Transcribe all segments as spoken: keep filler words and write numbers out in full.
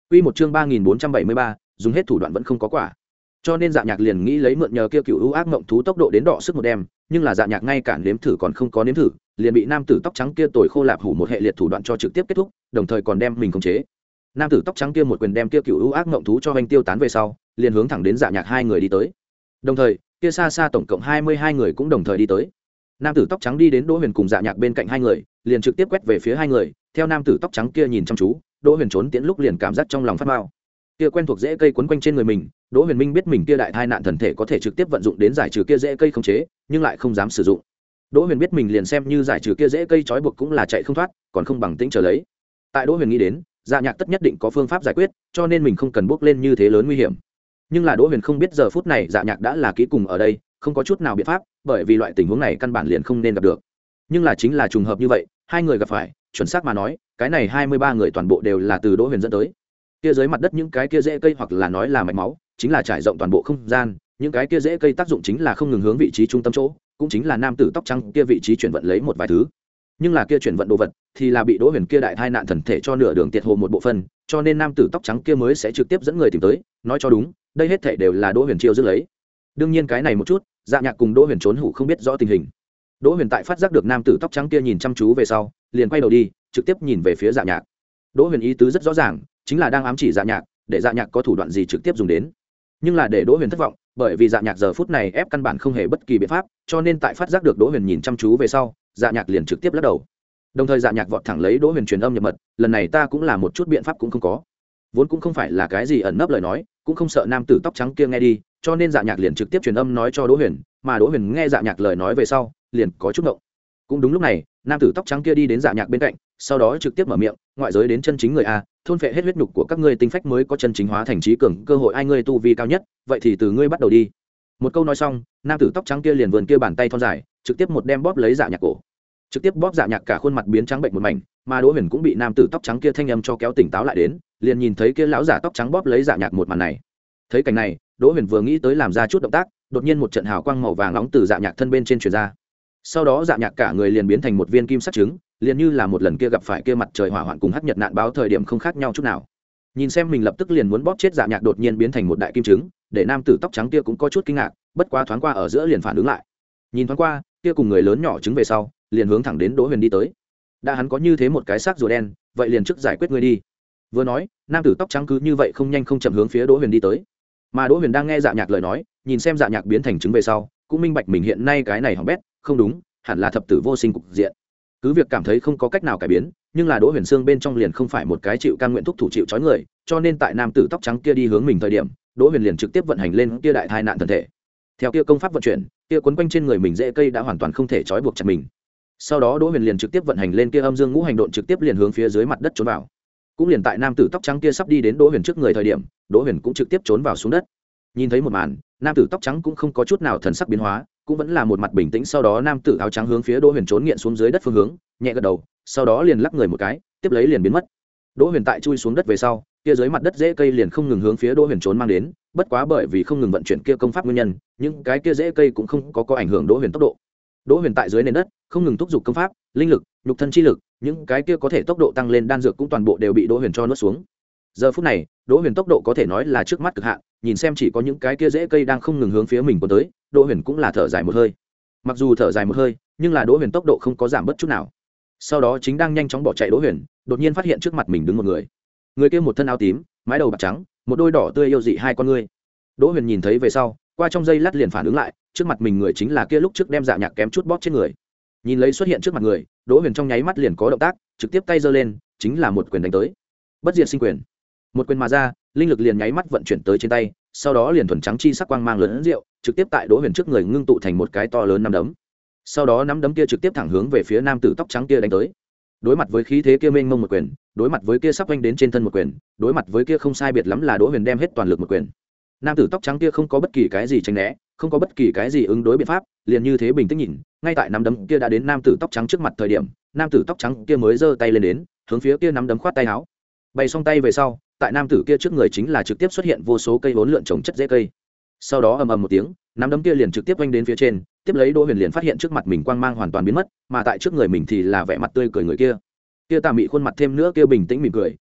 Quy một chương ba nghìn bốn trăm bảy mươi ba, dùng hết thủ đoạn vẫn không có quả. Cho nên Dạ Nhạc liền nghĩ lấy mượn nhờ kia cựu ưu ác mộng thú tốc độ đến đọ sức một đêm, nhưng là Dạ Nhạc ngay cả nếm thử còn không có nếm thử, liền bị nam tử tóc trắng kia tồi khô lạp hủ một hệ liệt thủ đoạn cho trực tiếp kết thúc, đồng thời còn đem mình khống chế. Nam tử tóc trắng kia một quyền đem kia cựu ưu ác mộng thú cho anh tiêu tán về sau, liền hướng thẳng đến Dạ Nhạc hai người đi tới. Đồng thời, kia xa xa tổng cộng hai mươi hai người cũng đồng thời đi tới. Nam tử tóc trắng đi đến Đỗ Huyền cùng Dạ Nhạc bên cạnh hai người, liền trực tiếp quét về phía hai người, theo nam tử tóc trắng kia nhìn chăm chú, Đỗ Huyền trốn tiễn lúc liền cảm giác trong lòng phát mao. Kia quen thuộc rễ cây quấn quanh trên người mình, Đỗ Huyền Minh biết mình kia đại thai nạn thần thể có thể trực tiếp vận dụng đến giải trừ kia rễ cây khống chế, nhưng lại không dám sử dụng. Đỗ Huyền biết mình liền xem như giải trừ kia rễ cây trói buộc cũng là chạy không thoát, còn không bằng tĩnh chờ lấy. Tại Đỗ Huyền nghĩ đến, Dạ Nhạc tất nhất định có phương pháp giải quyết, cho nên mình không cần bước lên như thế lớn nguy hiểm. Nhưng là Đỗ Huyền không biết giờ phút này Dạ Nhạc đã là kỹ cùng ở đây, không có chút nào biện pháp, bởi vì loại tình huống này căn bản liền không nên gặp được. Nhưng là chính là trùng hợp như vậy, hai người gặp phải, chuẩn xác mà nói, cái này hai mươi ba người toàn bộ đều là từ Đỗ Huyền dẫn tới. Kia dưới mặt đất những cái kia rễ cây hoặc là nói là mạch máu, chính là trải rộng toàn bộ không gian, những cái kia rễ cây tác dụng chính là không ngừng hướng vị trí trung tâm chỗ, cũng chính là nam tử tóc trắng kia vị trí chuyển vận lấy một vài thứ. Nhưng là kia chuyển vận đồ vật thì là bị Đỗ Huyền kia đại thai nạn thần thể cho nửa đường tiệt hồ một bộ phận, cho nên nam tử tóc trắng kia mới sẽ trực tiếp dẫn người tìm tới, nói cho đúng, đây hết thảy đều là Đỗ Huyền chiêu giữ lấy. Đương nhiên cái này một chút, Dạ Nhạc cùng Đỗ Huyền trốn hủ không biết rõ tình hình. Đỗ Huyền tại phát giác được nam tử tóc trắng kia nhìn chăm chú về sau, liền quay đầu đi, trực tiếp nhìn về phía Dạ Nhạc. Đỗ Huyền ý tứ rất rõ ràng, chính là đang ám chỉ Dạ Nhạc, để Dạ Nhạc có thủ đoạn gì trực tiếp dùng đến. Nhưng là để Đỗ Huyền thất vọng, bởi vì Dạ Nhạc giờ phút này ép căn bản không hề bất kỳ biện pháp, cho nên tại phát giác được Đỗ Huyền nhìn chăm chú về sau, Dạ Nhạc liền trực tiếp lắc đầu. Đồng thời Dạ Nhạc vọt thẳng lấy Đỗ Huyền truyền âm nhập mật, lần này ta cũng là một chút biện pháp cũng không có. Vốn cũng không phải là cái gì ẩn nấp lời nói, cũng không sợ nam tử tóc trắng kia nghe đi, cho nên Dạ Nhạc liền trực tiếp truyền âm nói cho Đỗ Huyền, mà Đỗ Huyền nghe Dạ Nhạc lời nói về sau, liền có chút ngộng. Cũng đúng lúc này, nam tử tóc trắng kia đi đến Dạ Nhạc bên cạnh, sau đó trực tiếp mở miệng, ngoại giới đến chân chính người a, thôn phệ hết huyết nhục của các ngươi tinh phách mới có chân chính hóa thành trí cường, cơ hội ai ngươi tu vi cao nhất, vậy thì từ ngươi bắt đầu đi. Một câu nói xong, nam tử tóc trắng kia liền vươn kia bàn tay thon dài, trực tiếp một đem bóp lấy Dạ Nhạc cổ, trực tiếp bóp Dạ Nhạc cả khuôn mặt biến trắng bệnh một mảnh, mà Đỗ Huyền cũng bị nam tử tóc trắng kia thanh âm cho kéo tỉnh táo lại đến, liền nhìn thấy kia lão giả tóc trắng bóp lấy Dạ Nhạc một màn này. Thấy cảnh này, Đỗ Huyền vừa nghĩ tới làm ra chút động tác, đột nhiên một trận hào quang màu vàng nóng từ Dạ Nhạc thân bên trên truyền ra. Sau đó Dạ Nhạc cả người liền biến thành một viên kim sắt trứng, liền như là một lần kia gặp phải kia mặt trời hỏa hoạn cùng hắc nhật nạn báo thời điểm không khác nhau chút nào. Nhìn xem mình lập tức liền muốn bóp chết Dạ Nhạc đột nhiên biến thành một đại kim trứng, để nam tử tóc trắng kia cũng có chút kinh ngạc, bất quá thoáng qua ở giữa liền phản ứng lại. Nhìn thoáng qua, kia cùng người lớn nhỏ trứng về sau, liền hướng thẳng đến Đỗ Huyền đi tới. Đã hắn có như thế một cái xác rùa đen, vậy liền trước giải quyết ngươi đi. Vừa nói, nam tử tóc trắng cứ như vậy không nhanh không chậm hướng phía Đỗ Huyền đi tới. Mà Đỗ Huyền đang nghe Dạ Nhạc lời nói, nhìn xem Dạ Nhạc biến thành trứng về sau, cũng minh bạch mình hiện nay cái này hỏng bét, không đúng, hẳn là thập tử vô sinh cục diện. Cứ việc cảm thấy không có cách nào cải biến, nhưng là Đỗ Huyền xương bên trong liền không phải một cái chịu cam nguyện thúc thủ chịu trói người, cho nên tại nam tử tóc trắng kia đi hướng mình thời điểm, Đỗ Huyền liền trực tiếp vận hành lên kia đại thai nạn thần thể. Theo kia công pháp vận chuyển, kia quấn quanh trên người mình rễ cây đã hoàn toàn không thể trói buộc chặt mình. Sau đó Đỗ Huyền liền trực tiếp vận hành lên kia âm dương ngũ hành độn trực tiếp liền hướng phía dưới mặt đất trốn vào. Cũng liền tại nam tử tóc trắng kia sắp đi đến Đỗ Huyền trước người thời điểm, Đỗ Huyền cũng trực tiếp trốn vào xuống đất. Nhìn thấy một màn, nam tử tóc trắng cũng không có chút nào thần sắc biến hóa, cũng vẫn là một mặt bình tĩnh. Sau đó nam tử áo trắng hướng phía Đỗ Huyền trốn nghiện xuống dưới đất phương hướng, nhẹ gật đầu, sau đó liền lắc người một cái, tiếp lấy liền biến mất. Đỗ Huyền tại chui xuống đất về sau, kia dưới mặt đất rễ cây liền không ngừng hướng phía Đỗ Huyền trốn mang đến, bất quá bởi vì không ngừng vận chuyển kia công pháp nguyên nhân, những cái kia rễ cây cũng không có có ảnh hưởng Đỗ Huyền tốc độ. Đỗ Huyền tại dưới nền đất không ngừng thúc giục công pháp, linh lực, nhục thân chi lực, những cái kia có thể tốc độ tăng lên đan dược cũng toàn bộ đều bị Đỗ Huyền cho nuốt xuống. Giờ phút này, Đỗ Huyền tốc độ có thể nói là trước mắt cực hạn, nhìn xem chỉ có những cái kia rễ cây đang không ngừng hướng phía mình cuốn tới, Đỗ Huyền cũng là thở dài một hơi. Mặc dù thở dài một hơi, nhưng là Đỗ Huyền tốc độ không có giảm bất chút nào. Sau đó chính đang nhanh chóng bỏ chạy Đỗ Huyền, đột nhiên phát hiện trước mặt mình đứng một người. Người kia một thân áo tím, mái đầu bạc trắng, một đôi đỏ tươi yêu dị hai con ngươi. Đỗ Huyền nhìn thấy về sau, qua trong giây lát liền phản ứng lại, trước mặt mình người chính là kia lúc trước đem Dạ Nhạc kém chút bóp chết người. Nhìn lấy xuất hiện trước mặt người, Đỗ Huyền trong nháy mắt liền có động tác, trực tiếp tay giơ lên, chính là một quyền đánh tới. Bất diệt sinh quyền. Một quyền mà ra, linh lực liền nháy mắt vận chuyển tới trên tay, sau đó liền thuần trắng chi sắc quang mang lớn rượu, trực tiếp tại Đỗ Huyền trước người ngưng tụ thành một cái to lớn nắm đấm. Sau đó nắm đấm kia trực tiếp thẳng hướng về phía nam tử tóc trắng kia đánh tới. Đối mặt với khí thế kia mênh mông một quyền, đối mặt với kia sắp vênh đến trên thân một quyền, đối mặt với kia không sai biệt lắm là Đỗ Huyền đem hết toàn lực một quyền. Nam tử tóc trắng kia không có bất kỳ cái gì tránh né, không có bất kỳ cái gì ứng đối biện pháp, liền như thế bình tĩnh nhìn, ngay tại nắm đấm kia đã đến nam tử tóc trắng trước mặt thời điểm, nam tử tóc trắng kia mới giơ tay lên đến, hướng phía kia nắm đấm khoát tay áo. Bày xong tay về sau, tại nam tử kia trước người chính là trực tiếp xuất hiện vô số cây vốn lượn trồng chất rễ cây. Sau đó ầm ầm một tiếng, nắm đấm kia liền trực tiếp vênh đến phía trên, tiếp lấy Đỗ Huyền liền phát hiện trước mặt mình quang mang hoàn toàn biến mất, mà tại trước người mình thì là vẻ mặt tươi cười người kia. Kia tà mị khuôn mặt thêm nữa kia bình tĩnh mỉm cười,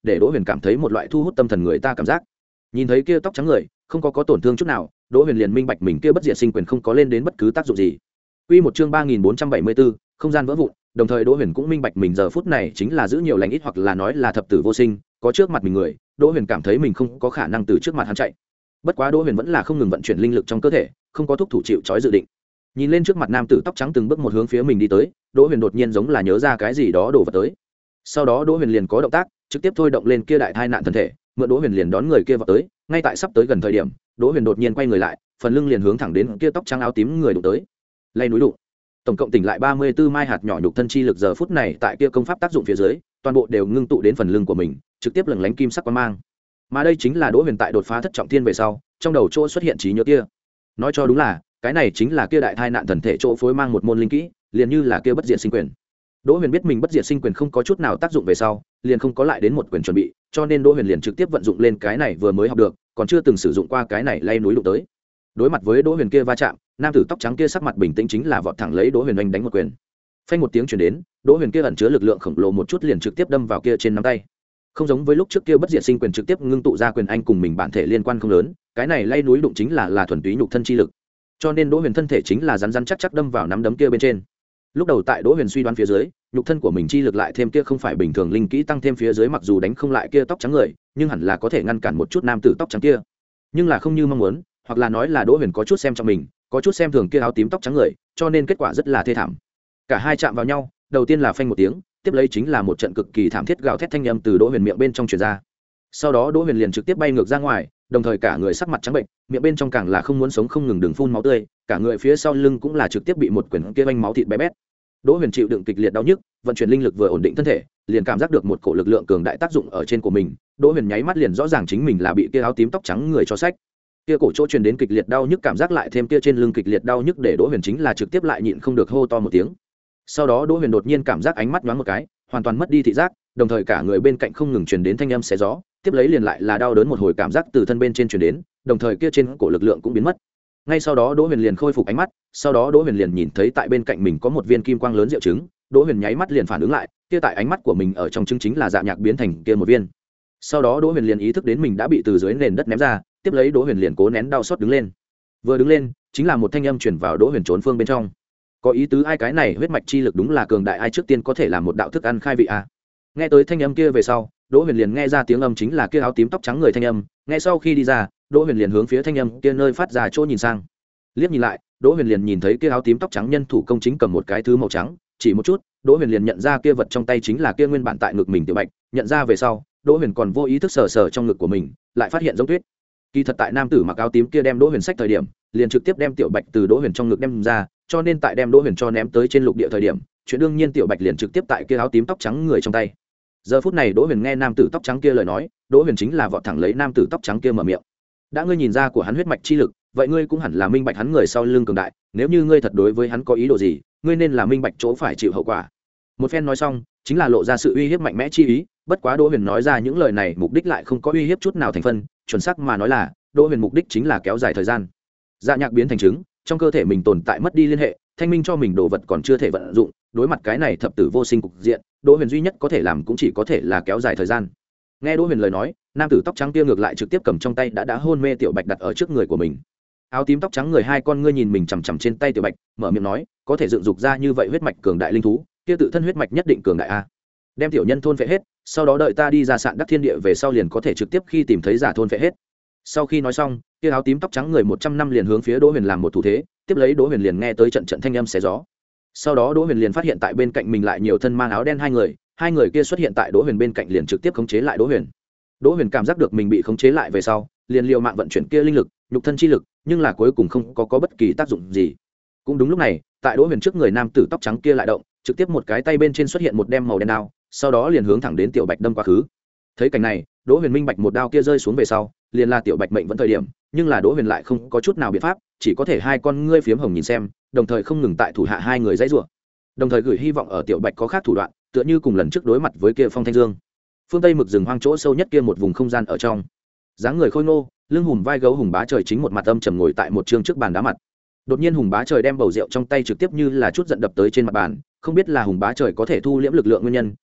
để Đỗ Huyền cảm thấy một loại thu hút tâm thần người ta cảm giác. Nhìn thấy kia tóc trắng người không có có tổn thương chút nào, Đỗ Huyền liền minh bạch mình kia bất diệt sinh quyền không có lên đến bất cứ tác dụng gì. Quy một chương ba nghìn bốn trăm bảy mươi bốn, không gian vỡ vụn, đồng thời Đỗ Huyền cũng minh bạch mình giờ phút này chính là giữ nhiều lành ít hoặc là nói là thập tử vô sinh, có trước mặt mình người, Đỗ Huyền cảm thấy mình không có khả năng từ trước mặt hắn chạy. Bất quá Đỗ Huyền vẫn là không ngừng vận chuyển linh lực trong cơ thể, không có thúc thủ chịu trói dự định. Nhìn lên trước mặt nam tử tóc trắng từng bước một hướng phía mình đi tới, Đỗ Huyền đột nhiên giống là nhớ ra cái gì đó đổ vào tới. Sau đó Đỗ Huyền liền có động tác, trực tiếp thôi động lên kia đại thai nạn thân thể, mượn Đỗ Huyền liền đón người kia vào tới, ngay tại sắp tới gần thời điểm, Đỗ Huyền đột nhiên quay người lại, phần lưng liền hướng thẳng đến kia tóc trắng áo tím người đụng tới. Lay núi đụng. Tổng cộng tỉnh lại ba mươi tư mai hạt nhỏ nhục thân chi lực giờ phút này tại kia công pháp tác dụng phía dưới, toàn bộ đều ngưng tụ đến phần lưng của mình, trực tiếp lừng lánh kim sắc quang mang. Mà đây chính là Đỗ Huyền tại đột phá thất trọng thiên về sau, trong đầu chỗ xuất hiện trí nhớ kia. Nói cho đúng là, cái này chính là kia đại thai nạn thần thể chỗ phối mang một môn linh kỹ, liền như là kia bất diệt sinh quyền. Đỗ Huyền biết mình bất diệt sinh quyền không có chút nào tác dụng về sau, liền không có lại đến một quyền chuẩn bị, cho nên Đỗ Huyền liền trực tiếp vận dụng lên cái này vừa mới học được, còn chưa từng sử dụng qua cái này lay núi đụng tới. Đối mặt với Đỗ Huyền kia va chạm, nam tử tóc trắng kia sắc mặt bình tĩnh chính là vọt thẳng lấy Đỗ Huyền oanh đánh một quyền. Phanh một tiếng truyền đến, Đỗ Huyền kia ẩn chứa lực lượng khổng lồ một chút liền trực tiếp đâm vào kia trên nắm tay. Không giống với lúc trước kia bất diệt sinh quyền trực tiếp ngưng tụ ra quyền anh cùng mình bản thể liên quan không lớn, cái này lay núi đụng chính là là thuần túy nhục thân chi lực. Cho nên Đỗ Huyền thân thể chính là rắn rắn chắc chắc đâm vào nắm đấm kia bên trên. Lúc đầu tại Đỗ Huyền suy đoán phía dưới, nhục thân của mình chi lực lại thêm kia không phải bình thường linh kỹ tăng thêm phía dưới, mặc dù đánh không lại kia tóc trắng người, nhưng hẳn là có thể ngăn cản một chút nam tử tóc trắng kia. Nhưng là không như mong muốn, hoặc là nói là Đỗ Huyền có chút xem trọng mình, có chút xem thường kia áo tím tóc trắng người, cho nên kết quả rất là thê thảm. Cả hai chạm vào nhau, đầu tiên là phanh một tiếng, tiếp lấy chính là một trận cực kỳ thảm thiết gào thét thanh âm từ Đỗ Huyền miệng bên trong truyền ra. Sau đó Đỗ Huyền liền trực tiếp bay ngược ra ngoài, đồng thời cả người sắc mặt trắng bệnh, miệng bên trong càng là không muốn sống không ngừng đường phun máu tươi, cả người phía sau lưng cũng là trực tiếp bị một quyền kia vanh máu thịt bé bét. Đỗ Huyền chịu đựng kịch liệt đau nhức, vận chuyển linh lực vừa ổn định thân thể, liền cảm giác được một cổ lực lượng cường đại tác dụng ở trên của mình. Đỗ Huyền nháy mắt liền rõ ràng chính mình là bị kia áo tím tóc trắng người cho sách. Kia cổ chỗ truyền đến kịch liệt đau nhức cảm giác lại thêm kia trên lưng kịch liệt đau nhức để Đỗ Huyền chính là trực tiếp lại nhịn không được hô to một tiếng. Sau đó Đỗ Huyền đột nhiên cảm giác ánh mắt nhoáng một cái, hoàn toàn mất đi thị giác, đồng thời cả người bên cạnh không ngừng truyền đến thanh âm xé gió, tiếp lấy liền lại là đau đớn một hồi cảm giác từ thân bên trên truyền đến, đồng thời kia trên cổ lực lượng cũng biến mất. Ngay sau đó Đỗ Huyền liền khôi phục ánh mắt, sau đó Đỗ Huyền liền nhìn thấy tại bên cạnh mình có một viên kim quang lớn rượu trứng, Đỗ Huyền nháy mắt liền phản ứng lại, kia tại ánh mắt của mình ở trong trứng chính là Dạ Nhạc biến thành kia một viên. Sau đó Đỗ Huyền liền ý thức đến mình đã bị từ dưới nền đất ném ra, tiếp lấy Đỗ Huyền liền cố nén đau xót đứng lên. Vừa đứng lên, chính là một thanh âm truyền vào Đỗ Huyền trốn phương bên trong. Có ý tứ ai cái này huyết mạch chi lực đúng là cường đại ai trước tiên có thể làm một đạo thức ăn khai vị a. À. Nghe tới thanh âm kia về sau, Đỗ Huyền liền nghe ra tiếng âm chính là kia áo tím tóc trắng người thanh âm, nghe sau khi đi ra, Đỗ Huyền liền hướng phía thanh âm kia nơi phát ra chỗ nhìn sang. Liếc nhìn lại, Đỗ Huyền liền nhìn thấy kia áo tím tóc trắng nhân thủ công chính cầm một cái thứ màu trắng, chỉ một chút, Đỗ Huyền liền nhận ra kia vật trong tay chính là kia nguyên bản tại ngực mình tiểu bạch, nhận ra về sau, Đỗ Huyền còn vô ý thức sờ sờ trong ngực của mình, lại phát hiện giống tuyết. Kỳ thật tại nam tử mặc áo tím kia đem Đỗ Huyền sách thời điểm, liền trực tiếp đem tiểu bạch từ Đỗ Huyền trong ngực đem ra, cho nên tại đem Đỗ Huyền cho ném tới trên lục địa thời điểm, chuyện đương nhiên tiểu bạch liền trực tiếp tại kia áo tím tóc trắng người trong tay. Giờ phút này Đỗ Huyền nghe nam tử tóc trắng kia lời nói, Đỗ Huyền chính là vọt thẳng lấy nam tử tóc trắng kia mở miệng. Đã ngươi nhìn ra của hắn huyết mạch chi lực, vậy ngươi cũng hẳn là minh bạch hắn người sau lưng cường đại, nếu như ngươi thật đối với hắn có ý đồ gì, ngươi nên là minh bạch chỗ phải chịu hậu quả. Một phen nói xong, chính là lộ ra sự uy hiếp mạnh mẽ chi ý, bất quá Đỗ Huyền nói ra những lời này mục đích lại không có uy hiếp chút nào thành phân, chuẩn xác mà nói là, Đỗ Huyền mục đích chính là kéo dài thời gian. Dạ Nhạc biến thành trứng, trong cơ thể mình tồn tại mất đi liên hệ, thanh minh cho mình đồ vật còn chưa thể vận dụng, đối mặt cái này thập tử vô sinh cục diện, Đỗ Huyền duy nhất có thể làm cũng chỉ có thể là kéo dài thời gian. Nghe Đỗ Huyền lời nói, nam tử tóc trắng kia ngược lại trực tiếp cầm trong tay đã đã hôn mê tiểu bạch đặt ở trước người của mình. Áo tím tóc trắng người hai con ngươi nhìn mình chằm chằm trên tay tiểu bạch, mở miệng nói, có thể dựng dục ra như vậy huyết mạch cường đại linh thú, kia tự thân huyết mạch nhất định cường đại a. Đem tiểu nhân thôn phệ hết, sau đó đợi ta đi ra sạn đắc thiên địa về sau liền có thể trực tiếp khi tìm thấy giả thôn phệ hết. Sau khi nói xong, kia áo tím tóc trắng người một trăm năm liền hướng phía Đỗ Huyền làm một thủ thế, tiếp lấy Đỗ Huyền liền nghe tới trận trận thanh âm xé gió. Sau đó Đỗ Huyền liền phát hiện tại bên cạnh mình lại nhiều thân mang áo đen hai người, hai người kia xuất hiện tại Đỗ Huyền bên cạnh liền trực tiếp khống chế lại Đỗ Huyền. Đỗ Huyền cảm giác được mình bị khống chế lại về sau, liền liều mạng vận chuyển kia linh lực, nhục thân chi lực, nhưng là cuối cùng không có có bất kỳ tác dụng gì. Cũng đúng lúc này, tại Đỗ Huyền trước người nam tử tóc trắng kia lại động, trực tiếp một cái tay bên trên xuất hiện một đem màu đen đao, sau đó liền hướng thẳng đến tiểu bạch đâm quá khứ. Thấy cảnh này, Đỗ Huyền minh bạch một đao kia rơi xuống về sau, liền là tiểu bạch mệnh vẫn thời điểm, nhưng là Đỗ Huyền lại không có chút nào biện pháp, chỉ có thể hai con ngươi phiếm hồng nhìn xem, đồng thời không ngừng tại thủ hạ hai người dãy rủa, đồng thời gửi hy vọng ở tiểu bạch có khác thủ đoạn, tựa như cùng lần trước đối mặt với kia Phong Thanh Dương. Phương Tây mực rừng hoang chỗ sâu nhất kia một vùng không gian ở trong, dáng người khôi ngô, lưng hùm vai gấu Hùng Bá Trời chính một mặt âm trầm ngồi tại một trường trước bàn đá mặt. Đột nhiên Hùng Bá Trời đem bầu rượu trong tay trực tiếp như là chút giận đập tới trên mặt bàn, không biết là Hùng Bá Trời có thể thu liễm lực lượng nguyên nhân,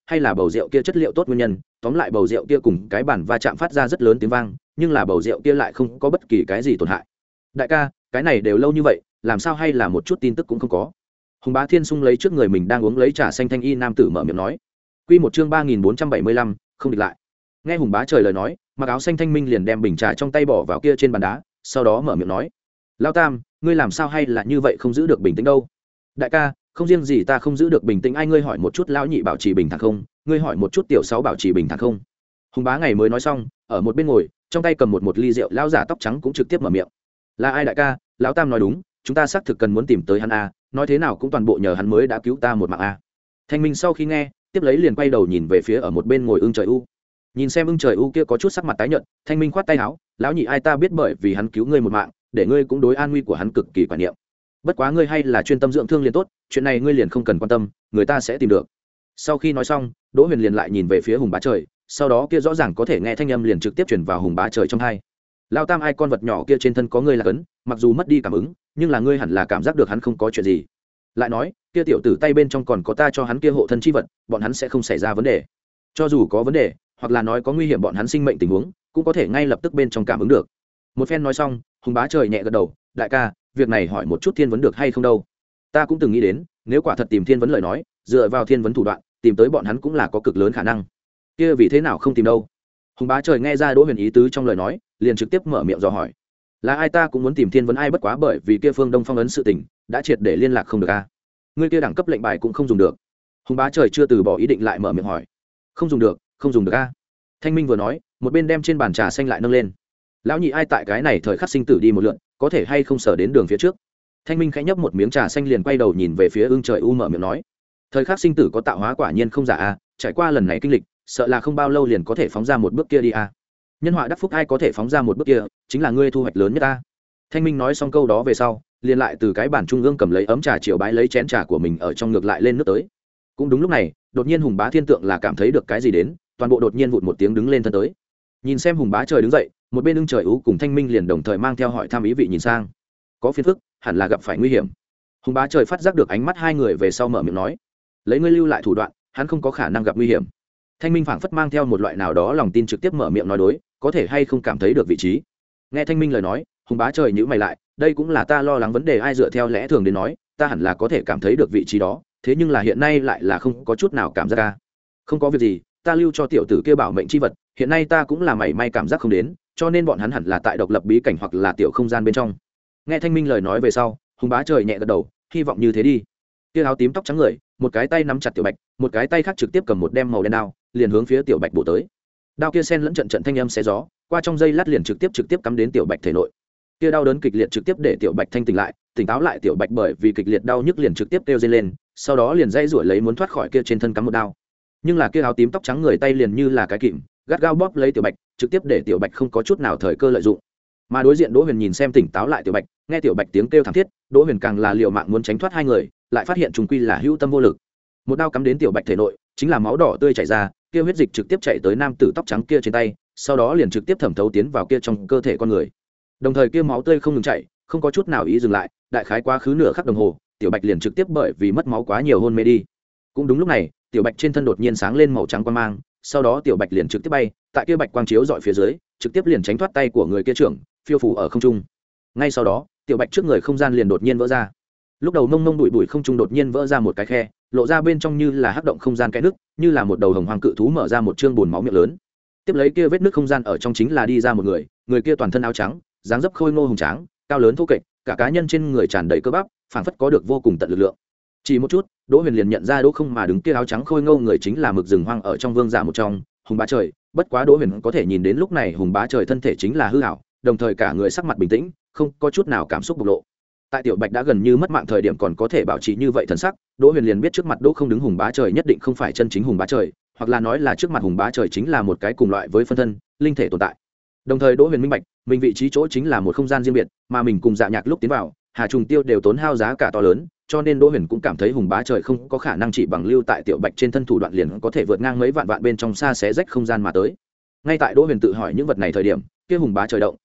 hay là bầu rượu kia chất liệu tốt nguyên nhân, tóm lại bầu rượu kia cùng cái bản va chạm phát ra rất lớn tiếng vang, nhưng là bầu rượu kia lại không có bất kỳ cái gì tổn hại. Đại ca, cái này đều lâu như vậy, làm sao hay là một chút tin tức cũng không có. Hùng Bá Thiên sung lấy trước người mình đang uống lấy trà xanh thanh y nam tử mở miệng nói. Quy một chương ba nghìn bốn trăm bảy mươi lăm, không địch lại. Nghe Hùng Bá trời lời nói, mặc áo xanh thanh minh liền đem bình trà trong tay bỏ vào kia trên bàn đá, sau đó mở miệng nói: "Lão Tam, ngươi làm sao hay là như vậy không giữ được bình tĩnh đâu?" Đại ca, không riêng gì ta không giữ được bình tĩnh, ai ngươi hỏi một chút lão nhị bảo trì bình thản không, ngươi hỏi một chút tiểu sáu bảo trì bình thản không. Hùng Bá ngày mới nói xong, ở một bên ngồi, trong tay cầm một một ly rượu, lão giả tóc trắng cũng trực tiếp mở miệng: "Là ai đại ca? Lão Tam nói đúng, chúng ta xác thực cần muốn tìm tới hắn a, nói thế nào cũng toàn bộ nhờ hắn mới đã cứu ta một mạng a." Thanh minh sau khi nghe, tiếp lấy liền quay đầu nhìn về phía ở một bên ngồi Ưng Trời U. Nhìn xem Ưng Trời U kia có chút sắc mặt tái nhợt, Thanh minh khoát tay áo: "Lão nhị ai ta biết, bởi vì hắn cứu ngươi một mạng, để ngươi cũng đối an nguy của hắn cực kỳ quan niệm. Bất quá ngươi hay là chuyên tâm dưỡng thương liền tốt, chuyện này ngươi liền không cần quan tâm, người ta sẽ tìm được." Sau khi nói xong, Đỗ Huyền liền lại nhìn về phía Hùng Bá Trời, sau đó kia rõ ràng có thể nghe thanh âm liền trực tiếp truyền vào Hùng Bá Trời trong tai. "Lão Tam ai con vật nhỏ kia trên thân có ngươi là cấn, mặc dù mất đi cảm ứng, nhưng là ngươi hẳn là cảm giác được hắn không có chuyện gì. Lại nói, kia tiểu tử tay bên trong còn có ta cho hắn kia hộ thân chi vật, bọn hắn sẽ không xảy ra vấn đề. Cho dù có vấn đề, hoặc là nói có nguy hiểm bọn hắn sinh mệnh tình huống, cũng có thể ngay lập tức bên trong cảm ứng được." Một phen nói xong, Hùng Bá Trời nhẹ gật đầu: "Đại ca, việc này hỏi một chút thiên vấn được hay không đâu? Ta cũng từng nghĩ đến, nếu quả thật tìm thiên vấn lời nói, dựa vào thiên vấn thủ đoạn, tìm tới bọn hắn cũng là có cực lớn khả năng. Kia vì thế nào không tìm đâu?" Hùng Bá Trời nghe ra Đỗ Huyền ý tứ trong lời nói, liền trực tiếp mở miệng dò hỏi: "Là ai ta cũng muốn tìm thiên vấn ai, bất quá bởi vì kia Phương Đông phong ấn sự tình, đã triệt để liên lạc không được a. Ngươi kia đẳng cấp lệnh bài cũng không dùng được." Hùng Bá Trời chưa từ bỏ ý định lại mở miệng hỏi: "Không dùng được, không dùng được a?" Thanh minh vừa nói, một bên đem trên bàn trà xanh lại nâng lên: "Lão nhị ai tại cái này thời khắc sinh tử đi một lượn, có thể hay không sở đến đường phía trước?" Thanh minh khẽ nhấp một miếng trà xanh liền quay đầu nhìn về phía Ưng Trời U mở miệng nói: "Thời khắc sinh tử có tạo hóa quả nhiên không giả a, trải qua lần này kinh lịch, sợ là không bao lâu liền có thể phóng ra một bước kia đi a. Nhân họa đắc phúc ai có thể phóng ra một bước kia, chính là ngươi thu hoạch lớn nhất ta." Thanh minh nói xong câu đó về sau, liền lại từ cái bàn trung ương cầm lấy ấm trà chiều bái lấy chén trà của mình ở trong ngược lại lên nước tới. Cũng đúng lúc này, đột nhiên Hùng Bá Thiên tượng là cảm thấy được cái gì đến, toàn bộ đột nhiên vụt một tiếng đứng lên thân tới. Nhìn xem Hùng Bá Trời đứng dậy, một bên Ưng Trời U cùng Thanh minh liền đồng thời mang theo hỏi thăm ý vị nhìn sang. Có phiền phức, hẳn là gặp phải nguy hiểm. Hùng Bá Trời phát giác được ánh mắt hai người về sau mở miệng nói: "Lấy ngươi lưu lại thủ đoạn, hắn không có khả năng gặp nguy hiểm." Thanh minh phảng phất mang theo một loại nào đó lòng tin trực tiếp mở miệng nói đối: "Có thể hay không cảm thấy được vị trí?" Nghe Thanh minh lời nói, Hùng Bá Trời nhíu mày lại: "Đây cũng là ta lo lắng vấn đề, ai dựa theo lẽ thường đến nói, ta hẳn là có thể cảm thấy được vị trí đó, thế nhưng là hiện nay lại là không có chút nào cảm giác ca." "Không có việc gì, ta lưu cho tiểu tử kia bảo mệnh chi vật, hiện nay ta cũng là mảy may cảm giác không đến, cho nên bọn hắn hẳn là tại độc lập bí cảnh hoặc là tiểu không gian bên trong." Nghe Thanh minh lời nói về sau, Hùng Bá Trời nhẹ gật đầu: "Hy vọng như thế đi." Kia áo tím tóc trắng người, một cái tay nắm chặt Tiểu Bạch, một cái tay khác trực tiếp cầm một đem màu đen đao, liền hướng phía Tiểu Bạch bổ tới. Đao kia sen lẫn trận trận thanh âm xé gió, qua trong dây lát liền trực tiếp trực tiếp cắm đến Tiểu Bạch thể nội. Kia đau đớn kịch liệt trực tiếp để Tiểu Bạch thanh tỉnh lại, tỉnh táo lại Tiểu Bạch bởi vì kịch liệt đau nhức liền trực tiếp kêu dây lên, sau đó liền dây rủi lấy muốn thoát khỏi kia trên thân cắm một đao. Nhưng là kia áo tím tóc trắng người tay liền như là cái kìm, gắt gao bóp lấy Tiểu Bạch, trực tiếp để Tiểu Bạch không có chút nào thời cơ lợi dụng. Mà đối diện Đỗ Huyền nhìn xem tỉnh táo lại Tiểu Bạch, nghe Tiểu Bạch tiếng kêu thảm thiết, Đỗ Huyền càng là liều mạng muốn tránh thoát hai người, lại phát hiện trùng quy là hữu tâm vô lực. Một đao cắm đến Tiểu Bạch thể nội, chính là máu đỏ tươi chảy ra, kia huyết dịch trực tiếp chạy tới nam tử tóc trắng kia trên tay, sau đó liền trực tiếp thẩm thấu tiến vào kia trong cơ thể con người. Đồng thời kia máu tươi không ngừng chảy, không có chút nào ý dừng lại, đại khái quá khứ nửa khắc đồng hồ, Tiểu Bạch liền trực tiếp bởi vì mất máu quá nhiều hôn mê đi. Cũng đúng lúc này, Tiểu Bạch trên thân đột nhiên sáng lên màu trắng quang mang, sau đó Tiểu Bạch liền trực tiếp bay, tại kia bạch quang chiếu dọi phía dưới, trực tiếp liền tránh thoát tay của người kia trưởng, phiêu phù ở không trung. Ngay sau đó, Tiểu Bạch trước người không gian liền đột nhiên vỡ ra. Lúc đầu nông nông bụi bụi không trung đột nhiên vỡ ra một cái khe, lộ ra bên trong như là hắc động không gian cái nước, như là một đầu hồng hoàng cự thú mở ra một trương buồn máu miệng lớn. Tiếp lấy kia vết nước không gian ở trong chính là đi ra một người, người kia toàn thân áo trắng, dáng dấp khôi ngô hùng tráng, cao lớn thô kệch, cả cá nhân trên người tràn đầy cơ bắp, phảng phất có được vô cùng tận lực lượng. Chỉ một chút, Đỗ Huyền liền nhận ra Đỗ Không mà đứng kia áo trắng khôi ngô người chính là mực rừng hoang ở trong vương giả một trong, Hùng Bá Trời. Bất quá Đỗ Huyền có thể nhìn đến lúc này Hùng Bá Trời thân thể chính là hư ảo, đồng thời cả người sắc mặt bình tĩnh, không có chút nào cảm xúc bộc lộ. Tại Tiểu Bạch đã gần như mất mạng thời điểm còn có thể bảo trì như vậy thần sắc, Đỗ Huyền liền biết trước mặt Đỗ Không đứng Hùng Bá Trời nhất định không phải chân chính Hùng Bá Trời, hoặc là nói là trước mặt Hùng Bá Trời chính là một cái cùng loại với phân thân, linh thể tồn tại. Đồng thời Đỗ Huyền minh bạch, mình vị trí chỗ chính là một không gian riêng biệt, mà mình cùng Dạ Nhạc lúc tiến vào, Hà Trùng Tiêu đều tốn hao giá cả to lớn, cho nên Đỗ Huyền cũng cảm thấy Hùng Bá Trời không có khả năng chỉ bằng lưu tại Tiểu Bạch trên thân thủ đoạn liền có thể vượt ngang mấy vạn vạn bên trong xa xé rách không gian mà tới. Ngay tại Đỗ Huyền tự hỏi những vật này thời điểm, kia Hùng Bá Trời động,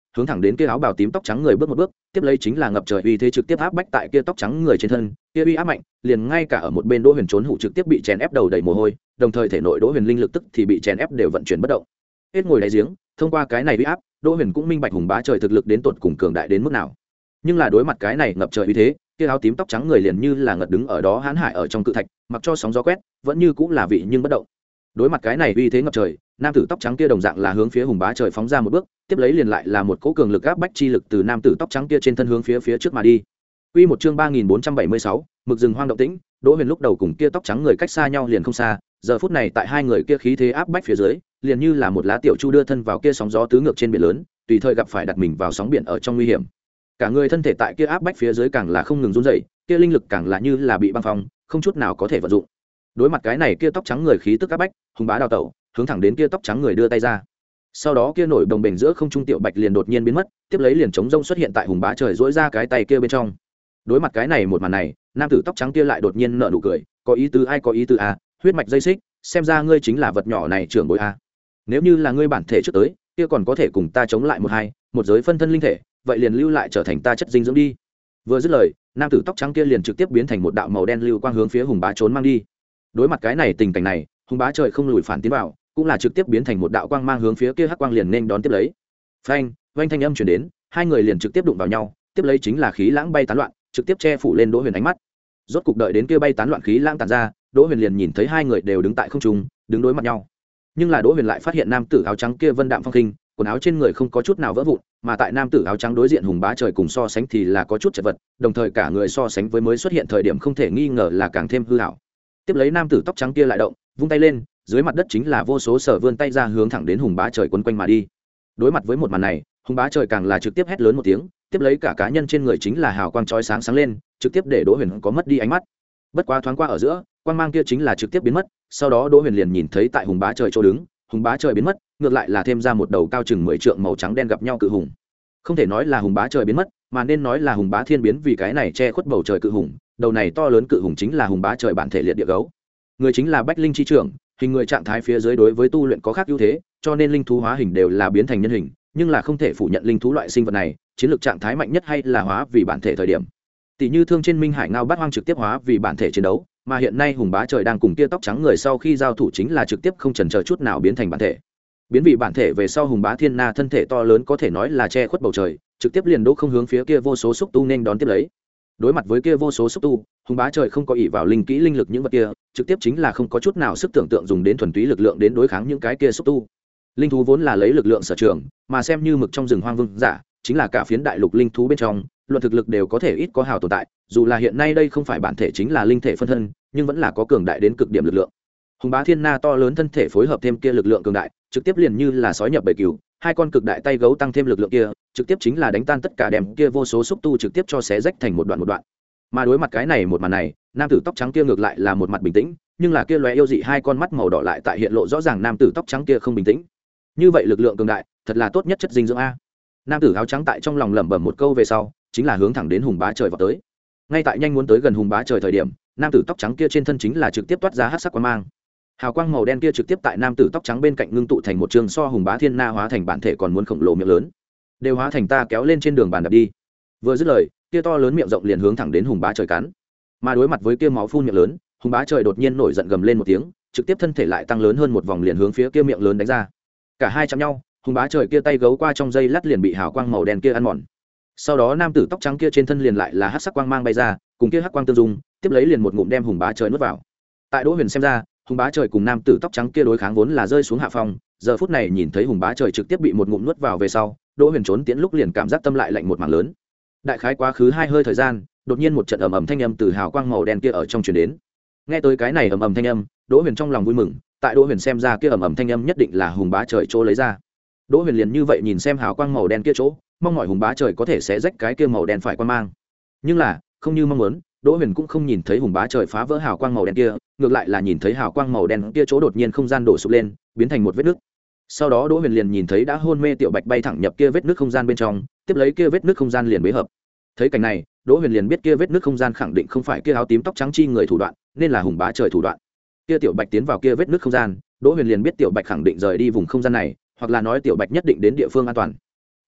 hướng thẳng đến kia áo bào tím tóc trắng người bước một bước, tiếp lấy chính là ngập trời uy thế trực tiếp áp bách tại kia tóc trắng người trên thân, kia uy áp mạnh, liền ngay cả ở một bên Đỗ Huyền trốn hủ trực tiếp bị chèn ép đầu đầy mồ hôi, đồng thời thể nội Đỗ Huyền linh lực tức thì bị chèn ép đều vận chuyển bất động. Hết ngồi đáy giếng, thông qua cái này uy áp, Đỗ Huyền cũng minh bạch hùng bá trời thực lực đến tột cùng cường đại đến mức nào. Nhưng là đối mặt cái này ngập trời uy thế, kia áo tím tóc trắng người liền như là ngật đứng ở đó hãn hải ở trong cự thạch, mặc cho sóng gió quét, vẫn như cũng là vị nhưng bất động. Đối mặt cái này uy thế ngập trời, nam tử tóc trắng kia đồng dạng là hướng phía hùng bá trời phóng ra một bước, tiếp lấy liền lại là một cỗ cường lực áp bách chi lực từ nam tử tóc trắng kia trên thân hướng phía phía trước mà đi. Quy một chương ba nghìn bốn trăm bảy mươi sáu, mực rừng hoang động tĩnh, Đỗ Huyền lúc đầu cùng kia tóc trắng người cách xa nhau liền không xa, giờ phút này tại hai người kia khí thế áp bách phía dưới, liền như là một lá tiểu chu đưa thân vào kia sóng gió tứ ngược trên biển lớn, tùy thời gặp phải đặt mình vào sóng biển ở trong nguy hiểm. Cả người thân thể tại kia áp bách phía dưới càng là không ngừng run rẩy, kia linh lực càng là như là bị băng phong, không chút nào có thể vận dụng. Đối mặt cái này kia tóc trắng người khí tức áp bách, hùng bá đào tẩu, hướng thẳng đến kia tóc trắng người đưa tay ra. Sau đó kia nổi đồng bền giữa không trung tiểu bạch liền đột nhiên biến mất, tiếp lấy liền chống rông xuất hiện tại hùng bá trời duỗi ra cái tay kia bên trong. Đối mặt cái này một màn này, nam tử tóc trắng kia lại đột nhiên nở nụ cười, có ý tứ ai có ý tứ a, huyết mạch dây xích, xem ra ngươi chính là vật nhỏ này trưởng bối a. Nếu như là ngươi bản thể trước tới, kia còn có thể cùng ta chống lại một hai, một giới phân thân linh thể, vậy liền lưu lại trở thành ta chất dinh dưỡng đi. Vừa dứt lời, nam tử tóc trắng kia liền trực tiếp biến thành một đạo màu đen lưu quang hướng phía hùng bá trốn mang đi. Đối mặt cái này tình cảnh này, hùng bá trời không lùi phản tiến vào, cũng là trực tiếp biến thành một đạo quang mang hướng phía kia hắc quang liền nên đón tiếp lấy. Phanh, vang thanh âm truyền đến, hai người liền trực tiếp đụng vào nhau, tiếp lấy chính là khí lãng bay tán loạn, trực tiếp che phủ lên Đỗ Huyền ánh mắt. Rốt cục đợi đến kia bay tán loạn khí lãng tản ra, Đỗ Huyền liền nhìn thấy hai người đều đứng tại không trung, đứng đối mặt nhau. Nhưng là Đỗ Huyền lại phát hiện nam tử áo trắng kia vân đạm phong khinh, quần áo trên người không có chút nào vỡ vụn, mà tại nam tử áo trắng đối diện hùng bá trời cùng so sánh thì là có chút chật vật, đồng thời cả người so sánh với mới xuất hiện thời điểm không thể nghi ngờ là càng thêm hư hảo. Tiếp lấy nam tử tóc trắng kia lại động, vung tay lên, dưới mặt đất chính là vô số sở vươn tay ra hướng thẳng đến hùng bá trời quấn quanh mà đi. Đối mặt với một màn này, hùng bá trời càng là trực tiếp hét lớn một tiếng, tiếp lấy cả cá nhân trên người chính là hào quang chói sáng sáng lên, trực tiếp để Đỗ Huyền có mất đi ánh mắt. Bất quá thoáng qua ở giữa, quang mang kia chính là trực tiếp biến mất, sau đó Đỗ Huyền liền nhìn thấy tại hùng bá trời chỗ đứng, hùng bá trời biến mất, ngược lại là thêm ra một đầu cao chừng mười trượng màu trắng đen gặp nhau cự hùng. Không thể nói là hùng bá trời biến mất, mà nên nói là hùng bá thiên biến, vì cái này che khuất bầu trời cự hùng, đầu này to lớn cự hùng chính là hùng bá trời bản thể liệt địa gấu. Người chính là bách linh chi trưởng, hình người trạng thái phía dưới đối với tu luyện có khác ưu thế, cho nên linh thú hóa hình đều là biến thành nhân hình, nhưng là không thể phủ nhận linh thú loại sinh vật này chiến lược trạng thái mạnh nhất hay là hóa vì bản thể thời điểm. Tỷ như thương trên Minh Hải Ngao Bát Hoang trực tiếp hóa vì bản thể chiến đấu, mà hiện nay hùng bá trời đang cùng kia tóc trắng người sau khi giao thủ chính là trực tiếp không chần chờ chút nào biến thành bản thể. Biến vị bản thể về sau hùng bá thiên na thân thể to lớn có thể nói là che khuất bầu trời, trực tiếp liền đỗ không hướng phía kia vô số xúc tu nên đón tiếp lấy. Đối mặt với kia vô số xúc tu, hùng bá trời không có ỷ vào linh kỹ linh lực những vật kia, trực tiếp chính là không có chút nào sức tưởng tượng dùng đến thuần túy lực lượng đến đối kháng những cái kia xúc tu. Linh thú vốn là lấy lực lượng sở trường, mà xem như mực trong rừng hoang vương giả, chính là cả phiến đại lục linh thú bên trong, luận thực lực đều có thể ít có hào tồn tại, dù là hiện nay đây không phải bản thể chính là linh thể phân thân, nhưng vẫn là có cường đại đến cực điểm lực lượng. Hùng bá thiên na to lớn thân thể phối hợp thêm kia lực lượng cường đại, trực tiếp liền như là sói nhập bầy cừu, hai con cực đại tay gấu tăng thêm lực lượng kia, trực tiếp chính là đánh tan tất cả đèm kia vô số xúc tu trực tiếp cho xé rách thành một đoạn một đoạn. Mà đối mặt cái này một màn này, nam tử tóc trắng kia ngược lại là một mặt bình tĩnh, nhưng là kia lóe yêu dị hai con mắt màu đỏ lại tại hiện lộ rõ ràng nam tử tóc trắng kia không bình tĩnh. Như vậy lực lượng cường đại, thật là tốt nhất chất dinh dưỡng a. Nam tử áo trắng tại trong lòng lẩm bẩm một câu về sau, chính là hướng thẳng đến hùng bá trời vào tới. Ngay tại nhanh muốn tới gần hùng bá trời thời điểm, nam tử tóc trắng kia trên thân chính là trực tiếp toát ra hắc sắc quang mang. Hào quang màu đen kia trực tiếp tại nam tử tóc trắng bên cạnh ngưng tụ thành một trường so hùng bá thiên na hóa thành bản thể còn muốn khổng lồ miệng lớn, đều hóa thành ta kéo lên trên đường bàn đạp đi. Vừa dứt lời, kia to lớn miệng rộng liền hướng thẳng đến hùng bá trời cắn. Mà đối mặt với kia máu phun miệng lớn, hùng bá trời đột nhiên nổi giận gầm lên một tiếng, trực tiếp thân thể lại tăng lớn hơn một vòng liền hướng phía kia miệng lớn đánh ra. Cả hai chạm nhau, hùng bá trời kia tay gấu qua trong dây lát liền bị hào quang màu đen kia ăn mòn. Sau đó nam tử tóc trắng kia trên thân liền lại là hắc sắc quang mang bay ra, cùng kia hắc quang tương dung, tiếp lấy liền một ngụm đem hùng bá trời nuốt vào. Tại Đỗ Huyền xem ra, hùng bá trời cùng nam tử tóc trắng kia đối kháng vốn là rơi xuống hạ phong, giờ phút này nhìn thấy hùng bá trời trực tiếp bị một ngụm nuốt vào về sau, Đỗ Huyền trốn tiến lúc liền cảm giác tâm lại lạnh một mảng lớn. Đại khái quá khứ hai hơi thời gian, đột nhiên một trận ầm ầm thanh âm từ hào quang màu đen kia ở trong truyền đến. Nghe tới cái này ầm ầm thanh âm, Đỗ Huyền trong lòng vui mừng, tại Đỗ Huyền xem ra kia ầm ầm thanh âm nhất định là hùng bá trời chỗ lấy ra. Đỗ Huyền liền như vậy nhìn xem hào quang màu đen kia chỗ, mong mỏi hùng bá trời có thể xé rách cái kia màu đen phải quang mang. Nhưng là, không như mong muốn, Đỗ Huyền cũng không nhìn thấy hùng bá trời phá vỡ hào quang màu đen kia, ngược lại là nhìn thấy hào quang màu đen kia chỗ đột nhiên không gian đổ sụp lên, biến thành một vết nứt. Sau đó Đỗ Huyền liền nhìn thấy đã hôn mê tiểu bạch bay thẳng nhập kia vết nứt không gian bên trong, tiếp lấy kia vết nứt không gian liền bế hợp. Thấy cảnh này, Đỗ Huyền liền biết kia vết nứt không gian khẳng định không phải kia áo tím tóc trắng chi người thủ đoạn, nên là hùng bá trời thủ đoạn. Kia tiểu bạch tiến vào kia vết nứt không gian, Đỗ Huyền liền biết tiểu bạch khẳng định rời đi vùng không gian này, hoặc là nói tiểu bạch nhất định đến địa phương an toàn.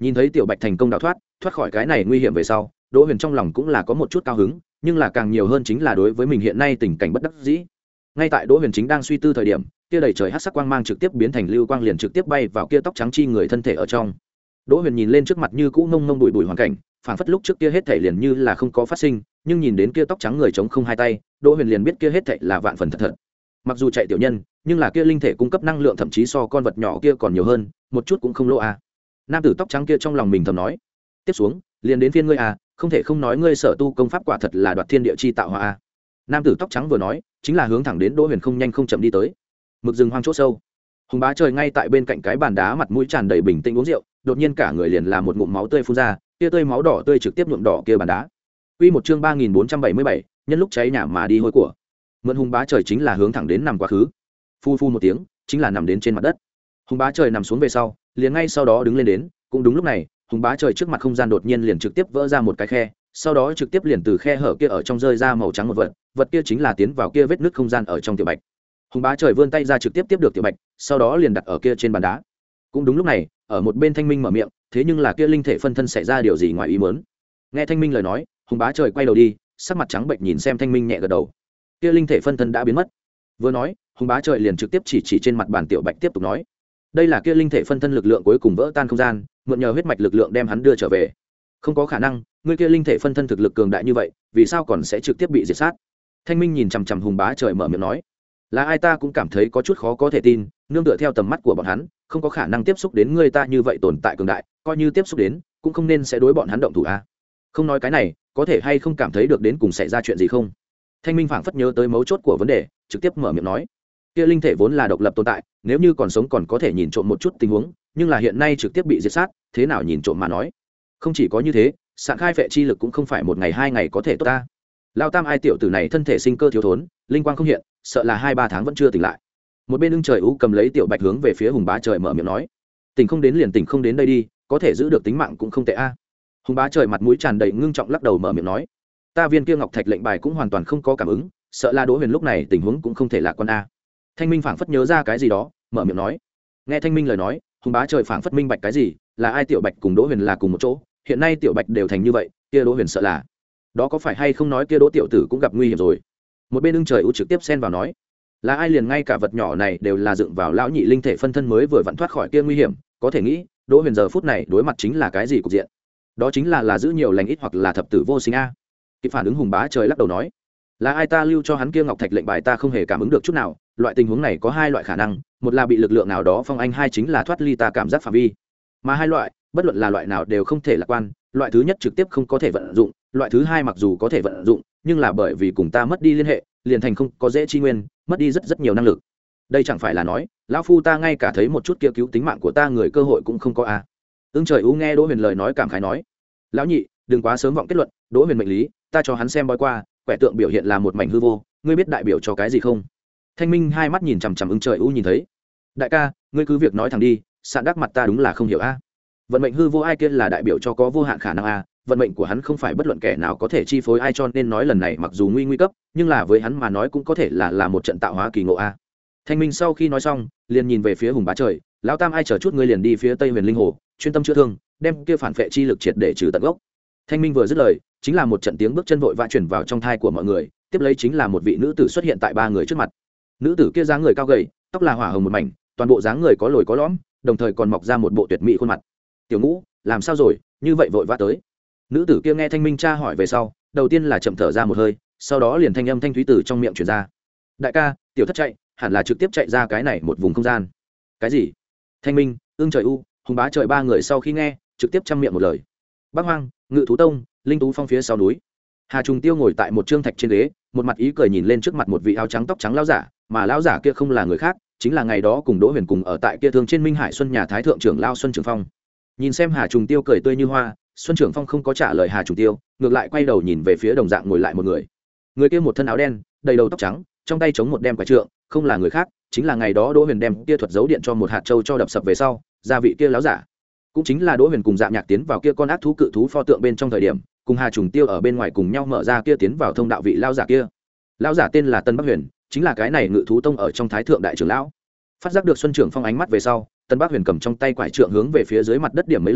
Nhìn thấy tiểu bạch thành công đào thoát thoát khỏi cái này nguy hiểm về sau, Đỗ Huyền trong lòng cũng là có một chút cao hứng, nhưng là càng nhiều hơn chính là đối với mình hiện nay tình cảnh bất đắc dĩ. Ngay tại Đỗ Huyền chính đang suy tư thời điểm, kia đầy trời hắc sắc quang mang trực tiếp biến thành lưu quang liền trực tiếp bay vào kia tóc trắng chi người thân thể ở trong. Đỗ Huyền nhìn lên trước mặt như cũ ngông ngông bụi bụi hoàn cảnh, phảng phất lúc trước kia hết thảy liền như là không có phát sinh, nhưng nhìn đến kia tóc trắng người chống không hai tay, Đỗ Huyền liền biết kia hết thảy là vạn phần thật thật. Mặc dù chạy tiểu nhân, nhưng là kia linh thể cung cấp năng lượng thậm chí so con vật nhỏ kia còn nhiều hơn, một chút cũng không lỗ à. Nam tử tóc trắng kia trong lòng mình thầm nói, tiếp xuống, liền đến phiên ngươi à, không thể không nói ngươi sở tu công pháp quả thật là đoạt thiên địa chi tạo hóa à. Nam tử tóc trắng vừa nói, chính là hướng thẳng đến Đỗ Huyền không nhanh không chậm đi tới. Mực rừng hoang chỗ sâu, Hùng Bá Trời ngay tại bên cạnh cái bàn đá mặt mũi tràn đầy bình tĩnh uống rượu, đột nhiên cả người liền là một ngụm máu tươi phun ra, kia tươi máu đỏ tươi trực tiếp nhuộm đỏ kia bàn đá. Quy một chương ba nghìn bốn trăm bảy mươi bảy, nhân lúc cháy nhà mà đi hôi của. Mượn Hùng Bá Trời chính là hướng thẳng đến nằm quá khứ. Phu phu một tiếng, chính là nằm đến trên mặt đất. Hùng Bá Trời nằm xuống về sau, liền ngay sau đó đứng lên đến, cũng đúng lúc này, Hùng Bá Trời trước mặt không gian đột nhiên liền trực tiếp vỡ ra một cái khe, sau đó trực tiếp liền từ khe hở kia ở trong rơi ra màu trắng một vật, vật kia chính là tiến vào kia vết nứt không gian ở trong tiểu bạch. Hùng Bá Trời vươn tay ra trực tiếp tiếp được tiểu bạch, sau đó liền đặt ở kia trên bàn đá. Cũng đúng lúc này, ở một bên Thanh Minh mở miệng, thế nhưng là kia linh thể phân thân xảy ra điều gì ngoài ý muốn. Nghe Thanh Minh lời nói, Hùng Bá Trời quay đầu đi, sắc mặt trắng bệch nhìn xem Thanh Minh nhẹ gật đầu. Kia linh thể phân thân đã biến mất. Vừa nói, Hùng Bá Trời liền trực tiếp chỉ chỉ trên mặt bàn tiểu bạch tiếp tục nói, đây là kia linh thể phân thân lực lượng cuối cùng vỡ tan không gian, mượn nhờ huyết mạch lực lượng đem hắn đưa trở về. Không có khả năng, ngươi kia linh thể phân thân thực lực cường đại như vậy, vì sao còn sẽ trực tiếp bị diệt sát? Thanh Minh nhìn chằm chằm Hùng Bá Trời mở miệng nói, là ai ta cũng cảm thấy có chút khó có thể tin, nương tựa theo tầm mắt của bọn hắn, không có khả năng tiếp xúc đến ngươi ta như vậy tồn tại cường đại, coi như tiếp xúc đến, cũng không nên sẽ đối bọn hắn động thủ a. Không nói cái này, có thể hay không cảm thấy được đến cùng xảy ra chuyện gì không? Thanh Minh phảng phất nhớ tới mấu chốt của vấn đề, trực tiếp mở miệng nói, kia linh thể vốn là độc lập tồn tại, nếu như còn sống còn có thể nhìn trộm một chút tình huống, nhưng là hiện nay trực tiếp bị diệt sát, thế nào nhìn trộm mà nói? Không chỉ có như thế, sạn khai phệ chi lực cũng không phải một ngày hai ngày có thể tốt ta. Lao Tam ai tiểu tử này thân thể sinh cơ thiếu thốn, linh quang không hiện, sợ là hai ba tháng vẫn chưa tỉnh lại. Một bên ưng trời ú cầm lấy tiểu bạch hướng về phía Hùng Bá Trời mở miệng nói, tỉnh không đến liền tỉnh không đến đây đi, có thể giữ được tính mạng cũng không tệ a. Hùng Bá Trời mặt mũi tràn đầy ngưng trọng lắc đầu mở miệng nói, ta viên kia ngọc thạch lệnh bài cũng hoàn toàn không có cảm ứng, sợ là Đỗ Huyền lúc này tình huống cũng không thể lạc quan a. Thanh Minh phảng phất nhớ ra cái gì đó, mở miệng nói. Nghe Thanh Minh lời nói, Hùng Bá Trời phảng phất minh bạch cái gì, là ai tiểu bạch cùng Đỗ Huyền là cùng một chỗ, hiện nay tiểu bạch đều thành như vậy, kia Đỗ Huyền sợ là, đó có phải hay không nói kia Đỗ tiểu tử cũng gặp nguy hiểm rồi. Một bên ưng trời ú trực tiếp xen vào nói, là ai liền ngay cả vật nhỏ này đều là dựng vào lão nhị linh thể phân thân mới vừa vặn thoát khỏi kia nguy hiểm, có thể nghĩ, Đỗ Huyền giờ phút này đối mặt chính là cái gì cục diện. Đó chính là là giữ nhiều lành ít hoặc là thập tử vô sinh a. Kịp phản ứng Hùng Bá Trời lắc đầu nói, là ai ta lưu cho hắn kia ngọc thạch lệnh bài ta không hề cảm ứng được chút nào, loại tình huống này có hai loại khả năng, một là bị lực lượng nào đó phong anh, hai chính là thoát ly ta cảm giác phạm vi. Mà hai loại, bất luận là loại nào đều không thể lạc quan, loại thứ nhất trực tiếp không có thể vận dụng, loại thứ hai mặc dù có thể vận dụng, nhưng là bởi vì cùng ta mất đi liên hệ, liền thành không có dễ chi nguyên, mất đi rất rất nhiều năng lực. Đây chẳng phải là nói, lão phu ta ngay cả thấy một chút kia cứu tính mạng của ta người cơ hội cũng không có a. À. Ưng trời ú nghe Đỗ Huyền lời nói cảm khái nói, lão nhị, đừng quá sớm vọng kết luận, Đỗ Huyền mệnh lý, ta cho hắn xem bói qua, quẻ tượng biểu hiện là một mảnh hư vô, ngươi biết đại biểu cho cái gì không? Thanh Minh hai mắt nhìn chằm chằm Ưng trời ú nhìn thấy, đại ca, ngươi cứ việc nói thẳng đi, sạn đắc mặt ta đúng là không hiểu a. À. Vận mệnh hư vô ai kia là đại biểu cho có vô hạn khả năng a, à. Vận mệnh của hắn không phải bất luận kẻ nào có thể chi phối ai, cho nên nói lần này mặc dù nguy nguy cấp, nhưng là với hắn mà nói cũng có thể là là một trận tạo hóa kỳ ngộ a. À. Thanh Minh sau khi nói xong, liền nhìn về phía Hùng Bá Trời, lão Tam ai chờ chút ngươi liền đi phía Tây Huyền Linh Hồ, chuyên tâm chữa thương, đem kia phản phệ chi lực triệt để trừ tận gốc. Thanh Minh vừa dứt lời, chính là một trận tiếng bước chân vội vã truyền vào trong thai của mọi người, tiếp lấy chính là một vị nữ tử xuất hiện tại ba người trước mặt. Nữ tử kia dáng người cao gầy, tóc là hỏa hồng một mảnh, toàn bộ dáng người có lồi có lõm, đồng thời còn mọc ra một bộ tuyệt mỹ khuôn mặt. Tiểu Ngũ, làm sao rồi, như vậy vội vã tới? Nữ tử kia nghe Thanh Minh tra hỏi về sau, đầu tiên là chậm thở ra một hơi, sau đó liền thanh âm thanh thúy từ trong miệng truyền ra. Đại ca, tiểu thất chạy, hẳn là trực tiếp chạy ra cái này một vùng không gian. Cái gì? Thanh Minh, Ưng Trời U, Hùng Bá Trời ba người sau khi nghe, trực tiếp chăm miệng một lời. Bắc Hoang, Ngự Thú Tông, Linh Tú Phong phía sau núi. Hà Trùng Tiêu ngồi tại một trương thạch trên ghế, một mặt ý cười nhìn lên trước mặt một vị áo trắng tóc trắng lão giả, mà lão giả kia không là người khác, chính là ngày đó cùng Đỗ Huyền cùng ở tại kia thương trên Minh Hải Xuân nhà thái thượng trưởng lão Xuân Trường Phong. Nhìn xem Hà Trùng Tiêu cười tươi như hoa, Xuân Trường Phong không có trả lời Hà Trùng Tiêu, ngược lại quay đầu nhìn về phía đồng dạng ngồi lại một người. Người kia một thân áo đen, đầy đầu tóc trắng, trong tay chống một đem quả trượng, không là người khác, chính là ngày đó Đỗ Huyền đem kia thuật giấu điện cho một hạt châu cho đập sập về sau, gia vị kia lão giả. Cũng chính là Đỗ Huyền cùng Dạ Nhạc tiến vào kia con ác thú cự thú pho tượng bên trong thời điểm, cùng Hà Trùng Tiêu ở bên ngoài cùng nhau mở ra kia tiến vào thông đạo vị lão giả kia. Lão giả tên là Tân Bắc Huyền, chính là cái này Ngự Thú Tông ở trong thái thượng đại trưởng lão. Phát giác được Xuân Trường Phong ánh mắt về sau, Tân Bắc Huyền cầm trong tay quải trượng hướng về phía dưới mặt đất điểm mấy lần,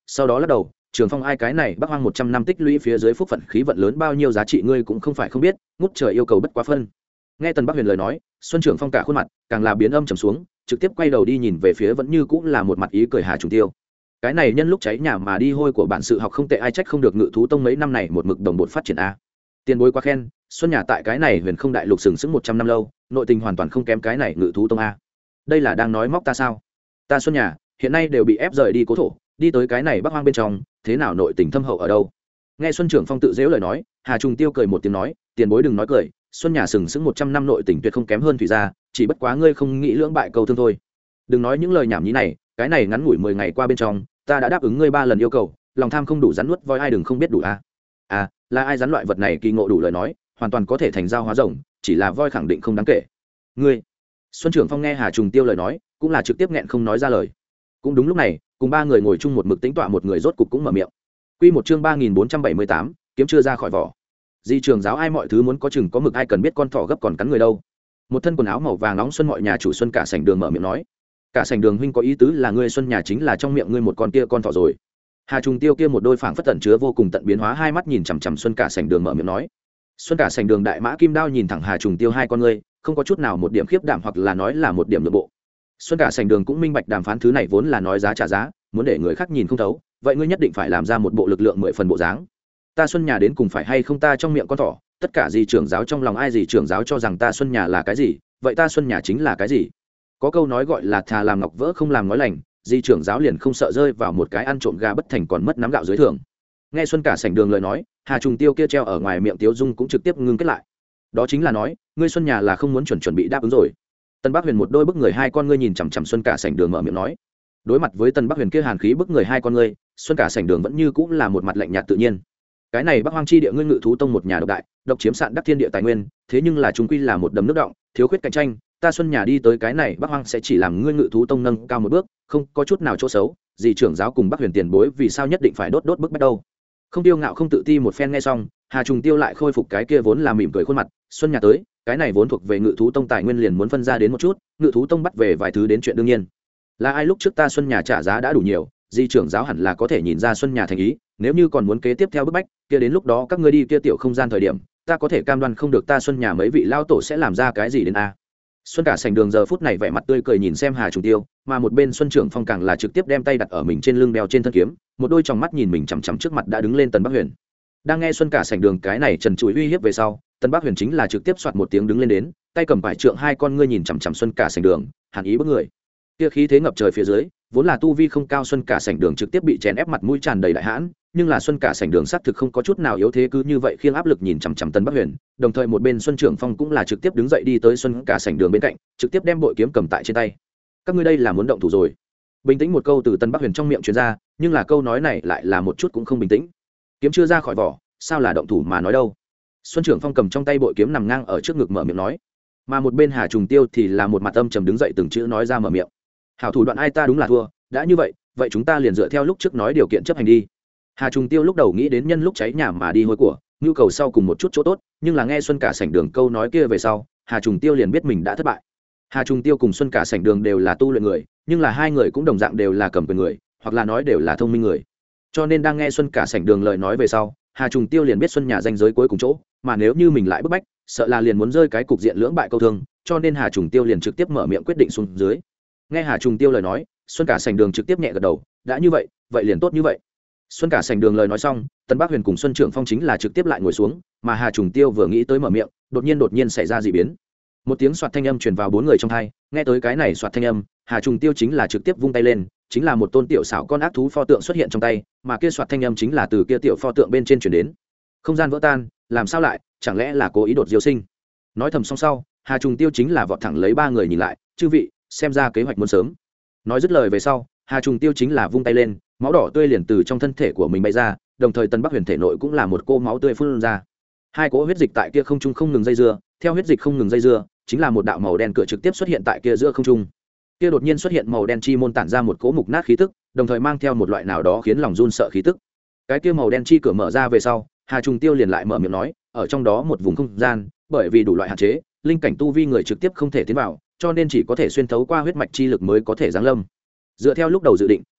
sau đó lắc đầu. Trường Phong, ai cái này Bắc Hoang một trăm năm tích lũy phía dưới phúc phận khí vận lớn bao nhiêu giá trị ngươi cũng không phải không biết, ngút trời yêu cầu bất quá phân. Nghe Tần Bắc Huyền lời nói, Xuân Trường Phong cả khuôn mặt càng là biến âm trầm xuống, trực tiếp quay đầu đi nhìn về phía vẫn như cũng là một mặt ý cười Hà Trùng Tiêu. Cái này nhân lúc cháy nhà mà đi hôi của bản sự học không tệ, ai trách không được Ngự thú tông mấy năm này một mực đồng bộ phát triển a. Tiền bối quá khen, Xuân nhà tại cái này Huyền Không đại lục sừng sững một trăm năm lâu, nội tình hoàn toàn không kém cái này Ngự thú tông a. Đây là đang nói móc ta sao? Ta Xuân nhà hiện nay đều bị ép rời đi cố thổ, đi tới cái này Bắc Hoang bên trong, thế nào nội tình thâm hậu ở đâu? Nghe Xuân Trưởng Phong tự dễu lời nói, Hà Trùng Tiêu cười một tiếng nói, tiền bối đừng nói cười, Xuân nhà sừng sững một trăm năm nội tình tuyệt không kém hơn thủy gia, chỉ bất quá ngươi không nghĩ lưỡng bại câu thương thôi. Đừng nói những lời nhảm nhí này, cái này ngắn ngủi mười ngày qua bên trong, ta đã đáp ứng ngươi ba lần yêu cầu, lòng tham không đủ rắn nuốt voi ai đừng không biết đủ a. À? à, là ai rắn loại vật này kỳ ngộ đủ lời nói, hoàn toàn có thể thành dao hóa rồng, chỉ là voi khẳng định không đáng kể. Ngươi. Xuân Trưởng Phong nghe Hà Trùng Tiêu lời nói, cũng là trực tiếp nghẹn không nói ra lời. Cũng đúng lúc này, cùng ba người ngồi chung một mực tính tọa một người rốt cục cũng mở miệng. Quy một chương ba nghìn bốn trăm bảy mươi tám, kiếm chưa ra khỏi vỏ. Di trường giáo ai mọi thứ muốn có chừng có mực, ai cần biết con thỏ gấp còn cắn người đâu. Một thân quần áo màu vàng nóng Xuân mọi nhà chủ Xuân Cả Sảnh Đường mở miệng nói. Cả Sảnh Đường huynh có ý tứ là ngươi Xuân nhà chính là trong miệng ngươi một con kia con thỏ rồi. Hà Trùng Tiêu kia một đôi phảng phất tận chứa vô cùng tận biến hóa hai mắt nhìn chằm chằm Xuân Cả Sảnh Đường mở miệng nói. Xuân Cả Sảnh Đường đại mã kim đao nhìn thẳng Hà Trùng Tiêu hai con ngươi, không có chút nào một điểm khiếp đảm hoặc là nói là một điểm nhượng bộ. Xuân Cả Sảnh Đường cũng minh bạch đàm phán thứ này vốn là nói giá trả giá, muốn để người khác nhìn không thấu, vậy ngươi nhất định phải làm ra một bộ lực lượng mười phần bộ dáng. Ta Xuân nhà đến cùng phải hay không ta trong miệng con thỏ, tất cả gì trưởng giáo trong lòng ai gì trưởng giáo cho rằng ta Xuân nhà là cái gì, vậy ta Xuân nhà chính là cái gì. Có câu nói gọi là thà làm ngọc vỡ không làm nói lành, di trưởng giáo liền không sợ rơi vào một cái ăn trộm gà bất thành còn mất nắm gạo dưới thường. Nghe Xuân Cả Sảnh Đường lời nói, Hà Trùng Tiêu kia treo ở ngoài miệng Tiếu Dung cũng trực tiếp ngưng kết lại. Đó chính là nói, ngươi Xuân nhà là không muốn chuẩn chuẩn bị đáp ứng rồi. Tân Bắc Huyền một đôi bức người hai con ngươi nhìn chằm chằm Xuân Cả Sảnh Đường mở miệng nói. Đối mặt với Tân Bắc Huyền kia hàn khí bức người hai con ngươi, Xuân Cả Sảnh Đường vẫn như cũng là một mặt lạnh nhạt tự nhiên. Cái này Bắc Hoang chi địa ngươi Ngự thú tông một nhà độc đại, độc chiếm sạn đắc thiên địa tài nguyên, thế nhưng là chúng quy là một đầm nước động, thiếu khuyết cạnh tranh, ta Xuân nhà đi tới cái này Bắc Hoang sẽ chỉ làm ngươi Ngự thú tông nâng cao một bước, không có chút nào chỗ xấu, gì trưởng giáo cùng Bắc Huyền tiền bối vì sao nhất định phải đốt đốt bức bách đâu. Không tiêu ngạo không tự ti một phen nghe xong, Hà Trùng Tiêu lại khôi phục cái kia vốn là mỉm cười khuôn mặt, Xuân nhà tới, cái này vốn thuộc về Ngự thú tông tài nguyên liền muốn phân ra đến một chút, Ngự thú tông bắt về vài thứ đến chuyện đương nhiên. Là ai lúc trước ta Xuân nhà trả giá đã đủ nhiều, di trưởng giáo hẳn là có thể nhìn ra Xuân nhà thành ý, nếu như còn muốn kế tiếp theo bức bách, kia đến lúc đó các ngươi đi kia tiểu không gian thời điểm, ta có thể cam đoan không được ta Xuân nhà mấy vị lao tổ sẽ làm ra cái gì đến a. Xuân Cả Sảnh Đường giờ phút này vẻ mặt tươi cười nhìn xem Hà Trùng Tiêu, mà một bên Xuân Trưởng Phong càng là trực tiếp đem tay đặt ở mình trên lưng đeo trên thân kiếm, một đôi tròng mắt nhìn mình chằm chằm trước mặt đã đứng lên Tần Bắc Huyền. Đang nghe Xuân Cả Sảnh Đường cái này trần trụi uy hiếp về sau, Tần Bắc Huyền chính là trực tiếp soạt một tiếng đứng lên đến, tay cầm vải trượng hai con ngươi nhìn chằm chằm Xuân Cả Sảnh Đường, hàn ý bức người. Kia khí thế ngập trời phía dưới, vốn là tu vi không cao Xuân Cả Sảnh Đường trực tiếp bị chèn ép mặt mũi tràn đầy đại hãn, nhưng là Xuân Cả Sảnh Đường xác thực không có chút nào yếu thế, cứ như vậy khiêng áp lực nhìn chằm chằm Tần Bắc Huyền, đồng thời một bên Xuân Trưởng Phong cũng là trực tiếp đứng dậy đi tới Xuân Cả Sảnh Đường bên cạnh, trực tiếp đem bội kiếm cầm tại trên tay. Các ngươi đây là muốn động thủ rồi? Bình tĩnh một câu từ Tần Bắc Huyền trong miệng truyền ra, nhưng là câu nói này lại là một chút cũng không bình tĩnh. Kiếm chưa ra khỏi vỏ, sao là động thủ mà nói đâu? Xuân Trưởng Phong cầm trong tay bội kiếm nằm ngang ở trước ngực mở miệng nói, mà một bên Hà Trùng Tiêu thì là một mặt âm trầm đứng dậy từng chữ nói ra mở miệng. Hảo thủ đoạn ai ta đúng là thua, đã như vậy, vậy chúng ta liền dựa theo lúc trước nói điều kiện chấp hành đi. Hà Trùng Tiêu lúc đầu nghĩ đến nhân lúc cháy nhà mà đi hôi của, nhu cầu sau cùng một chút chỗ tốt, nhưng là nghe Xuân Cả Sảnh Đường câu nói kia về sau, Hà Trùng Tiêu liền biết mình đã thất bại. Hà Trùng Tiêu cùng Xuân Cả Sảnh Đường đều là tu luyện người, nhưng là hai người cũng đồng dạng đều là cầm quyền người, hoặc là nói đều là thông minh người. Cho nên đang nghe Xuân Cả Sảnh Đường lời nói về sau, Hà Trùng Tiêu liền biết Xuân nhà danh giới cuối cùng chỗ, mà nếu như mình lại bức bách, sợ là liền muốn rơi cái cục diện lưỡng bại câu thương, cho nên Hà Trùng Tiêu liền trực tiếp mở miệng quyết định xuống dưới. Nghe Hà Trùng Tiêu lời nói, Xuân Cả Sảnh Đường trực tiếp nhẹ gật đầu, đã như vậy, vậy liền tốt như vậy. Xuân Cả Sảnh Đường lời nói xong, Tần Bắc Huyền cùng Xuân Trưởng Phong chính là trực tiếp lại ngồi xuống, mà Hà Trùng Tiêu vừa nghĩ tới mở miệng, đột nhiên đột nhiên xảy ra dị biến. Một tiếng xoạt thanh âm truyền vào bốn người trong tai, nghe tới cái này xoạt thanh âm, Hà Trùng Tiêu chính là trực tiếp vung tay lên, chính là một tôn tiểu xảo con ác thú pho tượng xuất hiện trong tay, mà kia xoạt thanh âm chính là từ kia tiểu pho tượng bên trên truyền đến. Không gian vỡ tan, làm sao lại, chẳng lẽ là cố ý đột diêu sinh? Nói thầm xong sau, Hà Trùng Tiêu chính là vọt thẳng lấy ba người nhìn lại, chư vị, xem ra kế hoạch muốn sớm. Nói dứt lời về sau, Hà Trùng Tiêu chính là vung tay lên, máu đỏ tươi liền từ trong thân thể của mình bay ra, đồng thời Tần Bắc Huyền thể nội cũng là một cô máu tươi phun ra. Hai cỗ huyết dịch tại kia không trung không ngừng dây dưa, theo huyết dịch không ngừng dây dưa, chính là một đạo màu đen cửa trực tiếp xuất hiện tại kia giữa không trung. Kia đột nhiên xuất hiện màu đen chi môn tản ra một cỗ mục nát khí tức, đồng thời mang theo một loại nào đó khiến lòng run sợ khí tức. Cái kia màu đen chi cửa mở ra về sau, Hà Trùng Tiêu liền lại mở miệng nói, ở trong đó một vùng không gian, bởi vì đủ loại hạn chế, linh cảnh tu vi người trực tiếp không thể tiến vào, cho nên chỉ có thể xuyên thấu qua huyết mạch chi lực mới có thể giáng lâm. Dựa theo lúc đầu dự định,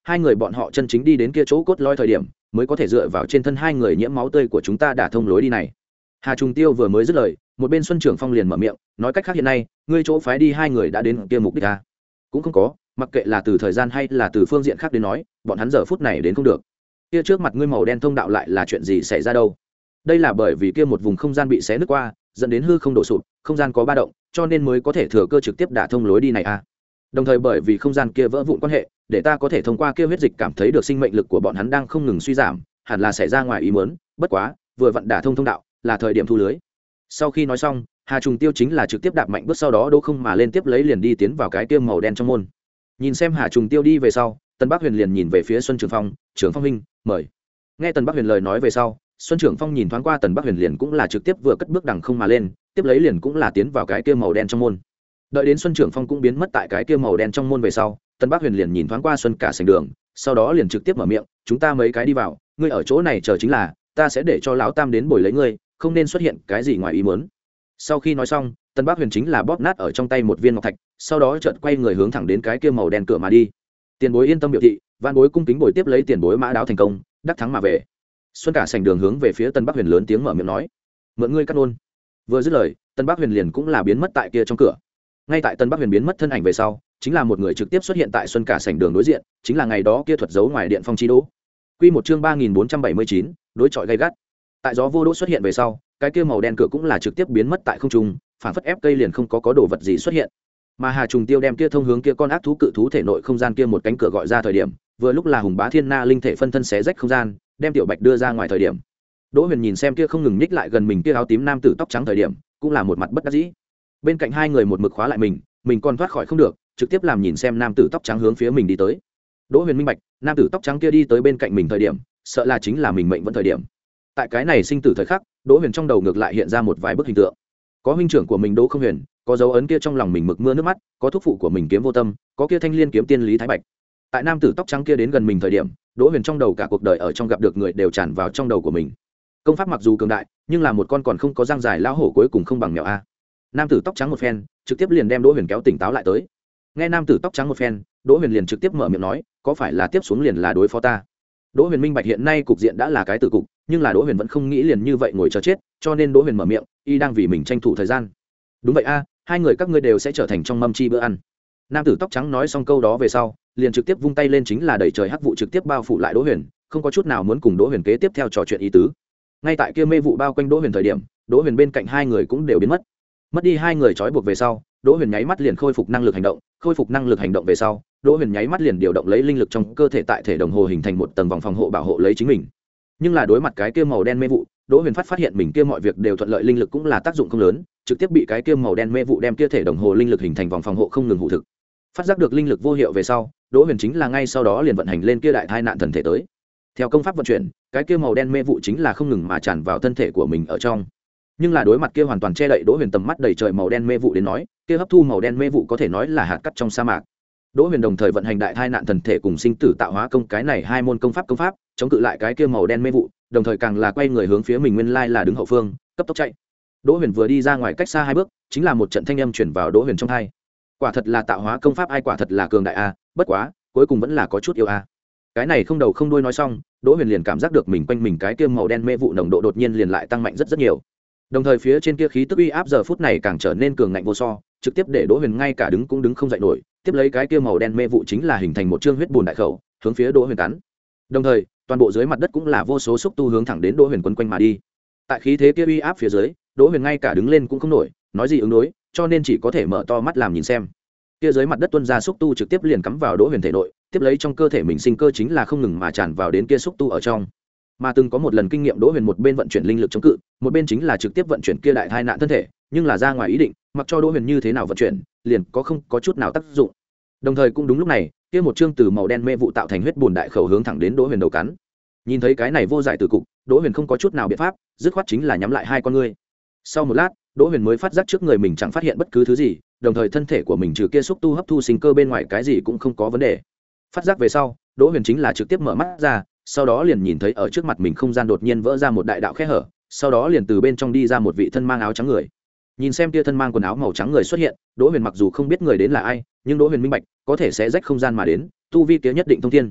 hai người bọn họ chân chính đi đến kia chỗ cốt lõi thời điểm mới có thể dựa vào trên thân hai người nhiễm máu tươi của chúng ta đả thông lối đi này. Hà Trùng Tiêu vừa mới dứt lời, một bên Xuân Trưởng Phong liền mở miệng nói, cách khác hiện nay ngươi chỗ phái đi hai người đã đến kia mục đích à? Cũng không có, mặc kệ là từ thời gian hay là từ phương diện khác đến nói, bọn hắn giờ phút này đến không được. Kia trước mặt ngươi màu đen thông đạo lại là chuyện gì xảy ra đâu? Đây là bởi vì kia một vùng không gian bị xé nứt qua, dẫn đến hư không đổ sụp, không gian có ba động, cho nên mới có thể thừa cơ trực tiếp đả thông lối đi này à? Đồng thời bởi vì không gian kia vỡ vụn quan hệ, để ta có thể thông qua kia huyết dịch cảm thấy được sinh mệnh lực của bọn hắn đang không ngừng suy giảm, hẳn là xảy ra ngoài ý muốn, bất quá, vừa vặn đả thông thông đạo, là thời điểm thu lưới. Sau khi nói xong, Hà Trùng Tiêu chính là trực tiếp đạp mạnh bước sau đó đỗ không mà lên tiếp lấy liền đi tiến vào cái kia màu đen trong môn. Nhìn xem Hà Trùng Tiêu đi về sau, Tần Bắc Huyền liền nhìn về phía Xuân Trường Phong, "Trường Phong huynh, mời." Nghe Tần Bắc Huyền lời nói về sau, Xuân Trường Phong nhìn thoáng qua Tần Bắc Huyền liền cũng là trực tiếp vừa cất bước đằng không mà lên, tiếp lấy liền cũng là tiến vào cái kia màu đen trong môn. Đợi đến Xuân Trường Phong cũng biến mất tại cái kia màu đen trong môn về sau, Tần Bắc Huyền liền nhìn thoáng qua Xuân Cả Sảnh Đường, sau đó liền trực tiếp mở miệng, "Chúng ta mấy cái đi vào, ngươi ở chỗ này chờ chính là, ta sẽ để cho lão tam đến bồi lấy ngươi, không nên xuất hiện cái gì ngoài ý muốn." Sau khi nói xong, Tần Bắc Huyền chính là bóp nát ở trong tay một viên ngọc thạch, sau đó chợt quay người hướng thẳng đến cái kia màu đen cửa mà đi. Tiền bối yên tâm biểu thị, vạn bối cung kính bồi tiếp lấy tiền bối mã đáo thành công, đắc thắng mà về. Xuân Cả Sảnh Đường hướng về phía Tần Bắc Huyền lớn tiếng mở miệng nói, "Mượn ngươi cắt nôn." Vừa dứt lời, Tần Bắc Huyền liền cũng là biến mất tại kia trong cửa. Ngay tại Tần Bắc Huyền biến mất thân ảnh về sau, chính là một người trực tiếp xuất hiện tại Xuân Cả Sảnh Đường đối diện, chính là ngày đó kia thuật giấu ngoài điện phong chi đỗ. Quy một chương ba nghìn bốn trăm bảy mươi chín, đối chọi gay gắt. Tại gió vô đỗ xuất hiện về sau, cái kia màu đen cửa cũng là trực tiếp biến mất tại không trung, phản phất ép cây liền không có có đồ vật gì xuất hiện. Mà Hà Trùng Tiêu đem kia thông hướng kia con ác thú cự thú thể nội không gian kia một cánh cửa gọi ra thời điểm, vừa lúc là Hùng Bá Thiên Na linh thể phân thân xé rách không gian, đem Tiểu Bạch đưa ra ngoài thời điểm. Đỗ Huyền nhìn xem kia không ngừng nhích lại gần mình kia áo tím nam tử tóc trắng thời điểm, cũng là một mặt bất đắc dĩ. Bên cạnh hai người một mực khóa lại mình, mình còn thoát khỏi không được, trực tiếp làm nhìn xem nam tử tóc trắng hướng phía mình đi tới. Đỗ Huyền minh bạch, nam tử tóc trắng kia đi tới bên cạnh mình thời điểm, sợ là chính là mình mệnh vẫn thời điểm. Tại cái này sinh tử thời khắc, Đỗ Huyền trong đầu ngược lại hiện ra một vài bức hình tượng. Có huynh trưởng của mình Đỗ Không Huyền, có dấu ấn kia trong lòng mình mực mưa nước mắt, có thúc phụ của mình Kiếm Vô Tâm, có kia Thanh Liên kiếm tiên Lý Thái Bạch. Tại nam tử tóc trắng kia đến gần mình thời điểm, Đỗ Huyền trong đầu cả cuộc đời ở trong gặp được người đều tràn vào trong đầu của mình. Công pháp mặc dù cường đại, nhưng là một con còn không có răng dài lão hổ cuối cùng không bằng mèo a. Nam tử tóc trắng một phen, trực tiếp liền đem Đỗ Huyền kéo tỉnh táo lại tới. Nghe nam tử tóc trắng một phen, Đỗ Huyền liền trực tiếp mở miệng nói, có phải là tiếp xuống liền là đối phó ta? Đỗ Huyền minh bạch hiện nay cục diện đã là cái tử cục, nhưng là Đỗ Huyền vẫn không nghĩ liền như vậy ngồi chờ chết, cho nên Đỗ Huyền mở miệng, y đang vì mình tranh thủ thời gian. Đúng vậy a, hai người các ngươi đều sẽ trở thành trong mâm chi bữa ăn. Nam tử tóc trắng nói xong câu đó về sau, liền trực tiếp vung tay lên chính là đẩy trời hắc vụ trực tiếp bao phủ lại Đỗ Huyền, không có chút nào muốn cùng Đỗ Huyền kế tiếp theo trò chuyện ý tứ. Ngay tại kia mê vụ bao quanh Đỗ Huyền thời điểm, Đỗ Huyền bên cạnh hai người cũng đều biến mất. Mất đi hai người trói buộc về sau, Đỗ Huyền nháy mắt liền khôi phục năng lực hành động, khôi phục năng lực hành động về sau, Đỗ Huyền nháy mắt liền điều động lấy linh lực trong cơ thể tại thể đồng hồ hình thành một tầng vòng phòng hộ bảo hộ lấy chính mình. Nhưng là đối mặt cái kia màu đen mê vụ, Đỗ Huyền phát phát hiện mình kia mọi việc đều thuận lợi, linh lực cũng là tác dụng không lớn, trực tiếp bị cái kia màu đen mê vụ đem kia thể đồng hồ linh lực hình thành vòng phòng hộ không ngừng hụ thực. Phát giác được linh lực vô hiệu về sau, Đỗ Huyền chính là ngay sau đó liền vận hành lên kia đại thai nạn thần thể tới. Theo công pháp vận chuyển, cái kia màu đen mê vụ chính là không ngừng mà tràn vào thân thể của mình ở trong. Nhưng là đối mặt kia hoàn toàn che đậy Đỗ Huyền tầm mắt đầy trời màu đen mê vụ đến nói, kia hấp thu màu đen mê vụ có thể nói là hạt cát trong sa mạc. Đỗ Huyền đồng thời vận hành đại thai nạn thần thể cùng sinh tử tạo hóa công cái này hai môn công pháp công pháp, chống cự lại cái kia màu đen mê vụ, đồng thời càng là quay người hướng phía mình nguyên lai là đứng hậu phương, cấp tốc chạy. Đỗ Huyền vừa đi ra ngoài cách xa hai bước, chính là một trận thanh âm truyền vào Đỗ Huyền trong tai. Quả thật là tạo hóa công pháp, ai quả thật là cường đại a, bất quá, cuối cùng vẫn là có chút yêu a. Cái này không đầu không đuôi nói xong, Đỗ Huyền liền cảm giác được mình quanh mình cái kia màu đen mê vụ nồng độ đột nhiên liền lại tăng mạnh rất rất nhiều. Đồng thời phía trên kia khí tức uy áp giờ phút này càng trở nên cường ngạnh vô so, trực tiếp để Đỗ Huyền ngay cả đứng cũng đứng không dậy nổi, tiếp lấy cái kia màu đen mê vụ chính là hình thành một trương huyết bùn đại khẩu, hướng phía Đỗ Huyền cắn. Đồng thời, toàn bộ dưới mặt đất cũng là vô số xúc tu hướng thẳng đến Đỗ Huyền quấn quanh mà đi. Tại khí thế kia uy áp phía dưới, Đỗ Huyền ngay cả đứng lên cũng không nổi, nói gì ứng đối, cho nên chỉ có thể mở to mắt làm nhìn xem. Kia dưới mặt đất tuôn ra xúc tu trực tiếp liền cắm vào Đỗ Huyền thể nội, tiếp lấy trong cơ thể mình sinh cơ chính là không ngừng mà tràn vào đến kia xúc tu ở trong. Mà từng có một lần kinh nghiệm Đỗ Huyền một bên vận chuyển linh lực chống cự, một bên chính là trực tiếp vận chuyển kia đại thai nạn thân thể, nhưng là ra ngoài ý định, mặc cho Đỗ Huyền như thế nào vận chuyển, liền có không có chút nào tác dụng. Đồng thời cũng đúng lúc này, kia một chương từ màu đen mê vụ tạo thành huyết bùn đại khẩu hướng thẳng đến Đỗ Huyền đầu cắn. Nhìn thấy cái này vô giải tử cục, Đỗ Huyền không có chút nào biện pháp, dứt khoát chính là nhắm lại hai con ngươi. Sau một lát, Đỗ Huyền mới phát giác trước người mình chẳng phát hiện bất cứ thứ gì, đồng thời thân thể của mình trừ kia xúc tu hấp thu sinh cơ bên ngoài cái gì cũng không có vấn đề. Phát giác về sau, Đỗ Huyền chính là trực tiếp mở mắt ra, sau đó liền nhìn thấy ở trước mặt mình không gian đột nhiên vỡ ra một đại đạo khe hở, sau đó liền từ bên trong đi ra một vị thân mang áo trắng người. Nhìn xem kia thân mang quần áo màu trắng người xuất hiện, Đỗ Huyền mặc dù không biết người đến là ai, nhưng Đỗ Huyền minh bạch, có thể sẽ rách không gian mà đến, tu vi kia nhất định thông thiên.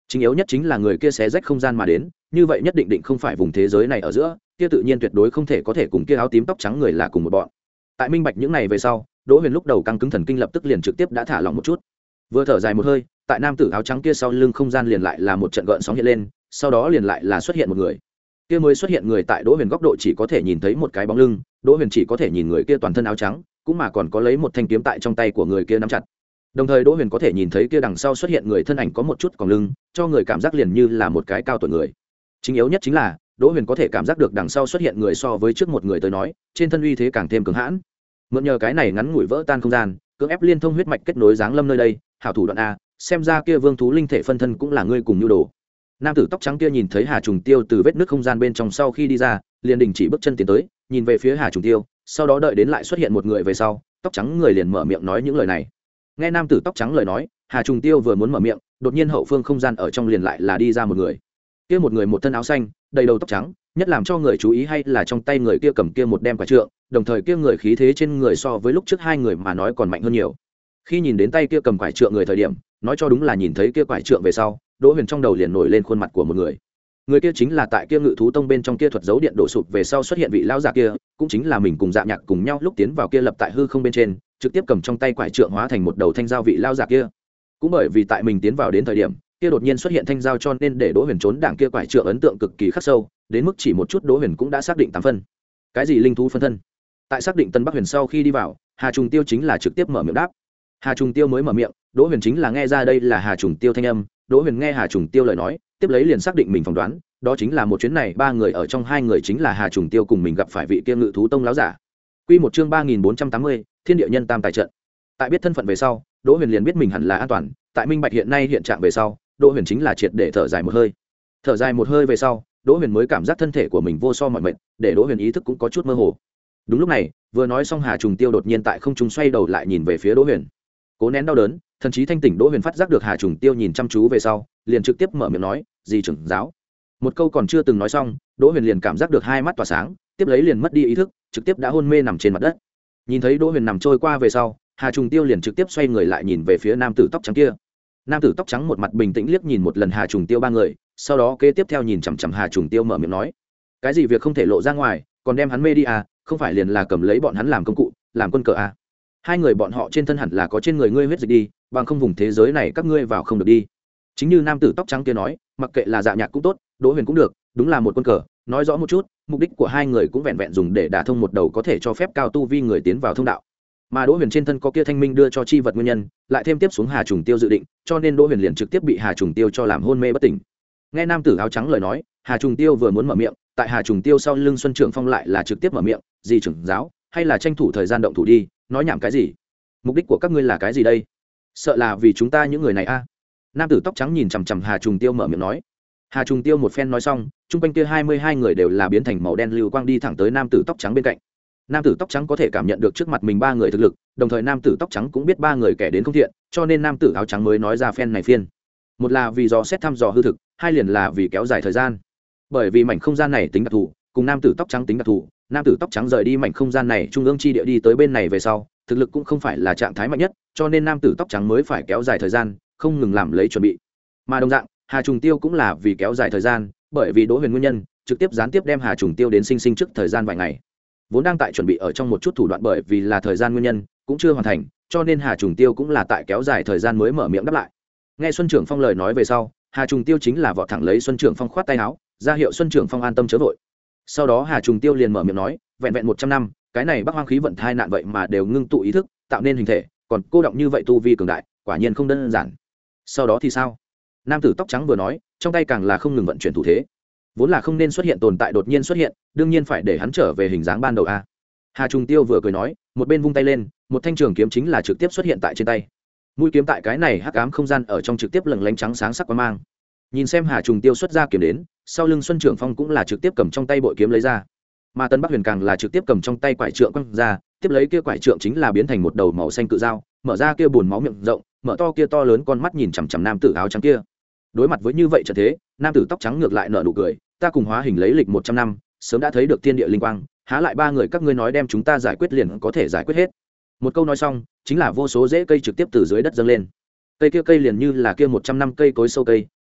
chính yếu nhất chính là người kia xé rách không gian mà đến, như vậy nhất định định không phải vùng thế giới này ở giữa, kia tự nhiên tuyệt đối không thể có thể cùng kia áo tím tóc trắng người là cùng một bọn. Tại minh bạch những này về sau, Đỗ Huyền lúc đầu căng cứng thần kinh lập tức liền trực tiếp đã thả lỏng một chút. Vừa thở dài một hơi, tại nam tử áo trắng kia sau lưng không gian liền lại là một trận gợn sóng hiện lên, sau đó liền lại là xuất hiện một người. Kia mới xuất hiện người tại Đỗ Huyền góc độ chỉ có thể nhìn thấy một cái bóng lưng, Đỗ Huyền chỉ có thể nhìn người kia toàn thân áo trắng, cũng mà còn có lấy một thanh kiếm tại trong tay của người kia nắm chặt. Đồng thời Đỗ Huyền có thể nhìn thấy kia đằng sau xuất hiện người thân ảnh có một chút còng lưng, cho người cảm giác liền như là một cái cao tuổi người. Chính yếu nhất chính là Đỗ Huyền có thể cảm giác được đằng sau xuất hiện người so với trước một người tới nói, trên thân uy thế càng thêm cứng hãn. Mượn nhờ cái này ngắn ngủi vỡ tan không gian, cưỡng ép liên thông huyết mạch kết nối dáng lâm nơi đây, hảo thủ đoạn a, xem ra kia vương thú linh thể phân thân cũng là ngươi cùng nhu đồ. Nam tử tóc trắng kia nhìn thấy Hà Trùng Tiêu từ vết nứt không gian bên trong sau khi đi ra, liền đình chỉ bước chân tiến tới, nhìn về phía Hà Trùng Tiêu, sau đó đợi đến lại xuất hiện một người về sau, tóc trắng người liền mở miệng nói những lời này. Nghe nam tử tóc trắng lời nói, Hà Trùng Tiêu vừa muốn mở miệng, đột nhiên hậu phương không gian ở trong liền lại là đi ra một người. Kia một người một thân áo xanh, đầy đầu tóc trắng, nhất làm cho người chú ý hay là trong tay người kia cầm kia một đem quả trượng, đồng thời kia người khí thế trên người so với lúc trước hai người mà nói còn mạnh hơn nhiều. Khi nhìn đến tay kia cầm quả trượng người thời điểm, nói cho đúng là nhìn thấy kia quả trượng về sau, Đỗ Huyền trong đầu liền nổi lên khuôn mặt của một người. Người kia chính là tại kia Ngự thú tông bên trong kia thuật dấu điện đổ sụp về sau xuất hiện vị lão giả kia, cũng chính là mình cùng Dạ Nhạc cùng nhau lúc tiến vào kia lập tại hư không bên trên, trực tiếp cầm trong tay quải trượng hóa thành một đầu thanh giao vị lão giả kia. Cũng bởi vì tại mình tiến vào đến thời điểm, kia đột nhiên xuất hiện thanh giao cho nên để Đỗ Huyền trốn đảng kia quải trượng ấn tượng cực kỳ khắc sâu, đến mức chỉ một chút Đỗ Huyền cũng đã xác định tám phân. Cái gì linh thú phân thân? Tại xác định Tân Bắc Huyền sau khi đi vào, Hà Trùng Tiêu chính là trực tiếp mở miệng đáp. Hà Trùng Tiêu mới mở miệng, Đỗ Huyền chính là nghe ra đây là Hà Trùng Tiêu thanh âm, Đỗ Huyền nghe Hà Trùng Tiêu lời nói, tiếp lấy liền xác định mình phỏng đoán, đó chính là một chuyến này ba người ở trong hai người chính là Hà Trùng Tiêu cùng mình gặp phải vị kia Ngự thú tông láo giả. Quy một chương ba nghìn bốn trăm tám mươi, Thiên địa nhân tam tài trận. Tại biết thân phận về sau, Đỗ Huyền liền biết mình hẳn là an toàn, tại minh bạch hiện nay hiện trạng về sau, Đỗ Huyền chính là triệt để thở dài một hơi. Thở dài một hơi về sau, Đỗ Huyền mới cảm giác thân thể của mình vô so mỏi mệt, để Đỗ Huyền ý thức cũng có chút mơ hồ. Đúng lúc này, vừa nói xong Hà Trùng Tiêu đột nhiên tại không trung xoay đầu lại nhìn về phía Đỗ Huyền. Cố nén đau đớn, thần chí thanh tỉnh Đỗ Huyền phát giác được Hà Trùng Tiêu nhìn chăm chú về sau, liền trực tiếp mở miệng nói, "Di trưởng giáo." Một câu còn chưa từng nói xong, Đỗ Huyền liền cảm giác được hai mắt tỏa sáng, tiếp lấy liền mất đi ý thức, trực tiếp đã hôn mê nằm trên mặt đất. Nhìn thấy Đỗ Huyền nằm trôi qua về sau, Hà Trùng Tiêu liền trực tiếp xoay người lại nhìn về phía nam tử tóc trắng kia. Nam tử tóc trắng một mặt bình tĩnh liếc nhìn một lần Hà Trùng Tiêu ba người, sau đó kế tiếp theo nhìn chằm chằm Hà Trùng Tiêu mở miệng nói, "Cái gì việc không thể lộ ra ngoài, còn đem hắn mê đi à, không phải liền là cầm lấy bọn hắn làm công cụ, làm quân cờ à? Hai người bọn họ trên thân hẳn là có trên người ngươi huyết dịch đi, bằng không vùng thế giới này các ngươi vào không được đi." Chính như nam tử tóc trắng kia nói, mặc kệ là Dạ Nhạc cũng tốt, Đỗ Huyền cũng được, đúng là một quân cờ, nói rõ một chút, mục đích của hai người cũng vẹn vẹn dùng để đả thông một đầu có thể cho phép cao tu vi người tiến vào thông đạo. Mà Đỗ Huyền trên thân có kia thanh minh đưa cho chi vật nguyên nhân, lại thêm tiếp xuống Hà Trùng Tiêu dự định, cho nên Đỗ Huyền liền trực tiếp bị Hà Trùng Tiêu cho làm hôn mê bất tỉnh. Nghe nam tử áo trắng lời nói, Hà Trùng Tiêu vừa muốn mở miệng, tại Hà Trùng Tiêu sau lưng Xuân Trưởng Phong lại là trực tiếp mở miệng, "Di trưởng giáo, hay là tranh thủ thời gian động thủ đi, nói nhảm cái gì? Mục đích của các ngươi là cái gì đây? Sợ là vì chúng ta những người này a à?" Nam tử tóc trắng nhìn chằm chằm Hà Trùng Tiêu mở miệng nói. Hà Trùng Tiêu một phen nói xong, chung quanh kia hai mươi hai người đều là biến thành màu đen lưu quang đi thẳng tới nam tử tóc trắng bên cạnh. Nam tử tóc trắng có thể cảm nhận được trước mặt mình ba người thực lực, đồng thời nam tử tóc trắng cũng biết ba người kẻ đến không thiện, cho nên nam tử áo trắng mới nói ra phen này phiên. Một là vì dò xét thăm dò hư thực, hai liền là vì kéo dài thời gian. Bởi vì mảnh không gian này tính đặc thù, cùng nam tử tóc trắng tính đặc thù, nam tử tóc trắng rời đi mảnh không gian này trung ương chi địa đi tới bên này về sau, thực lực cũng không phải là trạng thái mạnh nhất, cho nên nam tử tóc trắng mới phải kéo dài thời gian, không ngừng làm lấy chuẩn bị. Mà đồng dạng, Hà Trùng Tiêu cũng là vì kéo dài thời gian, bởi vì Đỗ Huyền nguyên nhân, trực tiếp gián tiếp đem Hà Trùng Tiêu đến sinh sinh trước thời gian vài ngày. Vốn đang tại chuẩn bị ở trong một chút thủ đoạn bởi vì là thời gian nguyên nhân, cũng chưa hoàn thành, cho nên Hà Trùng Tiêu cũng là tại kéo dài thời gian mới mở miệng đáp lại. Nghe Xuân Trưởng Phong lời nói về sau, Hà Trùng Tiêu chính là vọt thẳng lấy Xuân Trưởng Phong khoát tay áo, ra hiệu Xuân Trưởng Phong an tâm chớ vội. Sau đó Hà Trùng Tiêu liền mở miệng nói, vẹn vẹn một trăm năm, cái này Bắc Hoang khí vận thai nạn vậy mà đều ngưng tụ ý thức, tạo nên hình thể, còn cô động như vậy tu vi cường đại, quả nhiên không đơn giản. Sau đó thì sao? Nam tử tóc trắng vừa nói, trong tay càng là không ngừng vận chuyển thủ thế. Vốn là không nên xuất hiện tồn tại đột nhiên xuất hiện, đương nhiên phải để hắn trở về hình dáng ban đầu a. Hà Trùng Tiêu vừa cười nói, một bên vung tay lên, một thanh trường kiếm chính là trực tiếp xuất hiện tại trên tay. Mũi kiếm tại cái này hắc ám không gian ở trong trực tiếp lừng lánh trắng sáng sắc quang mang. Nhìn xem Hà Trùng Tiêu xuất ra kiếm đến, sau lưng Xuân Trưởng Phong cũng là trực tiếp cầm trong tay bội kiếm lấy ra. Mà Tân Bắc Huyền càng là trực tiếp cầm trong tay quải trượng quăng ra, tiếp lấy kia quải trượng chính là biến thành một đầu màu xanh cự dao, mở ra kia buồn máu miệng rộng, mở to kia to lớn con mắt nhìn chằm chằm nam tử áo trắng kia. Đối mặt với như vậy trận thế, nam tử tóc trắng ngược lại nở nụ cười, ta cùng hóa hình lấy lịch một trăm năm, sớm đã thấy được thiên địa linh quang, há lại ba người các ngươi nói đem chúng ta giải quyết liền có thể giải quyết hết. Một câu nói xong, chính là vô số rễ cây trực tiếp từ dưới đất dâng lên. Cây kia cây liền như là kia một trăm năm cây cối sâu cây,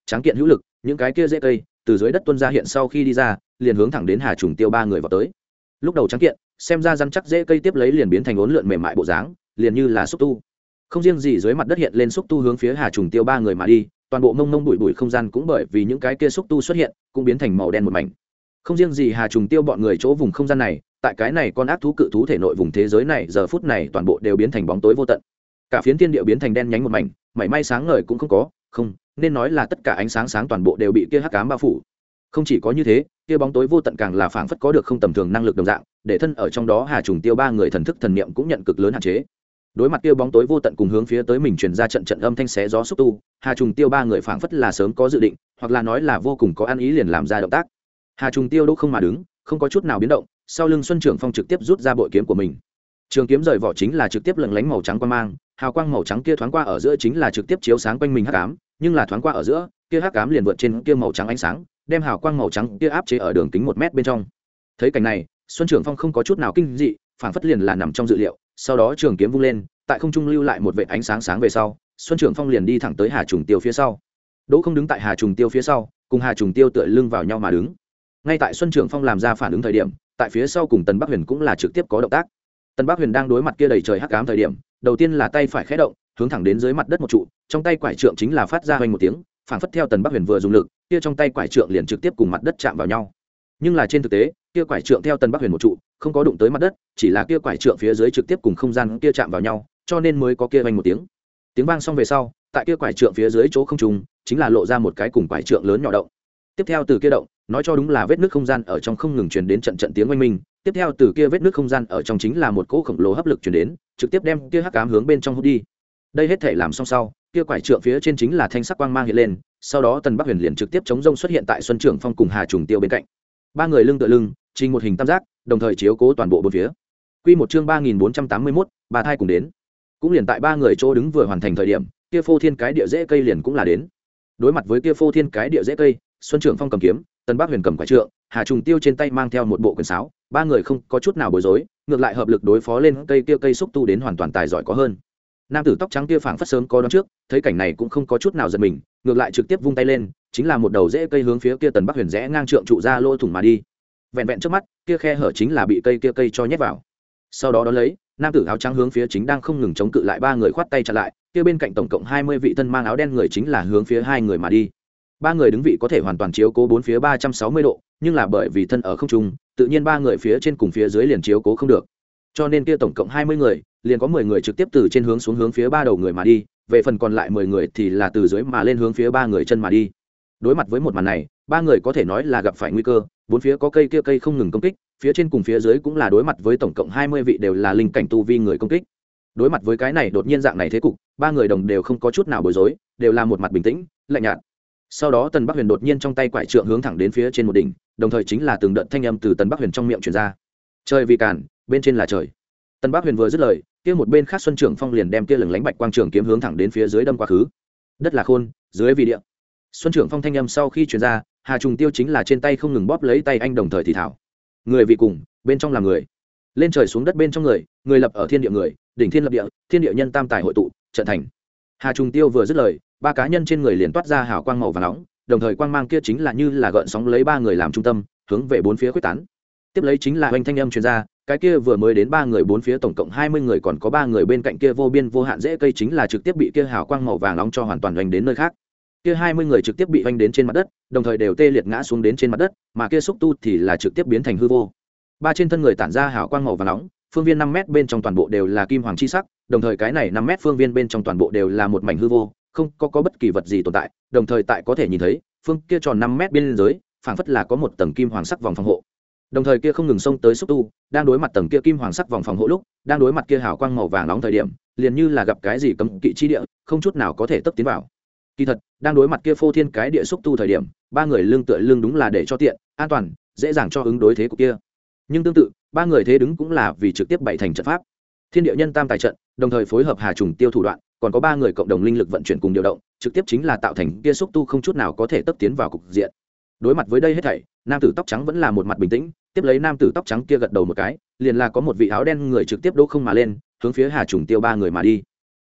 tráng kiện hữu lực, những cái kia dễ cây từ dưới đất tuôn ra, hiện sau khi đi ra liền hướng thẳng đến Hà Trùng Tiêu ba người vào tới. Lúc đầu tráng kiện xem ra rắn chắc dễ cây tiếp lấy liền biến thành uốn lượn mềm mại bộ dáng, liền như là xúc tu. Không riêng gì dưới mặt đất hiện lên xúc tu hướng phía Hà Trùng Tiêu ba người mà đi, toàn bộ mông mông bụi bụi không gian cũng bởi vì những cái kia xúc tu xuất hiện cũng biến thành màu đen một mảnh. Không riêng gì Hà Trùng Tiêu bọn người chỗ vùng không gian này, tại cái này con ác thú cự thú thể nội vùng thế giới này giờ phút này toàn bộ đều biến thành bóng tối vô tận. Cả phiến thiên địa biến thành đen nhánh một mảnh, mảy may sáng ngời cũng không có, không, nên nói là tất cả ánh sáng sáng toàn bộ đều bị kia hắc ám bao phủ. Không chỉ có như thế, kia bóng tối vô tận càng là phảng phất có được không tầm thường năng lực đồng dạng, để thân ở trong đó Hà Trùng Tiêu ba người thần thức thần niệm cũng nhận cực lớn hạn chế. Đối mặt kia bóng tối vô tận cùng hướng phía tới mình truyền ra trận trận âm thanh xé gió xúc tu, Hà Trùng Tiêu ba người phảng phất là sớm có dự định, hoặc là nói là vô cùng có ăn ý liền làm ra động tác. Hà Trùng Tiêu đỗ không mà đứng, không có chút nào biến động, sau lưng Xuân Trưởng Phong trực tiếp rút ra bội kiếm của mình. Trường kiếm rời vỏ chính là trực tiếp lừng lánh màu trắng quang mang, hào quang màu trắng kia thoáng qua ở giữa chính là trực tiếp chiếu sáng quanh mình hắc ám, nhưng là thoáng qua ở giữa, kia hắc ám liền vượt trên kia màu trắng ánh sáng, đem hào quang màu trắng kia áp chế ở đường kính một mét bên trong. Thấy cảnh này, Xuân Trưởng Phong không có chút nào kinh dị, phảng phất liền là nằm trong dự liệu, sau đó trường kiếm vung lên, tại không trung lưu lại một vệt ánh sáng sáng về sau, Xuân Trưởng Phong liền đi thẳng tới Hà Trùng Tiêu phía sau. Đỗ không đứng tại Hà Trùng Tiêu phía sau, cùng Hà Trùng Tiêu tựa lưng vào nhau mà đứng. Ngay tại Xuân Trưởng Phong làm ra phản ứng thời điểm, tại phía sau cùng Tần Bắc Huyền cũng là trực tiếp có động tác. Tần Bắc Huyền đang đối mặt kia đầy trời hắc ám thời điểm, đầu tiên là tay phải khẽ động, hướng thẳng đến dưới mặt đất một trụ, trong tay quải trượng chính là phát ra hoành một tiếng, phảng phất theo Tần Bắc Huyền vừa dùng lực, kia trong tay quải trượng liền trực tiếp cùng mặt đất chạm vào nhau. Nhưng là trên thực tế, kia quải trượng theo Tần Bắc Huyền một trụ, không có đụng tới mặt đất, chỉ là kia quải trượng phía dưới trực tiếp cùng không gian kia chạm vào nhau, cho nên mới có kia hoành một tiếng. Tiếng vang xong về sau, tại kia quải trượng phía dưới chỗ không trung, chính là lộ ra một cái cùng quải trượng lớn nhỏ động. Tiếp theo từ kia động, nói cho đúng là vết nứt không gian ở trong không ngừng truyền đến trận trận tiếng oanh minh, tiếp theo từ kia vết nứt không gian ở trong chính là một cỗ khổng lồ hấp lực truyền đến, trực tiếp đem kia hắc ám hướng bên trong hút đi. Đây hết thể làm xong sau, kia quải trượng phía trên chính là thanh sắc quang mang hiện lên, sau đó Tần Bắc Huyền liền trực tiếp chống rông xuất hiện tại Xuân Trưởng Phong cùng Hà Trùng Tiêu bên cạnh. Ba người lưng tựa lưng, trình một hình tam giác, đồng thời chiếu cố toàn bộ bốn phía. Quy một chương ba nghìn bốn trăm tám mươi mốt, ba thai cùng đến. Cũng liền tại ba người chỗ đứng vừa hoàn thành thời điểm, kia phô thiên cái địa rễ cây liền cũng là đến. Đối mặt với kia phô thiên cái địa rễ cây, Xuân Trưởng Phong cầm kiếm, Tần Bắc Huyền cầm quải trượng, Hà Trùng Tiêu trên tay mang theo một bộ quyền sáo, ba người không có chút nào bối rối, ngược lại hợp lực đối phó lên cây kia cây xúc tu đến hoàn toàn tài giỏi có hơn. Nam tử tóc trắng kia phảng phất sớm có đón trước, thấy cảnh này cũng không có chút nào giật mình, ngược lại trực tiếp vung tay lên, chính là một đầu rễ cây hướng phía kia Tần Bắc Huyền rẽ ngang trượng trụ ra lỗ thủng mà đi. Vẹn vẹn trước mắt, kia khe hở chính là bị cây kia cây cho nhét vào. Sau đó đón lấy, nam tử áo trắng hướng phía chính đang không ngừng chống cự lại ba người khoát tay chặn lại, kia bên cạnh tổng cộng hai mươi vị thân mang áo đen người chính là hướng phía hai người mà đi. Ba người đứng vị có thể hoàn toàn chiếu cố bốn phía ba trăm sáu mươi độ, nhưng là bởi vì thân ở không trung, tự nhiên ba người phía trên cùng phía dưới liền chiếu cố không được. Cho nên kia tổng cộng hai mươi người, liền có mười người trực tiếp từ trên hướng xuống hướng phía ba đầu người mà đi, về phần còn lại mười người thì là từ dưới mà lên hướng phía ba người chân mà đi. Đối mặt với một màn này, ba người có thể nói là gặp phải nguy cơ, bốn phía có cây kia cây không ngừng công kích, phía trên cùng phía dưới cũng là đối mặt với tổng cộng hai mươi vị đều là linh cảnh tu vi người công kích. Đối mặt với cái này đột nhiên dạng này thế cục, ba người đồng đều không có chút nào bối rối, đều là một mặt bình tĩnh, lạnh nhạt. Sau đó Tần Bắc Huyền đột nhiên trong tay quải trượng hướng thẳng đến phía trên một đỉnh, đồng thời chính là từng đợt thanh âm từ Tần Bắc Huyền trong miệng truyền ra. Trời vì cản, bên trên là trời. Tần Bắc Huyền vừa dứt lời, kia một bên khác Xuân Trưởng Phong liền đem kia lừng lánh bạch quang trường kiếm hướng thẳng đến phía dưới đâm quá khứ. Đất là khôn, dưới vì địa. Xuân Trưởng Phong thanh âm sau khi truyền ra, Hà Trùng Tiêu chính là trên tay không ngừng bóp lấy tay anh đồng thời thì thảo. Người vì cùng, bên trong là người. Lên trời xuống đất bên trong người, người lập ở thiên địa người, đỉnh thiên lập địa, thiên địa nhân tam tài hội tụ, trận thành. Hà Trùng Tiêu vừa dứt lời, ba cá nhân trên người liền toát ra hào quang màu vàng nóng, đồng thời quang mang kia chính là như là gợn sóng lấy ba người làm trung tâm, hướng về bốn phía khuếch tán. Tiếp lấy chính là oanh thanh âm truyền ra, cái kia vừa mới đến ba người bốn phía tổng cộng hai mươi người, còn có ba người bên cạnh kia vô biên vô hạn dễ cây chính là trực tiếp bị kia hào quang màu vàng nóng cho hoàn toàn oanh đến nơi khác. Kia hai mươi người trực tiếp bị oanh đến trên mặt đất, đồng thời đều tê liệt ngã xuống đến trên mặt đất, mà kia xúc tu thì là trực tiếp biến thành hư vô. Ba trên thân người tản ra hào quang màu vàng nóng, phương viên năm mét bên trong toàn bộ đều là kim hoàng chi sắc, đồng thời cái này năm mét phương viên bên trong toàn bộ đều là một mảnh hư vô, không có, có bất kỳ vật gì tồn tại, đồng thời tại có thể nhìn thấy, phương kia tròn năm mét biên giới, phảng phất là có một tầng kim hoàng sắc vòng phòng hộ. Đồng thời kia không ngừng xông tới xúc tu, đang đối mặt tầng kia kim hoàng sắc vòng phòng hộ lúc, đang đối mặt kia hào quang màu vàng nóng thời điểm, liền như là gặp cái gì cấm kỵ chi địa, không chút nào có thể tấp tiến vào. Kỳ thật, đang đối mặt kia phô thiên cái địa xúc tu thời điểm, ba người lưng tựa lưng đúng là để cho tiện, an toàn, dễ dàng cho ứng đối thế của kia. Nhưng tương tự, ba người thế đứng cũng là vì trực tiếp bày thành trận pháp. Thiên địa nhân tam tài trận, đồng thời phối hợp Hà Trùng Tiêu thủ đoạn, còn có ba người cộng đồng linh lực vận chuyển cùng điều động, trực tiếp chính là tạo thành kia xúc tu không chút nào có thể tấp tiến vào cục diện. Đối mặt với đây hết thảy, nam tử tóc trắng vẫn là một mặt bình tĩnh, tiếp lấy nam tử tóc trắng kia gật đầu một cái, liền là có một vị áo đen người trực tiếp đỗ không mà lên, hướng phía Hà Trùng Tiêu ba người mà đi.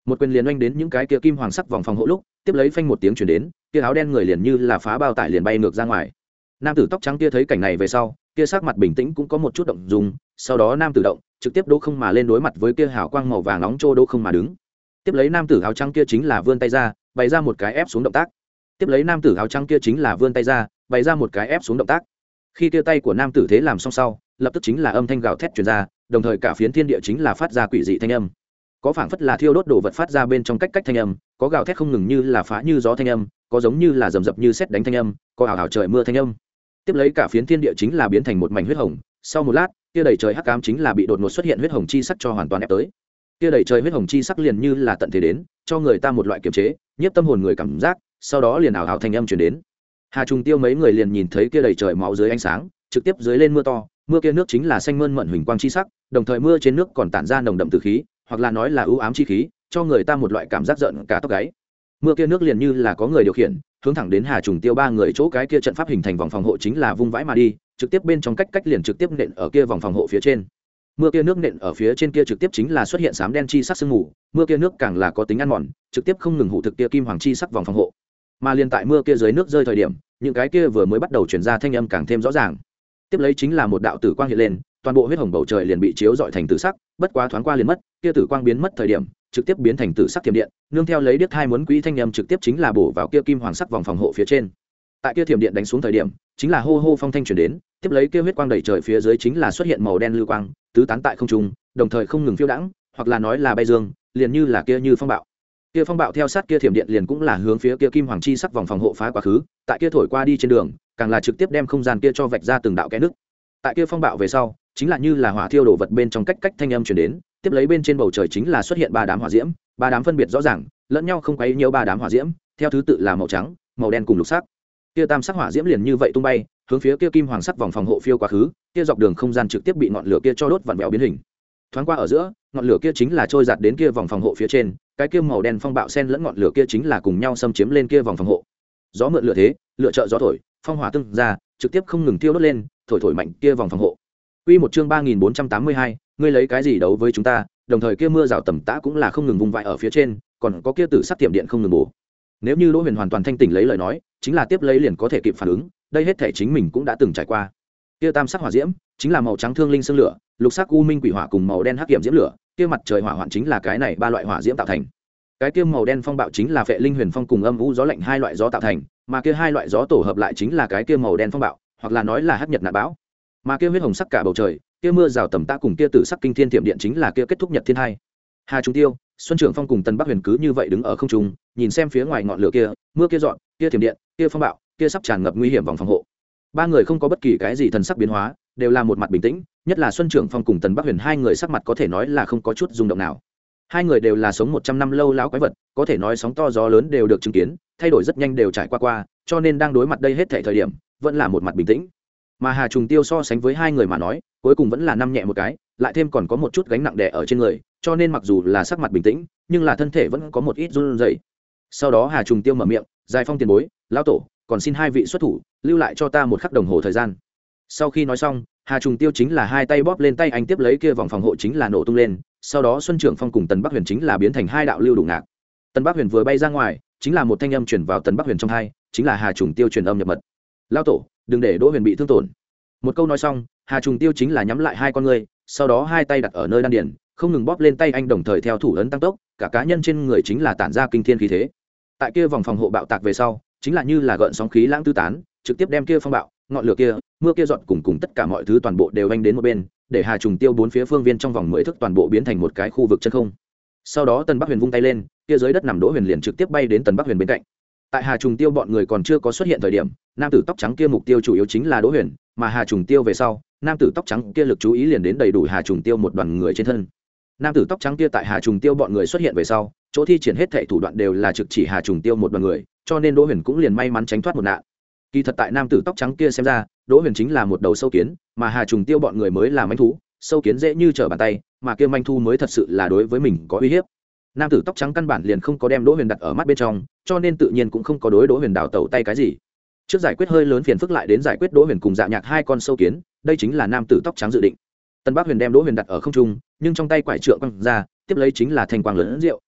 một quyền liền oanh đến những cái kia kim hoàng sắc vòng phòng hộ lúc tiếp lấy phanh một tiếng chuyển đến, kia áo đen người liền như là phá bao tải liền bay ngược ra ngoài. Nam tử tóc trắng kia thấy cảnh này về sau, kia sắc mặt bình tĩnh cũng có một chút động dung, sau đó nam tử động trực tiếp đỗ không mà lên đối mặt với kia hào quang màu vàng nóng trô đỗ không mà đứng. Tiếp lấy nam tử áo trắng kia chính là vươn tay ra bày ra một cái ép xuống động tác. Tiếp lấy nam tử áo trắng kia chính là vươn tay ra bày ra một cái ép xuống động tác. Khi kia tay của nam tử thế làm xong sau, lập tức chính là âm thanh gào thét truyền ra, đồng thời cả phiến thiên địa chính là phát ra quỷ dị thanh âm. Có phảng phất là thiêu đốt đồ vật phát ra bên trong cách cách thanh âm, có gào thét không ngừng như là phá như gió thanh âm, có giống như là rầm rập như sét đánh thanh âm, có ảo ảo trời mưa thanh âm. Tiếp lấy cả phiến thiên địa chính là biến thành một mảnh huyết hồng, sau một lát, kia đầy trời hắc ám chính là bị đột ngột xuất hiện huyết hồng chi sắc cho hoàn toàn ép tới. Kia đầy trời huyết hồng chi sắc liền như là tận thế đến, cho người ta một loại kiềm chế, nhiếp tâm hồn người cảm giác, sau đó liền ảo ảo thanh âm truyền đến. Hà Trùng Tiêu mấy người liền nhìn thấy kia đầy trời máu dưới ánh sáng, trực tiếp dưới lên mưa to, mưa kia nước chính là xanh mơn mận huỳnh quang chi sắc, đồng thời mưa trên nước còn tản ra nồng đậm tử khí, hoặc là nói là ưu ám chi khí, cho người ta một loại cảm giác giận cả tóc gáy. Mưa kia nước liền như là có người điều khiển, hướng thẳng đến Hà Trùng Tiêu ba người chỗ cái kia trận pháp hình thành vòng phòng hộ chính là vung vãi mà đi, trực tiếp bên trong cách cách liền trực tiếp nện ở kia vòng phòng hộ phía trên. Mưa kia nước nện ở phía trên kia trực tiếp chính là xuất hiện xám đen chi sắc sương mù, mưa kia nước càng là có tính ăn mòn, trực tiếp không ngừng hủ thực kia kim hoàng chi sắc vòng phòng hộ. Mà liền tại mưa kia dưới nước rơi thời điểm, những cái kia vừa mới bắt đầu truyền ra thanh âm càng thêm rõ ràng. Tiếp lấy chính là một đạo tử quang hiện lên, toàn bộ huyết hồng bầu trời liền bị chiếu rọi thành tử sắc, bất quá thoáng qua liền mất, kia tử quang biến mất thời điểm, trực tiếp biến thành tử sắc thiểm điện, nương theo lấy điếc hai muốn quý thanh âm trực tiếp chính là bổ vào kia kim hoàng sắc vòng phòng hộ phía trên. Tại kia thiểm điện đánh xuống thời điểm, chính là hô hô phong thanh truyền đến, tiếp lấy kia huyết quang đầy trời phía dưới chính là xuất hiện màu đen lưu quang, tứ tán tại không trung, đồng thời không ngừng phiêu đãng, hoặc là nói là bay dương, liền như là kia như phong bạo. Kia phong bạo theo sát kia thiểm điện liền cũng là hướng phía kia kim hoàng chi sắc vòng phòng hộ phá quá khứ, tại kia thổi qua đi trên đường, càng là trực tiếp đem không gian kia cho vạch ra từng đạo kẽ nứt. Tại kia phong bạo về sau, chính là như là hỏa thiêu đổ vật bên trong cách cách thanh âm truyền đến, tiếp lấy bên trên bầu trời chính là xuất hiện ba đám hỏa diễm, ba đám phân biệt rõ ràng, lẫn nhau không quấy nhiễu ba đám hỏa diễm, theo thứ tự là màu trắng, màu đen cùng lục sắc. Kia tam sắc hỏa diễm liền như vậy tung bay, hướng phía kia kim hoàng sắc vòng phòng hộ phiêu quá khứ, kia dọc đường không gian trực tiếp bị ngọn lửa kia cho đốt vặn vẹo biến hình. Thoáng qua ở giữa, ngọn lửa kia chính là trôi giạt đến kia vòng phòng hộ phía trên, cái kia màu đen phong bạo xen lẫn ngọn lửa kia chính là cùng nhau xâm chiếm lên kia vòng phòng hộ. Gió mượn lửa thế, lửa trợ gió thổi, phong hỏa tương ra, trực tiếp không ngừng thiêu đốt lên, thổi thổi mạnh kia vòng phòng hộ. Quy một chương ba nghìn bốn trăm tám mươi hai, ngươi lấy cái gì đấu với chúng ta? Đồng thời kia mưa rào tầm tã cũng là không ngừng vùng vãi ở phía trên, còn có kia tử sắc tiệm điện không ngừng bổ. Nếu như Đỗ Huyền hoàn toàn thanh tỉnh lấy lời nói, chính là tiếp lấy liền có thể kịp phản ứng, đây hết thể chính mình cũng đã từng trải qua. Kia tam sắc hỏa diễm, chính là màu trắng thương linh xương lửa, lục sắc u minh quỷ hỏa cùng màu đen hắc kiểm diễm lửa, kia mặt trời hỏa hoạn chính là cái này ba loại hỏa diễm tạo thành. Cái kia màu đen phong bạo chính là phệ linh huyền phong cùng âm u gió lạnh hai loại gió tạo thành, mà kia hai loại gió tổ hợp lại chính là cái kia màu đen phong bạo, hoặc là nói là hắc nhật nạn bão. Mà kia huyết hồng sắc cả bầu trời, kia mưa rào tầm tã cùng kia tử sắc kinh thiên tiệm điện chính là kia kết thúc nhật thiên hai. Hà Trung Tiêu, Xuân Trưởng Phong cùng Tần Bắc Huyền cứ như vậy đứng ở không trung, nhìn xem phía ngoài ngọn lửa kia, mưa kia dọn, kia tiệm điện, kia phong bạo, kia sắp tràn ngập nguy hiểm vòng phòng hộ. Ba người không có bất kỳ cái gì thần sắc biến hóa, đều là một mặt bình tĩnh, nhất là Xuân Trưởng Phong cùng Tần Bắc Huyền hai người sắc mặt có thể nói là không có chút rung động nào. Hai người đều là sống một trăm năm lâu lão quái vật, có thể nói sóng to gió lớn đều được chứng kiến, thay đổi rất nhanh đều trải qua qua, cho nên đang đối mặt đây hết thảy thời điểm, vẫn là một mặt bình tĩnh. Mà Hà Trùng Tiêu so sánh với hai người mà nói, cuối cùng vẫn là năm nhẹ một cái, lại thêm còn có một chút gánh nặng đè ở trên người, cho nên mặc dù là sắc mặt bình tĩnh, nhưng là thân thể vẫn có một ít run rẩy. Sau đó Hà Trùng Tiêu mở miệng, "Giai Phong tiền bối, lão tổ, còn xin hai vị xuất thủ, lưu lại cho ta một khắc đồng hồ thời gian." Sau khi nói xong, Hà Trùng Tiêu chính là hai tay bóp lên tay anh tiếp lấy kia vòng phòng hộ chính là nổ tung lên, sau đó Xuân Trưởng Phong cùng Tần Bắc Huyền chính là biến thành hai đạo lưu đủ ngạc. Tần Bắc Huyền vừa bay ra ngoài, chính là một thanh âm truyền vào Tần Bắc Huyền trong hai, chính là Hà Trùng Tiêu truyền âm nhập mật. "Lão tổ, đừng để Đỗ Huyền bị thương tổn." Một câu nói xong, Hà Trùng Tiêu chính là nhắm lại hai con ngươi, sau đó hai tay đặt ở nơi đan điền, không ngừng bóp lên tay anh đồng thời theo thủ ấn tăng tốc, cả cá nhân trên người chính là tản ra kinh thiên khí thế. Tại kia vòng phòng hộ bạo tạc về sau, chính là như là gợn sóng khí lãng tứ tán, trực tiếp đem kia phong bạo, ngọn lửa kia, mưa kia dọn cùng cùng tất cả mọi thứ toàn bộ đều anh đến một bên, để Hà Trùng Tiêu bốn phía phương viên trong vòng mười thước toàn bộ biến thành một cái khu vực chân không. Sau đó Tần Bắc Huyền vung tay lên, kia dưới đất nằm Đỗ Huyền liền trực tiếp bay đến Tần Bắc Huyền bên cạnh. Tại Hà Trùng Tiêu bọn người còn chưa có xuất hiện thời điểm, nam tử tóc trắng kia mục tiêu chủ yếu chính là Đỗ Huyền, mà Hà Trùng Tiêu về sau, nam tử tóc trắng kia lực chú ý liền đến đầy đủ Hà Trùng Tiêu một đoàn người trên thân. Nam tử tóc trắng kia tại Hà Trùng Tiêu bọn người xuất hiện về sau, chỗ thi triển hết thảy thủ đoạn đều là trực chỉ Hà Trùng Tiêu một đoàn người, cho nên Đỗ Huyền cũng liền may mắn tránh thoát một nạn. Kỳ thật tại nam tử tóc trắng kia xem ra, Đỗ Huyền chính là một đầu sâu kiến, mà Hà Trùng Tiêu bọn người mới là manh thú, sâu kiến dễ như trở bàn tay, mà kia manh thú mới thật sự là đối với mình có uy hiếp. Nam tử tóc trắng căn bản liền không có đem Đỗ Huyền đặt ở mắt bên trong, cho nên tự nhiên cũng không có đối Đỗ Huyền đào tẩu tay cái gì. Trước giải quyết hơi lớn phiền phức lại đến giải quyết Đỗ Huyền cùng Dạ Nhạc hai con sâu kiến, đây chính là nam tử tóc trắng dự định. Tần Bắc Huyền đem Đỗ Huyền đặt ở không trung, nhưng trong tay quải trượng quăng ra, tiếp lấy chính là thanh quang lớn rượu,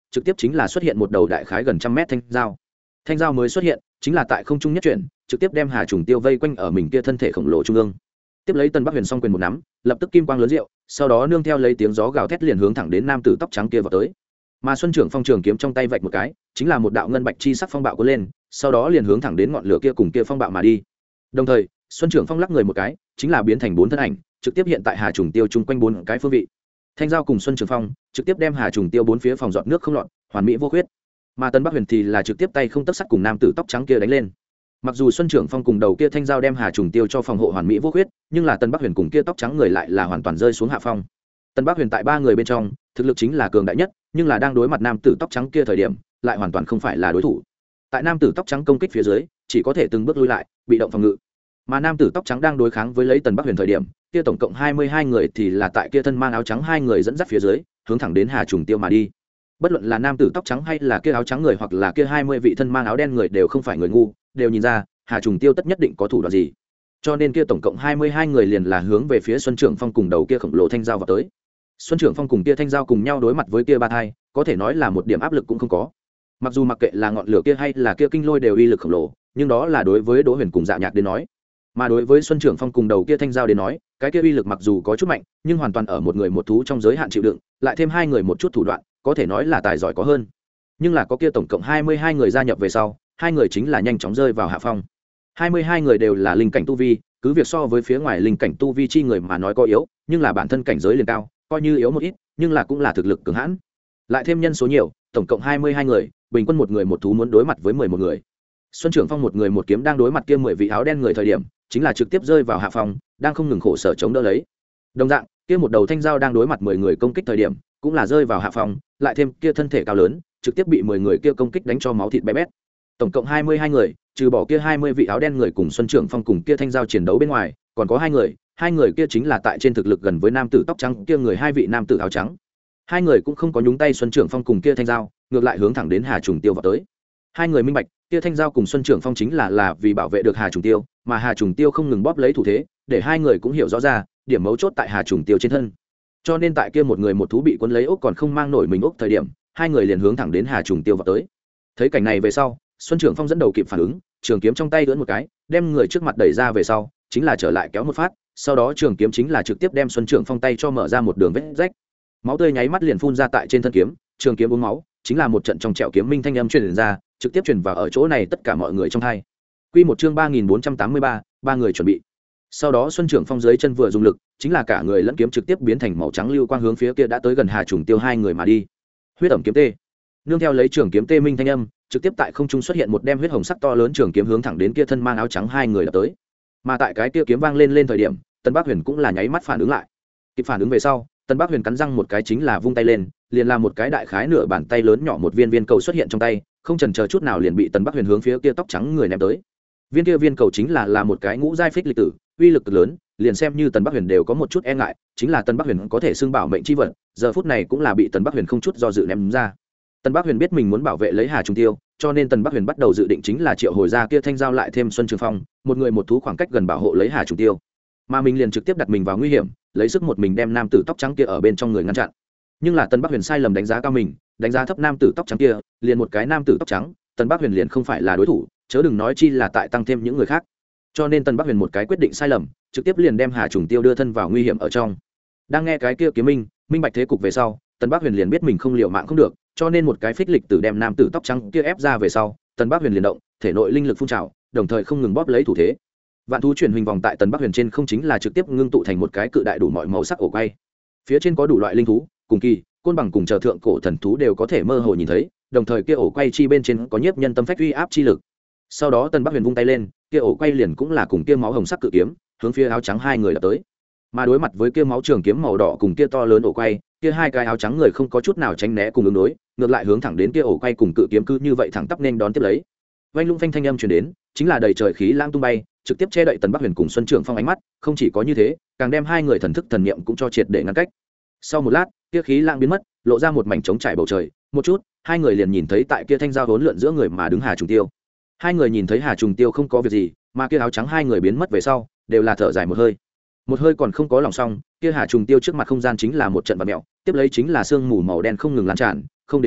trực tiếp chính là xuất hiện một đầu đại khái gần trăm mét thanh dao. Thanh dao mới xuất hiện chính là tại không trung nhất chuyển, trực tiếp đem Hà Trùng Tiêu vây quanh ở mình kia thân thể khổng lồ trung ương. Tiếp lấy Tân Bắc Huyền song quyền một nắm, lập tức kim quang lớn rượu, sau đó nương theo lấy tiếng gió gào thét liền hướng thẳng đến nam tử tóc trắng kia vào tới. Mà Xuân Trưởng Phong trường kiếm trong tay vạch một cái, chính là một đạo ngân bạch chi sắc phong bạo cuốn lên, sau đó liền hướng thẳng đến ngọn lửa kia cùng kia phong bạo mà đi. Đồng thời, Xuân Trưởng Phong lắc người một cái, chính là biến thành bốn thân ảnh, trực tiếp hiện tại Hà Trùng Tiêu chung quanh bốn cái phương vị. Thanh dao cùng Xuân Trường Phong trực tiếp đem Hà Trùng Tiêu bốn phía phòng dọn nước không lọt, hoàn mỹ vô khuyết. Mà Tân Bắc Huyền thì là trực tiếp tay không tấc sắt cùng nam tử tóc trắng kia đánh lên. Mặc dù Xuân Trường Phong cùng đầu kia thanh dao đem Hà Trùng Tiêu cho phòng hộ hoàn mỹ vô khuyết, nhưng là Tân Bắc Huyền cùng kia tóc trắng người lại là hoàn toàn rơi xuống hạ phong. Tân Bắc Huyền tại ba người bên trong, thực lực chính là cường đại nhất, nhưng là đang đối mặt nam tử tóc trắng kia thời điểm, lại hoàn toàn không phải là đối thủ. Tại nam tử tóc trắng công kích phía dưới, chỉ có thể từng bước lui lại, bị động phòng ngự. Mà nam tử tóc trắng đang đối kháng với lấy Tân Bắc Huyền thời điểm, kia tổng cộng hai mươi hai người thì là tại kia thân mang áo trắng hai người dẫn dắt phía dưới, hướng thẳng đến Hà Trùng Tiêu mà đi. Bất luận là nam tử tóc trắng hay là kia áo trắng người hoặc là kia hai mươi vị thân mang áo đen người đều không phải người ngu, đều nhìn ra Hà Trùng Tiêu tất nhất định có thủ đoạn gì. Cho nên kia tổng cộng hai mươi hai người liền là hướng về phía Xuân Trưởng Phong cùng đầu kia khổng lồ thanh dao vào tới. Xuân Trưởng Phong cùng kia thanh dao cùng nhau đối mặt với kia ba thai, có thể nói là một điểm áp lực cũng không có. Mặc dù mặc kệ là ngọn lửa kia hay là kia kinh lôi đều uy lực khổng lồ, nhưng đó là đối với Đỗ Huyền cùng Dạ Nhạc đến nói. Mà đối với Xuân Trưởng Phong cùng đầu kia thanh dao đến nói, cái kia uy lực mặc dù có chút mạnh, nhưng hoàn toàn ở một người một thú trong giới hạn chịu đựng, lại thêm hai người một chút thủ đoạn, có thể nói là tài giỏi có hơn. Nhưng là có kia tổng cộng hai mươi hai người gia nhập về sau, hai người chính là nhanh chóng rơi vào hạ phong. hai mươi hai người đều là linh cảnh tu vi, cứ việc so với phía ngoài linh cảnh tu vi chi người mà nói có yếu, nhưng là bản thân cảnh giới liền cao, coi như yếu một ít, nhưng là cũng là thực lực cường hãn. Lại thêm nhân số nhiều, tổng cộng hai mươi hai người, bình quân một người một thú muốn đối mặt với mười một người. Xuân Trưởng Phong một người một kiếm đang đối mặt kia mười vị áo đen người thời điểm, chính là trực tiếp rơi vào hạ phong, đang không ngừng khổ sở chống đỡ lấy. Đồng dạng, kia một đầu thanh dao đang đối mặt mười người công kích thời điểm, cũng là rơi vào hạ phong, lại thêm kia thân thể cao lớn, trực tiếp bị mười người kia công kích đánh cho máu thịt bé bét. Tổng cộng hai mươi hai người, trừ bỏ kia hai mươi vị áo đen người cùng Xuân Trưởng Phong cùng kia thanh dao chiến đấu bên ngoài, còn có hai người, hai người kia chính là tại trên thực lực gần với nam tử tóc trắng kia người hai vị nam tử áo trắng. Hai người cũng không có nhúng tay Xuân Trưởng Phong cùng kia thanh dao, ngược lại hướng thẳng đến Hà Trùng Tiêu vào tới. Hai người minh bạch, kia thanh dao cùng Xuân Trưởng Phong chính là là vì bảo vệ được Hà Trùng Tiêu, mà Hà Trùng Tiêu không ngừng bóp lấy thủ thế, để hai người cũng hiểu rõ ra, điểm mấu chốt tại Hà Trùng Tiêu trên thân. Cho nên tại kia một người một thú bị cuốn lấy ốc còn không mang nổi mình ốc thời điểm, hai người liền hướng thẳng đến Hà Trùng Tiêu vào tới. Thấy cảnh này về sau, Xuân Trưởng Phong dẫn đầu kịp phản ứng, trường kiếm trong tay ưỡn một cái, đem người trước mặt đẩy ra về sau, chính là trở lại kéo một phát, sau đó trường kiếm chính là trực tiếp đem Xuân Trưởng Phong tay cho mở ra một đường vết rách. Máu tươi nháy mắt liền phun ra tại trên thân kiếm, trường kiếm uống máu, chính là một trận trong trẻo kiếm minh thanh âm truyền ra, trực tiếp truyền vào ở chỗ này tất cả mọi người trong hai. Quy một chương ba nghìn bốn trăm tám mươi ba, ba người chuẩn bị. Sau đó Xuân Trưởng Phong dưới chân vừa dùng lực, chính là cả người lẫn kiếm trực tiếp biến thành màu trắng lưu quang hướng phía kia đã tới gần Hà Trùng Tiêu hai người mà đi. Huyết ẩm kiếm tê. Nương theo lấy trường kiếm tê minh thanh âm, trực tiếp tại không trung xuất hiện một đem huyết hồng sắc to lớn trường kiếm hướng thẳng đến kia thân mang áo trắng hai người đập tới. Mà tại cái kia kiếm vang lên lên thời điểm, Tân Bắc Huyền cũng là nháy mắt phản ứng lại. Kịp phản ứng về sau, Tân Bắc Huyền cắn răng một cái chính là vung tay lên, liền làm một cái đại khái nửa bàn tay lớn nhỏ một viên viên cầu xuất hiện trong tay, không chần chờ chút nào liền bị Tân Bắc Huyền hướng phía kia tóc trắng người ném tới. Viên kia viên cầu chính là là một cái ngũ giai phích lịch tử, uy lực cực lớn, liền xem như Tần Bắc Huyền đều có một chút e ngại, chính là Tần Bắc Huyền có thể xưng bảo mệnh chi vật, giờ phút này cũng là bị Tần Bắc Huyền không chút do dự ném ra. Tần Bắc Huyền biết mình muốn bảo vệ lấy Hà Trùng Tiêu, cho nên Tần Bắc Huyền bắt đầu dự định chính là triệu hồi ra kia thanh giao lại thêm Xuân Trường Phong, một người một thú khoảng cách gần bảo hộ lấy Hà Trùng Tiêu. Mà mình liền trực tiếp đặt mình vào nguy hiểm, lấy sức một mình đem nam tử tóc trắng kia ở bên trong người ngăn chặn. Nhưng là Tần Bắc Huyền sai lầm đánh giá cao mình, đánh giá thấp nam tử tóc trắng kia, liền một cái nam tử tóc trắng, Tần Bắc Huyền liền không phải là đối thủ, chớ đừng nói chi là tại tăng thêm những người khác. Cho nên Tần Bắc Huyền một cái quyết định sai lầm, trực tiếp liền đem Hà Trùng Tiêu đưa thân vào nguy hiểm ở trong. Đang nghe cái kia kiếm minh, minh bạch thế cục về sau, Tần Bắc Huyền liền biết mình không liều mạng không được, cho nên một cái phích lịch tử đem nam tử tóc trắng kia ép ra về sau, Tần Bắc Huyền liền động, thể nội linh lực phun trào, đồng thời không ngừng bóp lấy thủ thế. Vạn thú chuyển hình vòng tại Tần Bắc Huyền trên không chính là trực tiếp ngưng tụ thành một cái cự đại đủ mọi màu sắc ổ quay. Phía trên có đủ loại linh thú, cùng kỳ, côn bằng cùng chờ thượng cổ thần thú đều có thể mơ hồ nhìn thấy, đồng thời kia ổ quay chi bên trên có nhiếp nhân tâm phách uy áp chi lực. Sau đó Tần Bắc Huyền vung tay lên, kia ổ quay liền cũng là cùng kia máu hồng sắc cự kiếm, hướng phía áo trắng hai người đập tới. Mà đối mặt với kia máu trường kiếm màu đỏ cùng kia to lớn ổ quay, kia hai cái áo trắng người không có chút nào tránh né cùng ứng đối, ngược lại hướng thẳng đến kia ổ quay cùng cự kiếm cứ như vậy thẳng tắp nên đón tiếp lấy. Vang lung phanh thanh âm truyền đến, chính là đầy trời khí lãng tung bay, trực tiếp che đậy Tần Bắc Huyền cùng Xuân Trường Phong ánh mắt, không chỉ có như thế, càng đem hai người thần thức thần niệm cũng cho triệt để ngăn cách. Sau một lát, kia khí lãng biến mất, lộ ra một mảnh trống trải bầu trời, một chút, hai người liền nhìn thấy tại kia thanh giao hỗn lượn giữa người mà đứng Hà Trùng Tiêu. Hai người nhìn thấy Hà Trùng Tiêu không có việc gì, mà kia áo trắng hai người biến mất về sau, đều là thở dài một hơi. Một hơi còn không có lòng xong, kia Hà Trùng Tiêu trước mặt không gian chính là một trận vặn mèo, tiếp lấy chính là sương mù màu đen không ngừng lan tràn, không đến một lát,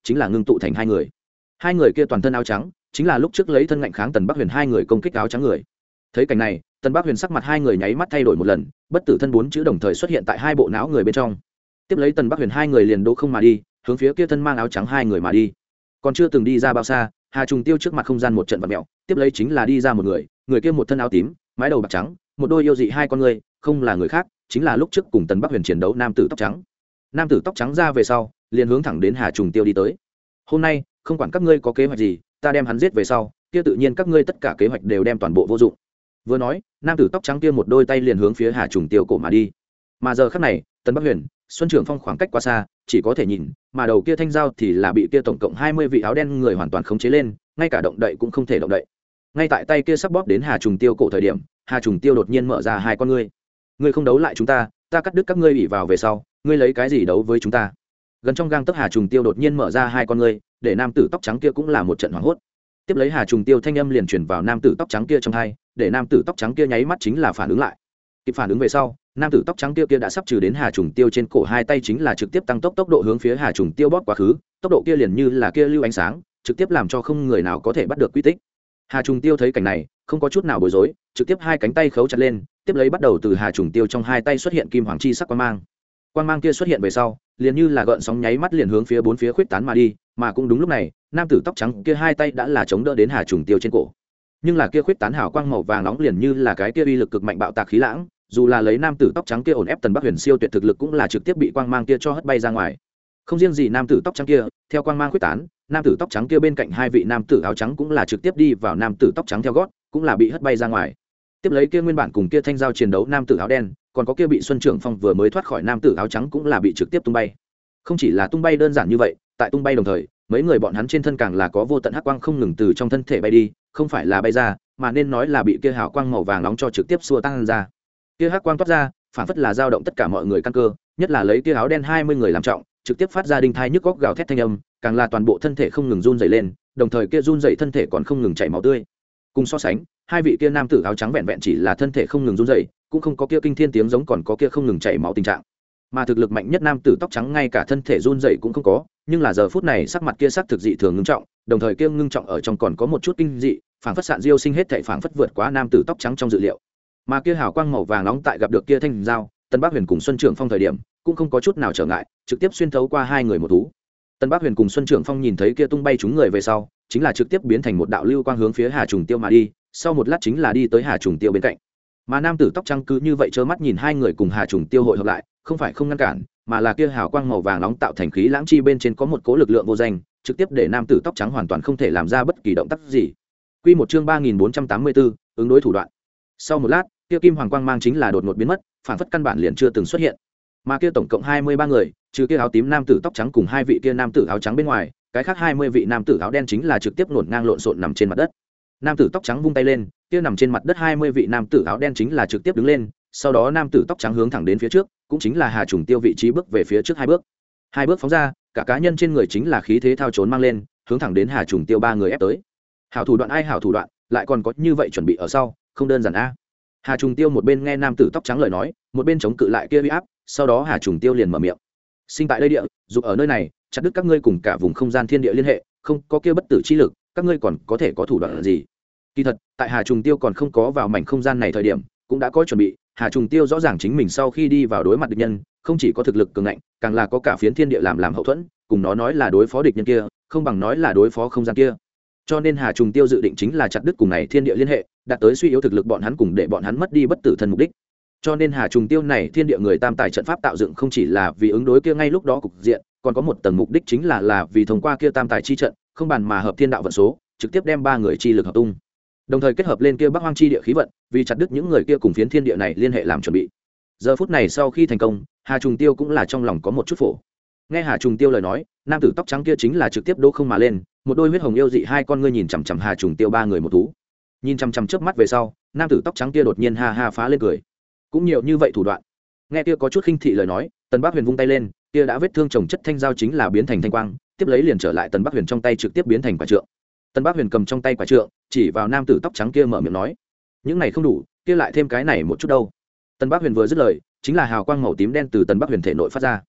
chính là ngưng tụ thành hai người. Hai người kia toàn thân áo trắng, chính là lúc trước lấy thân ngạnh kháng Tần Bắc Huyền hai người công kích áo trắng người. Thấy cảnh này, Tần Bắc Huyền sắc mặt hai người nháy mắt thay đổi một lần, bất tử thân bốn chữ đồng thời xuất hiện tại hai bộ não người bên trong. Tiếp lấy Tần Bắc Huyền hai người liền đỗ không mà đi, hướng phía kia thân mang áo trắng hai người mà đi. Còn chưa từng đi ra bao xa, Hà Trùng Tiêu trước mặt không gian một trận vặn mèo, tiếp lấy chính là đi ra một người, người kia một thân áo tím, mái đầu bạc trắng, một đôi yêu dị hai con người, không là người khác, chính là lúc trước cùng Tần Bắc Huyền chiến đấu nam tử tóc trắng. Nam tử tóc trắng ra về sau, liền hướng thẳng đến Hà Trùng Tiêu đi tới. Hôm nay, không quản các ngươi có kế hoạch gì, ta đem hắn giết về sau, kia tự nhiên các ngươi tất cả kế hoạch đều đem toàn bộ vô dụng. Vừa nói, nam tử tóc trắng kia một đôi tay liền hướng phía Hà Trùng Tiêu cổ mà đi. Mà giờ khắc này, Tần Bắc Huyền, Xuân Trường Phong khoảng cách quá xa, chỉ có thể nhìn, mà đầu kia thanh dao thì là bị kia tổng cộng hai mươi vị áo đen người hoàn toàn khống chế lên, ngay cả động đậy cũng không thể động đậy. Ngay tại tay kia sắp bóp đến Hà Trùng Tiêu cổ thời điểm, Hà Trùng Tiêu đột nhiên mở ra hai con ngươi. Ngươi không đấu lại chúng ta, ta cắt đứt các ngươi ủy vào về sau, ngươi lấy cái gì đấu với chúng ta? Gần trong gang tấc Hà Trùng Tiêu đột nhiên mở ra hai con ngươi, để nam tử tóc trắng kia cũng là một trận hoảng hốt. Tiếp lấy Hà Trùng Tiêu thanh âm liền truyền vào nam tử tóc trắng kia trong tai, để nam tử tóc trắng kia nháy mắt chính là phản ứng lại. Kịp phản ứng về sau, nam tử tóc trắng kia kia đã sắp trừ đến Hà Trùng Tiêu trên cổ, hai tay chính là trực tiếp tăng tốc tốc độ hướng phía Hà Trùng Tiêu bóp quá khứ, tốc độ kia liền như là kia lưu ánh sáng, trực tiếp làm cho không người nào có thể bắt được quy tích. Hà Trùng Tiêu thấy cảnh này, không có chút nào bối rối, trực tiếp hai cánh tay khấu chặt lên, tiếp lấy bắt đầu từ Hà Trùng Tiêu trong hai tay xuất hiện kim hoàng chi sắc quang mang. Quang mang kia xuất hiện về sau, liền như là gợn sóng nháy mắt liền hướng phía bốn phía khuếch tán mà đi, mà cũng đúng lúc này, nam tử tóc trắng kia hai tay đã là chống đỡ đến Hà Trùng Tiêu trên cổ. Nhưng là kia khuếch tán hào quang màu vàng nóng liền như là cái kia uy lực cực mạnh bạo tạc khí lãng, dù là lấy nam tử tóc trắng kia ổn ép Tần Bắc Huyền siêu tuyệt thực lực cũng là trực tiếp bị quang mang kia cho hất bay ra ngoài. Không riêng gì nam tử tóc trắng kia, theo quang mang khuếch tán, nam tử tóc trắng kia bên cạnh hai vị nam tử áo trắng cũng là trực tiếp đi vào nam tử tóc trắng theo gót, cũng là bị hất bay ra ngoài. Tiếp lấy kia nguyên bản cùng kia thanh giao chiến đấu nam tử áo đen, còn có kia bị Xuân Trưởng Phong vừa mới thoát khỏi nam tử áo trắng cũng là bị trực tiếp tung bay. Không chỉ là tung bay đơn giản như vậy, tại tung bay đồng thời, mấy người bọn hắn trên thân càng là có vô tận hắc quang không ngừng từ trong thân thể bay đi, không phải là bay ra, mà nên nói là bị kia hào quang màu vàng nóng cho trực tiếp xua tan ra. Kia hắc quang toát ra, phản phất là dao động tất cả mọi người căn cơ, nhất là lấy kia áo đen hai mươi người làm trọng, trực tiếp phát ra đinh thai nhức góc gào thét thanh âm, càng là toàn bộ thân thể không ngừng run rẩy lên, đồng thời kia run rẩy thân thể còn không ngừng chảy máu tươi. Cùng so sánh, hai vị kia nam tử áo trắng vẹn vẹn chỉ là thân thể không ngừng run rẩy, cũng không có kia kinh thiên tiếng giống, còn có kia không ngừng chảy máu tình trạng. Mà thực lực mạnh nhất nam tử tóc trắng ngay cả thân thể run rẩy cũng không có, nhưng là giờ phút này sắc mặt kia sắc thực dị thường ngưng trọng, đồng thời kia ngưng trọng ở trong còn có một chút kinh dị, phảng phất sạn diêu sinh hết thảy phảng phất vượt quá nam tử tóc trắng trong dự liệu. Mà kia hào quang màu vàng nóng tại gặp được kia thanh dao, Tân Bắc Huyền cùng Xuân Trưởng Phong thời điểm, cũng không có chút nào trở ngại, trực tiếp xuyên thấu qua hai người một thú. Tân Bắc Huyền cùng Xuân Trưởng Phong nhìn thấy kia tung bay chúng người về sau, chính là trực tiếp biến thành một đạo lưu quang hướng phía Hà Trùng Tiêu mà đi, sau một lát chính là đi tới Hà Trùng Tiêu bên cạnh. Mà nam tử tóc trắng cứ như vậy trơ mắt nhìn hai người cùng Hà Trùng Tiêu hội hợp lại, không phải không ngăn cản, mà là kia hào quang màu vàng nóng tạo thành khí lãng chi bên trên có một cỗ lực lượng vô danh, trực tiếp để nam tử tóc trắng hoàn toàn không thể làm ra bất kỳ động tác gì. Quy một chương ba nghìn bốn trăm tám mươi bốn, ứng đối thủ đoạn. Sau một lát, kia kim hoàng quang mang chính là đột ngột biến mất, phản phất căn bản liền chưa từng xuất hiện. Mà kia tổng cộng hai mươi ba người, trừ kia áo tím nam tử tóc trắng cùng hai vị kia nam tử áo trắng bên ngoài, cái khác hai mươi vị nam tử áo đen chính là trực tiếp ngổn ngang lộn xộn nằm trên mặt đất. Nam tử tóc trắng vung tay lên, kia nằm trên mặt đất hai mươi vị nam tử áo đen chính là trực tiếp đứng lên, sau đó nam tử tóc trắng hướng thẳng đến phía trước, cũng chính là Hà Trùng Tiêu vị trí bước về phía trước hai bước. Hai bước phóng ra, cả cá nhân trên người chính là khí thế thao trốn mang lên, hướng thẳng đến Hà Trùng Tiêu ba người ép tới. Hảo thủ đoạn ai hảo thủ đoạn, lại còn có như vậy chuẩn bị ở sau, không đơn giản a. Hà Trùng Tiêu một bên nghe nam tử tóc trắng lời nói, một bên chống cự lại kia uy áp, sau đó Hà Trùng Tiêu liền mở miệng. Sinh tại đây địa, dục ở nơi này, chặt đứt các ngươi cùng cả vùng không gian thiên địa liên hệ, không có kia bất tử chi lực, các ngươi còn có thể có thủ đoạn gì? Kỳ thật, tại Hà Trùng Tiêu còn không có vào mảnh không gian này thời điểm, cũng đã có chuẩn bị. Hà Trùng Tiêu rõ ràng chính mình sau khi đi vào đối mặt địch nhân, không chỉ có thực lực cường ngạnh, càng là có cả phiến thiên địa làm làm hậu thuẫn, cùng nó nói là đối phó địch nhân kia, không bằng nói là đối phó không gian kia. Cho nên Hà Trùng Tiêu dự định chính là chặt đứt cùng này thiên địa liên hệ, đạt tới suy yếu thực lực bọn hắn cùng để bọn hắn mất đi bất tử thần mục đích. Cho nên Hà Trùng Tiêu này thiên địa người tam tài trận pháp tạo dựng không chỉ là vì ứng đối kia ngay lúc đó cục diện, còn có một tầng mục đích chính là là vì thông qua kia tam tài chi trận, không bàn mà hợp thiên đạo vận số, trực tiếp đem ba người chi lực hợp tung. Đồng thời kết hợp lên kia Bắc Hoang chi địa khí vận, vì chặt đứt những người kia cùng phiến thiên địa này liên hệ làm chuẩn bị. Giờ phút này sau khi thành công, Hà Trùng Tiêu cũng là trong lòng có một chút phổ. Nghe Hà Trùng Tiêu lời nói, nam tử tóc trắng kia chính là trực tiếp đỗ không mà lên, một đôi huyết hồng yêu dị hai con ngươi nhìn chằm chằm Hà Trùng Tiêu ba người một thú. Nhìn chằm chằm trước mắt về sau, nam tử tóc trắng kia đột nhiên ha ha phá lên cười. Cũng nhiều như vậy thủ đoạn. Nghe kia có chút khinh thị lời nói, Tần Bắc Huyền vung tay lên, kia đã vết thương chồng chất thanh dao chính là biến thành thanh quang, tiếp lấy liền trở lại Tần Bắc Huyền trong tay trực tiếp biến thành quả trượng. Tần Bắc Huyền cầm trong tay quả trượng, chỉ vào nam tử tóc trắng kia mở miệng nói: "Những này không đủ, kia lại thêm cái này một chút đâu." Tần Bắc Huyền vừa dứt lời, chính là hào quang màu tím đen từ Tần Bắc Huyền thể nội phát ra.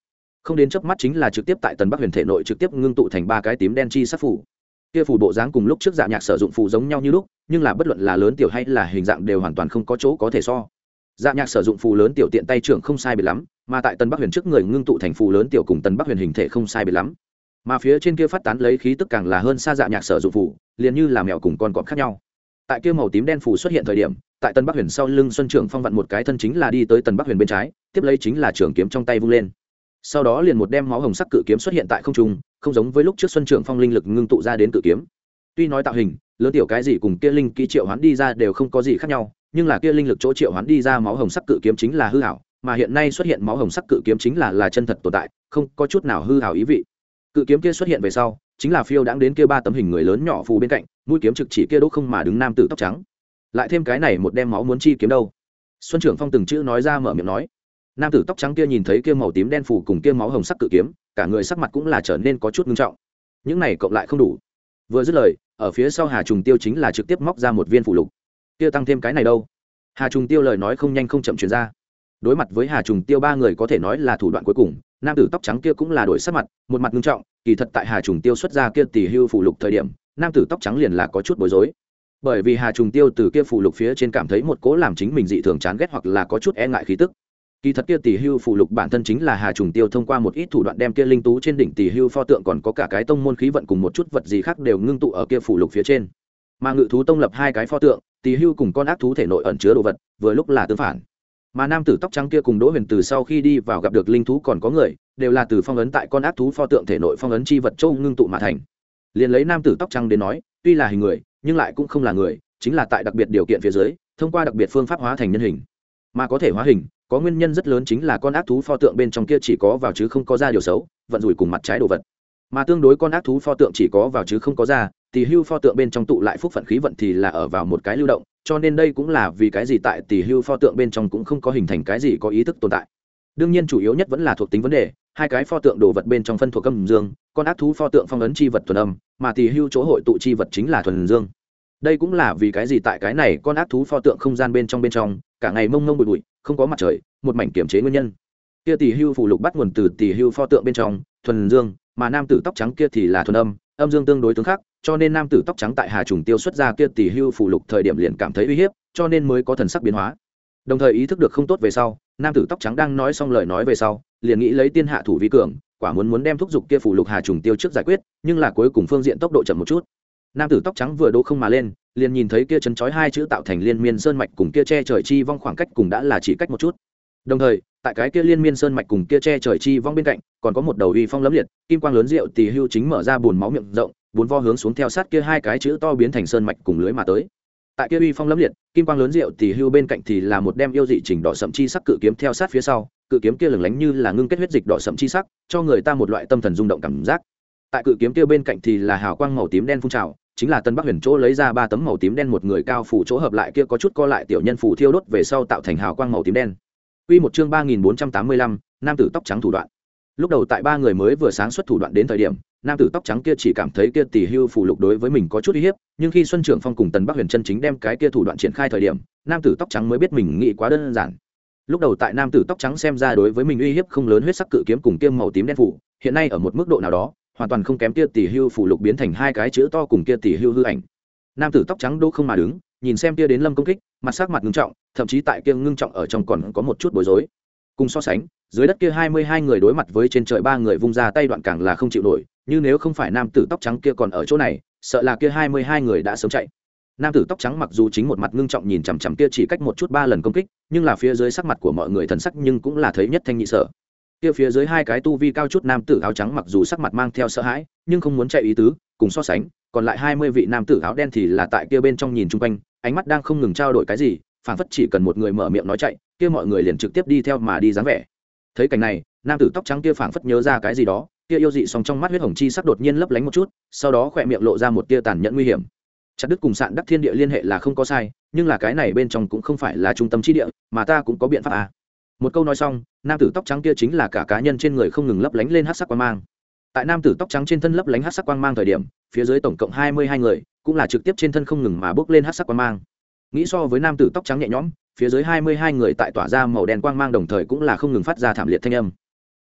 không đến chớp mắt chính là trực tiếp tại Tần Bắc Huyền thể nội trực tiếp ngưng tụ thành ba cái tím đen chi sắc phủ. Kia phủ bộ dáng cùng lúc trước Dạ Nhạc sử dụng phủ giống nhau như lúc, nhưng là bất luận là lớn tiểu hay là hình dạng đều hoàn toàn không có chỗ có thể so. Dạ Nhạc sử dụng phù lớn tiểu tiện tay trưởng không sai biệt lắm, mà tại Tần Bắc Huyền trước người ngưng tụ thành phù lớn tiểu cùng Tần Bắc Huyền hình thể không sai biệt lắm. Mà phía trên kia phát tán lấy khí tức càng là hơn xa Dạ Nhạc sử dụng phù, liền như là mèo cùng con cọp khác nhau. Tại kia màu tím đen phù xuất hiện thời điểm, tại Tần Bắc Huyền sau lưng Xuân Trưởng Phong vặn một cái thân chính là đi tới Tần Bắc Huyền bên trái, tiếp lấy chính là trường kiếm trong tay vung lên. Sau đó liền một đem máu hồng sắc cự kiếm xuất hiện tại không trung, không giống với lúc trước Xuân Trưởng Phong linh lực ngưng tụ ra đến cự kiếm. Tuy nói tạo hình, lớn tiểu cái gì cùng kia linh kỹ triệu hoán đi ra đều không có gì khác nhau, nhưng là kia linh lực chỗ triệu hoán đi ra máu hồng sắc cự kiếm chính là hư ảo, mà hiện nay xuất hiện máu hồng sắc cự kiếm chính là là chân thật tồn tại, không có chút nào hư ảo ý vị. Cự kiếm kia xuất hiện về sau, chính là phiêu đãng đến kia ba tấm hình người lớn nhỏ phù bên cạnh, mũi kiếm trực chỉ kia đỗ không mà đứng nam tử tóc trắng. Lại thêm cái này một đem máu muốn chi kiếm đâu? Xuân Trưởng Phong từng chữ nói ra mở miệng nói. Nam tử tóc trắng kia nhìn thấy kia màu tím đen phù cùng kia máu hồng sắc cự kiếm, cả người sắc mặt cũng là trở nên có chút nghiêm trọng. Những này cộng lại không đủ. Vừa dứt lời, ở phía sau Hà Trùng Tiêu chính là trực tiếp móc ra một viên phù lục. Kia tăng thêm cái này đâu? Hà Trùng Tiêu lời nói không nhanh không chậm truyền ra. Đối mặt với Hà Trùng Tiêu ba người có thể nói là thủ đoạn cuối cùng, nam tử tóc trắng kia cũng là đổi sắc mặt, một mặt nghiêm trọng, kỳ thật tại Hà Trùng Tiêu xuất ra kia tỷ hưu phù lục thời điểm, nam tử tóc trắng liền là có chút bối rối. Bởi vì Hà Trùng Tiêu từ kia phù lục phía trên cảm thấy một cố làm chính mình dị thường chán ghét hoặc là có chút e ngại khí tức. Kỳ thật kia tỷ hưu phù lục bản thân chính là Hà Trùng Tiêu thông qua một ít thủ đoạn đem kia linh tú trên đỉnh tỷ hưu pho tượng còn có cả cái tông môn khí vận cùng một chút vật gì khác đều ngưng tụ ở kia phù lục phía trên. Mà Ngự thú tông lập hai cái pho tượng, tỷ hưu cùng con ác thú thể nội ẩn chứa đồ vật, vừa lúc là tương phản. Mà nam tử tóc trắng kia cùng Đỗ Huyền từ sau khi đi vào gặp được linh thú còn có người, đều là từ phong ấn tại con ác thú pho tượng thể nội phong ấn chi vật châu ngưng tụ mà thành. Liền lấy nam tử tóc trắng đến nói, tuy là hình người, nhưng lại cũng không là người, chính là tại đặc biệt điều kiện phía dưới, thông qua đặc biệt phương pháp hóa thành nhân hình. Mà có thể hóa hình, có nguyên nhân rất lớn chính là con ác thú pho tượng bên trong kia chỉ có vào chứ không có ra điều xấu, vận rủi cùng mặt trái đồ vật. Mà tương đối con ác thú pho tượng chỉ có vào chứ không có ra, tỷ hưu pho tượng bên trong tụ lại phúc phận khí vận thì là ở vào một cái lưu động, cho nên đây cũng là vì cái gì tại tỷ hưu pho tượng bên trong cũng không có hình thành cái gì có ý thức tồn tại. Đương nhiên chủ yếu nhất vẫn là thuộc tính vấn đề, hai cái pho tượng đồ vật bên trong phân thuộc âm dương, con ác thú pho tượng phong ấn chi vật thuần âm, mà tỷ hưu chỗ hội tụ chi vật chính là thuần dương. Đây cũng là vì cái gì tại cái này con ác thú pho tượng không gian bên trong bên trong, cả ngày mông mông bụi bụi, không có mặt trời, một mảnh kiểm chế nguyên nhân. Kia tỷ hưu phù lục bắt nguồn từ tỷ hưu pho tượng bên trong, thuần dương, mà nam tử tóc trắng kia thì là thuần âm, âm dương tương đối tương khắc, cho nên nam tử tóc trắng tại Hà Trùng Tiêu xuất ra kia tỷ hưu phù lục thời điểm liền cảm thấy uy hiếp, cho nên mới có thần sắc biến hóa. Đồng thời ý thức được không tốt về sau, nam tử tóc trắng đang nói xong lời nói về sau, liền nghĩ lấy tiên hạ thủ vi cường, quả muốn muốn đem thúc giục kia phù lục Hà Trùng Tiêu trước giải quyết, nhưng là cuối cùng phương diện tốc độ chậm một chút. Nam tử tóc trắng vừa đỗ không mà lên, liền nhìn thấy kia chấn chói hai chữ tạo thành liên miên sơn mạch cùng kia che trời chi vong khoảng cách cùng đã là chỉ cách một chút. Đồng thời, tại cái kia liên miên sơn mạch cùng kia che trời chi vong bên cạnh, còn có một đầu uy phong lẫm liệt, kim quang lớn rượu tỷ hưu chính mở ra buồn máu miệng rộng, bốn vo hướng xuống theo sát kia hai cái chữ to biến thành sơn mạch cùng lưới mà tới. Tại kia uy phong lẫm liệt, kim quang lớn rượu tỷ hưu bên cạnh thì là một đem yêu dị chỉnh đỏ sậm chi sắc cự kiếm theo sát phía sau, cự kiếm kia lừng lánh như là ngưng kết huyết dịch đỏ sậm chi sắc, cho người ta một loại tâm thần rung động cảm giác. Tại cự kiếm kia bên cạnh thì là hào quang màu tím đen phun trào, chính là Tân Bắc Huyền chỗ lấy ra ba tấm màu tím đen một người cao phủ chỗ hợp lại kia có chút co lại tiểu nhân phủ thiêu đốt về sau tạo thành hào quang màu tím đen. Quy một chương ba nghìn bốn trăm tám mươi lăm, nam tử tóc trắng thủ đoạn. Lúc đầu tại ba người mới vừa sáng xuất thủ đoạn đến thời điểm, nam tử tóc trắng kia chỉ cảm thấy kia tỷ hưu phù lục đối với mình có chút uy hiếp, nhưng khi Xuân Trưởng Phong cùng Tần Bắc Huyền chân chính đem cái kia thủ đoạn triển khai thời điểm, nam tử tóc trắng mới biết mình nghĩ quá đơn giản. Lúc đầu tại nam tử tóc trắng xem ra đối với mình uy hiếp không lớn huyết sắc cự kiếm cùng kia màu tím đen phủ, hiện nay ở một mức độ nào đó, hoàn toàn không kém kia tỷ hưu phù lục biến thành hai cái chữ to cùng kia tỷ hưu hư ảnh. Nam tử tóc trắng đỗ không mà đứng, nhìn xem kia đến lâm công kích, mặt sắc mặt ngưng trọng, thậm chí tại kia ngưng trọng ở trong còn có một chút bối rối. Cùng so sánh, dưới đất kia hai mươi hai người đối mặt với trên trời ba người vung ra tay đoạn càng là không chịu nổi, như nếu không phải nam tử tóc trắng kia còn ở chỗ này, sợ là kia hai mươi hai người đã sớm chạy. Nam tử tóc trắng mặc dù chính một mặt ngưng trọng nhìn chằm chằm kia chỉ cách một chút ba lần công kích, nhưng là phía dưới sắc mặt của mọi người thần sắc nhưng cũng là thấy nhất thanh nhị sở. Kia phía dưới hai cái tu vi cao chút nam tử áo trắng mặc dù sắc mặt mang theo sợ hãi, nhưng không muốn chạy ý tứ, cùng so sánh, còn lại hai mươi vị nam tử áo đen thì là tại kia bên trong nhìn chung quanh, ánh mắt đang không ngừng trao đổi cái gì, phảng phất chỉ cần một người mở miệng nói chạy, kia mọi người liền trực tiếp đi theo mà đi dáng vẻ. Thấy cảnh này, nam tử tóc trắng kia phảng phất nhớ ra cái gì đó, kia yêu dị song trong mắt huyết hồng chi sắc đột nhiên lấp lánh một chút, sau đó khỏe miệng lộ ra một tia tàn nhẫn nguy hiểm. Chặt đứt cùng sạn đắc thiên địa liên hệ là không có sai, nhưng là cái này bên trong cũng không phải là trung tâm chi địa, mà ta cũng có biện pháp à. Một câu nói xong, nam tử tóc trắng kia chính là cả cá nhân trên người không ngừng lấp lánh lên hắc sắc quang mang. Tại nam tử tóc trắng trên thân lấp lánh hắc sắc quang mang thời điểm, phía dưới tổng cộng hai mươi hai người, cũng là trực tiếp trên thân không ngừng mà bước lên hắc sắc quang mang. Nghĩ so với nam tử tóc trắng nhẹ nhõm, phía dưới hai mươi hai người tại tỏa ra màu đen quang mang đồng thời cũng là không ngừng phát ra thảm liệt thanh âm.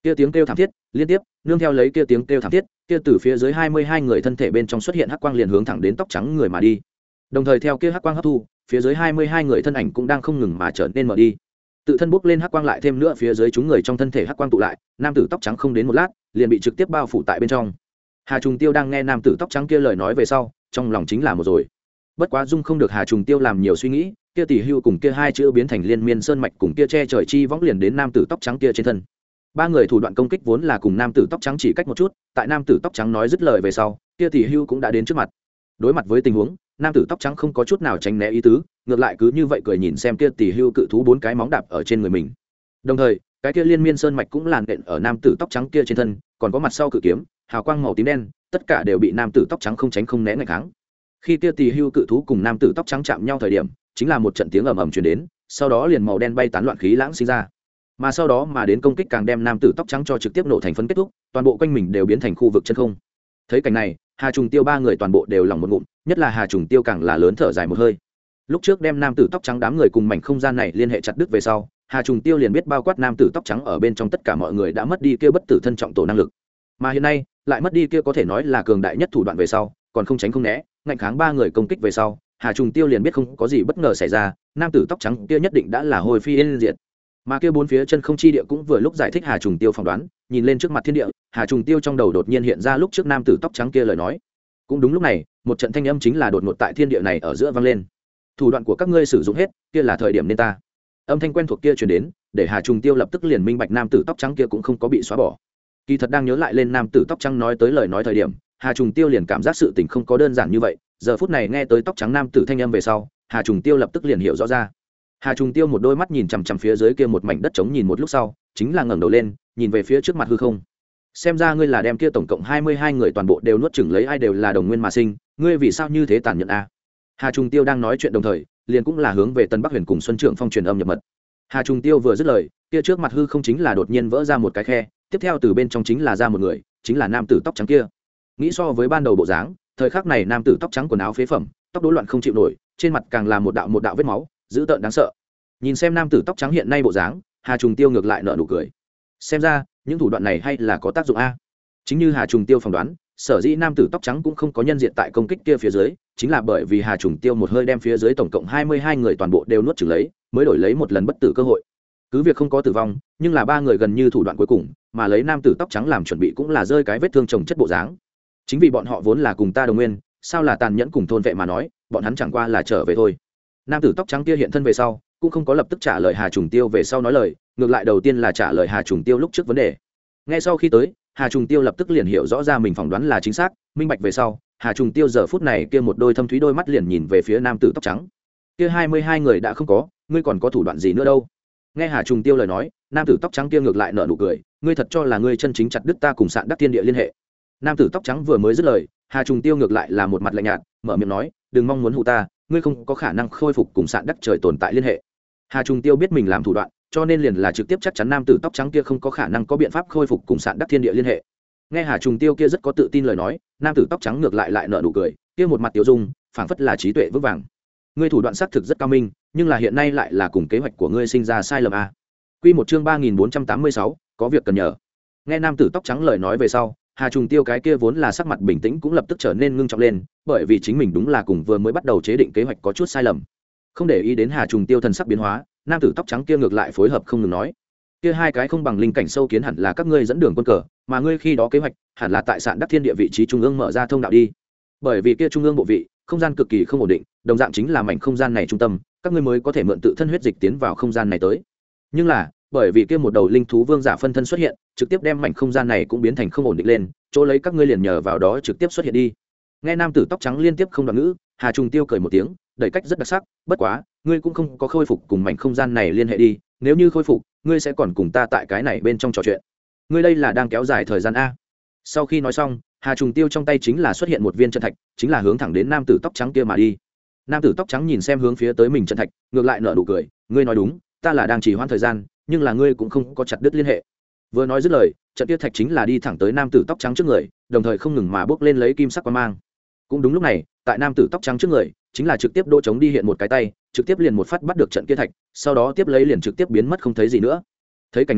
Kia tiếng kêu thảm thiết liên tiếp nương theo lấy kia tiếng kêu thảm thiết, kia từ phía dưới hai mươi hai người thân thể bên trong xuất hiện hắc quang liền hướng thẳng đến tóc trắng người mà đi. Đồng thời theo kia hắc quang hấp thu, phía dưới hai mươi hai người thân ảnh cũng đang không ngừng mà trở nên mờ đi. Tự thân bốc lên hắc quang lại thêm nữa phía dưới chúng người trong thân thể hắc quang tụ lại, nam tử tóc trắng không đến một lát, liền bị trực tiếp bao phủ tại bên trong. Hà Trùng Tiêu đang nghe nam tử tóc trắng kia lời nói về sau, trong lòng chính là một rồi. Bất quá dung không được Hà Trùng Tiêu làm nhiều suy nghĩ, kia tỷ hưu cùng kia hai chữ biến thành liên miên sơn mạch cùng kia che trời chi võng liền đến nam tử tóc trắng kia trên thân. Ba người thủ đoạn công kích vốn là cùng nam tử tóc trắng chỉ cách một chút, tại nam tử tóc trắng nói dứt lời về sau, kia tỷ hưu cũng đã đến trước mặt. Đối mặt với tình huống, nam tử tóc trắng không có chút nào tránh né ý tứ, ngược lại cứ như vậy cười nhìn xem kia tỷ hưu cự thú bốn cái móng đạp ở trên người mình. Đồng thời, cái kia liên miên sơn mạch cũng làn đện ở nam tử tóc trắng kia trên thân, còn có mặt sau cự kiếm, hào quang màu tím đen, tất cả đều bị nam tử tóc trắng không tránh không né ngăn kháng. Khi kia tỷ hưu cự thú cùng nam tử tóc trắng chạm nhau thời điểm, chính là một trận tiếng ầm ầm truyền đến, sau đó liền màu đen bay tán loạn khí lãng sinh ra. Mà sau đó mà đến công kích càng đem nam tử tóc trắng cho trực tiếp nổ thành phấn kết thúc, toàn bộ quanh mình đều biến thành khu vực chân không. Thấy cảnh này, Hà Trùng Tiêu ba người toàn bộ đều lòng một ngụm, nhất là Hà Trùng Tiêu càng là lớn thở dài một hơi. Lúc trước đem nam tử tóc trắng đám người cùng mảnh không gian này liên hệ chặt đứt về sau, Hà Trùng Tiêu liền biết bao quát nam tử tóc trắng ở bên trong tất cả mọi người đã mất đi kia bất tử thân trọng tổ năng lực. Mà hiện nay, lại mất đi kia có thể nói là cường đại nhất thủ đoạn về sau, còn không tránh không né, ngạnh kháng ba người công kích về sau, Hà Trùng Tiêu liền biết không có gì bất ngờ xảy ra, nam tử tóc trắng kia nhất định đã là hồi phi yên diệt. Mà kia bốn phía chân không chi địa cũng vừa lúc giải thích Hà Trùng Tiêu phỏng đoán, nhìn lên trước mặt thiên địa, Hà Trùng Tiêu trong đầu đột nhiên hiện ra lúc trước nam tử tóc trắng kia lời nói. Cũng đúng lúc này, một trận thanh âm chính là đột ngột tại thiên địa này ở giữa vang lên. Thủ đoạn của các ngươi sử dụng hết, kia là thời điểm nên ta. Âm thanh quen thuộc kia truyền đến, để Hà Trùng Tiêu lập tức liền minh bạch nam tử tóc trắng kia cũng không có bị xóa bỏ. Kỳ thật đang nhớ lại lên nam tử tóc trắng nói tới lời nói thời điểm, Hà Trùng Tiêu liền cảm giác sự tình không có đơn giản như vậy, giờ phút này nghe tới tóc trắng nam tử thanh âm về sau, Hà Trùng Tiêu lập tức liền hiểu rõ ra. Hà Trùng Tiêu một đôi mắt nhìn chằm chằm phía dưới kia một mảnh đất trống nhìn một lúc sau, chính là ngẩng đầu lên, nhìn về phía trước mặt hư không. Xem ra ngươi là đem kia tổng cộng hai mươi hai người toàn bộ đều nuốt chửng lấy, ai đều là đồng nguyên mà sinh, ngươi vì sao như thế tàn nhẫn a? Hà Trùng Tiêu đang nói chuyện đồng thời, liền cũng là hướng về Tân Bắc Huyền cùng Xuân Trượng Phong truyền âm nhập mật. Hà Trùng Tiêu vừa dứt lời, kia trước mặt hư không chính là đột nhiên vỡ ra một cái khe, tiếp theo từ bên trong chính là ra một người, chính là nam tử tóc trắng kia. Nghĩ so với ban đầu bộ dáng, thời khắc này nam tử tóc trắng quần áo phế phẩm, tóc rối loạn không chịu nổi, trên mặt càng là một đạo một đạo vết máu, dữ tợn đáng sợ. Nhìn xem nam tử tóc trắng hiện nay bộ dáng, Hà Trùng Tiêu ngược lại nở nụ cười. Xem ra, những thủ đoạn này hay là có tác dụng a. Chính như Hà Trùng Tiêu phỏng đoán, sở dĩ nam tử tóc trắng cũng không có nhân diện tại công kích kia phía dưới, chính là bởi vì Hà Trùng Tiêu một hơi đem phía dưới tổng cộng hai mươi hai người toàn bộ đều nuốt chửng lấy, mới đổi lấy một lần bất tử cơ hội. Cứ việc không có tử vong, nhưng là ba người gần như thủ đoạn cuối cùng, mà lấy nam tử tóc trắng làm chuẩn bị cũng là rơi cái vết thương chồng chất bộ dáng. Chính vì bọn họ vốn là cùng ta đồng nguyên, sao là tàn nhẫn cùng thôn vệ mà nói, bọn hắn chẳng qua là trở về thôi. Nam tử tóc trắng kia hiện thân về sau, cũng không có lập tức trả lời Hà Trùng Tiêu về sau nói lời, ngược lại đầu tiên là trả lời Hà Trùng Tiêu lúc trước vấn đề. Nghe sau khi tới, Hà Trùng Tiêu lập tức liền hiểu rõ ra mình phỏng đoán là chính xác, minh bạch về sau, Hà Trùng Tiêu giờ phút này kia một đôi thâm thúy đôi mắt liền nhìn về phía nam tử tóc trắng. Kia hai mươi hai người đã không có, ngươi còn có thủ đoạn gì nữa đâu? Nghe Hà Trùng Tiêu lời nói, nam tử tóc trắng kia ngược lại nở nụ cười, ngươi thật cho là ngươi chân chính chặt đứt ta cùng Sạn Đắc Thiên Địa liên hệ? Nam tử tóc trắng vừa mới dứt lời, Hà Trùng Tiêu ngược lại là một mặt lạnh nhạt, mở miệng nói, đừng mong muốn hù ta, ngươi không có khả năng khôi phục cùng Sạn Đắc trời tồn tại liên hệ. Hà Trùng Tiêu biết mình làm thủ đoạn, cho nên liền là trực tiếp chắc chắn nam tử tóc trắng kia không có khả năng có biện pháp khôi phục cùng Sạn Đắc Thiên Địa liên hệ. Nghe Hà Trùng Tiêu kia rất có tự tin lời nói, nam tử tóc trắng ngược lại lại nở nụ cười, kia một mặt tiêu dung, phảng phất là trí tuệ vững vàng. Ngươi thủ đoạn xác thực rất cao minh, nhưng là hiện nay lại là cùng kế hoạch của ngươi sinh ra sai lầm a. Quy một chương ba nghìn bốn trăm tám mươi sáu, có việc cần nhờ. Nghe nam tử tóc trắng lời nói về sau, Hà Trùng Tiêu cái kia vốn là sắc mặt bình tĩnh cũng lập tức trở nên ngưng trọng lên, bởi vì chính mình đúng là cùng vừa mới bắt đầu chế định kế hoạch có chút sai lầm. Không để ý đến Hà Trùng Tiêu thần sắc biến hóa, nam tử tóc trắng kia ngược lại phối hợp không ngừng nói, kia hai cái không bằng linh cảnh sâu kiến hẳn là các ngươi dẫn đường quân cờ, mà ngươi khi đó kế hoạch hẳn là tại Sạn Đắc Thiên Địa vị trí trung ương mở ra thông đạo đi. Bởi vì kia trung ương bộ vị, không gian cực kỳ không ổn định, đồng dạng chính là mảnh không gian này trung tâm, các ngươi mới có thể mượn tự thân huyết dịch tiến vào không gian này tới. Nhưng là, bởi vì kia một đầu linh thú vương giả phân thân xuất hiện, trực tiếp đem mảnh không gian này cũng biến thành không ổn định lên, chỗ lấy các ngươi liền nhờ vào đó trực tiếp xuất hiện đi. Nghe nam tử tóc trắng liên tiếp không đoạn ngữ, Hà Trùng Tiêu cười một tiếng, đẩy cách rất đặc sắc, bất quá, ngươi cũng không có khôi phục cùng mảnh không gian này liên hệ đi, nếu như khôi phục, ngươi sẽ còn cùng ta tại cái này bên trong trò chuyện. Ngươi đây là đang kéo dài thời gian a. Sau khi nói xong, Hà Trùng Tiêu trong tay chính là xuất hiện một viên chân thạch, chính là hướng thẳng đến nam tử tóc trắng kia mà đi. Nam tử tóc trắng nhìn xem hướng phía tới mình chân thạch, ngược lại nở nụ cười, ngươi nói đúng, ta là đang trì hoãn thời gian, nhưng là ngươi cũng không có chặt đứt liên hệ. Vừa nói dứt lời, trận kia thạch chính là đi thẳng tới nam tử tóc trắng trước người, đồng thời không ngừng mà bước lên lấy kim sắc quang mang. Cũng đúng lúc này, tại nam tử tóc trắng trước người, chính là trực tiếp đỗ chống đi hiện một cái tay, trực tiếp liền một phát bắt được trận kia thạch, sau đó tiếp lấy liền trực tiếp biến mất không thấy gì nữa. Thấy cảnh này,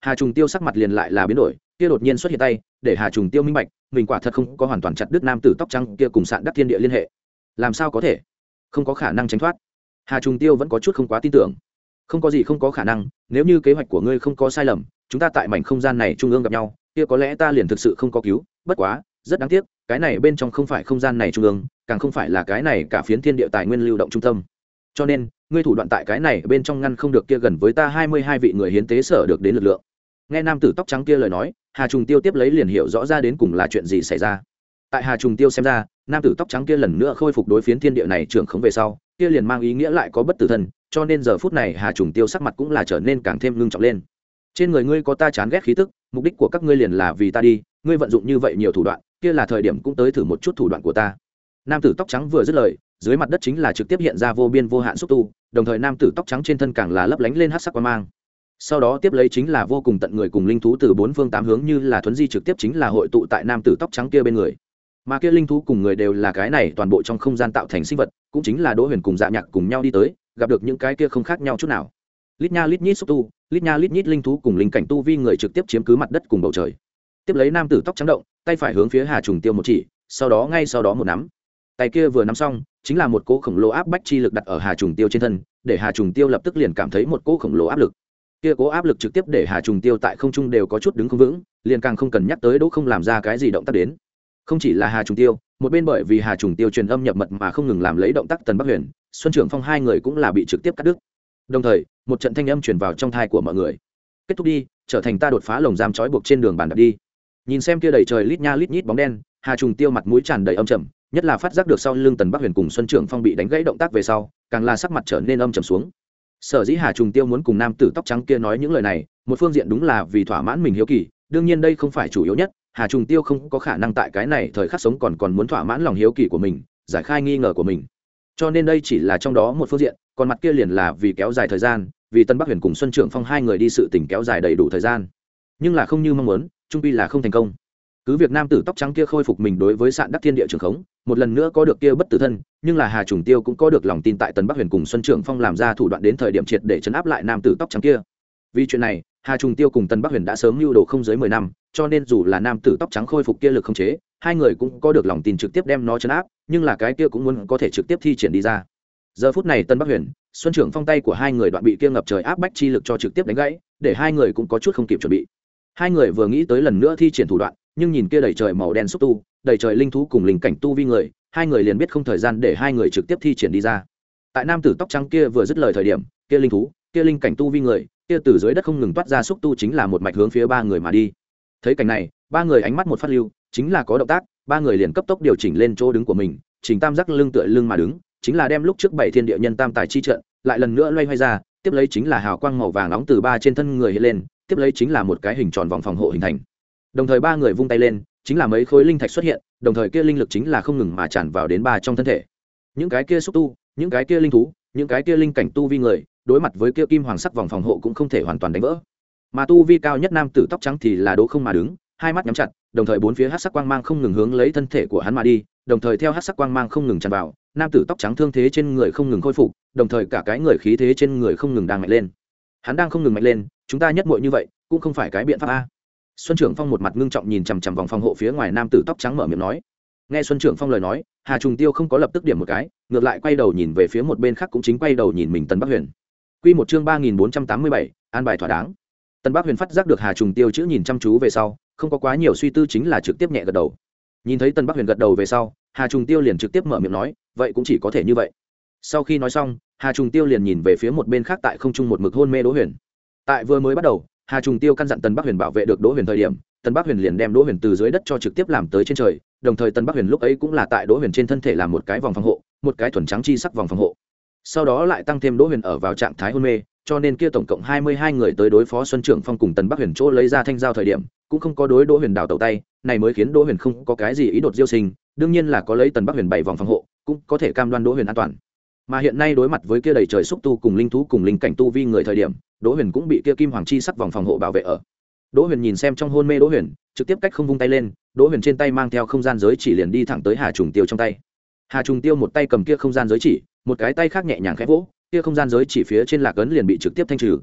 Hà Trùng Tiêu sắc mặt liền lại là biến đổi, kia đột nhiên xuất hiện tay, để Hà Trùng Tiêu minh bạch, mình quả thật không có hoàn toàn chặt đứt nam tử tóc trắng kia cùng Sạn Đắc Thiên Địa liên hệ. Làm sao có thể? Không có khả năng tránh thoát. Hà Trùng Tiêu vẫn có chút không quá tin tưởng. Không có gì không có khả năng, nếu như kế hoạch của ngươi không có sai lầm, chúng ta tại mảnh không gian này trung ương gặp nhau, kia có lẽ ta liền thực sự không có cứu, bất quá, rất đáng tiếc, cái này bên trong không phải không gian này trung ương, càng không phải là cái này cả phiến thiên địa tài nguyên lưu động trung tâm. Cho nên, ngươi thủ đoạn tại cái này bên trong ngăn không được kia gần với ta hai mươi hai vị người hiến tế sở được đến lực lượng. Nghe nam tử tóc trắng kia lời nói, Hà Trùng Tiêu tiếp lấy liền hiểu rõ ra đến cùng là chuyện gì xảy ra. Tại Hà Trùng Tiêu xem ra, nam tử tóc trắng kia lần nữa khôi phục đối phiến thiên địa này trưởng khống về sau, kia liền mang ý nghĩa lại có bất tử thân, cho nên giờ phút này Hà Trùng Tiêu sắc mặt cũng là trở nên càng thêm ngưng trọng lên. Trên người ngươi có ta chán ghét khí tức, mục đích của các ngươi liền là vì ta đi, ngươi vận dụng như vậy nhiều thủ đoạn, kia là thời điểm cũng tới thử một chút thủ đoạn của ta. Nam tử tóc trắng vừa dứt lời, dưới mặt đất chính là trực tiếp hiện ra vô biên vô hạn xúc tu, đồng thời nam tử tóc trắng trên thân càng là lấp lánh lên hắc sắc quang mang. Sau đó tiếp lấy chính là vô cùng tận người cùng linh thú từ bốn phương tám hướng như là thuấn di trực tiếp chính là hội tụ tại nam tử tóc trắng kia bên người. Mà kia linh thú cùng người đều là cái này toàn bộ trong không gian tạo thành sinh vật, cũng chính là Đỗ Huyền cùng Dạ Nhạc cùng nhau đi tới, gặp được những cái kia không khác nhau chút nào. Lít nha lít nhít xúc tu, lít nha lít nhít linh thú cùng linh cảnh tu vi người trực tiếp chiếm cứ mặt đất cùng bầu trời. Tiếp lấy nam tử tóc trắng động, tay phải hướng phía Hà Trùng Tiêu một chỉ, sau đó ngay sau đó một nắm. Tay kia vừa nắm xong, chính là một cỗ khổng lồ áp bách chi lực đặt ở Hà Trùng Tiêu trên thân, để Hà Trùng Tiêu lập tức liền cảm thấy một cỗ khổng lồ áp lực. Kia cỗ áp lực trực tiếp để Hà Trùng Tiêu tại không trung đều có chút đứng không vững, liền càng không cần nhắc tới Đỗ không làm ra cái gì động tác đến. Không chỉ là Hà Trùng Tiêu, một bên bởi vì Hà Trùng Tiêu truyền âm nhập mật mà không ngừng làm lấy động tác Tần Bắc Huyền, Xuân Trưởng Phong hai người cũng là bị trực tiếp cắt đứt. Đồng thời, một trận thanh âm truyền vào trong tai của mọi người. Kết thúc đi, trở thành ta đột phá lồng giam trói buộc trên đường bàn đạp đi. Nhìn xem kia đầy trời lít nha lít nhít bóng đen, Hà Trùng Tiêu mặt mũi tràn đầy âm trầm, nhất là phát giác được sau lưng Tần Bắc Huyền cùng Xuân Trưởng Phong bị đánh gãy động tác về sau, càng là sắc mặt trở nên âm trầm xuống. Sở dĩ Hà Trùng Tiêu muốn cùng nam tử tóc trắng kia nói những lời này, một phương diện đúng là vì thỏa mãn mình hiếu kỳ, đương nhiên đây không phải chủ yếu nhất, Hà Trùng Tiêu không có khả năng tại cái này thời khắc sống còn còn muốn thỏa mãn lòng hiếu kỳ của mình, giải khai nghi ngờ của mình. Cho nên đây chỉ là trong đó một phương diện, còn mặt kia liền là vì kéo dài thời gian, vì Tân Bắc Huyền cùng Xuân Trưởng Phong hai người đi sự tình kéo dài đầy đủ thời gian. Nhưng là không như mong muốn, trung quy là không thành công. Cứ việc nam tử tóc trắng kia khôi phục mình đối với Sạn Đắc Thiên Địa trường khống, một lần nữa có được kia bất tử thân, nhưng là Hà Trùng Tiêu cũng có được lòng tin tại Tần Bắc Huyền cùng Xuân Trưởng Phong làm ra thủ đoạn đến thời điểm triệt để chấn áp lại nam tử tóc trắng kia. Vì chuyện này, Hà Trùng Tiêu cùng Tần Bắc Huyền đã sớm lưu đồ không dưới mười năm, cho nên dù là nam tử tóc trắng khôi phục kia lực không chế, hai người cũng có được lòng tin trực tiếp đem nó chấn áp, nhưng là cái kia cũng muốn có thể trực tiếp thi triển đi ra. Giờ phút này Tần Bắc Huyền, Xuân Trưởng Phong tay của hai người đoạn bị kia ngập trời áp bách chi lực cho trực tiếp đánh gãy, để hai người cũng có chút không kịp chuẩn bị. Hai người vừa nghĩ tới lần nữa thi triển thủ đoạn, nhưng nhìn kia đầy trời màu đen xúc tu, đầy trời linh thú cùng linh cảnh tu vi người, hai người liền biết không thời gian để hai người trực tiếp thi triển đi ra. Tại nam tử tóc trắng kia vừa dứt lời thời điểm, kia linh thú, kia linh cảnh tu vi người, kia từ dưới đất không ngừng toát ra xúc tu chính là một mạch hướng phía ba người mà đi. Thấy cảnh này, ba người ánh mắt một phát lưu, chính là có động tác, ba người liền cấp tốc điều chỉnh lên chỗ đứng của mình, chỉnh tam giác lưng tựa lưng mà đứng, chính là đem lúc trước bảy thiên địa nhân tam tài chi trận, lại lần nữa loay hoay ra, tiếp lấy chính là hào quang màu vàng nóng từ ba trên thân người hiện lên, tiếp lấy chính là một cái hình tròn vòng phòng hộ hình thành. Đồng thời ba người vung tay lên, chính là mấy khối linh thạch xuất hiện, đồng thời kia linh lực chính là không ngừng mà tràn vào đến ba trong thân thể. Những cái kia xúc tu, những cái kia linh thú, những cái kia linh cảnh tu vi người, đối mặt với kia kim hoàng sắc vòng phòng hộ cũng không thể hoàn toàn đánh vỡ. Mà tu vi cao nhất nam tử tóc trắng thì là Đỗ Không mà đứng, hai mắt nhắm chặt, đồng thời bốn phía hắc sắc quang mang không ngừng hướng lấy thân thể của hắn mà đi, đồng thời theo hắc sắc quang mang không ngừng tràn vào, nam tử tóc trắng thương thế trên người không ngừng khôi phục, đồng thời cả cái người khí thế trên người không ngừng đang mạnh lên. Hắn đang không ngừng mạnh lên, chúng ta nhất muội như vậy, cũng không phải cái biện pháp a. Xuân Trưởng Phong một mặt ngưng trọng nhìn chằm chằm vòng phòng hộ phía ngoài nam tử tóc trắng mở miệng nói. Nghe Xuân Trưởng Phong lời nói, Hà Trùng Tiêu không có lập tức điểm một cái, ngược lại quay đầu nhìn về phía một bên khác cũng chính quay đầu nhìn mình Tần Bắc Huyền. Quy một chương ba nghìn bốn trăm tám mươi bảy, an bài thỏa đáng. Tần Bắc Huyền phát giác được Hà Trùng Tiêu chữ nhìn chăm chú về sau, không có quá nhiều suy tư chính là trực tiếp nhẹ gật đầu. Nhìn thấy Tần Bắc Huyền gật đầu về sau, Hà Trùng Tiêu liền trực tiếp mở miệng nói, vậy cũng chỉ có thể như vậy. Sau khi nói xong, Hà Trùng Tiêu liền nhìn về phía một bên khác tại không trung một mực hôn mê Đỗ Huyền. Tại vừa mới bắt đầu, Hà Trùng Tiêu căn dặn Tần Bắc Huyền bảo vệ được Đỗ Huyền thời điểm, Tần Bắc Huyền liền đem Đỗ Huyền từ dưới đất cho trực tiếp làm tới trên trời, đồng thời Tần Bắc Huyền lúc ấy cũng là tại Đỗ Huyền trên thân thể làm một cái vòng phòng hộ, một cái thuần trắng chi sắc vòng phòng hộ. Sau đó lại tăng thêm Đỗ Huyền ở vào trạng thái hôn mê, cho nên kia tổng cộng hai mươi hai người tới đối phó Xuân Trưởng Phong cùng Tần Bắc Huyền chỗ lấy ra thanh giao thời điểm, cũng không có đối Đỗ Huyền đảo tẩu tay, này mới khiến Đỗ Huyền không có cái gì ý đột diêu sinh, đương nhiên là có lấy Tần Bắc Huyền bảy vòng phòng hộ, cũng có thể cam đoan Đỗ Huyền an toàn. Mà hiện nay đối mặt với kia đầy trời xúc tu cùng linh thú cùng linh cảnh tu vi người thời điểm, Đỗ Huyền cũng bị kia kim hoàng chi sắc vòng phòng hộ bảo vệ ở. Đỗ Huyền nhìn xem trong hôn mê Đỗ Huyền, trực tiếp cách không vung tay lên, Đỗ Huyền trên tay mang theo không gian giới chỉ liền đi thẳng tới Hà Trùng Tiêu trong tay. Hà Trùng Tiêu một tay cầm kia không gian giới chỉ, một cái tay khác nhẹ nhàng khẽ vỗ, kia không gian giới chỉ phía trên lạc ấn liền bị trực tiếp thanh trừ.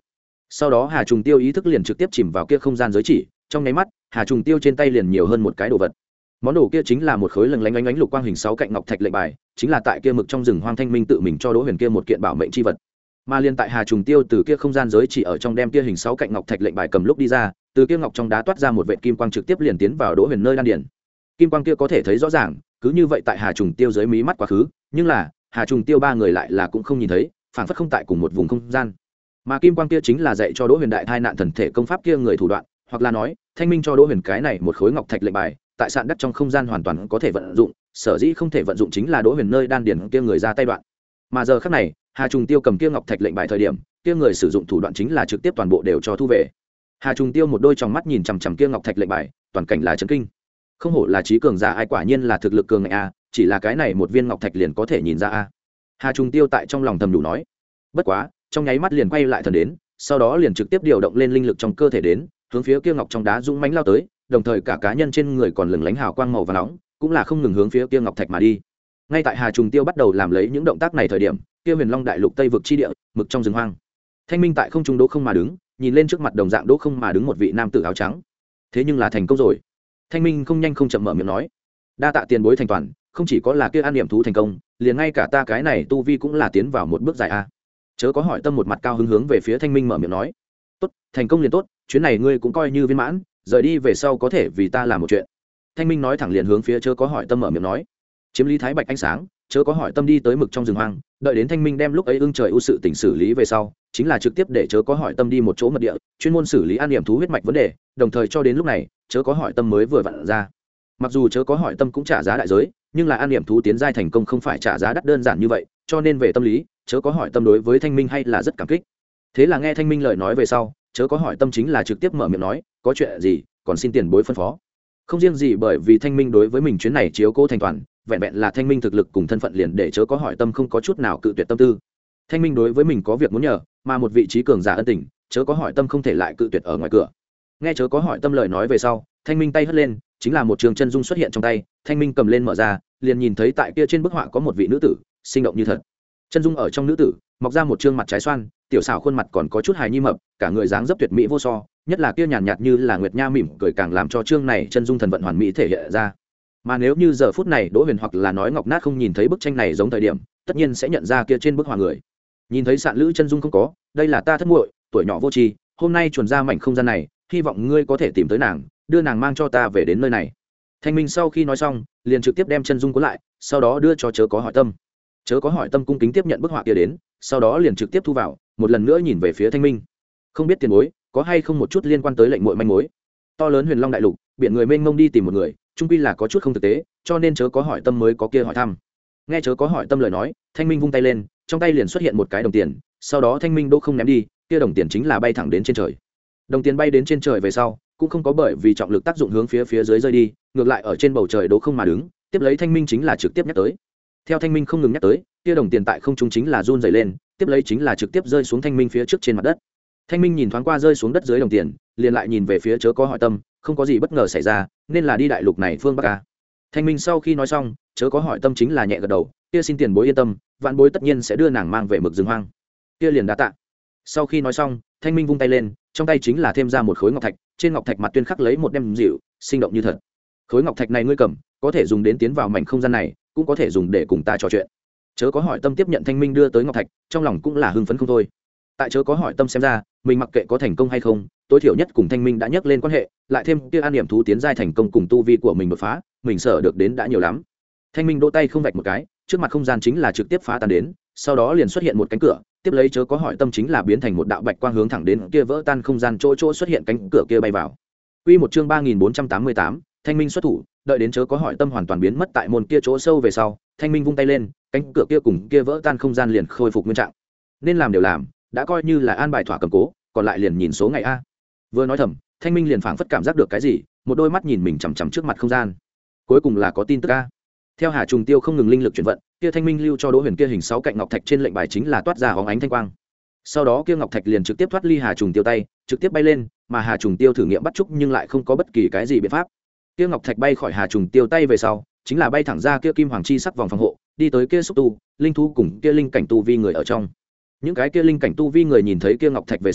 sau đó Hà Trùng Tiêu ý thức liền trực tiếp chìm vào kia không gian giới chỉ, trong nháy mắt Hà Trùng Tiêu trên tay liền nhiều hơn một cái đồ vật. Món đồ kia chính là một khối lừng lánh ánh ánh lục quang hình sáu cạnh ngọc thạch lệnh bài, chính là tại kia mực trong rừng hoang Thanh Minh tự mình cho Đỗ Huyền kia một kiện bảo mệnh chi vật. Mà liên tại Hà Trùng Tiêu từ kia không gian giới chỉ ở trong đem kia hình sáu cạnh ngọc thạch lệnh bài cầm lúc đi ra, từ kia ngọc trong đá toát ra một vệt kim quang trực tiếp liền tiến vào Đỗ Huyền nơi đan điền. Kim quang kia có thể thấy rõ ràng, cứ như vậy tại Hà Trùng Tiêu dưới mí mắt quá khứ, nhưng là Hà Trùng Tiêu ba người lại là cũng không nhìn thấy, phảng phất không tại cùng một vùng không gian. Mà kim quang kia chính là dạy cho Đỗ Huyền đại thai nạn thần thể công pháp kia người thủ đoạn, hoặc là nói, Thanh Minh cho Đỗ Huyền cái này một khối ngọc thạch lệnh bài, tại sạn đất trong không gian hoàn toàn có thể vận dụng, sở dĩ không thể vận dụng chính là Đỗ Huyền nơi đan điền kia người ra tay đoạn. Mà giờ khắc này, Hà Trùng Tiêu cầm kia ngọc thạch lệnh bài thời điểm, kia người sử dụng thủ đoạn chính là trực tiếp toàn bộ đều cho thu về. Hà Trùng Tiêu một đôi tròng mắt nhìn chằm chằm kia ngọc thạch lệnh bài, toàn cảnh là chấn kinh. Không hổ là trí cường giả, ai quả nhiên là thực lực cường ngạnh a, chỉ là cái này một viên ngọc thạch liền có thể nhìn ra a. Hà Trùng Tiêu tại trong lòng thầm đủ nói. Bất quá, trong nháy mắt liền quay lại thần đến, sau đó liền trực tiếp điều động lên linh lực trong cơ thể đến, hướng phía kia ngọc trong đá dũng mãnh lao tới, đồng thời cả cá nhân trên người còn lừng lánh hào quang màu vàng nóng, cũng là không ngừng hướng phía kia ngọc thạch mà đi. Ngay tại Hà Trùng Tiêu bắt đầu làm lấy những động tác này thời điểm, kia Huyền Long đại lục Tây vực chi địa, mực trong rừng hoang. Thanh Minh tại không trung đỗ không mà đứng, nhìn lên trước mặt đồng dạng đỗ không mà đứng một vị nam tử áo trắng. Thế nhưng là thành công rồi. Thanh Minh không nhanh không chậm mở miệng nói, đa tạ tiền bối thành toàn, không chỉ có là kia an niệm thú thành công, liền ngay cả ta cái này tu vi cũng là tiến vào một bước dài a. Chớ có hỏi tâm một mặt cao hứng hướng về phía Thanh Minh mở miệng nói, tốt, thành công liền tốt, chuyến này ngươi cũng coi như viên mãn, rời đi về sau có thể vì ta làm một chuyện. Thanh Minh nói thẳng liền hướng phía chớ có hỏi tâm mở miệng nói, chiếm lý thái bạch ánh sáng, chớ có hỏi tâm đi tới mực trong rừng hoang, đợi đến Thanh Minh đem lúc ấy ưng trời ưu sự tình xử lý về sau, chính là trực tiếp để chớ có hỏi tâm đi một chỗ mật địa, chuyên môn xử lý an niệm thú huyết mạch vấn đề, đồng thời cho đến lúc này, chớ có hỏi tâm mới vừa vặn ra. Mặc dù chớ có hỏi tâm cũng trả giá đại giới, nhưng là an niệm thú tiến giai thành công không phải trả giá đắt đơn giản như vậy, cho nên về tâm lý, chớ có hỏi tâm đối với Thanh Minh hay là rất cảm kích. Thế là nghe Thanh Minh lời nói về sau, chớ có hỏi tâm chính là trực tiếp mở miệng nói, có chuyện gì, còn xin tiền bối phân phó. Không riêng gì bởi vì Thanh Minh đối với mình chuyến này chiếu cố thành toàn, vẹn vẹn là Thanh Minh thực lực cùng thân phận liền để chớ có hỏi tâm không có chút nào cự tuyệt tâm tư. Thanh Minh đối với mình có việc muốn nhờ, mà một vị trí cường giả ân tình, chớ có hỏi tâm không thể lại cự tuyệt ở ngoài cửa. Nghe chớ có hỏi tâm lời nói về sau, Thanh Minh tay hất lên, chính là một trường chân dung xuất hiện trong tay, Thanh Minh cầm lên mở ra, liền nhìn thấy tại kia trên bức họa có một vị nữ tử, sinh động như thật. Chân dung ở trong nữ tử, mọc ra một trương mặt trái xoan, tiểu xảo khuôn mặt còn có chút hài nhi mập, cả người dáng dấp tuyệt mỹ vô so, nhất là kia nhàn nhạt, nhạt như là nguyệt nha mỉm cười càng làm cho trương này chân dung thần vận hoàn mỹ thể hiện ra. Mà nếu như giờ phút này Đỗ Huyền hoặc là nói Ngọc Nát không nhìn thấy bức tranh này giống thời điểm, tất nhiên sẽ nhận ra kia trên bức họa người. Nhìn thấy sạn lữ chân dung không có, đây là ta thất muội, tuổi nhỏ vô tri, hôm nay chuẩn ra mảnh không gian này, hy vọng ngươi có thể tìm tới nàng, đưa nàng mang cho ta về đến nơi này. Thanh Minh sau khi nói xong, liền trực tiếp đem chân dung cuốn lại, sau đó đưa cho chớ có hỏi tâm. Chớ có hỏi tâm cung kính tiếp nhận bức họa kia đến, sau đó liền trực tiếp thu vào, một lần nữa nhìn về phía Thanh Minh. Không biết tiền bối có hay không một chút liên quan tới lệnh muội manh mối. To lớn Huyền Long đại lục, biển người mênh mông đi tìm một người, chung quy là có chút không thực tế, cho nên chớ có hỏi tâm mới có kia hỏi thăm. Nghe chớ có hỏi tâm lời nói, Thanh Minh vung tay lên, trong tay liền xuất hiện một cái đồng tiền, sau đó Thanh Minh đỗ không ném đi, kia đồng tiền chính là bay thẳng đến trên trời. Đồng tiền bay đến trên trời về sau, cũng không có bởi vì trọng lực tác dụng hướng phía phía dưới rơi đi, ngược lại ở trên bầu trời đỗ không mà đứng, tiếp lấy Thanh Minh chính là trực tiếp nhắc tới. Theo Thanh Minh không ngừng nhắc tới, kia đồng tiền tại không trung chính là run rẩy lên, tiếp lấy chính là trực tiếp rơi xuống Thanh Minh phía trước trên mặt đất. Thanh Minh nhìn thoáng qua rơi xuống đất dưới đồng tiền, liền lại nhìn về phía chớ có hỏi tâm, không có gì bất ngờ xảy ra, nên là đi đại lục này phương Bắc a. Thanh Minh sau khi nói xong, chớ có hỏi tâm chính là nhẹ gật đầu, kia xin tiền bối yên tâm, vạn bối tất nhiên sẽ đưa nàng mang về mực rừng hoang. Kia liền đa tạ. Sau khi nói xong, Thanh Minh vung tay lên, trong tay chính là thêm ra một khối ngọc thạch, trên ngọc thạch mặt tuyên khắc lấy một đem dịu, sinh động như thật. Khối ngọc thạch này ngươi cầm, có thể dùng đến tiến vào mảnh không gian này, cũng có thể dùng để cùng ta trò chuyện. Chớ có hỏi tâm tiếp nhận Thanh Minh đưa tới ngọc thạch, trong lòng cũng là hưng phấn không thôi. Tại chớ có hỏi tâm xem ra, mình mặc kệ có thành công hay không, tối thiểu nhất cùng Thanh Minh đã nhắc lên quan hệ, lại thêm kia an niệm thú tiến giai thành công cùng tu vi của mình đột phá, mình sợ được đến đã nhiều lắm. Thanh Minh đỗ tay không vạch một cái, trước mặt không gian chính là trực tiếp phá tan đến, sau đó liền xuất hiện một cánh cửa, tiếp lấy chớ có hỏi tâm chính là biến thành một đạo bạch quang hướng thẳng đến kia vỡ tan không gian chỗ chỗ xuất hiện cánh cửa kia bay vào. Quy một chương ba nghìn bốn trăm tám mươi tám, Thanh Minh xuất thủ, đợi đến chớ có hỏi tâm hoàn toàn biến mất tại môn kia chỗ sâu về sau, Thanh Minh vung tay lên, cánh cửa kia cùng kia vỡ tan không gian liền khôi phục nguyên trạng. Nên làm đều làm, đã coi như là an bài thỏa cầm cố, còn lại liền nhìn số ngày a. Vừa nói thầm, Thanh Minh liền phảng phất cảm giác được cái gì, một đôi mắt nhìn mình chằm chằm trước mặt không gian. Cuối cùng là có tin tức a. Theo Hà Trùng Tiêu không ngừng linh lực chuyển vận, kia Thanh Minh lưu cho Đỗ Huyền kia hình sáu cạnh ngọc thạch trên lệnh bài chính là toát ra hóng ánh thanh quang. Sau đó kia ngọc thạch liền trực tiếp thoát ly Hà Trùng Tiêu tay, trực tiếp bay lên, mà Hà Trùng Tiêu thử nghiệm bắt chúc nhưng lại không có bất kỳ cái gì biện pháp. Kia ngọc thạch bay khỏi Hà Trùng Tiêu tay về sau, chính là bay thẳng ra kia kim hoàng chi sắc vòng phòng hộ, đi tới kia xúc tu, linh thú cùng kia linh cảnh tu vi người ở trong. Những cái kia linh cảnh tu vi người nhìn thấy kia ngọc thạch về sau,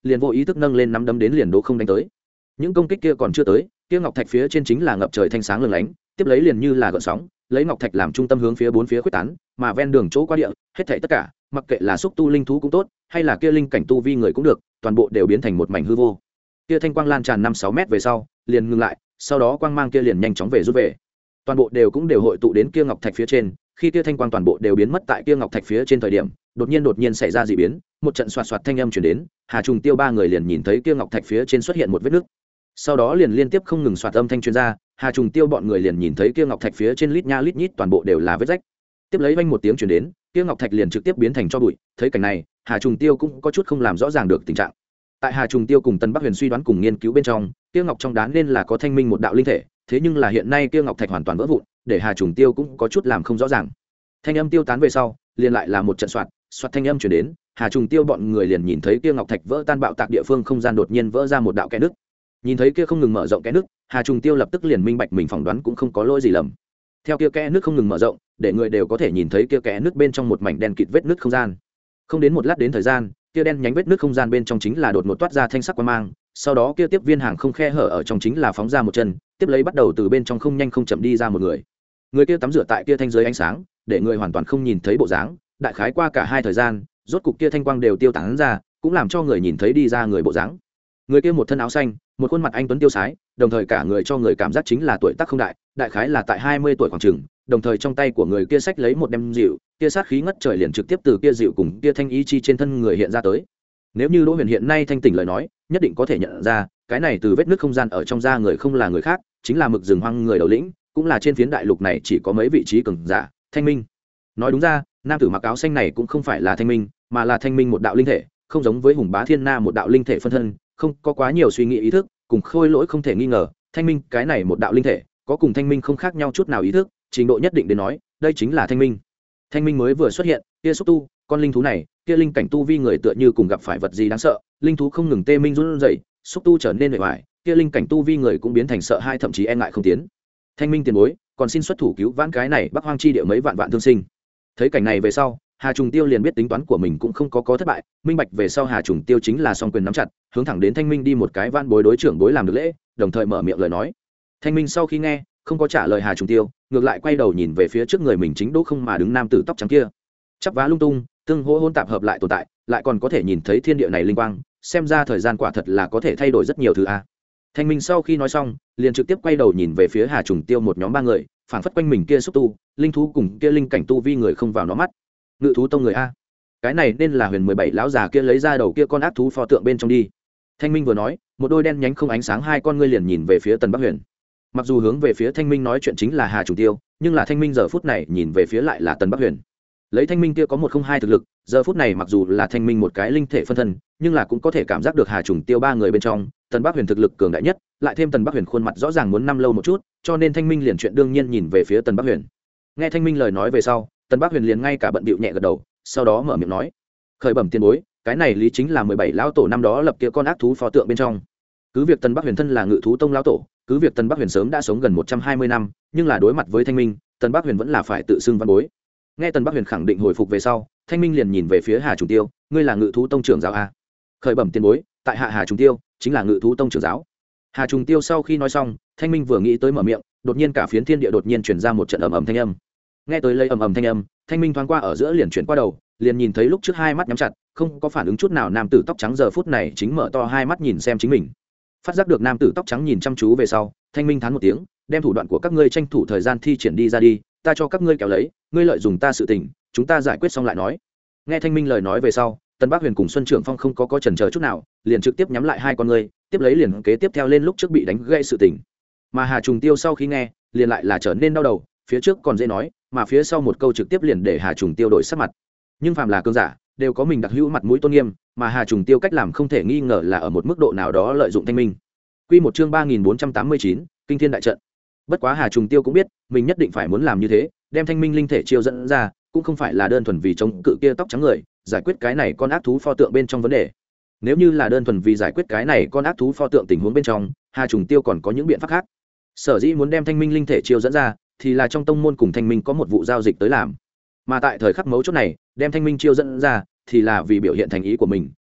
liền vô ý thức nâng lên nắm đấm đến liền đố không đánh tới. Những công kích kia còn chưa tới, kia ngọc thạch phía trên chính là ngập trời thanh sáng lừng lánh, tiếp lấy liền như là gợn sóng, lấy ngọc thạch làm trung tâm hướng phía bốn phía khuếch tán, mà ven đường chỗ qua địa, hết thảy tất cả, mặc kệ là xúc tu linh thú cũng tốt, hay là kia linh cảnh tu vi người cũng được, toàn bộ đều biến thành một mảnh hư vô. Kia thanh quang lan tràn năm sáu mét về sau, liền ngừng lại, sau đó quang mang kia liền nhanh chóng về rút về. Toàn bộ đều cũng đều hội tụ đến kia ngọc thạch phía trên, khi kia thanh quang toàn bộ đều biến mất tại kia ngọc thạch phía trên thời điểm, đột nhiên đột nhiên xảy ra dị biến, một trận xoạt xoạt thanh âm truyền đến, Hà Trùng Tiêu ba người liền nhìn thấy kia ngọc thạch phía trên xuất hiện một vết nứt. Sau đó liền liên tiếp không ngừng xoạt âm thanh truyền ra, Hà Trùng Tiêu bọn người liền nhìn thấy kia ngọc thạch phía trên lít nha lít nhít toàn bộ đều là vết rách. Tiếp lấy vang một tiếng truyền đến, kia ngọc thạch liền trực tiếp biến thành tro bụi, thấy cảnh này, Hà Trùng Tiêu cũng có chút không làm rõ ràng được tình trạng. Tại Hà Trùng Tiêu cùng Tân Bắc Huyền suy đoán cùng nghiên cứu bên trong, kia ngọc trong đá nên là có thanh minh một đạo linh thể, thế nhưng là hiện nay kia ngọc thạch hoàn toàn vỡ vụn, để Hà Trùng Tiêu cũng có chút làm không rõ ràng. Thanh âm tiêu tán về sau, liền lại là một trận xoạt, xoạt thanh âm truyền đến, Hà Trùng Tiêu bọn người liền nhìn thấy kia ngọc thạch vỡ tan bạo tạc địa phương không gian đột nhiên vỡ ra một đạo kẽ nứt. Nhìn thấy kia không ngừng mở rộng kẽ nứt, Hà Trùng Tiêu lập tức liền minh bạch mình phỏng đoán cũng không có lỗi gì lầm. Theo kia kẽ nứt không ngừng mở rộng, để người đều có thể nhìn thấy kia kẽ nứt bên trong một mảnh đen kịt vết nứt không gian. Không đến một lát đến thời gian, kia đen nhánh vết nứt không gian bên trong chính là đột ngột toát ra thanh sắc quang mang, sau đó kia tiếp viên hàng không khe hở ở trong chính là phóng ra một chân, tiếp lấy bắt đầu từ bên trong không nhanh không chậm đi ra một người. Người kia tắm rửa tại kia thanh dưới ánh sáng, để người hoàn toàn không nhìn thấy bộ dáng, đại khái qua cả hai thời gian, rốt cục kia thanh quang đều tiêu tán ra, cũng làm cho người nhìn thấy đi ra người bộ dáng. Người kia một thân áo xanh, một khuôn mặt anh tuấn tiêu sái, đồng thời cả người cho người cảm giác chính là tuổi tác không đại, đại khái là tại hai mươi tuổi khoảng chừng, đồng thời trong tay của người kia xách lấy một đem dịu, kia sát khí ngất trời liền trực tiếp từ kia dịu cùng kia thanh ý chi trên thân người hiện ra tới. Nếu như Đỗ Huyền hiện nay thanh tỉnh lời nói, nhất định có thể nhận ra, cái này từ vết nứt không gian ở trong da người không là người khác, chính là Mực Rừng Hoang người đầu lĩnh, cũng là trên phiến đại lục này chỉ có mấy vị trí cường giả, Thanh Minh. Nói đúng ra, nam tử mặc áo xanh này cũng không phải là Thanh Minh, mà là Thanh Minh một đạo linh thể, không giống với Hùng Bá Thiên Na một đạo linh thể phân thân, không có quá nhiều suy nghĩ ý thức, cùng Khôi Lỗi không thể nghi ngờ, Thanh Minh cái này một đạo linh thể, có cùng Thanh Minh không khác nhau chút nào ý thức, trình độ nhất định đến nói, đây chính là Thanh Minh. Thanh Minh mới vừa xuất hiện, kia xúc tu, con linh thú này, kia linh cảnh tu vi người tựa như cùng gặp phải vật gì đáng sợ, linh thú không ngừng tê minh run rẩy, xúc tu trở nên bề ngoài, kia linh cảnh tu vi người cũng biến thành sợ hai thậm chí e ngại không tiến. Thanh Minh tiền bối, còn xin xuất thủ cứu vãn cái này Bắc Hoang chi địa mấy vạn vạn thương sinh. Thấy cảnh này về sau, Hà Trùng Tiêu liền biết tính toán của mình cũng không có có thất bại, minh bạch về sau Hà Trùng Tiêu chính là song quyền nắm chặt, hướng thẳng đến Thanh Minh đi một cái vãn bối đối trưởng bối làm được lễ, đồng thời mở miệng lời nói. Thanh Minh sau khi nghe, không có trả lời Hà Trùng Tiêu, ngược lại quay đầu nhìn về phía trước người mình chính đỗ không mà đứng nam tử tóc trắng kia. Chắp vá lung tung, tương hỗ hỗn tạp hợp lại tồn tại, lại còn có thể nhìn thấy thiên địa này linh quang, xem ra thời gian quả thật là có thể thay đổi rất nhiều thứ a. Thanh Minh sau khi nói xong, liền trực tiếp quay đầu nhìn về phía Hà Trùng Tiêu một nhóm ba người, phảng phất quanh mình kia xúc tu, linh thú cùng kia linh cảnh tu vi người không vào nó mắt. Ngự thú tông người a, cái này nên là Huyền mười bảy lão già kia lấy ra đầu kia con ác thú pho tượng bên trong đi. Thanh Minh vừa nói, một đôi đen nhánh không ánh sáng hai con ngươi liền nhìn về phía Tần Bắc Huyền. Mặc dù hướng về phía Thanh Minh nói chuyện chính là Hà Trùng Tiêu, nhưng là Thanh Minh giờ phút này nhìn về phía lại là Tần Bắc Huyền. Lấy Thanh Minh kia có một không hai thực lực, giờ phút này mặc dù là Thanh Minh một cái linh thể phân thân, nhưng là cũng có thể cảm giác được Hà Trùng Tiêu ba người bên trong, Tần Bắc Huyền thực lực cường đại nhất, lại thêm Tần Bắc Huyền khuôn mặt rõ ràng muốn năm lâu một chút, cho nên Thanh Minh liền chuyện đương nhiên nhìn về phía Tần Bắc Huyền. Nghe Thanh Minh lời nói về sau, Tần Bắc Huyền liền ngay cả bận bịu nhẹ gật đầu, sau đó mở miệng nói: "Khởi bẩm tiền bối, cái này lý chính là mười bảy lão tổ năm đó lập kia con ác thú pho tượng bên trong." Cứ việc Tần Bắc Huyền thân là Ngự thú tông lão tổ, cứ việc Tần Bắc Huyền sớm đã sống gần một trăm hai mươi năm, nhưng là đối mặt với Thanh Minh, Tần Bắc Huyền vẫn là phải tự xưng văn bối. Nghe Tần Bắc Huyền khẳng định hồi phục về sau, Thanh Minh liền nhìn về phía Hà Trùng Tiêu: "Ngươi là Ngự thú tông trưởng giáo a?" "Khởi bẩm tiền bối, tại hạ Hà Trùng Tiêu, chính là Ngự thú tông trưởng giáo." Hà Trùng Tiêu sau khi nói xong, Thanh Minh vừa nghĩ tới mở miệng, đột nhiên cả phiến thiên địa đột nhiên truyền ra một trận ầm ầm thanh âm. Nghe tới lấy ầm ầm thanh âm, Thanh Minh thoáng qua ở giữa liền chuyển qua đầu, liền nhìn thấy lúc trước hai mắt nhắm chặt, không có phản ứng chút nào nam tử tóc trắng giờ phút này chính mở to hai mắt nhìn xem chính mình. Phát giác được nam tử tóc trắng nhìn chăm chú về sau, Thanh Minh thán một tiếng, đem thủ đoạn của các ngươi tranh thủ thời gian thi triển đi ra đi, ta cho các ngươi kéo lấy, ngươi lợi dụng ta sự tình, chúng ta giải quyết xong lại nói. Nghe Thanh Minh lời nói về sau, Tần Bắc Huyền cùng Xuân Trưởng Phong không có có chần chờ chút nào, liền trực tiếp nhắm lại hai con ngươi, tiếp lấy liền kế tiếp theo lên lúc trước bị đánh gãy sự tình. Mà Hà Trùng Tiêu sau khi nghe, liền lại là trở nên đau đầu, phía trước còn dễ nói, mà phía sau một câu trực tiếp liền để Hà Trùng Tiêu đổi sắc mặt. Nhưng phàm là cường giả, đều có mình đặc hữu mặt mũi tôn nghiêm, mà Hà Trùng Tiêu cách làm không thể nghi ngờ là ở một mức độ nào đó lợi dụng Thanh Minh. Quy một chương ba nghìn bốn trăm tám mươi chín, Kinh Thiên đại trận. Bất quá Hà Trùng Tiêu cũng biết, mình nhất định phải muốn làm như thế, đem Thanh Minh linh thể chiêu dẫn ra, cũng không phải là đơn thuần vì chống cự kia tóc trắng người, giải quyết cái này con ác thú pho tượng bên trong vấn đề. Nếu như là đơn thuần vì giải quyết cái này con ác thú pho tượng tình huống bên trong, Hà Trùng Tiêu còn có những biện pháp khác. Sở dĩ muốn đem Thanh Minh linh thể chiêu dẫn ra, thì là trong tông môn cùng Thanh Minh có một vụ giao dịch tới làm. Mà tại thời khắc mấu chốt này, đem Thanh Minh chiêu dẫn ra, thì là vì biểu hiện thành ý của mình,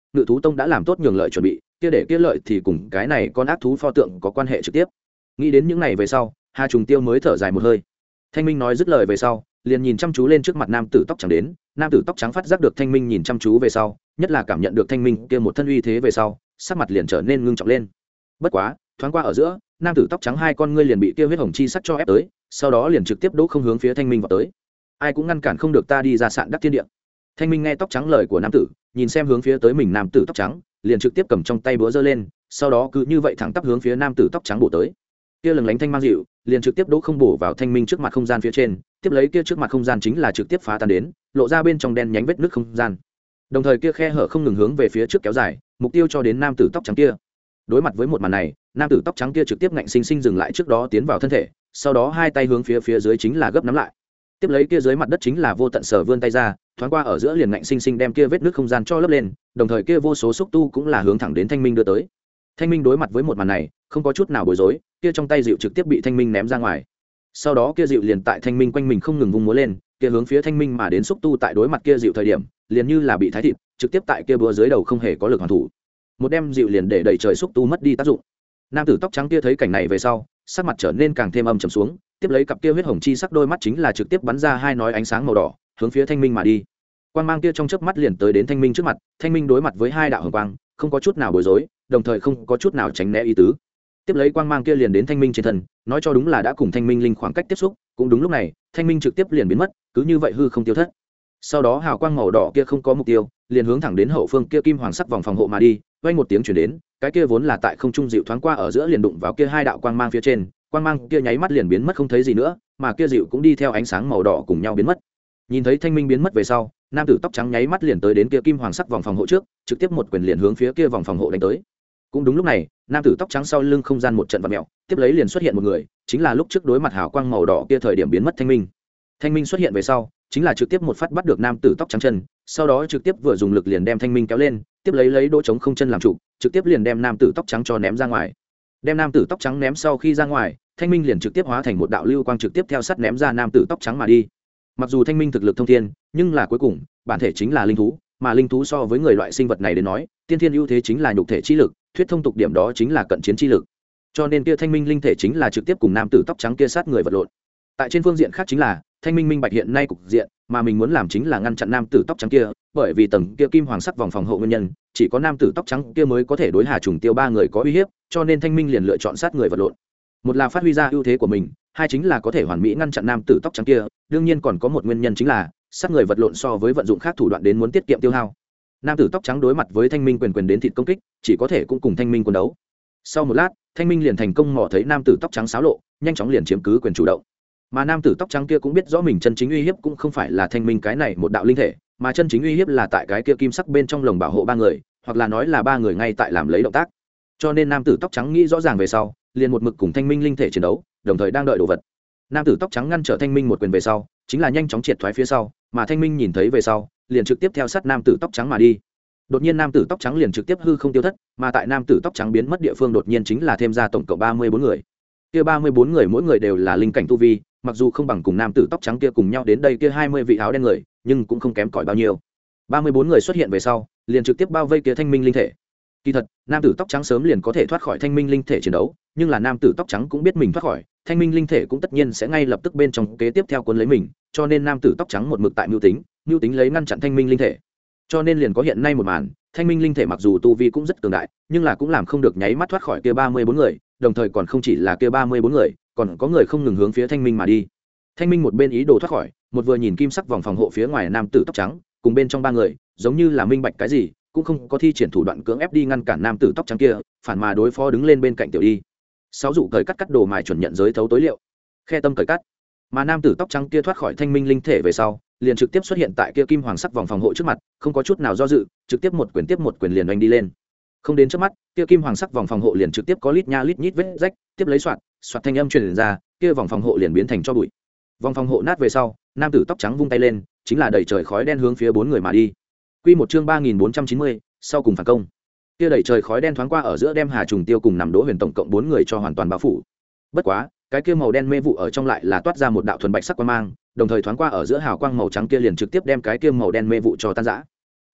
ngự thú tông đã làm tốt nhường lợi chuẩn bị, kia để kia lợi thì cùng cái này con ác thú pho tượng có quan hệ trực tiếp. Nghĩ đến những này về sau, Hà Trùng Tiêu mới thở dài một hơi. Thanh Minh nói dứt lời về sau, liền nhìn chăm chú lên trước mặt nam tử tóc trắng đến. Nam tử tóc trắng phát giác được Thanh Minh nhìn chăm chú về sau, nhất là cảm nhận được Thanh Minh kia một thân uy thế về sau, sắc mặt liền trở nên ngưng trọng lên. Bất quá, thoáng qua ở giữa, nam tử tóc trắng hai con ngươi liền bị kia huyết hồng chi sắc cho ép tới, sau đó liền trực tiếp đỗ không hướng phía Thanh Minh vào tới. Ai cũng ngăn cản không được ta đi ra sạn đắc thiên địa. Thanh Minh nghe tóc trắng lời của nam tử, nhìn xem hướng phía tới mình nam tử tóc trắng, liền trực tiếp cầm trong tay búa giơ lên, sau đó cứ như vậy thẳng tắp hướng phía nam tử tóc trắng bổ tới. Kia lừng lánh thanh mang dịu, liền trực tiếp đỗ không bổ vào Thanh Minh trước mặt không gian phía trên, tiếp lấy kia trước mặt không gian chính là trực tiếp phá tan đến, lộ ra bên trong đen nhánh vết nứt không gian. Đồng thời kia khe hở không ngừng hướng về phía trước kéo dài, mục tiêu cho đến nam tử tóc trắng kia. Đối mặt với một màn này, nam tử tóc trắng kia trực tiếp ngạnh sinh sinh dừng lại trước đó tiến vào thân thể, sau đó hai tay hướng phía phía dưới chính là gấp nắm lại. Tiếp lấy kia dưới mặt đất chính là vô tận sở vươn tay ra, thoáng qua ở giữa liền ngạnh sinh sinh đem kia vết nứt không gian cho lấp lên, đồng thời kia vô số xúc tu cũng là hướng thẳng đến Thanh Minh đưa tới. Thanh Minh đối mặt với một màn này, không có chút nào bối rối, kia trong tay dịu trực tiếp bị Thanh Minh ném ra ngoài. Sau đó kia dịu liền tại Thanh Minh quanh mình không ngừng vung múa lên, kia hướng phía Thanh Minh mà đến xúc tu tại đối mặt kia dịu thời điểm, liền như là bị thái thịt, trực tiếp tại kia búa dưới đầu không hề có lực hoàn thủ. Một đem dịu liền để đẩy trời xúc tu mất đi tác dụng. Nam tử tóc trắng kia thấy cảnh này về sau, sắc mặt trở nên càng thêm âm trầm xuống, tiếp lấy cặp kia huyết hồng chi sắc đôi mắt chính là trực tiếp bắn ra hai nói ánh sáng màu đỏ, hướng phía Thanh Minh mà đi. Quang mang kia trong chớp mắt liền tới đến Thanh Minh trước mặt, Thanh Minh đối mặt với hai đạo hồng quang, không có chút nào bối rối, đồng thời không có chút nào tránh né ý tứ. Tiếp lấy quang mang kia liền đến Thanh Minh trên thân, nói cho đúng là đã cùng Thanh Minh linh khoảng cách tiếp xúc, cũng đúng lúc này, Thanh Minh trực tiếp liền biến mất, cứ như vậy hư không tiêu thất. Sau đó hào quang màu đỏ kia không có mục tiêu, liền hướng thẳng đến hậu phương kia kim hoàng sắc vòng phòng hộ mà đi, vang một tiếng truyền đến, cái kia vốn là tại không trung dịu thoáng qua ở giữa liền đụng vào kia hai đạo quang mang phía trên, quang mang kia nháy mắt liền biến mất không thấy gì nữa, mà kia dịu cũng đi theo ánh sáng màu đỏ cùng nhau biến mất. Nhìn thấy Thanh Minh biến mất về sau, nam tử tóc trắng nháy mắt liền tới đến kia kim hoàng sắc vòng phòng hộ trước, trực tiếp một quyền liền hướng phía kia vòng phòng hộ đánh tới. Cũng đúng lúc này, nam tử tóc trắng sau lưng không gian một trận vặn mèo, tiếp lấy liền xuất hiện một người, chính là lúc trước đối mặt hào quang màu đỏ kia thời điểm biến mất Thanh Minh. Thanh Minh xuất hiện về sau, chính là trực tiếp một phát bắt được nam tử tóc trắng chân, sau đó trực tiếp vừa dùng lực liền đem Thanh Minh kéo lên, tiếp lấy lấy đỗ trống không chân làm trụ, trực tiếp liền đem nam tử tóc trắng cho ném ra ngoài. Đem nam tử tóc trắng ném sau khi ra ngoài, Thanh Minh liền trực tiếp hóa thành một đạo lưu quang trực tiếp theo sát ném ra nam tử tóc trắng mà đi. Mặc dù Thanh Minh thực lực thông thiên, nhưng là cuối cùng, bản thể chính là linh thú, mà linh thú so với người loại sinh vật này đến nói, tiên thiên ưu thế chính là nhục thể chi lực, thuyết thông tục điểm đó chính là cận chiến chi lực. Cho nên kia Thanh Minh linh thể chính là trực tiếp cùng nam tử tóc trắng kia sát người vật lộn. Tại trên phương diện khác chính là, Thanh Minh minh bạch hiện nay cục diện, mà mình muốn làm chính là ngăn chặn nam tử tóc trắng kia, bởi vì tầng kia kim hoàng sắc vòng phòng hộ nguyên nhân, chỉ có nam tử tóc trắng kia mới có thể đối Hà Trùng Tiêu ba người có uy hiếp, cho nên Thanh Minh liền lựa chọn sát người vật lộn. Một là phát huy ra ưu thế của mình, hai chính là có thể hoàn mỹ ngăn chặn nam tử tóc trắng kia, đương nhiên còn có một nguyên nhân chính là sát người vật lộn so với vận dụng khác thủ đoạn đến muốn tiết kiệm tiêu hao. Nam tử tóc trắng đối mặt với Thanh Minh quyền quyền đến thịt công kích, chỉ có thể cũng cùng Thanh Minh quân đấu. Sau một lát, Thanh Minh liền thành công mò thấy nam tử tóc trắng xáo lộ, nhanh chóng liền chiếm cứ quyền chủ động. Mà nam tử tóc trắng kia cũng biết rõ mình chân chính uy hiếp cũng không phải là Thanh Minh cái này một đạo linh thể, mà chân chính uy hiếp là tại cái kia kim sắc bên trong lồng bảo hộ ba người, hoặc là nói là ba người ngay tại làm lấy động tác. Cho nên nam tử tóc trắng nghĩ rõ ràng về sau, liền một mực cùng Thanh Minh linh thể chiến đấu, đồng thời đang đợi đồ vật. Nam tử tóc trắng ngăn trở Thanh Minh một quyền về sau, chính là nhanh chóng triệt thoái phía sau, mà Thanh Minh nhìn thấy về sau, liền trực tiếp theo sát nam tử tóc trắng mà đi. Đột nhiên nam tử tóc trắng liền trực tiếp hư không tiêu thất, mà tại nam tử tóc trắng biến mất địa phương đột nhiên chính là thêm ra tổng cộng ba mươi bốn người. Kia ba mươi bốn người mỗi người đều là linh cảnh tu vi, mặc dù không bằng cùng nam tử tóc trắng kia cùng nhau đến đây kia hai mươi vị áo đen người, nhưng cũng không kém cỏi bao nhiêu. ba mươi bốn người xuất hiện về sau, liền trực tiếp bao vây kia Thanh Minh linh thể. Kỳ thật, nam tử tóc trắng sớm liền có thể thoát khỏi Thanh Minh linh thể chiến đấu, nhưng là nam tử tóc trắng cũng biết mình thoát khỏi, Thanh Minh linh thể cũng tất nhiên sẽ ngay lập tức bên trong kế tiếp theo cuốn lấy mình, cho nên nam tử tóc trắng một mực tại mưu tính, mưu tính lấy ngăn chặn Thanh Minh linh thể. Cho nên liền có hiện nay một màn, Thanh Minh linh thể mặc dù tu vi cũng rất cường đại, nhưng là cũng làm không được nháy mắt thoát khỏi kia ba mươi bốn người, đồng thời còn không chỉ là kia ba mươi bốn người, còn có người không ngừng hướng phía Thanh Minh mà đi. Thanh Minh một bên ý đồ thoát khỏi, một vừa nhìn kim sắc vòng phòng hộ phía ngoài nam tử tóc trắng, cùng bên trong ba người, giống như là minh bạch cái gì, cũng không có thi triển thủ đoạn cưỡng ép đi ngăn cản nam tử tóc trắng kia, phản mà đối phó đứng lên bên cạnh tiểu đi. Sáu dụ cởi cắt cắt đồ mài chuẩn nhận giới thấu tối liệu, khe tâm cởi cắt. Mà nam tử tóc trắng kia thoát khỏi Thanh Minh linh thể về sau, liền trực tiếp xuất hiện tại kia kim hoàng sắc vòng phòng hộ trước mặt, không có chút nào do dự, trực tiếp một quyền tiếp một quyền liền đánh đi lên. Không đến trước mắt, kia kim hoàng sắc vòng phòng hộ liền trực tiếp có lít nha lít nhít vết rách, tiếp lấy soạt, soạt thanh âm truyền ra, kia vòng phòng hộ liền biến thành tro bụi. Vòng phòng hộ nát về sau, nam tử tóc trắng vung tay lên, chính là đẩy trời khói đen hướng phía bốn người mà đi. Quy một chương ba nghìn bốn trăm chín mươi, sau cùng phản công. Kia đẩy trời khói đen thoáng qua ở giữa đem Hà Trùng Tiêu cùng nằm Đỗ Huyền tổng cộng bốn người cho hoàn toàn bao phủ. Bất quá, cái kia màu đen mê vụ ở trong lại là toát ra một đạo thuần bạch sắc quang mang, đồng thời thoáng qua ở giữa hào quang màu trắng kia liền trực tiếp đem cái kia màu đen mê vụ cho tan rã.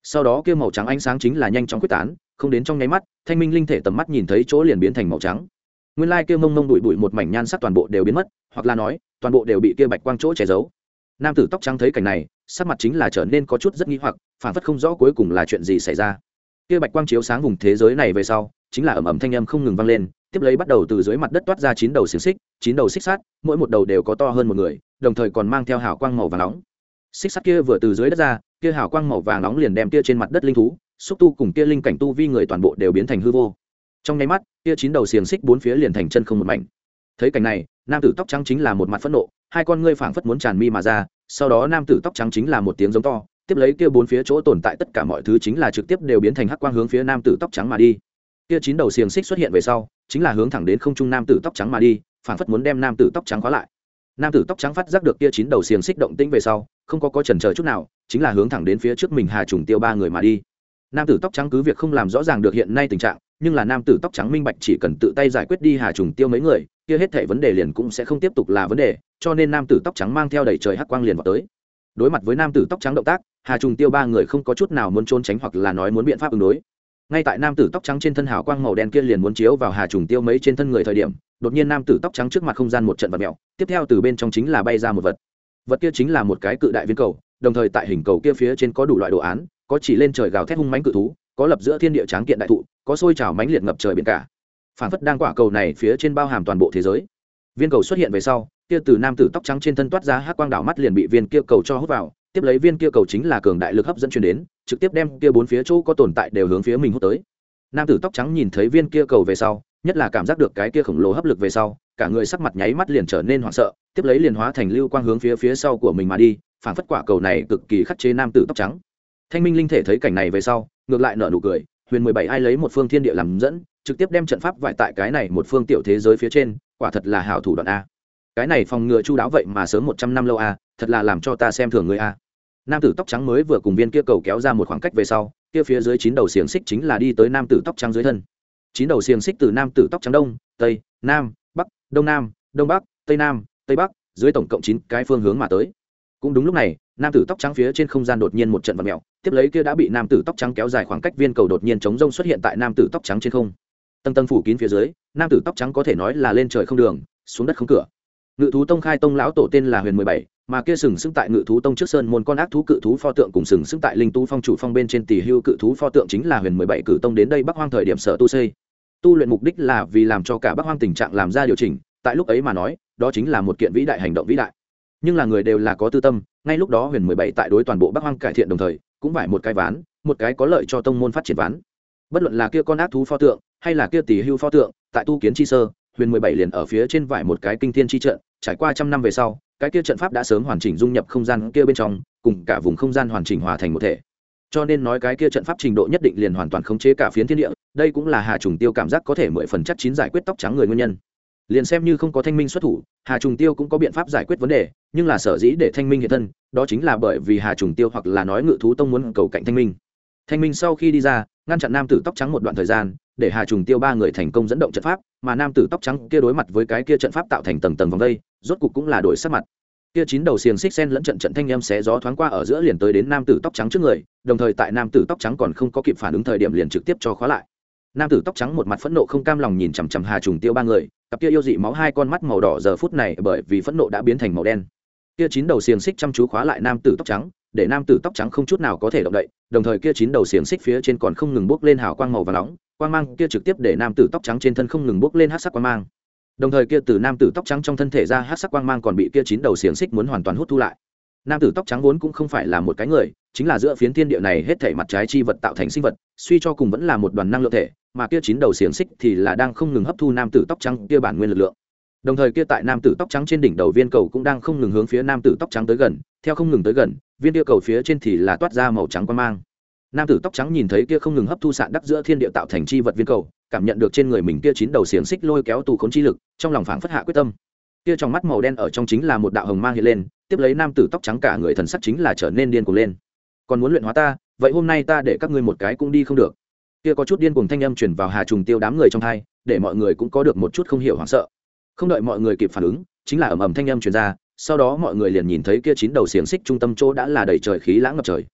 sau đó kia màu trắng ánh sáng chính là nhanh chóng quyết tán, không đến trong nháy mắt thanh minh linh thể tầm mắt nhìn thấy chỗ liền biến thành màu trắng. Nguyên lai kia mông mông bụi bụi một mảnh nhan sắc toàn bộ đều biến mất, hoặc là nói toàn bộ đều bị kia bạch quang chỗ che giấu. Nam tử tóc trắng thấy cảnh này, sắc mặt chính là trở nên có chút rất nghi hoặc, phản phất không rõ cuối cùng là chuyện gì xảy ra. Kia bạch quang chiếu sáng vùng thế giới này về sau, chính là ầm ầm thanh âm không ngừng vang lên, tiếp lấy bắt đầu từ dưới mặt đất toát ra chín đầu xiềng xích, chín đầu xích sắt, mỗi một đầu đều có to hơn một người, đồng thời còn mang theo hào quang màu vàng nóng. Xích sắt kia vừa từ dưới đất ra, kia hào quang màu vàng nóng liền đem kia trên mặt đất linh thú, xúc tu cùng kia linh cảnh tu vi người toàn bộ đều biến thành hư vô. Trong nháy mắt, kia chín đầu xiềng xích bốn phía liền thành chân không một mảnh. Thấy cảnh này, nam tử tóc trắng chính là một mặt phẫn nộ, hai con ngươi phảng phất muốn tràn mi mà ra, sau đó nam tử tóc trắng chính là một tiếng giống to, tiếp lấy kia bốn phía chỗ tồn tại tất cả mọi thứ chính là trực tiếp đều biến thành hắc quang hướng phía nam tử tóc trắng mà đi. Kia chín đầu xiềng xích xuất hiện về sau, chính là hướng thẳng đến không trung nam tử tóc trắng mà đi, phảng phất muốn đem nam tử tóc trắng khóa lại. Nam tử tóc trắng phát giác được kia chín đầu xiềng xích động tĩnh về sau, không có có chần chờ chút nào, chính là hướng thẳng đến phía trước mình Hà Trùng Tiêu ba người mà đi. Nam tử tóc trắng cứ việc không làm rõ ràng được hiện nay tình trạng, nhưng là nam tử tóc trắng minh bạch chỉ cần tự tay giải quyết đi Hà Trùng Tiêu mấy người, kia hết thảy vấn đề liền cũng sẽ không tiếp tục là vấn đề, cho nên nam tử tóc trắng mang theo đầy trời hắc quang liền vào tới. Đối mặt với nam tử tóc trắng động tác, Hà Trùng Tiêu ba người không có chút nào muốn trốn tránh hoặc là nói muốn biện pháp ứng đối. Ngay tại nam tử tóc trắng trên thân hào quang màu đen kia liền muốn chiếu vào Hà Trùng Tiêu mấy trên thân người thời điểm, đột nhiên nam tử tóc trắng trước mặt không gian một trận vật mèo, tiếp theo từ bên trong chính là bay ra một vật. Vật kia chính là một cái cự đại viên cầu, đồng thời tại hình cầu kia phía trên có đủ loại đồ án, có chỉ lên trời gào thét hung mãnh cự thú, có lập giữa thiên địa tráng kiện đại thụ, có sôi trào mãnh liệt ngập trời biển cả. Phản phất đang quả cầu này phía trên bao hàm toàn bộ thế giới. Viên cầu xuất hiện về sau, kia từ nam tử tóc trắng trên thân toát ra hắc quang đảo mắt liền bị viên kia cầu cho hút vào, tiếp lấy viên kia cầu chính là cường đại lực hấp dẫn truyền đến, trực tiếp đem kia bốn phía chỗ có tồn tại đều hướng phía mình hút tới. Nam tử tóc trắng nhìn thấy viên kia cầu về sau, nhất là cảm giác được cái kia khổng lồ hấp lực về sau, cả người sắc mặt nháy mắt liền trở nên hoảng sợ, tiếp lấy liền hóa thành lưu quang hướng phía phía sau của mình mà đi, phản phất quả cầu này cực kỳ khắc chế nam tử tóc trắng. Thanh minh linh thể thấy cảnh này về sau, ngược lại nở nụ cười, huyền mười bảy ai lấy một phương thiên địa làm dẫn, trực tiếp đem trận pháp vải tại cái này một phương tiểu thế giới phía trên, quả thật là hảo thủ đoạn a. Cái này phòng ngừa chu đáo vậy mà sớm một trăm năm lâu a, thật là làm cho ta xem thường người a. Nam tử tóc trắng mới vừa cùng viên kia cầu kéo ra một khoảng cách về sau, kia phía dưới chín đầu xiềng xích chính là đi tới nam tử tóc trắng dưới thân. Chín đầu xiềng xích từ nam tử tóc trắng đông, tây, nam, bắc, đông nam, đông bắc, tây nam, tây bắc, dưới tổng cộng chín cái phương hướng mà tới. Cũng đúng lúc này, nam tử tóc trắng phía trên không gian đột nhiên một trận vặn mèo, tiếp lấy kia đã bị nam tử tóc trắng kéo dài khoảng cách viên cầu đột nhiên chống rông xuất hiện tại nam tử tóc trắng trên không. Tầng tầng phủ kín phía dưới, nam tử tóc trắng có thể nói là lên trời không đường, xuống đất không cửa. Ngự thú tông khai tông lão tổ tên là Huyền mười bảy, mà kia sừng sững tại Ngự thú tông trước sơn môn con ác thú cự thú pho tượng cùng sừng sững tại linh tu phong chủ phong bên trên tỷ hưu cự thú pho tượng chính là Huyền mười bảy cử tông đến đây Bắc Hoang thời điểm sở tu xây. Tu luyện mục đích là vì làm cho cả Bắc Hoang tình trạng làm ra điều chỉnh, tại lúc ấy mà nói, đó chính là một kiện vĩ đại hành động vĩ đại. Nhưng là người đều là có tư tâm, ngay lúc đó Huyền mười bảy tại đối toàn bộ Bắc Hoang cải thiện đồng thời, cũng phải một cái ván, một cái có lợi cho tông môn phát triển ván. Bất luận là kia con ác thú pho tượng, hay là kia tỷ hưu pho tượng, tại tu kiến chi sơ, Huyền mười bảy liền ở phía trên vải một cái kinh thiên chi trận, trải qua trăm năm về sau, cái kia trận pháp đã sớm hoàn chỉnh dung nhập không gian kia bên trong, cùng cả vùng không gian hoàn chỉnh hòa thành một thể. Cho nên nói cái kia trận pháp trình độ nhất định liền hoàn toàn khống chế cả phiến thiên địa, đây cũng là Hà Trùng Tiêu cảm giác có thể mười phần chắc chín giải quyết tóc trắng người nguyên nhân. Liền xem như không có Thanh Minh xuất thủ, Hà Trùng Tiêu cũng có biện pháp giải quyết vấn đề, nhưng là sở dĩ để Thanh Minh hiện thân, đó chính là bởi vì Hà Trùng Tiêu hoặc là nói Ngự thú tông muốn cầu cạnh Thanh Minh. Thanh Minh sau khi đi ra, ngăn chặn nam tử tóc trắng một đoạn thời gian, để Hà Trùng Tiêu ba người thành công dẫn động trận pháp, mà nam tử tóc trắng kia đối mặt với cái kia trận pháp tạo thành tầng tầng vòng vây, rốt cục cũng là đổi sắc mặt. Kia chín đầu xiềng xích sen lẫn trận trận thanh âm xé gió thoáng qua ở giữa liền tới đến nam tử tóc trắng trước người, đồng thời tại nam tử tóc trắng còn không có kịp phản ứng thời điểm liền trực tiếp cho khóa lại. Nam tử tóc trắng một mặt phẫn nộ không cam lòng nhìn chằm chằm Hà Trùng Tiêu ba người, cặp kia yêu dị máu hai con mắt màu đỏ giờ phút này bởi vì phẫn nộ đã biến thành màu đen. Kia chín đầu xiềng xích chăm chú khóa lại nam tử tóc trắng, để nam tử tóc trắng không chút nào có thể động đậy, đồng thời kia chín đầu xiềng xích phía trên còn không ngừng bốc lên hào quang màu vàng nóng, quang mang kia trực tiếp để nam tử tóc trắng trên thân không ngừng bốc lên hắc sắc quang mang. Đồng thời kia từ nam tử tóc trắng trong thân thể ra hắc sắc quang mang còn bị kia chín đầu xiềng xích muốn hoàn toàn hút thu lại. Nam tử tóc trắng vốn cũng không phải là một cái người, chính là giữa phiến thiên địa này hết thảy mặt trái chi vật tạo thành sinh vật, suy cho cùng vẫn là một đoàn năng lượng thể, mà kia chín đầu xiềng xích thì là đang không ngừng hấp thu nam tử tóc trắng kia bản nguyên lực lượng. Đồng thời kia tại nam tử tóc trắng trên đỉnh đầu viên cầu cũng đang không ngừng hướng phía nam tử tóc trắng tới gần, theo không ngừng tới gần, viên kia cầu phía trên thì là toát ra màu trắng quang mang. Nam tử tóc trắng nhìn thấy kia không ngừng hấp thu sạn đắc giữa thiên địa tạo thành chi vật viên cầu, cảm nhận được trên người mình kia chín đầu xiềng xích lôi kéo tù khốn chi lực, trong lòng phảng phất hạ quyết tâm. Kia trong mắt màu đen ở trong chính là một đạo hồng mang hiện lên, tiếp lấy nam tử tóc trắng cả người thần sắc chính là trở nên điên cuồng lên. Còn muốn luyện hóa ta, vậy hôm nay ta để các ngươi một cái cũng đi không được. Kia có chút điên cuồng thanh âm truyền vào Hà Trùng Tiêu đám người trong tai, để mọi người cũng có được một chút không hiểu hoảng sợ. Không đợi mọi người kịp phản ứng, chính là ầm ầm thanh âm truyền ra, sau đó mọi người liền nhìn thấy kia chín đầu xiềng xích trung tâm chỗ đã là đầy trời khí lãng ngập trời.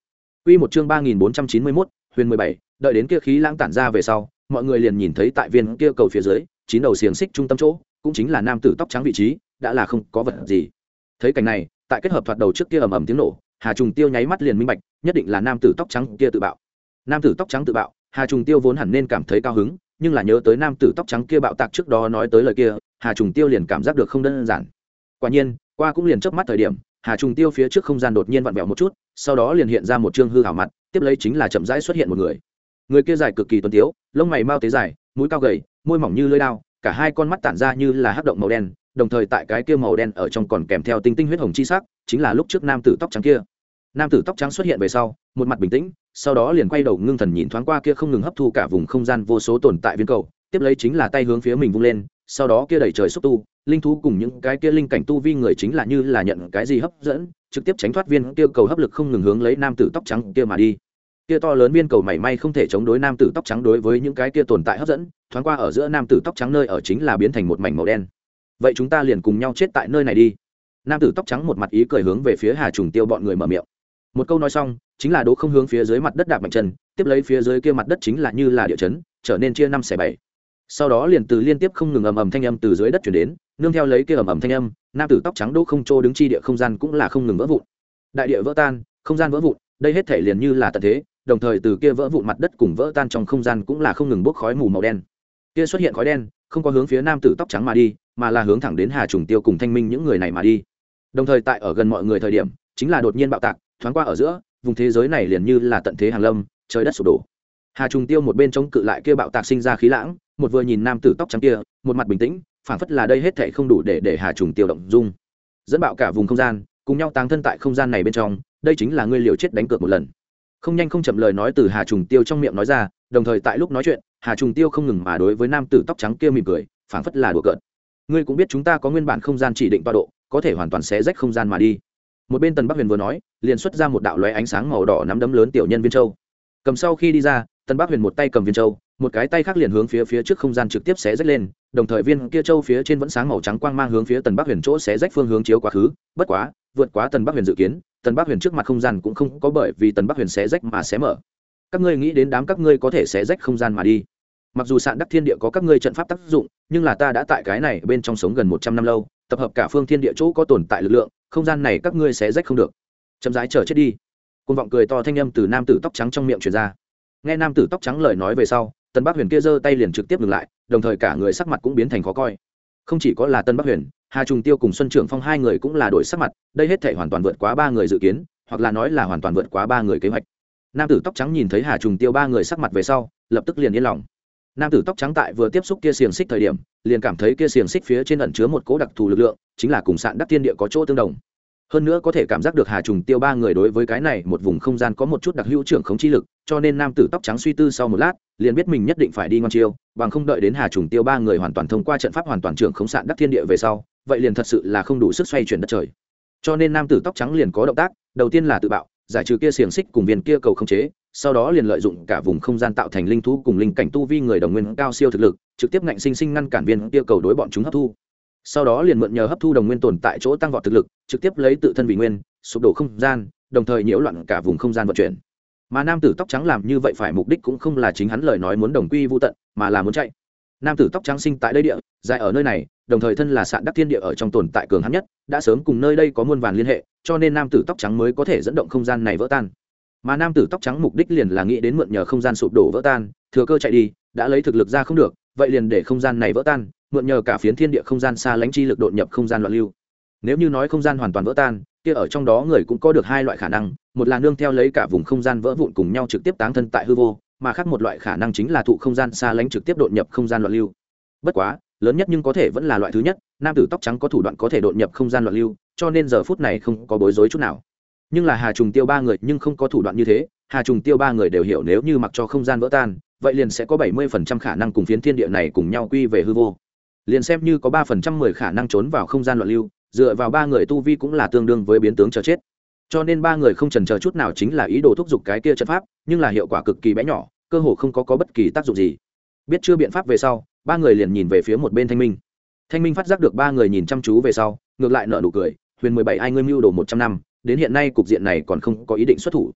Quy một chương ba nghìn bốn trăm chín mươi mốt, huyền mười bảy, đợi đến kia khí lãng tản ra về sau, mọi người liền nhìn thấy tại viên kia cầu phía dưới, chín đầu xiềng xích trung tâm chỗ, cũng chính là nam tử tóc trắng vị trí, đã là không có vật gì. Thấy cảnh này, tại kết hợp thoạt đầu trước kia ầm ầm tiếng nổ, Hà Trùng Tiêu nháy mắt liền minh bạch, nhất định là nam tử tóc trắng kia tự bạo. Nam tử tóc trắng tự bạo, Hà Trùng Tiêu vốn hẳn nên cảm thấy cao hứng, nhưng là nhớ tới nam tử tóc trắng kia bạo tạc trước đó nói tới lời kia, Hà Trùng Tiêu liền cảm giác được không đơn giản. Quả nhiên, qua cũng liền chớp mắt thời điểm, Hà Trùng Tiêu phía trước không gian đột nhiên vặn vẹo một chút, sau đó liền hiện ra một trương hư ảo mặt, tiếp lấy chính là chậm rãi xuất hiện một người. Người kia dài cực kỳ tuấn tiếu, lông mày mau tế dài, mũi cao gầy, môi mỏng như lưỡi dao, cả hai con mắt tản ra như là hắc động màu đen, đồng thời tại cái kia màu đen ở trong còn kèm theo tinh tinh huyết hồng chi sắc, chính là lúc trước nam tử tóc trắng kia. Nam tử tóc trắng xuất hiện về sau, một mặt bình tĩnh, sau đó liền quay đầu ngưng thần nhìn thoáng qua kia không ngừng hấp thu cả vùng không gian vô số tồn tại viên cầu, tiếp lấy chính là tay hướng phía mình vung lên, sau đó kia đẩy trời xúc tu, linh thú cùng những cái kia linh cảnh tu vi người chính là như là nhận cái gì hấp dẫn, trực tiếp tránh thoát viên kia cầu hấp lực không ngừng hướng lấy nam tử tóc trắng kia mà đi. Kia to lớn viên cầu mảy may không thể chống đối nam tử tóc trắng đối với những cái kia tồn tại hấp dẫn, thoáng qua ở giữa nam tử tóc trắng nơi ở chính là biến thành một mảnh màu đen. Vậy chúng ta liền cùng nhau chết tại nơi này đi. Nam tử tóc trắng một mặt ý cười hướng về phía Hà Trùng Tiêu bọn người mở miệng. Một câu nói xong, chính là đố không hướng phía dưới mặt đất đạp mạnh chân, tiếp lấy phía dưới kia mặt đất chính là như là địa chấn, trở nên chia năm xẻ bảy. Sau đó liền từ liên tiếp không ngừng ầm ầm thanh âm từ dưới đất truyền đến, nương theo lấy kia ầm ầm thanh âm, nam tử tóc trắng đỗ không trô đứng chi địa không gian cũng là không ngừng vỡ vụn. Đại địa vỡ tan, không gian vỡ vụn, đây hết thể liền như là tận thế, đồng thời từ kia vỡ vụn mặt đất cùng vỡ tan trong không gian cũng là không ngừng bốc khói mù màu đen. Kia xuất hiện khói đen, không có hướng phía nam tử tóc trắng mà đi, mà là hướng thẳng đến Hà Trùng Tiêu cùng Thanh Minh những người này mà đi. Đồng thời tại ở gần mọi người thời điểm, chính là đột nhiên bạo tạc, thoáng qua ở giữa, vùng thế giới này liền như là tận thế hàng lâm, trời đất sụp đổ. Hà Trùng Tiêu một bên chống cự lại kia bạo tạc sinh ra khí lãng, một vừa nhìn nam tử tóc trắng kia, một mặt bình tĩnh, phảng phất là đây hết thảy không đủ để để Hà Trùng Tiêu động dung. Dẫn bạo cả vùng không gian, cùng nhau táng thân tại không gian này bên trong, đây chính là ngươi liều chết đánh cược một lần. Không nhanh không chậm lời nói từ Hà Trùng Tiêu trong miệng nói ra, đồng thời tại lúc nói chuyện, Hà Trùng Tiêu không ngừng mà đối với nam tử tóc trắng kia mỉm cười, phảng phất là đùa cợt. Ngươi cũng biết chúng ta có nguyên bản không gian chỉ định tọa độ, có thể hoàn toàn xé rách không gian mà đi. Một bên Tần Bắc Huyền vừa nói, liền xuất ra một đạo lóe ánh sáng màu đỏ nắm đấm lớn tiểu nhân viên châu. Cầm sau khi đi ra, Tần Bắc Huyền một tay cầm viên châu, một cái tay khác liền hướng phía phía trước không gian trực tiếp xé rách lên, đồng thời viên kia châu phía trên vẫn sáng màu trắng quang mang hướng phía Tần Bắc Huyền chỗ xé rách phương hướng chiếu quá khứ, bất quá, vượt quá Tần Bắc Huyền dự kiến, Tần Bắc Huyền trước mặt không gian cũng không có bởi vì Tần Bắc Huyền xé rách mà xé mở. Các ngươi nghĩ đến đám các ngươi có thể xé rách không gian mà đi. Mặc dù Sạn Đắc Thiên Địa có các ngươi trận pháp tác dụng, nhưng là ta đã tại cái này bên trong sống gần một trăm năm lâu, tập hợp cả phương thiên địa chỗ có tồn tại lực lượng, không gian này các ngươi xé rách không được. Chậm rãi chờ chết đi. Côn vọng cười to thanh âm từ nam tử tóc trắng trong miệng truyền ra. Nghe nam tử tóc trắng lời nói về sau, Tần Bắc Huyền kia giơ tay liền trực tiếp ngừng lại, đồng thời cả người sắc mặt cũng biến thành khó coi. Không chỉ có là Tần Bắc Huyền, Hà Trùng Tiêu cùng Xuân Trưởng Phong hai người cũng là đổi sắc mặt, đây hết thảy hoàn toàn vượt quá ba người dự kiến, hoặc là nói là hoàn toàn vượt quá ba người kế hoạch. Nam tử tóc trắng nhìn thấy Hà Trùng Tiêu ba người sắc mặt về sau, lập tức liền yên lòng. Nam tử tóc trắng tại vừa tiếp xúc kia xiềng xích thời điểm, liền cảm thấy kia xiềng xích phía trên ẩn chứa một cỗ đặc thù lực lượng, chính là cùng Sạn Đắc Thiên Địa có chỗ tương đồng. Hơn nữa có thể cảm giác được Hà Trùng Tiêu ba người đối với cái này một vùng không gian có một chút đặc hữu trưởng khống chi lực, cho nên nam tử tóc trắng suy tư sau một lát, liền biết mình nhất định phải đi ngoan chiêu, bằng không đợi đến Hà Trùng Tiêu ba người hoàn toàn thông qua trận pháp hoàn toàn trưởng khống Sạn Đắc Thiên Địa về sau, vậy liền thật sự là không đủ sức xoay chuyển đất trời. Cho nên nam tử tóc trắng liền có động tác, đầu tiên là tự bạo, giải trừ kia xiềng xích cùng viên kia cầu khống chế, sau đó liền lợi dụng cả vùng không gian tạo thành linh thú cùng linh cảnh tu vi người đồng nguyên cao siêu thực lực, trực tiếp ngạnh sinh sinh ngăn cản viên kia cầu đối bọn chúng hấp thu. Sau đó liền mượn nhờ hấp thu đồng nguyên tồn tại chỗ tăng vọt thực lực, trực tiếp lấy tự thân vì nguyên, sụp đổ không gian, đồng thời nhiễu loạn cả vùng không gian vận chuyển. Mà nam tử tóc trắng làm như vậy phải mục đích cũng không là chính hắn lời nói muốn đồng quy vu tận, mà là muốn chạy. Nam tử tóc trắng sinh tại đây địa, dài ở nơi này, đồng thời thân là Sạn Đắc Thiên Địa ở trong tồn tại cường hắn nhất, đã sớm cùng nơi đây có muôn vàn liên hệ, cho nên nam tử tóc trắng mới có thể dẫn động không gian này vỡ tan. Mà nam tử tóc trắng mục đích liền là nghĩ đến mượn nhờ không gian sụp đổ vỡ tan, thừa cơ chạy đi, đã lấy thực lực ra không được, vậy liền để không gian này vỡ tan, mượn nhờ cả phiến thiên địa không gian xa lánh chi lực đột nhập không gian loạn lưu. Nếu như nói không gian hoàn toàn vỡ tan, kia ở trong đó người cũng có được hai loại khả năng, một là nương theo lấy cả vùng không gian vỡ vụn cùng nhau trực tiếp táng thân tại hư vô, mà khác một loại khả năng chính là thụ không gian xa lánh trực tiếp đột nhập không gian loạn lưu. Bất quá, lớn nhất nhưng có thể vẫn là loại thứ nhất, nam tử tóc trắng có thủ đoạn có thể đột nhập không gian loạn lưu, cho nên giờ phút này không có bối rối chút nào. Nhưng là Hà Trùng Tiêu ba người nhưng không có thủ đoạn như thế, Hà Trùng Tiêu ba người đều hiểu nếu như mặc cho không gian vỡ tan, vậy liền sẽ có bảy mươi phần trăm khả năng cùng phiến thiên địa này cùng nhau quy về hư vô. Liền xem như có ba phần trăm mười khả năng trốn vào không gian loạn lưu, dựa vào ba người tu vi cũng là tương đương với biến tướng chờ chết. Cho nên ba người không chần chờ chút nào chính là ý đồ thúc giục cái kia trận pháp, nhưng là hiệu quả cực kỳ bé nhỏ, cơ hồ không có có bất kỳ tác dụng gì. Biết chưa biện pháp về sau, ba người liền nhìn về phía một bên Thanh Minh. Thanh Minh phát giác được ba người nhìn chăm chú về sau, ngược lại nở nụ cười, huyền mười bảy ai ngươi mưu đồ một trăm năm, đến hiện nay cục diện này còn không có ý định xuất thủ.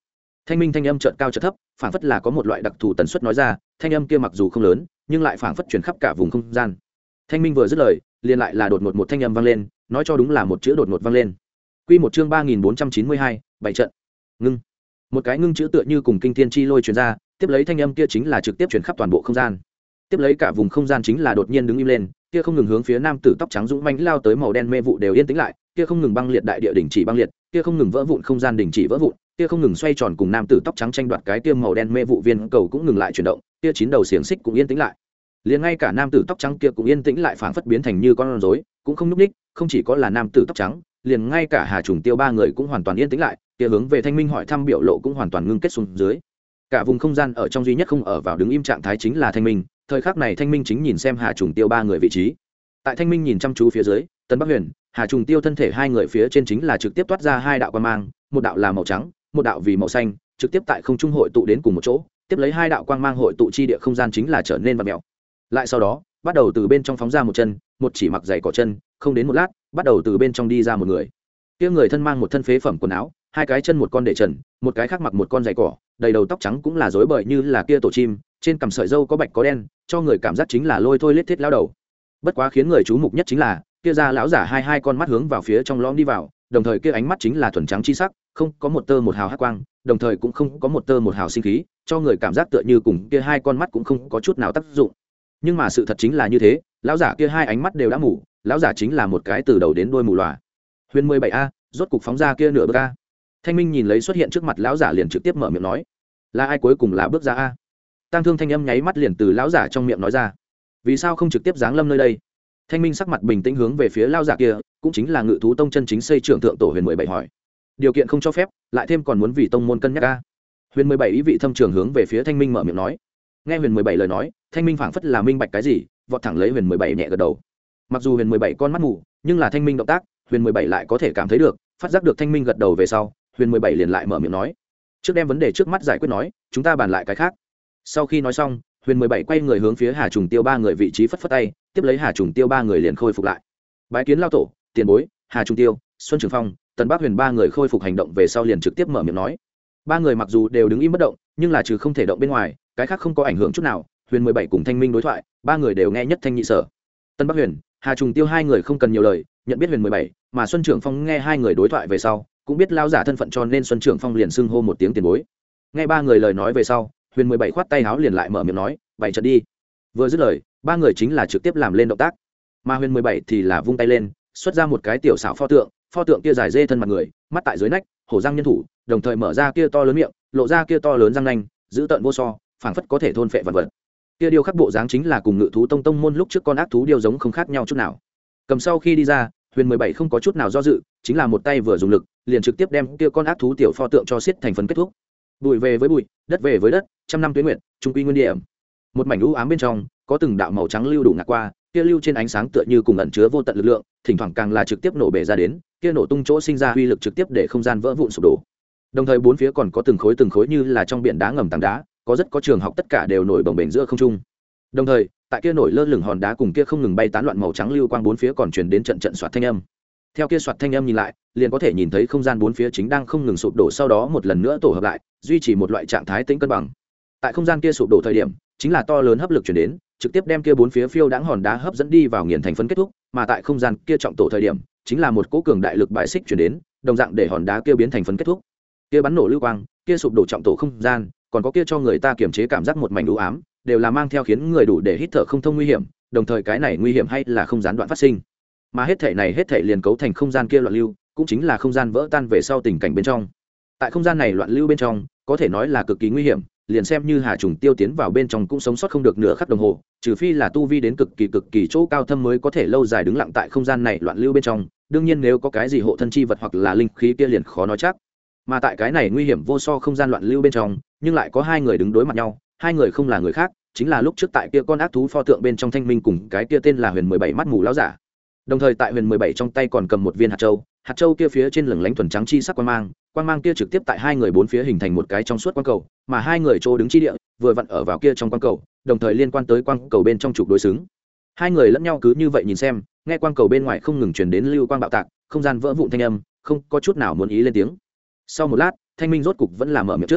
Thanh minh thanh âm chợt cao chợt thấp, phảng phất là có một loại đặc thù tần suất nói ra, thanh âm kia mặc dù không lớn nhưng lại phảng phất truyền khắp cả vùng không gian. Thanh minh vừa dứt lời liền lại là đột ngột một thanh âm vang lên, nói cho đúng là một chữ đột ngột vang lên. Quy một chương ba nghìn bốn trăm chín mươi hai, bảy trận. Ngưng. Một cái ngưng chữ tựa như cùng kinh thiên chi lôi truyền ra, tiếp lấy thanh âm kia chính là trực tiếp truyền khắp toàn bộ không gian. Tiếp lấy cả vùng không gian chính là đột nhiên đứng im lên, kia không ngừng hướng phía nam tử tóc trắng dũng mãnh lao tới màu đen mê vụ đều yên tĩnh lại, kia không ngừng băng liệt đại địa đỉnh chỉ băng liệt, kia không ngừng vỡ vụn không gian đỉnh chỉ vỡ vụn, kia không ngừng xoay tròn cùng nam tử tóc trắng tranh đoạt cái kia màu đen mê vụ viên cầu cũng ngừng lại chuyển động, kia chín đầu xiềng xích cũng yên tĩnh lại. Liền ngay cả nam tử tóc trắng kia cũng yên tĩnh lại, phảng phất biến thành như con rối, cũng không nhúc nhích, không chỉ có là nam tử tóc trắng, liền ngay cả Hà Trùng Tiêu ba người cũng hoàn toàn yên tĩnh lại, kia hướng về Thanh Minh hỏi thăm biểu lộ cũng hoàn toàn ngưng kết xuống dưới. Cả vùng không gian ở trong duy nhất không ở vào đứng im trạng thái chính là Thanh Minh, thời khắc này Thanh Minh chính nhìn xem Hà Trùng Tiêu ba người vị trí. Tại Thanh Minh nhìn chăm chú phía dưới, Tân Bắc Huyền, Hà Trùng Tiêu thân thể hai người phía trên chính là trực tiếp toát ra hai đạo quang mang, một đạo là màu trắng, một đạo vì màu xanh, trực tiếp tại không trung hội tụ đến cùng một chỗ, tiếp lấy hai đạo quang mang hội tụ chi địa không gian chính là trở nên vặn mèo. Lại sau đó, bắt đầu từ bên trong phóng ra một chân, một chỉ mặc giày cỏ chân, không đến một lát, bắt đầu từ bên trong đi ra một người. Kia người thân mang một thân phế phẩm quần áo, hai cái chân một con để trần, một cái khác mặc một con giày cỏ, đầy đầu tóc trắng cũng là rối bời như là kia tổ chim, trên cằm sợi râu có bạch có đen, cho người cảm giác chính là lôi thôi lết thiết lão đầu. Bất quá khiến người chú mục nhất chính là, kia ra lão giả hai hai con mắt hướng vào phía trong lõm đi vào, đồng thời kia ánh mắt chính là thuần trắng chi sắc, không có một tơ một hào hắc quang, đồng thời cũng không có một tơ một hào sinh khí, cho người cảm giác tựa như cùng kia hai con mắt cũng không có chút nào tác dụng. Nhưng mà sự thật chính là như thế, lão giả kia hai ánh mắt đều đã mù, lão giả chính là một cái từ đầu đến đuôi mù lòa. Huyền mười bảy a, rốt cục phóng ra kia nửa bước a. Thanh Minh nhìn lấy xuất hiện trước mặt lão giả liền trực tiếp mở miệng nói, là ai cuối cùng là bước ra a? Tăng Thương thanh âm nháy mắt liền từ lão giả trong miệng nói ra, vì sao không trực tiếp giáng lâm nơi đây? Thanh Minh sắc mặt bình tĩnh hướng về phía lão giả kia, cũng chính là Ngự thú tông chân chính xây trưởng thượng tổ Huyền mười bảy hỏi, điều kiện không cho phép, lại thêm còn muốn vì tông môn cân nhắc a? Huyền mười bảy ý vị thâm trường hướng về phía Thanh Minh mở miệng nói. Nghe Huyền mười bảy lời nói, Thanh Minh phảng phất là minh bạch cái gì, vọt thẳng lấy Huyền mười bảy nhẹ gật đầu. Mặc dù Huyền mười bảy con mắt mù, nhưng là Thanh Minh động tác, Huyền mười bảy lại có thể cảm thấy được, phát giác được Thanh Minh gật đầu về sau, Huyền mười bảy liền lại mở miệng nói, trước đem vấn đề trước mắt giải quyết nói, chúng ta bàn lại cái khác. Sau khi nói xong, Huyền mười bảy quay người hướng phía Hà Trùng Tiêu ba người vị trí phất phất tay, tiếp lấy Hà Trùng Tiêu ba người liền khôi phục lại. Bái kiến lao tổ, tiền bối, Hà Trùng Tiêu, Xuân Trường Phong, Tần Bắc Huyền ba người khôi phục hành động về sau liền trực tiếp mở miệng nói. Ba người mặc dù đều đứng im bất động, nhưng là trừ không thể động bên ngoài, cái khác không có ảnh hưởng chút nào. Huyền mười bảy cùng Thanh Minh đối thoại, ba người đều nghe nhất thanh nhị sở. Tân Bắc Huyền, Hà Trùng Tiêu hai người không cần nhiều lời, nhận biết Huyền mười bảy, mà Xuân Trường Phong nghe hai người đối thoại về sau, cũng biết lao giả thân phận cho nên Xuân Trường Phong liền xưng hô một tiếng tiền bối. Nghe ba người lời nói về sau, Huyền mười bảy khoát tay áo liền lại mở miệng nói, "Bảy trận đi." Vừa dứt lời, ba người chính là trực tiếp làm lên động tác. Mà Huyền mười bảy thì là vung tay lên, xuất ra một cái tiểu xảo pho tượng, pho tượng kia dài dê thân mặt người, mắt tại dưới nách, hổ răng nhân thủ, đồng thời mở ra kia to lớn miệng, lộ ra kia to lớn răng nanh, dữ tợn vô so, phảng phất có thể thôn phệ vạn vật. Kia điêu khắc bộ dáng chính là cùng Ngự thú tông tông môn lúc trước con ác thú điêu giống không khác nhau chút nào. Cầm sau khi đi ra, Huyền mười bảy không có chút nào do dự, chính là một tay vừa dùng lực, liền trực tiếp đem kia con ác thú tiểu pho tượng cho xiết thành phấn kết thúc. Bụi về với bụi, đất về với đất, trăm năm tuyết nguyệt, trung quy nguyên điểm. Một mảnh u ám bên trong, có từng đạo màu trắng lưu đủ ngạc qua, kia lưu trên ánh sáng tựa như cùng ẩn chứa vô tận lực lượng, thỉnh thoảng càng là trực tiếp nổ bể ra đến, kia nổ tung chỗ sinh ra uy lực trực tiếp để không gian vỡ vụn sụp đổ. Đồng thời bốn phía còn có từng khối từng khối như là trong biển đá ngầm tảng đá, có rất có trường học tất cả đều nổi bồng bềnh giữa không trung. Đồng thời, tại kia nổi lơ lửng hòn đá cùng kia không ngừng bay tán loạn màu trắng lưu quang bốn phía còn truyền đến trận trận xoạt thanh âm. Theo kia xoạt thanh âm nhìn lại, liền có thể nhìn thấy không gian bốn phía chính đang không ngừng sụp đổ, sau đó một lần nữa tổ hợp lại, duy trì một loại trạng thái tĩnh cân bằng. Tại không gian kia sụp đổ thời điểm, chính là to lớn hấp lực truyền đến, trực tiếp đem kia bốn phía phiêu đãng hòn đá hấp dẫn đi vào nghiền thành phấn kết thúc, mà tại không gian kia trọng tổ thời điểm, chính là một cỗ cường đại lực bãi xích truyền đến, đồng dạng để hòn đá kia biến thành phấn kết thúc. Kia bắn nổ lưu quang, kia sụp đổ trọng tổ không gian, còn có kia cho người ta kiềm chế cảm giác một mảnh u ám, đều là mang theo khiến người đủ để hít thở không thông nguy hiểm, đồng thời cái này nguy hiểm hay là không gián đoạn phát sinh. Mà hết thể này hết thể liền cấu thành không gian kia loạn lưu, cũng chính là không gian vỡ tan về sau tình cảnh bên trong. Tại không gian này loạn lưu bên trong, có thể nói là cực kỳ nguy hiểm, liền xem như Hà Trùng Tiêu tiến vào bên trong cũng sống sót không được nửa khắc đồng hồ, trừ phi là tu vi đến cực kỳ cực kỳ chỗ cao thâm mới có thể lâu dài đứng lặng tại không gian này loạn lưu bên trong. Đương nhiên nếu có cái gì hộ thân chi vật hoặc là linh khí kia liền khó nói chắc. Mà tại cái này nguy hiểm vô so không gian loạn lưu bên trong, nhưng lại có hai người đứng đối mặt nhau, hai người không là người khác, chính là lúc trước tại kia con ác thú pho tượng bên trong Thanh Minh cùng cái kia tên là Huyền mười bảy mắt mù lão giả. Đồng thời tại Huyền mười bảy trong tay còn cầm một viên hạt châu, hạt châu kia phía trên lửng lánh thuần trắng chi sắc quang mang, quang mang kia trực tiếp tại hai người bốn phía hình thành một cái trong suốt quang cầu, mà hai người chỗ đứng chi địa vừa vặn ở vào kia trong quang cầu, đồng thời liên quan tới quang cầu bên trong trục đối xứng. Hai người lẫn nhau cứ như vậy nhìn xem, nghe quang cầu bên ngoài không ngừng truyền đến lưu quang bạo tạc, không gian vỡ vụn thanh âm, không có chút nào muốn ý lên tiếng. Sau một lát, Thanh Minh rốt cục vẫn là mở miệng trước.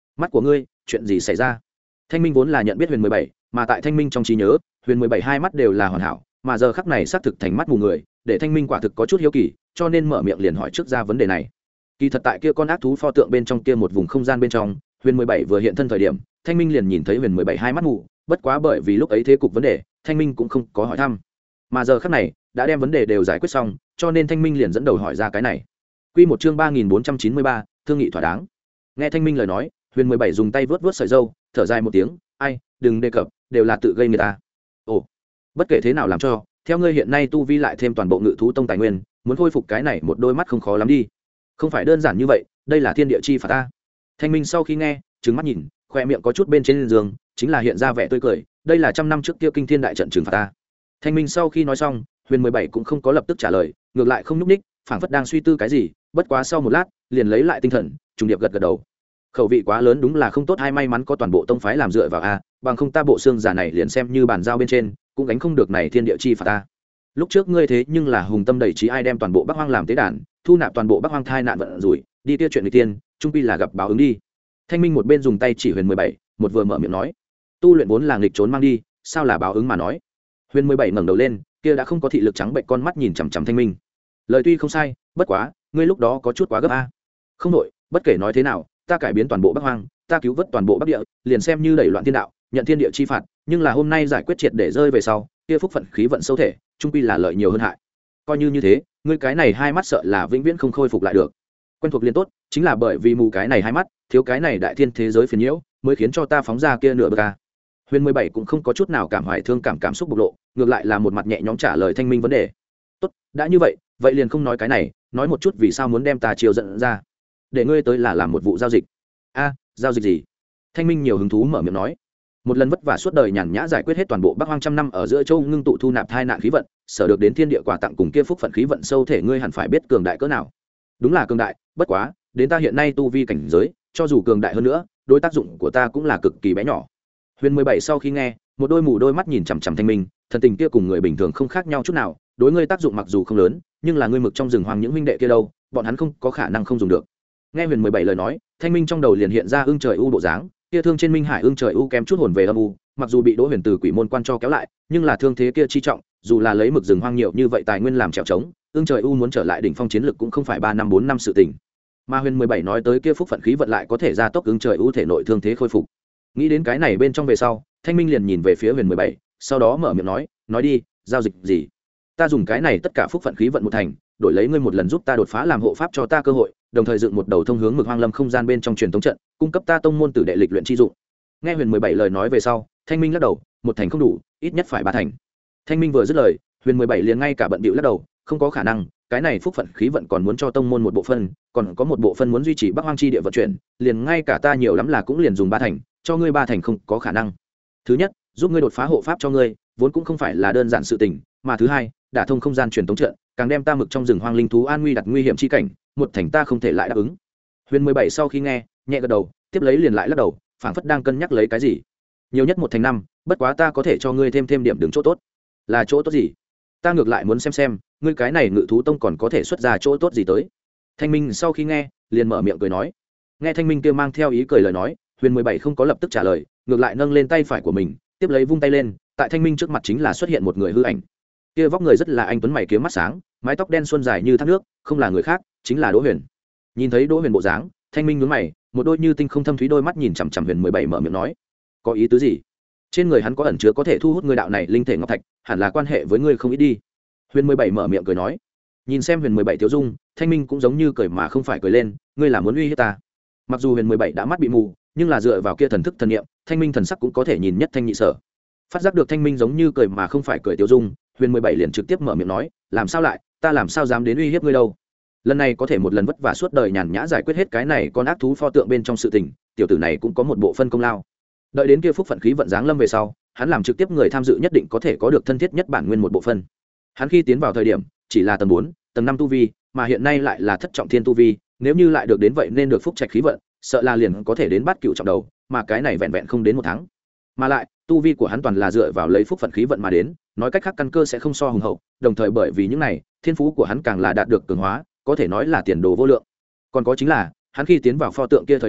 mắt của ngươi chuyện gì xảy ra? Thanh minh vốn là nhận biết huyền mười bảy, mà tại thanh minh trong trí nhớ huyền mười bảy hai mắt đều là hoàn hảo, mà giờ khắc này xác thực thành mắt mù người, để thanh minh quả thực có chút hiếu kỳ, cho nên mở miệng liền hỏi trước ra vấn đề này. Kỳ thật tại kia con ác thú pho tượng bên trong kia một vùng không gian bên trong, huyền mười bảy vừa hiện thân thời điểm, thanh minh liền nhìn thấy huyền mười bảy hai mắt mù, bất quá bởi vì lúc ấy thế cục vấn đề, thanh minh cũng không có hỏi thăm, mà giờ khắc này đã đem vấn đề đều giải quyết xong, cho nên thanh minh liền dẫn đầu hỏi ra cái này. Quy một chương ba nghìn bốn trăm chín mươi ba, thương nghị thỏa đáng. Nghe thanh minh lời nói, huyền mười bảy dùng tay vớt vớt sợi râu, thở dài một tiếng, ai, đừng đề cập, đều là tự gây người ta. Ồ, bất kể thế nào làm cho, theo ngươi hiện nay tu vi lại thêm toàn bộ ngự thú tông tài nguyên, muốn khôi phục cái này một đôi mắt không khó lắm đi. Không phải đơn giản như vậy, đây là thiên địa chi phạt ta. Thanh minh sau khi nghe, trừng mắt nhìn, khoe miệng có chút bên trên giường, chính là hiện ra vẻ tươi cười, đây là trăm năm trước kia kinh thiên đại trận trừng phạt ta. Thanh minh sau khi nói xong, huyền mười bảy cũng không có lập tức trả lời, ngược lại không nhúc ních, phảng phất đang suy tư cái gì, bất quá sau một lát liền lấy lại tinh thần, trùng điệp gật gật đầu. Khẩu vị quá lớn đúng là không tốt, hay may mắn có toàn bộ tông phái làm dựa vào a, bằng không ta bộ xương giả này liền xem như bàn giao bên trên cũng gánh không được này thiên địa chi phạt ta. Lúc trước ngươi thế nhưng là hùng tâm đầy trí, ai đem toàn bộ Bắc Hoang làm tế đàn, thu nạp toàn bộ Bắc Hoang thai nạn vận rủi, đi tiêu chuyện người tiên, trung quy là gặp báo ứng đi. Thanh minh một bên dùng tay chỉ huyền mười bảy, một vừa mở miệng nói, tu luyện vốn là nghịch trốn mang đi, sao là báo ứng mà nói. Huyền mười bảy ngẩng đầu lên, kia đã không có thị lực trắng bệnh con mắt nhìn chằm chằm thanh minh. Lời tuy không sai, bất quá ngươi lúc đó có chút quá gấp a. Không nội, bất kể nói thế nào, ta cải biến toàn bộ Bắc Hoang, ta cứu vớt toàn bộ Bắc Địa, liền xem như đẩy loạn thiên đạo, nhận thiên địa chi phạt, nhưng là hôm nay giải quyết triệt để rơi về sau, kia phúc phận khí vận sâu thể, trung quy là lợi nhiều hơn hại. Coi như như thế, ngươi cái này hai mắt sợ là vĩnh viễn không khôi phục lại được. Quen thuộc liền tốt, chính là bởi vì mù cái này hai mắt, thiếu cái này đại thiên thế giới phiền nhiễu, mới khiến cho ta phóng ra kia nửa bờ ca. Huyền mười bảy cũng không có chút nào cảm hoài thương cảm cảm xúc bộc lộ, ngược lại là một mặt nhẹ nhõm trả lời thanh minh vấn đề. Tốt, đã như vậy, vậy liền không nói cái này, nói một chút vì sao muốn đem ta chiều giận ra. Để ngươi tới là làm một vụ giao dịch. A, giao dịch gì? Thanh minh nhiều hứng thú mở miệng nói. Một lần vất vả suốt đời nhàn nhã giải quyết hết toàn bộ Bắc Hoang trăm năm ở giữa châu ngưng tụ thu nạp thai nạn khí vận, sở được đến thiên địa quà tặng cùng kia phúc phận khí vận sâu thể, ngươi hẳn phải biết cường đại cỡ nào. Đúng là cường đại, bất quá, đến ta hiện nay tu vi cảnh giới, cho dù cường đại hơn nữa, đối tác dụng của ta cũng là cực kỳ bé nhỏ. Huyền mười bảy sau khi nghe, một đôi mù đôi mắt nhìn chằm chằm thanh minh, thần tình kia cùng người bình thường không khác nhau chút nào, đối ngươi tác dụng mặc dù không lớn, nhưng là ngươi mực trong rừng hoang những huynh đệ kia đâu, bọn hắn không có khả năng không dùng được. Nghe huyền mười bảy lời nói, thanh minh trong đầu liền hiện ra ương trời u bộ dáng, kia thương trên minh hải ương trời u kém chút hồn về âm u, mặc dù bị đỗ huyền từ quỷ môn quan cho kéo lại, nhưng là thương thế kia chi trọng, dù là lấy mực rừng hoang nhiều như vậy tài nguyên làm trèo trống, ương trời u muốn trở lại đỉnh phong chiến lực cũng không phải ba năm bốn năm sự tình. Mà huyền mười bảy nói tới kia phúc phận khí vận lại có thể gia tốc ương trời u thể nội thương thế khôi phục. Nghĩ đến cái này bên trong về sau, thanh minh liền nhìn về phía huyền mười bảy, sau đó mở miệng nói, nói đi, giao dịch gì? Ta dùng cái này tất cả phúc phận khí vận một thành, đổi lấy ngươi một lần giúp ta đột phá làm hộ pháp cho ta cơ hội, đồng thời dựng một đầu thông hướng mực hoang lâm không gian bên trong truyền thống trận, cung cấp ta tông môn tử đệ lịch luyện chi dụng. Nghe huyền mười bảy lời nói về sau, thanh minh lắc đầu, một thành không đủ, ít nhất phải ba thành. Thanh minh vừa dứt lời, huyền mười bảy liền ngay cả bận bịu lắc đầu, không có khả năng, cái này phúc phận khí vận còn muốn cho tông môn một bộ phân, còn có một bộ phân muốn duy trì Bắc Hoang chi địa vận chuyển, liền ngay cả ta nhiều lắm là cũng liền dùng ba thành, cho ngươi ba thành không có khả năng. Thứ nhất, giúp ngươi đột phá hộ pháp cho ngươi, vốn cũng không phải là đơn giản sự tình, mà thứ hai, đả thông không gian truyền tống trận, càng đem ta mực trong rừng hoang linh thú an nguy đặt nguy hiểm chi cảnh, một thành ta không thể lại đáp ứng. Huyền mười bảy sau khi nghe, nhẹ gật đầu, tiếp lấy liền lại lắc đầu, phảng phất đang cân nhắc lấy cái gì. Nhiều nhất một thành năm, bất quá ta có thể cho ngươi thêm thêm điểm đứng chỗ tốt. Là chỗ tốt gì? Ta ngược lại muốn xem xem, ngươi cái này ngự thú tông còn có thể xuất ra chỗ tốt gì tới. Thanh minh sau khi nghe, liền mở miệng cười nói. Nghe thanh minh kia mang theo ý cười lời nói, huyền mười bảy không có lập tức trả lời, ngược lại nâng lên tay phải của mình, tiếp lấy vung tay lên, tại thanh minh trước mặt chính là xuất hiện một người hư ảnh. Kia vóc người rất là anh tuấn, mày kiếm mắt sáng, mái tóc đen xuân dài như thác nước, không là người khác, chính là Đỗ Huyền. Nhìn thấy Đỗ Huyền bộ dáng, thanh minh nhướng mày, một đôi như tinh không thâm thúy đôi mắt nhìn chằm chằm huyền mười bảy mở miệng nói, có ý tứ gì? Trên người hắn có ẩn chứa có thể thu hút người đạo này linh thể ngọc thạch, hẳn là quan hệ với ngươi không ít đi. Huyền mười bảy mở miệng cười nói. Nhìn xem huyền mười bảy tiêu dung, thanh minh cũng giống như cười mà không phải cười lên, ngươi là muốn uy hiếp ta? Mặc dù huyền mười bảy đã mắt bị mù, nhưng là dựa vào kia thần thức thần niệm, thanh minh thần sắc cũng có thể nhìn nhất thanh nhị sở. Phát giác được thanh minh giống như cười mà không phải cười tiêu dung, huyền mười bảy liền trực tiếp mở miệng nói, làm sao lại, ta làm sao dám đến uy hiếp ngươi đâu? Lần này có thể một lần vất vả suốt đời nhàn nhã giải quyết hết cái này con ác thú pho tượng bên trong sự tình, tiểu tử này cũng có một bộ phân công lao. Đợi đến kia phúc phận khí vận giáng lâm về sau, hắn làm trực tiếp người tham dự nhất định có thể có được thân thiết nhất bản nguyên một bộ phân. Hắn khi tiến vào thời điểm chỉ là tầng bốn, tầng năm tu vi, mà hiện nay lại là thất trọng thiên tu vi, nếu như lại được đến vậy nên được phúc trạch khí vận, sợ là liền có thể đến bát cửu trọng đầu, mà cái này vẹn vẹn không đến một tháng. Mà lại, tu vi của hắn toàn là dựa vào lấy phúc phận khí vận mà đến, nói cách khác căn cơ sẽ không so hùng hậu, đồng thời bởi vì những này, thiên phú của hắn càng là đạt được cường hóa, có thể nói là tiền đồ vô lượng. Còn có chính là, hắn khi tiến vào pho tượng kia thời điểm,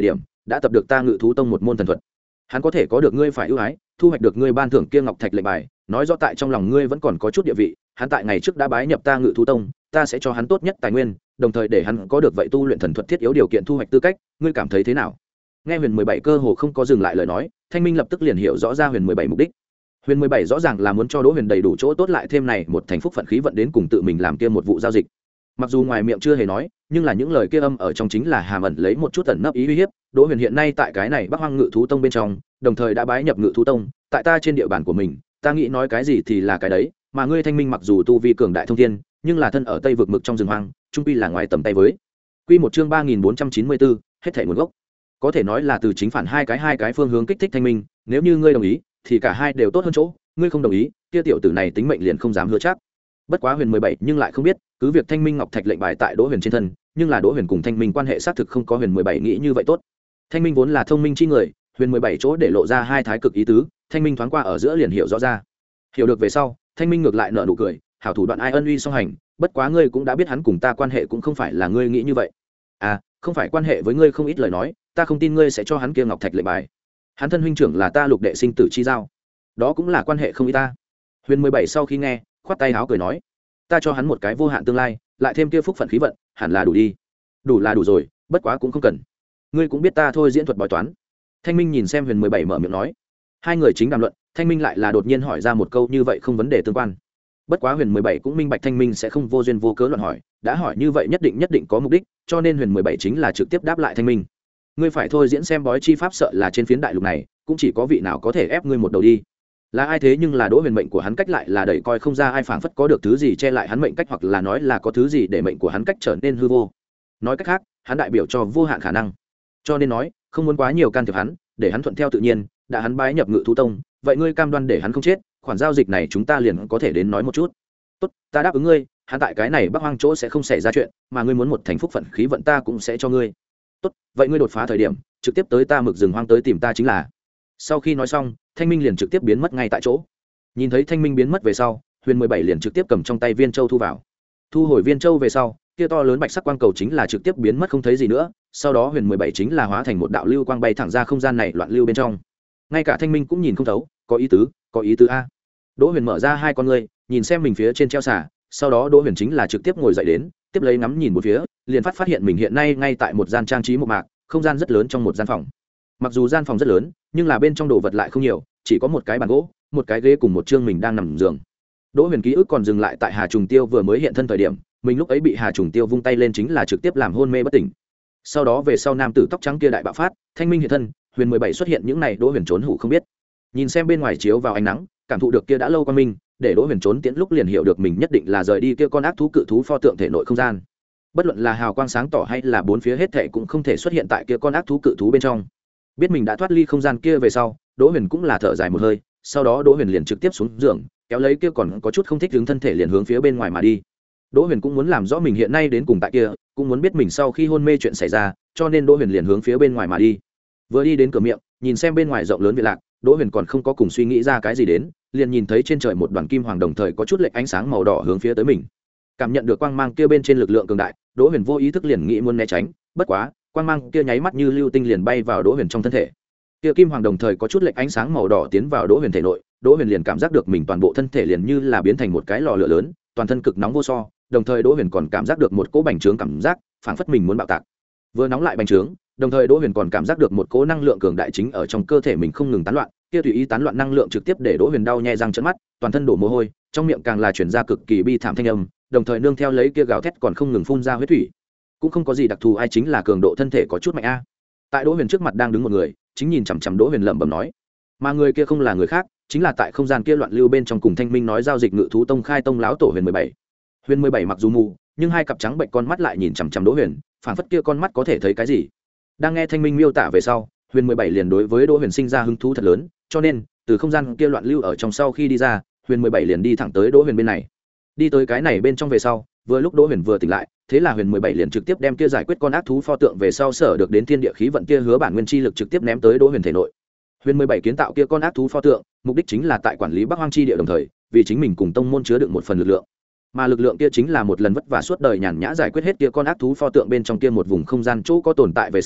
đã tập được ta ngự thú tông một môn thần thuật. Hắn có thể có được ngươi phải ưu ái, thu hoạch được ngươi ban thưởng kia ngọc thạch lệnh bài, nói rõ tại trong lòng ngươi vẫn còn có chút địa vị. Hắn tại ngày trước đã bái nhập ta ngự thú tông, ta sẽ cho hắn tốt nhất tài nguyên, đồng thời để hắn có được vậy tu luyện thần thuật thiết yếu điều kiện thu hoạch tư cách. Ngươi cảm thấy thế nào? Nghe Huyền mười bảy cơ hồ không có dừng lại lời nói, Thanh Minh lập tức liền hiểu rõ ra Huyền mười bảy mục đích. Huyền mười bảy rõ ràng là muốn cho Đỗ Huyền đầy đủ chỗ tốt lại thêm này một thành phúc phận khí vận đến cùng tự mình làm kia một vụ giao dịch. Mặc dù ngoài miệng chưa hề nói, nhưng là những lời kia âm ở trong chính là hàm ẩn lấy một chút ẩn nấp ý uy hiếp. Đỗ Huyền hiện nay tại cái này Bắc Hoang Ngự thú tông bên trong, đồng thời đã bái nhập Ngự thú tông, tại ta trên địa bàn của mình, ta nghĩ nói cái gì thì là cái đấy, mà ngươi Thanh Minh mặc dù tu vi cường đại thông thiên, nhưng là thân ở Tây vực mực trong rừng hoang, trung quy là ngoài tầm tay với. Quy một chương ba nghìn bốn trăm chín mươi bốn, hết thảy nguồn gốc. Có thể nói là từ chính phản hai cái hai cái phương hướng kích thích Thanh Minh, nếu như ngươi đồng ý, thì cả hai đều tốt hơn chỗ, ngươi không đồng ý, kia tiểu tử này tính mệnh liền không dám hứa chắc. Bất quá Huyền mười bảy nhưng lại không biết, cứ việc Thanh Minh ngọc thạch lệnh bài tại Đỗ Huyền trên thân, nhưng là Đỗ Huyền cùng Thanh Minh quan hệ xác thực không có Huyền mười bảy nghĩ như vậy tốt. Thanh Minh vốn là thông minh chi người, Huyền mười bảy chỗ để lộ ra hai thái cực ý tứ, Thanh Minh thoáng qua ở giữa liền hiểu rõ ra. Hiểu được về sau, Thanh Minh ngược lại nở nụ cười, hảo thủ đoạn ai ân uy song hành, bất quá ngươi cũng đã biết hắn cùng ta quan hệ cũng không phải là ngươi nghĩ như vậy. À, không phải quan hệ với ngươi không ít lời nói, ta không tin ngươi sẽ cho hắn kia ngọc thạch lệnh bài. Hắn thân huynh trưởng là ta lục đệ sinh tử chi giao, đó cũng là quan hệ không ít ta. Huyền mười bảy sau khi nghe, khoát tay áo cười nói, ta cho hắn một cái vô hạn tương lai, lại thêm kia phúc phận khí vận, hẳn là đủ đi. Đủ là đủ rồi, bất quá cũng không cần. Ngươi cũng biết ta thôi diễn thuật bói toán. Thanh Minh nhìn xem Huyền mười bảy mở miệng nói. Hai người chính đàm luận, Thanh Minh lại là đột nhiên hỏi ra một câu như vậy không vấn đề tương quan. Bất quá Huyền mười bảy cũng minh bạch Thanh Minh sẽ không vô duyên vô cớ luận hỏi, đã hỏi như vậy nhất định nhất định có mục đích, cho nên Huyền mười bảy chính là trực tiếp đáp lại Thanh Minh. Ngươi phải thôi diễn xem bói chi pháp, sợ là trên phiến đại lục này, cũng chỉ có vị nào có thể ép ngươi một đầu đi. Là ai thế? Nhưng là Đỗ Huyền mệnh của hắn cách lại là đẩy coi không ra ai, phảng phất có được thứ gì che lại hắn mệnh cách, hoặc là nói là có thứ gì để mệnh của hắn cách trở nên hư vô. Nói cách khác, hắn đại biểu cho vô hạn khả năng. Cho nên nói, không muốn quá nhiều can thiệp hắn, để hắn thuận theo tự nhiên, đã hắn bái nhập Ngự thú tông, vậy ngươi cam đoan để hắn không chết, khoản giao dịch này chúng ta liền có thể đến nói một chút. Tốt, ta đáp ứng ngươi, hắn tại cái này Bắc Hoang chỗ sẽ không xảy ra chuyện, mà ngươi muốn một thành phúc phận khí vận ta cũng sẽ cho ngươi. Tốt, vậy ngươi đột phá thời điểm, trực tiếp tới ta mực rừng hoang tới tìm ta chính là. Sau khi nói xong, Thanh Minh liền trực tiếp biến mất ngay tại chỗ. Nhìn thấy Thanh Minh biến mất về sau, Huyền mười bảy liền trực tiếp cầm trong tay viên châu thu vào. Thu hồi viên châu về sau, kia to lớn bạch sắc quang cầu chính là trực tiếp biến mất không thấy gì nữa, sau đó Huyền mười bảy chính là hóa thành một đạo lưu quang bay thẳng ra không gian này loạn lưu bên trong. Ngay cả Thanh Minh cũng nhìn không thấu, có ý tứ, có ý tứ a. Đỗ Huyền mở ra hai con ngươi, nhìn xem mình phía trên treo xả, sau đó Đỗ Huyền chính là trực tiếp ngồi dậy đến, tiếp lấy ngắm nhìn một phía, liền phát phát hiện mình hiện nay ngay tại một gian trang trí một mạc, không gian rất lớn trong một gian phòng. Mặc dù gian phòng rất lớn, nhưng là bên trong đồ vật lại không nhiều, chỉ có một cái bàn gỗ, một cái ghế cùng một chương mình đang nằm giường. Đỗ Huyền ký ức còn dừng lại tại Hà Trùng Tiêu vừa mới hiện thân thời điểm, mình lúc ấy bị Hà Trùng Tiêu vung tay lên chính là trực tiếp làm hôn mê bất tỉnh. Sau đó về sau nam tử tóc trắng kia đại bạo phát, Thanh Minh hiện thân, Huyền mười bảy xuất hiện, những này Đỗ Huyền trốn hủ không biết. Nhìn xem bên ngoài chiếu vào ánh nắng, cảm thụ được kia đã lâu qua mình, để Đỗ Huyền trốn tiễn lúc liền hiểu được mình nhất định là rời đi kia con ác thú cự thú pho tượng thể nội không gian. Bất luận là hào quang sáng tỏ hay là bốn phía hết thảy cũng không thể xuất hiện tại kia con ác thú cự thú bên trong. Biết mình đã thoát ly không gian kia về sau, Đỗ Huyền cũng là thở dài một hơi, sau đó Đỗ Huyền liền trực tiếp xuống giường, kéo lấy kia còn có chút không thích đứng thân thể liền hướng phía bên ngoài mà đi. Đỗ Huyền cũng muốn làm rõ mình hiện nay đến cùng tại kia, cũng muốn biết mình sau khi hôn mê chuyện xảy ra, cho nên Đỗ Huyền liền hướng phía bên ngoài mà đi. Vừa đi đến cửa miệng, nhìn xem bên ngoài rộng lớn viện lạc, Đỗ Huyền còn không có cùng suy nghĩ ra cái gì đến, liền nhìn thấy trên trời một đoàn kim hoàng đồng thời có chút lệch ánh sáng màu đỏ hướng phía tới mình. Cảm nhận được quang mang kia bên trên lực lượng cường đại, Đỗ Huyền vô ý thức liền nghĩ muốn né tránh, bất quá, quang mang kia nháy mắt như lưu tinh liền bay vào Đỗ Huyền trong thân thể. Kia kim hoàng đồng thời có chút lệch ánh sáng màu đỏ tiến vào Đỗ Huyền thể nội, Đỗ Huyền liền cảm giác được mình toàn bộ thân thể liền như là biến thành một cái lò lửa lớn, toàn thân cực nóng vô so, đồng thời Đỗ Huyền còn cảm giác được một cỗ bành trướng cảm giác, phảng phất mình muốn bạo tạc. Vừa nóng lại bành trướng, đồng thời Đỗ Huyền còn cảm giác được một cỗ năng lượng cường đại chính ở trong cơ thể mình không ngừng tán loạn, kia tùy ý tán loạn năng lượng trực tiếp để Đỗ Huyền đau nhè răng trợn mắt, toàn thân đổ mồ hôi, trong miệng càng là truyền ra cực kỳ bi thảm thanh âm, đồng thời nương theo lấy kia gào thét còn không ngừng phun ra huyết thủy. Cũng không có gì đặc thù, ai chính là cường độ thân thể có chút mạnh a. Tại Đỗ Huyền trước mặt đang đứng một người, chính nhìn chằm chằm Đỗ Huyền lẩm bẩm nói, mà người kia không là người khác, chính là tại không gian kia loạn lưu bên trong cùng Thanh Minh nói giao dịch Ngự thú tông khai tông lão tổ Huyền mười bảy. Huyền mười bảy mặc dù mù, nhưng hai cặp trắng bệnh con mắt lại nhìn chằm chằm Đỗ Huyền, phảng phất kia con mắt có thể thấy cái gì. Đang nghe Thanh Minh miêu tả về sau, Huyền mười bảy liền đối với Đỗ Huyền sinh ra hứng thú thật lớn, cho nên từ không gian kia loạn lưu ở trong sau khi đi ra, Huyền mười bảy liền đi thẳng tới Đỗ Huyền bên này. Đi tới cái này bên trong về sau, vừa lúc Đỗ Huyền vừa tỉnh lại, thế là Huyền mười bảy liền trực tiếp đem kia giải quyết con ác thú pho tượng về sau sở được đến thiên địa khí vận kia hứa bản nguyên chi lực trực tiếp ném tới Đỗ Huyền thể nội. Huyền mười bảy kiến tạo kia con ác thú pho tượng, mục đích chính là tại quản lý Bắc Hoang chi địa, đồng thời vì chính mình cùng tông môn chứa đựng một phần lực lượng. Mà lực lượng kia chính là một lần vất vả suốt đời nhàn nhã giải quyết hết kia con ác thú pho tượng bên trong kia một vùng không gian chỗ có tồn tại về sau,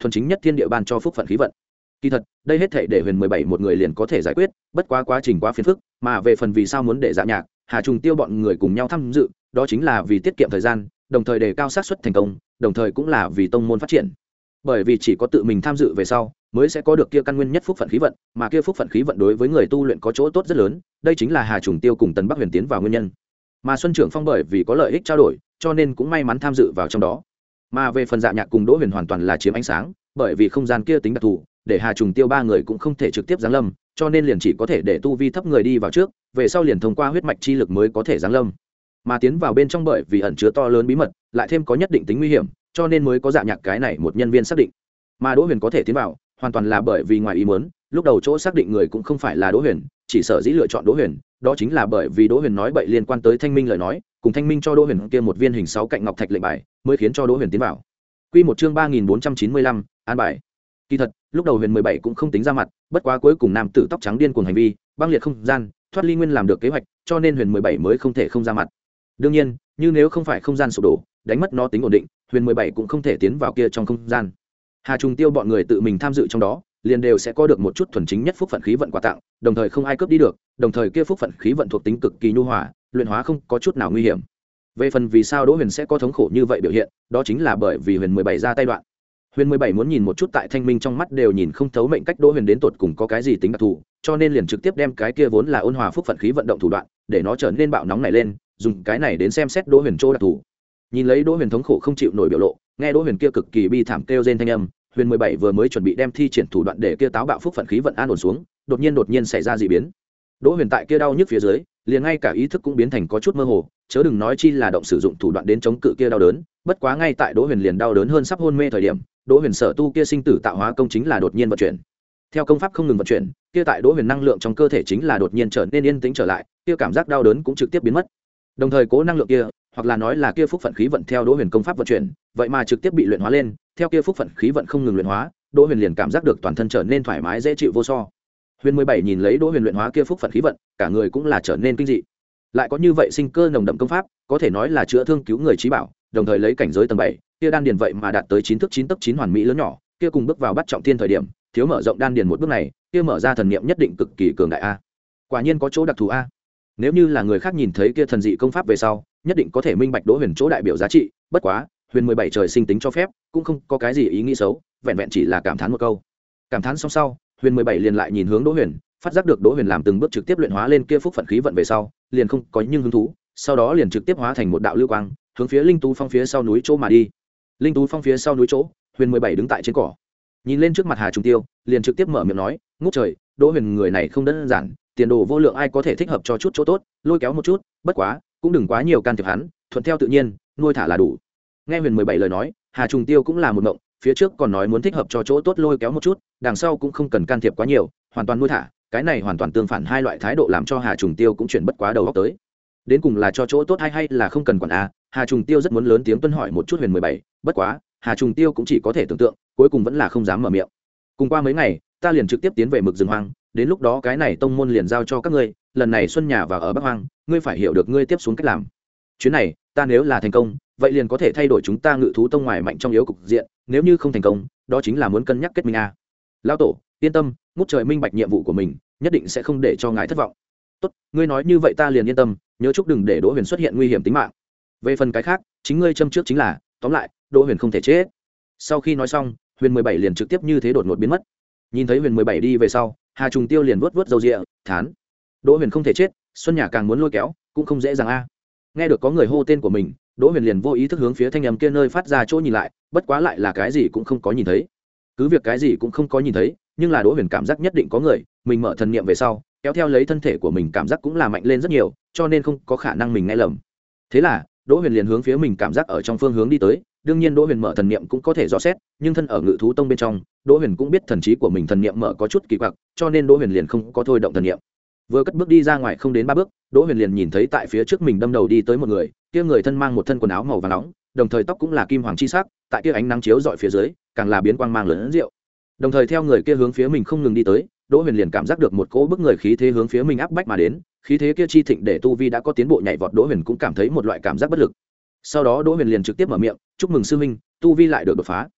thuần chính nhất thiên địa ban cho phúc phận khí vận. Kỳ thật đây hết thể để huyền mười bảy một người liền có thể giải quyết, bất quá quá trình quá phiền phức, mà về phần vì sao muốn để Dạ Nhạc, Hà Trùng Tiêu bọn người cùng nhau tham dự, đó chính là vì tiết kiệm thời gian, đồng thời đề cao xác suất thành công, đồng thời cũng là vì tông môn phát triển. Bởi vì chỉ có tự mình tham dự về sau mới sẽ có được kia căn nguyên nhất phúc phận khí vận, mà kia phúc phận khí vận đối với người tu luyện có chỗ tốt rất lớn, đây chính là Hà Trùng Tiêu cùng Tần Bắc Huyền tiến vào nguyên nhân. Mà Xuân Trưởng Phong bởi vì có lợi ích trao đổi, cho nên cũng may mắn tham dự vào trong đó. Mà về phần Dạ Nhạc cùng Đỗ Huyền hoàn toàn là chiếm ánh sáng, bởi vì không gian kia tính đặc thù, để Hà Trùng Tiêu ba người cũng không thể trực tiếp giáng lâm, cho nên liền chỉ có thể để tu vi thấp người đi vào trước, về sau liền thông qua huyết mạch chi lực mới có thể giáng lâm. Mà tiến vào bên trong bởi vì ẩn chứa to lớn bí mật, lại thêm có nhất định tính nguy hiểm, cho nên mới có Dạ Nhạc cái này một nhân viên xác định. Mà Đỗ Huyền có thể tiến vào, hoàn toàn là bởi vì ngoài ý muốn, lúc đầu chỗ xác định người cũng không phải là Đỗ Huyền, chỉ sở dĩ lựa chọn Đỗ Huyền, đó chính là bởi vì Đỗ Huyền nói bậy liên quan tới Thanh Minh lời nói, cùng Thanh Minh cho Đỗ Huyền kia một viên hình sáu cạnh ngọc thạch lệnh bài, mới khiến cho Đỗ Huyền tiến vào. Quy một chương ba nghìn bốn trăm chín mươi lăm, an bài. Kỳ thật, lúc đầu Huyền mười bảy cũng không tính ra mặt, bất quá cuối cùng nam tử tóc trắng điên cuồng hành vi, băng liệt không gian, thoát ly nguyên làm được kế hoạch, cho nên Huyền mười bảy mới không thể không ra mặt. Đương nhiên, như nếu không phải không gian sụp đổ, đánh mất nó tính ổn định, Huyền mười bảy cũng không thể tiến vào kia trong không gian. Hà Trùng Tiêu bọn người tự mình tham dự trong đó, liền đều sẽ có được một chút thuần chính nhất phúc phận khí vận quà tặng, đồng thời không ai cướp đi được, đồng thời kia phúc phận khí vận thuộc tính cực kỳ nhu hòa, luyện hóa không có chút nào nguy hiểm. Về phần vì sao Đỗ Huyền sẽ có thống khổ như vậy biểu hiện, đó chính là bởi vì Huyền mười bảy ra tay đoạn. Huyền mười bảy muốn nhìn một chút tại Thanh Minh trong mắt đều nhìn không thấu mệnh cách Đỗ Huyền đến tột cùng có cái gì tính đặc thù, cho nên liền trực tiếp đem cái kia vốn là ôn hòa phúc phận khí vận động thủ đoạn, để nó trở nên bạo nóng này lên, dùng cái này đến xem xét Đỗ Huyền chỗ đặc thù. Nhìn lấy Đỗ Huyền thống khổ không chịu nổi biểu lộ, nghe Đỗ Huyền kia cực kỳ bi thảm kêu rên thanh âm, Huyền mười bảy vừa mới chuẩn bị đem thi triển thủ đoạn để kia táo bạo phúc phận khí vận an ổn xuống, đột nhiên đột nhiên xảy ra dị biến. Đỗ Huyền tại kia đau nhức phía dưới, liền ngay cả ý thức cũng biến thành có chút mơ hồ, chớ đừng nói chi là động sử dụng thủ đoạn đến chống cự kia đau đớn, bất quá ngay tại Đỗ Huyền liền đau đớn hơn sắp hôn mê thời điểm, Đỗ Huyền sở tu kia sinh tử tạo hóa công chính là đột nhiên vận chuyển. Theo công pháp không ngừng vận chuyển, kia tại Đỗ Huyền năng lượng trong cơ thể chính là đột nhiên trở nên yên tĩnh trở lại, kia cảm giác đau đớn cũng trực tiếp biến mất. Đồng thời cố năng lượng kia, hoặc là nói là kia phúc phận khí vận theo Đỗ Huyền công pháp vận chuyển, vậy mà trực tiếp bị luyện hóa lên, theo kia phúc phận khí vận không ngừng luyện hóa, Đỗ Huyền liền cảm giác được toàn thân trở nên thoải mái dễ chịu vô so. Huyền mười bảy nhìn lấy Đỗ Huyền luyện hóa kia phúc phận khí vận, cả người cũng là trở nên kinh dị. Lại có như vậy sinh cơ nồng đậm công pháp, có thể nói là chữa thương cứu người chí bảo, đồng thời lấy cảnh giới tầng bảy, kia đan điền vậy mà đạt tới chín thước chín tấc chín hoàn mỹ lớn nhỏ, kia cùng bước vào bắt trọng thiên thời điểm, thiếu mở rộng đan điền một bước này, kia mở ra thần niệm nhất định cực kỳ cường đại a. Quả nhiên có chỗ đặc thù a. Nếu như là người khác nhìn thấy kia thần dị công pháp về sau, nhất định có thể minh bạch Đỗ Huyền chỗ đại biểu giá trị, bất quá, Huyền mười bảy trời sinh tính cho phép, cũng không có cái gì ý nghĩ xấu, vẹn vẹn chỉ là cảm thán một câu. Cảm thán xong sau, Huyền mười bảy liền lại nhìn hướng Đỗ Huyền, phát giác được Đỗ Huyền làm từng bước trực tiếp luyện hóa lên kia phúc phận khí vận về sau, liền không có nhưng hứng thú, sau đó liền trực tiếp hóa thành một đạo lưu quang, hướng phía Linh Tú Phong phía sau núi chỗ mà đi. Linh Tú Phong phía sau núi chỗ, Huyền mười bảy đứng tại trên cỏ, nhìn lên trước mặt Hà Trùng Tiêu, liền trực tiếp mở miệng nói, ngút trời, Đỗ Huyền người này không đơn giản, tiền đồ vô lượng, ai có thể thích hợp cho chút chỗ tốt, lôi kéo một chút, bất quá, cũng đừng quá nhiều can thiệp hắn, thuận theo tự nhiên, nuôi thả là đủ. Nghe Huyền mười bảy lời nói, Hà Trùng Tiêu cũng là một mộng, phía trước còn nói muốn thích hợp cho chỗ tốt lôi kéo một chút, đằng sau cũng không cần can thiệp quá nhiều, hoàn toàn nuôi thả, cái này hoàn toàn tương phản hai loại thái độ làm cho Hà Trùng Tiêu cũng chuyển bất quá đầu óc tới. Đến cùng là cho chỗ tốt hay hay là không cần quản a, à, Hà Trùng Tiêu rất muốn lớn tiếng tuân hỏi một chút Huyền mười bảy, bất quá, Hà Trùng Tiêu cũng chỉ có thể tưởng tượng, cuối cùng vẫn là không dám mở miệng. Cùng qua mấy ngày, ta liền trực tiếp tiến về Mực Rừng Hoang, đến lúc đó cái này tông môn liền giao cho các ngươi, lần này xuân nhà và ở Bắc Hoang, ngươi phải hiểu được ngươi tiếp xuống cách làm. Chuyến này, ta nếu là thành công, vậy liền có thể thay đổi chúng ta Ngự Thú Tông ngoài mạnh trong yếu cục diện, nếu như không thành công, đó chính là muốn cân nhắc kết minh a. À. Lão tổ, yên tâm, ngút trời minh bạch nhiệm vụ của mình, nhất định sẽ không để cho ngài thất vọng. Tốt, ngươi nói như vậy ta liền yên tâm, nhớ chúc đừng để Đỗ Huyền xuất hiện nguy hiểm tính mạng. Về phần cái khác, chính ngươi châm trước chính là, tóm lại, Đỗ Huyền không thể chết. Sau khi nói xong, Huyền mười bảy liền trực tiếp như thế đột ngột biến mất. Nhìn thấy Huyền mười bảy đi về sau, Hà Trùng Tiêu liền vuốt vuốt râu ria, thán: Đỗ Huyền không thể chết, Xuân Nhà càng muốn lôi kéo, cũng không dễ dàng a. À. Nghe được có người hô tên của mình, Đỗ Huyền liền vô ý thức hướng phía thanh âm kia nơi phát ra chỗ nhìn lại, bất quá lại là cái gì cũng không có nhìn thấy. Cứ việc cái gì cũng không có nhìn thấy, nhưng là Đỗ Huyền cảm giác nhất định có người, mình mở thần niệm về sau, kéo theo lấy thân thể của mình cảm giác cũng là mạnh lên rất nhiều, cho nên không có khả năng mình nghe lầm. Thế là, Đỗ Huyền liền hướng phía mình cảm giác ở trong phương hướng đi tới, đương nhiên Đỗ Huyền mở thần niệm cũng có thể rõ xét, nhưng thân ở Ngự Thú Tông bên trong, Đỗ Huyền cũng biết thần trí của mình thần niệm mở có chút kỳ quặc, cho nên Đỗ Huyền liền không có thôi động thần niệm. Vừa cất bước đi ra ngoài không đến ba bước, Đỗ Huyền liền nhìn thấy tại phía trước mình đâm đầu đi tới một người, kia người thân mang một thân quần áo màu vàng nóng, đồng thời tóc cũng là kim hoàng chi sắc, tại kia ánh nắng chiếu rọi phía dưới, càng là biến quang mang lớn rượu. Đồng thời theo người kia hướng phía mình không ngừng đi tới, Đỗ Huyền liền cảm giác được một cỗ bức người khí thế hướng phía mình áp bách mà đến, khí thế kia chi thịnh để tu vi đã có tiến bộ nhảy vọt, Đỗ Huyền cũng cảm thấy một loại cảm giác bất lực. Sau đó Đỗ Huyền liền trực tiếp mở miệng, "Chúc mừng sư huynh, tu vi lại được đột phá."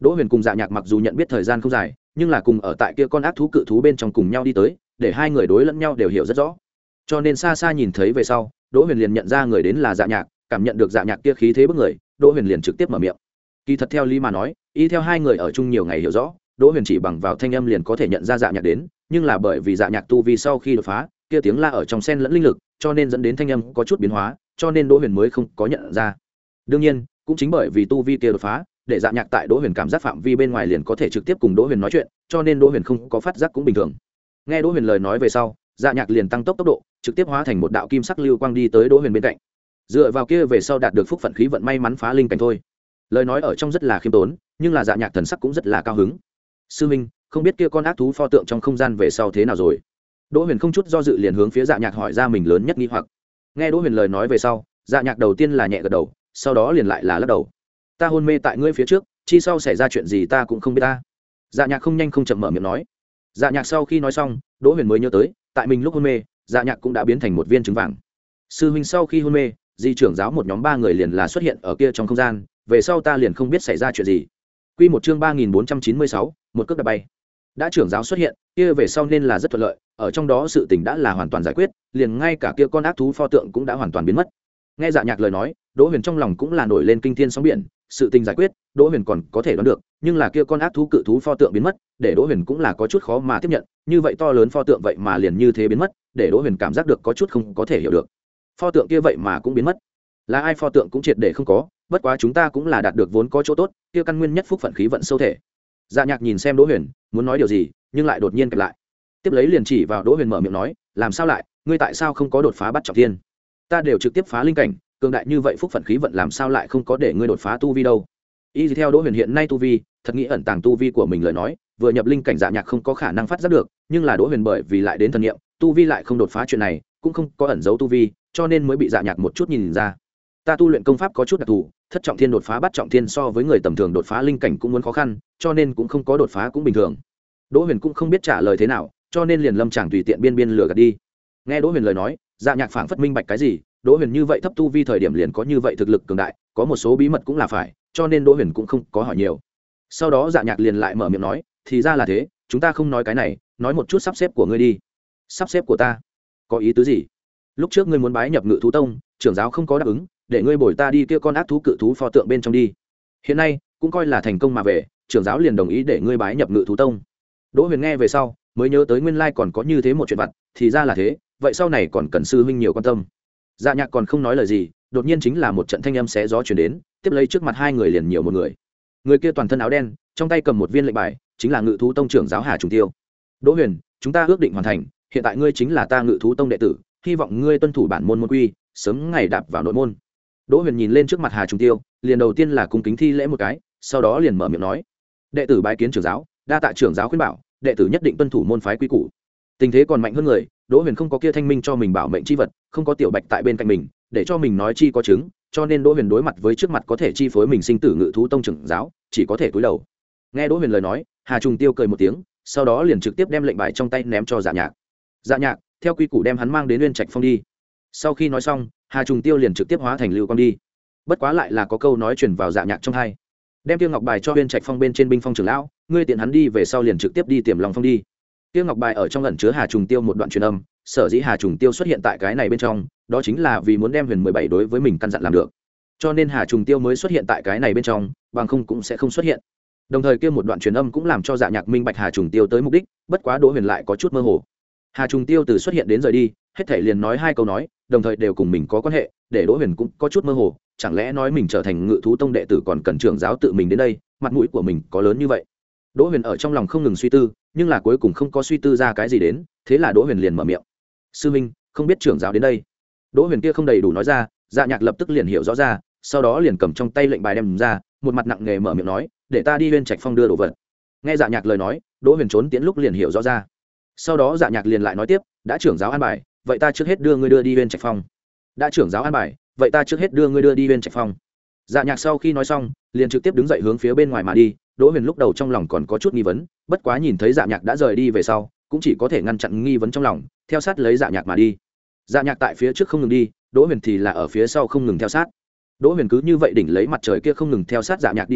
Đỗ Huyền cùng Dạ Nhạc mặc dù nhận biết thời gian không dài, nhưng là cùng ở tại kia con ác thú cự thú bên trong cùng nhau đi tới, để hai người đối lẫn nhau đều hiểu rất rõ. Cho nên xa xa nhìn thấy về sau, Đỗ Huyền liền nhận ra người đến là Dạ Nhạc, cảm nhận được Dạ Nhạc kia khí thế bức người, Đỗ Huyền liền trực tiếp mở miệng. Kỳ thật theo lý mà nói, y theo hai người ở chung nhiều ngày hiểu rõ, Đỗ Huyền chỉ bằng vào thanh âm liền có thể nhận ra Dạ Nhạc đến, nhưng là bởi vì Dạ Nhạc tu vi sau khi đột phá, kia tiếng la ở trong sen lẫn linh lực, cho nên dẫn đến thanh âm có chút biến hóa, cho nên Đỗ Huyền mới không có nhận ra. Đương nhiên, cũng chính bởi vì tu vi kia đột phá, để Dạ Nhạc tại Đỗ Huyền cảm giác phạm vi bên ngoài liền có thể trực tiếp cùng Đỗ Huyền nói chuyện, cho nên Đỗ Huyền không có phát giác cũng bình thường. Nghe Đỗ Huyền lời nói về sau, Dạ Nhạc liền tăng tốc tốc độ, trực tiếp hóa thành một đạo kim sắc lưu quang đi tới Đỗ Huyền bên cạnh. Dựa vào kia về sau đạt được phúc phận khí vận may mắn phá linh cảnh thôi. Lời nói ở trong rất là khiêm tốn, nhưng là Dạ Nhạc thần sắc cũng rất là cao hứng. Sư minh, không biết kia con ác thú pho tượng trong không gian về sau thế nào rồi? Đỗ Huyền không chút do dự liền hướng phía Dạ Nhạc hỏi ra mình lớn nhất nghi hoặc. Nghe Đỗ Huyền lời nói về sau, Dạ Nhạc đầu tiên là nhẹ gật đầu, sau đó liền lại là lắc đầu. Ta hôn mê tại ngươi phía trước, chi sau xảy ra chuyện gì ta cũng không biết ta. Dạ Nhạc không nhanh không chậm mở miệng nói. Dạ Nhạc sau khi nói xong, Đỗ Huyền mới nhớ tới, tại mình lúc hôn mê, Dạ Nhạc cũng đã biến thành một viên trứng vàng. Sư huynh sau khi hôn mê, di trưởng giáo một nhóm ba người liền là xuất hiện ở kia trong không gian, về sau ta liền không biết xảy ra chuyện gì. Quy một chương ba nghìn bốn trăm chín mươi sáu, một cước đạp bay. Đã trưởng giáo xuất hiện, kia về sau nên là rất thuận lợi, ở trong đó sự tình đã là hoàn toàn giải quyết, liền ngay cả kia con ác thú pho tượng cũng đã hoàn toàn biến mất. Nghe Dạ Nhạc lời nói, Đỗ Huyền trong lòng cũng là nổi lên kinh thiên sóng biển, sự tình giải quyết, Đỗ Huyền còn có thể đoán được, nhưng là kia con ác thú cự thú pho tượng biến mất, để Đỗ Huyền cũng là có chút khó mà tiếp nhận, như vậy to lớn pho tượng vậy mà liền như thế biến mất, để Đỗ Huyền cảm giác được có chút không có thể hiểu được. Pho tượng kia vậy mà cũng biến mất, là ai pho tượng cũng triệt để không có, bất quá chúng ta cũng là đạt được vốn có chỗ tốt, kia căn nguyên nhất phúc phận khí vận sâu thể. Dạ Nhạc nhìn xem Đỗ Huyền, muốn nói điều gì, nhưng lại đột nhiên kẹp lại. Tiếp lấy liền chỉ vào Đỗ Huyền mở miệng nói, làm sao lại, ngươi tại sao không có đột phá bắt trọng thiên? Ta đều trực tiếp phá linh cảnh, cường đại như vậy phúc phận khí vận làm sao lại không có để ngươi đột phá tu vi đâu? Y theo Đỗ Huyền hiện nay tu vi, thật nghĩ ẩn tàng tu vi của mình lời nói, vừa nhập linh cảnh Dạ Nhạc không có khả năng phát giác được, nhưng là Đỗ Huyền bởi vì lại đến thần niệm, tu vi lại không đột phá chuyện này, cũng không có ẩn giấu tu vi, cho nên mới bị Dạ Nhạc một chút nhìn ra. Ta tu luyện công pháp có chút đặc thù, thất trọng thiên đột phá bắt trọng thiên so với người tầm thường đột phá linh cảnh cũng muốn khó khăn, cho nên cũng không có đột phá cũng bình thường. Đỗ Huyền cũng không biết trả lời thế nào, cho nên liền lâm chàng tùy tiện biên biên lừa gạt đi. Nghe Đỗ Huyền lời nói, Dạ Nhạc phảng phất minh bạch cái gì, Đỗ Huyền như vậy thấp tu vi thời điểm liền có như vậy thực lực cường đại, có một số bí mật cũng là phải, cho nên Đỗ Huyền cũng không có hỏi nhiều. Sau đó Dạ Nhạc liền lại mở miệng nói, thì ra là thế, chúng ta không nói cái này, nói một chút sắp xếp của ngươi đi. Sắp xếp của ta? Có ý tứ gì? Lúc trước ngươi muốn bái nhập Ngự thú tông, trưởng giáo không có đáp ứng, để ngươi bồi ta đi kia con ác thú cự thú pho tượng bên trong đi. Hiện nay cũng coi là thành công mà về, trưởng giáo liền đồng ý để ngươi bái nhập Ngự thú tông. Đỗ Huyền nghe về sau, mới nhớ tới nguyên lai còn có như thế một chuyện vặt, thì ra là thế, vậy sau này còn cần sư huynh nhiều quan tâm. Dạ Nhạc còn không nói lời gì, đột nhiên chính là một trận thanh âm xé gió truyền đến, tiếp lấy trước mặt hai người liền nhiều một người. Người kia toàn thân áo đen, trong tay cầm một viên lệnh bài, chính là Ngự thú tông trưởng giáo Hà Trùng Tiêu. Đỗ Huyền, chúng ta ước định hoàn thành, hiện tại ngươi chính là ta Ngự thú tông đệ tử, hy vọng ngươi tuân thủ bản môn môn quy, sớm ngày đạp vào nội môn. Đỗ Huyền nhìn lên trước mặt Hà Trùng Tiêu, liền đầu tiên là cung kính thi lễ một cái, sau đó liền mở miệng nói: đệ tử bái kiến trưởng giáo, đa tạ trưởng giáo khuyên bảo, đệ tử nhất định tuân thủ môn phái quy củ. Tình thế còn mạnh hơn người, Đỗ Huyền không có kia thanh minh cho mình bảo mệnh chi vật, không có tiểu bạch tại bên cạnh mình, để cho mình nói chi có chứng, cho nên Đỗ Huyền đối mặt với trước mặt có thể chi phối mình sinh tử Ngự thú tông trưởng giáo, chỉ có thể cúi đầu. Nghe Đỗ Huyền lời nói, Hà Trùng Tiêu cười một tiếng, sau đó liền trực tiếp đem lệnh bài trong tay ném cho Dạ Nhạc. Dạ Nhạc theo quy củ đem hắn mang đến Uyên Trạch Phong đi. Sau khi nói xong, Hà Trùng Tiêu liền trực tiếp hóa thành lưu quang đi. Bất quá lại là có câu nói truyền vào Dạ Nhạc trong tai. Đem Tiêu Ngọc bài cho Uyên Trạch Phong bên trên binh phong trưởng lão, ngươi tiện hắn đi về sau liền trực tiếp đi Tiềm Long Phong đi. Tiêu Ngọc bài ở trong ẩn chứa Hà Trùng Tiêu một đoạn truyền âm, sở dĩ Hà Trùng Tiêu xuất hiện tại cái này bên trong, đó chính là vì muốn đem Huyền mười bảy đối với mình căn dặn làm được. Cho nên Hà Trùng Tiêu mới xuất hiện tại cái này bên trong, bằng không cũng sẽ không xuất hiện. Đồng thời kia một đoạn truyền âm cũng làm cho Dạ Nhạc minh bạch Hà Trùng Tiêu tới mục đích, bất quá Đỗ Huyền lại có chút mơ hồ. Hà Trùng Tiêu từ xuất hiện đến rời đi, hết thảy liền nói hai câu nói, đồng thời đều cùng mình có quan hệ, để Đỗ Huyền cũng có chút mơ hồ, chẳng lẽ nói mình trở thành Ngự thú tông đệ tử còn cần trưởng giáo tự mình đến đây, mặt mũi của mình có lớn như vậy. Đỗ Huyền ở trong lòng không ngừng suy tư, nhưng là cuối cùng không có suy tư ra cái gì đến, thế là Đỗ Huyền liền mở miệng: sư minh, không biết trưởng giáo đến đây. Đỗ Huyền kia không đầy đủ nói ra, Dạ Nhạc lập tức liền hiểu rõ ra, sau đó liền cầm trong tay lệnh bài đem ra, một mặt nặng nề mở miệng nói: để ta đi Uyên Trạch Phong đưa đồ vật. Nghe Dạ Nhạc lời nói, Đỗ Huyền trốn tiễn lúc liền hiểu rõ ra. Sau đó Dạ Nhạc liền lại nói tiếp: đã trưởng giáo an bài, vậy ta trước hết đưa ngươi đưa đi Uyên Trạch Phong. Đã trưởng giáo an bài, vậy ta trước hết đưa ngươi đưa đi Uyên Trạch Phong. Dạ Nhạc sau khi nói xong, liền trực tiếp đứng dậy hướng phía bên ngoài mà đi. Đỗ Huyền lúc đầu trong lòng còn có chút nghi vấn, bất quá nhìn thấy Dạ Nhạc đã rời đi về sau, cũng chỉ có thể ngăn chặn nghi vấn trong lòng, theo sát lấy Dạ Nhạc mà đi. Dạ Nhạc tại phía trước không ngừng đi, Đỗ Huyền thì là ở phía sau không ngừng theo sát. Đỗ Huyền cứ như vậy đỉnh lấy mặt trời kia không ngừng theo sát Dạ Nhạc đi tới,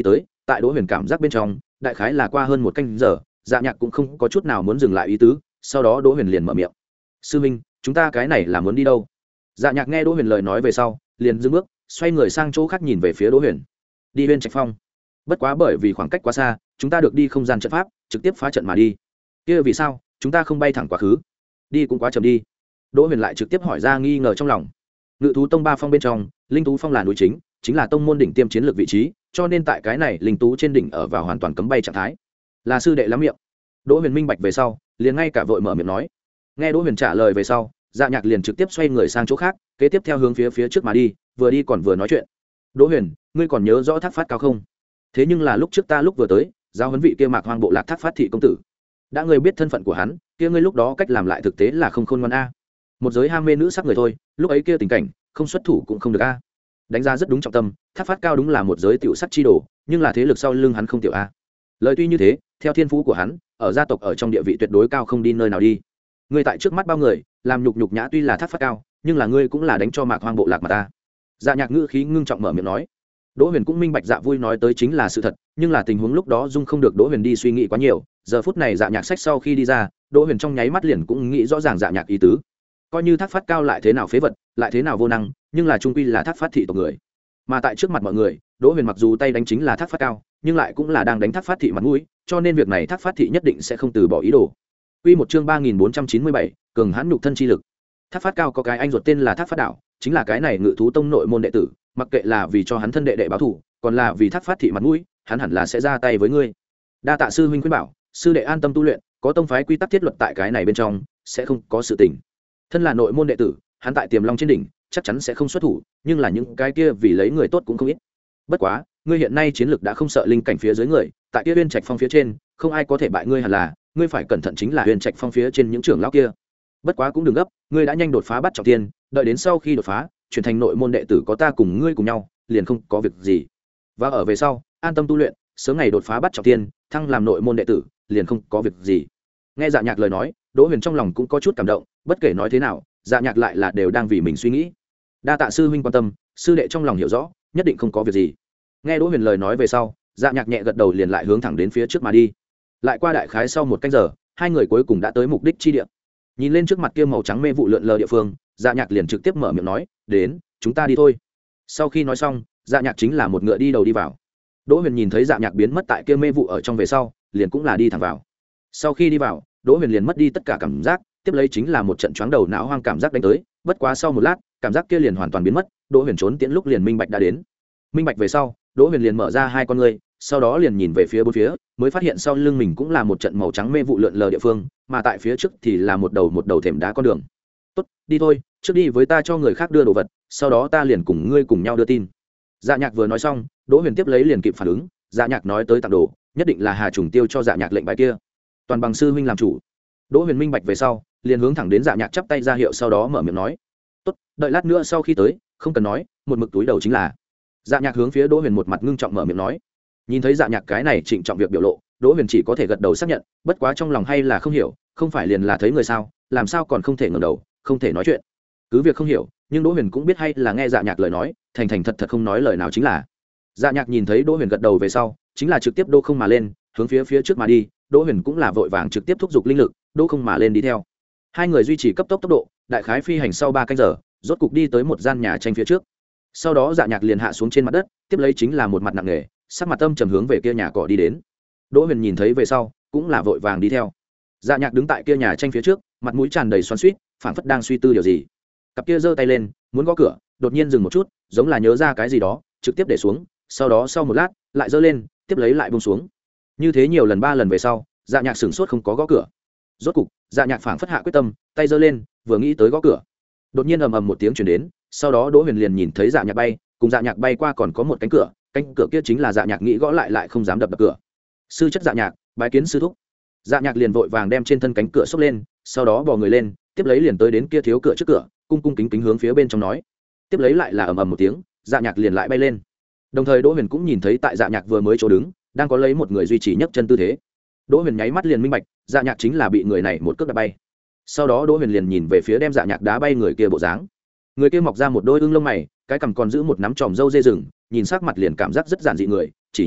tại đỗ huyền cảm giác bên trong đại khái là qua hơn một canh giờ dạ nhạc cũng không có chút nào muốn dừng lại ý tứ. Sau đó đỗ huyền liền mở miệng: sư minh, chúng ta cái này là muốn đi đâu? Dạ nhạc nghe đỗ huyền lời nói về sau liền dừng bước, xoay người sang chỗ khác nhìn về phía đỗ huyền. Đi Huyên Trạch Phong. Bất quá bởi vì khoảng cách quá xa, chúng ta được đi không gian trận pháp, trực tiếp phá trận mà đi. Kia vì sao chúng ta không bay thẳng quá khứ? Đi cũng quá chậm đi. Đỗ huyền lại trực tiếp hỏi ra nghi ngờ trong lòng. Ngự thú tông ba phong bên trong, linh tú phong là núi chính, chính là tông môn đỉnh tiêm chiến lược vị trí, cho nên tại cái này linh tú trên đỉnh ở vào hoàn toàn cấm bay trạng thái. Là sư đệ lắm miệng. Đỗ huyền minh bạch về sau liền ngay cả vội mở miệng nói. Nghe đỗ huyền trả lời về sau, dạ nhạc liền trực tiếp xoay người sang chỗ khác, kế tiếp theo hướng phía phía trước mà đi, vừa đi còn vừa nói chuyện. Đỗ huyền, ngươi còn nhớ rõ Thác Phát Cao không? Thế nhưng là lúc trước ta lúc vừa tới giao huấn vị kia Mạc Hoang bộ lạc Thác Phát thị công tử, đã ngươi biết thân phận của hắn, kia ngươi lúc đó cách làm lại thực tế là không khôn ngoan a. Một giới ham mê nữ sắc người thôi, lúc ấy kia tình cảnh không xuất thủ cũng không được a. Đánh ra rất đúng trọng tâm, Thác Phát Cao đúng là một giới tiểu sắc chi đồ, nhưng là thế lực sau lưng hắn không tiểu a. Lời tuy như thế, theo thiên phú của hắn, ở gia tộc ở trong địa vị tuyệt đối cao không đi nơi nào đi. Ngươi tại trước mắt bao người làm nhục nhục nhã tuy là Thác Phát Cao, nhưng là ngươi cũng là đánh cho Mạc Hoang bộ lạc mà ta. Dạ nhạc ngữ khí ngưng trọng mở miệng nói. Đỗ huyền cũng minh bạch dạ vui nói tới chính là sự thật, nhưng là tình huống lúc đó dung không được đỗ huyền đi suy nghĩ quá nhiều. Giờ phút này dạ nhạc sách sau khi đi ra, đỗ huyền trong nháy mắt liền cũng nghĩ rõ ràng dạ nhạc ý tứ. Coi như Thác Phát Cao lại thế nào phế vật, lại thế nào vô năng, nhưng là trung quy là Thác Phát thị tộc người. Mà tại trước mặt mọi người, đỗ huyền mặc dù tay đánh chính là Thác Phát Cao, nhưng lại cũng là đang đánh Thác Phát thị mặt mũi, cho nên việc này Thác Phát thị nhất định sẽ không từ bỏ ý đồ. Quy một chương ba nghìn bốn trăm chín mươi bảy, cường hãn nhục thân chi lực. Thác Phát Cao có cái anh ruột tên là Thác Phát Đạo, chính là cái này Ngự thú tông nội môn đệ tử, mặc kệ là vì cho hắn thân đệ đệ báo thù, còn là vì Thác Phát thị mặt mũi, hắn hẳn là sẽ ra tay với ngươi. Đa tạ sư huynh khuyên bảo, sư đệ an tâm tu luyện, có tông phái quy tắc thiết luật tại cái này bên trong, sẽ không có sự tình. Thân là nội môn đệ tử, hắn tại Tiềm Long trên đỉnh, chắc chắn sẽ không xuất thủ, nhưng là những cái kia vì lấy người tốt cũng không ít. Bất quá, ngươi hiện nay chiến lực đã không sợ linh cảnh phía dưới người, tại kia Uyên Trạch Phong phía trên, không ai có thể bại ngươi, hẳn là ngươi phải cẩn thận chính là Uyên Trạch Phong phía trên những trưởng lão kia. Bất quá cũng đừng gấp, ngươi đã nhanh đột phá bắt trọng thiên, đợi đến sau khi đột phá, chuyển thành nội môn đệ tử có ta cùng ngươi cùng nhau, liền không có việc gì. Và ở về sau, an tâm tu luyện, sớm ngày đột phá bắt trọng thiên, thăng làm nội môn đệ tử, liền không có việc gì. Nghe Dạ Nhạc lời nói, Đỗ Huyền trong lòng cũng có chút cảm động, bất kể nói thế nào, Dạ Nhạc lại là đều đang vì mình suy nghĩ. Đa tạ sư huynh quan tâm, sư đệ trong lòng hiểu rõ, nhất định không có việc gì. Nghe Đỗ Huyền lời nói về sau, Dạ Nhạc nhẹ gật đầu liền lại hướng thẳng đến phía trước mà đi. Lại qua đại khái sau một canh giờ, hai người cuối cùng đã tới mục đích chi địa. Nhìn lên trước mặt kia màu trắng mê vụ lượn lờ địa phương, Dạ Nhạc liền trực tiếp mở miệng nói, đến, chúng ta đi thôi. Sau khi nói xong, Dạ Nhạc chính là một ngựa đi đầu đi vào. Đỗ Huyền nhìn thấy Dạ Nhạc biến mất tại kia mê vụ ở trong về sau, liền cũng là đi thẳng vào. Sau khi đi vào, Đỗ Huyền liền mất đi tất cả cảm giác, tiếp lấy chính là một trận choáng đầu não hoang cảm giác đánh tới, bất quá sau một lát, cảm giác kia liền hoàn toàn biến mất, Đỗ Huyền trốn tiễn lúc liền minh bạch đã đến. Minh bạch về sau, Đỗ Huyền liền mở ra hai con ngươi, sau đó liền nhìn về phía bốn phía, mới phát hiện sau lưng mình cũng là một trận màu trắng mê vụ lượn lờ địa phương, mà tại phía trước thì là một đầu một đầu thềm đá con đường. Tốt, đi thôi, trước đi với ta cho người khác đưa đồ vật, sau đó ta liền cùng ngươi cùng nhau đưa tin. Dạ Nhạc vừa nói xong, Đỗ Huyền tiếp lấy liền kịp phản ứng, Dạ Nhạc nói tới tặng đồ, nhất định là Hà Trùng Tiêu cho Dạ Nhạc lệnh bài kia. Toàn bằng sư huynh làm chủ. Đỗ Huyền minh bạch về sau, liền hướng thẳng đến Dạ Nhạc chắp tay ra hiệu, sau đó mở miệng nói, tốt, đợi lát nữa sau khi tới, không cần nói, một mực túi đầu chính là. Dạ Nhạc hướng phía Đỗ Huyền một mặt ngưng trọng mở miệng nói. Nhìn thấy Dạ Nhạc cái này trịnh trọng việc biểu lộ, Đỗ Huyền chỉ có thể gật đầu xác nhận, bất quá trong lòng hay là không hiểu, không phải liền là thấy người sao, làm sao còn không thể ngẩng đầu, không thể nói chuyện. Cứ việc không hiểu, nhưng Đỗ Huyền cũng biết hay là nghe Dạ Nhạc lời nói, thành thành thật thật không nói lời nào chính là. Dạ Nhạc nhìn thấy Đỗ Huyền gật đầu về sau, chính là trực tiếp đô không mà lên, hướng phía phía trước mà đi, Đỗ Huyền cũng là vội vàng trực tiếp thúc giục linh lực, đô không mà lên đi theo. Hai người duy trì cấp tốc tốc độ, đại khái phi hành sau ba canh giờ, rốt cục đi tới một gian nhà tranh phía trước. Sau đó Dạ Nhạc liền hạ xuống trên mặt đất, tiếp lấy chính là một mặt nặng nề, sắc mặt âm trầm hướng về kia nhà cỏ đi đến. Đỗ Huyền nhìn thấy về sau, cũng là vội vàng đi theo. Dạ Nhạc đứng tại kia nhà tranh phía trước, mặt mũi tràn đầy xoắn xuýt, phảng phất đang suy tư điều gì. Cặp kia giơ tay lên, muốn gõ cửa, đột nhiên dừng một chút, giống là nhớ ra cái gì đó, trực tiếp để xuống, sau đó sau một lát, lại giơ lên, tiếp lấy lại buông xuống. Như thế nhiều lần ba lần về sau, Dạ Nhạc sửng sốt không có gõ cửa. Rốt cục, Dạ Nhạc phảng phất hạ quyết tâm, tay giơ lên, vừa nghĩ tới gõ cửa. Đột nhiên ầm ầm một tiếng truyền đến, sau đó Đỗ Huyền liền nhìn thấy Dạ Nhạc bay, cùng Dạ Nhạc bay qua còn có một cánh cửa, cánh cửa kia chính là Dạ Nhạc nghĩ gõ lại lại không dám đập đập cửa. Sư chất Dạ Nhạc, bái kiến sư thúc. Dạ Nhạc liền vội vàng đem trên thân cánh cửa xốc lên, sau đó bò người lên, tiếp lấy liền tới đến kia thiếu cửa trước cửa, cung cung kính kính hướng phía bên trong nói. Tiếp lấy lại là ầm ầm một tiếng, Dạ Nhạc liền lại bay lên. Đồng thời Đỗ Huyền cũng nhìn thấy tại Dạ Nhạc vừa mới chỗ đứng, đang có lấy một người duy trì nhấc chân tư thế. Đỗ Huyền nháy mắt liền minh bạch, Dạ Nhạc chính là bị người này một cước đá bay. Sau đó Đỗ Huyền liền nhìn về phía đem Dạ Nhạc đá bay người kia bộ dáng. Người kia mọc ra một đôi ưng lông mày, cái cằm còn giữ một nắm tròm râu dê rừng, nhìn sắc mặt liền cảm giác rất giản dị người, chỉ nhìn mặt,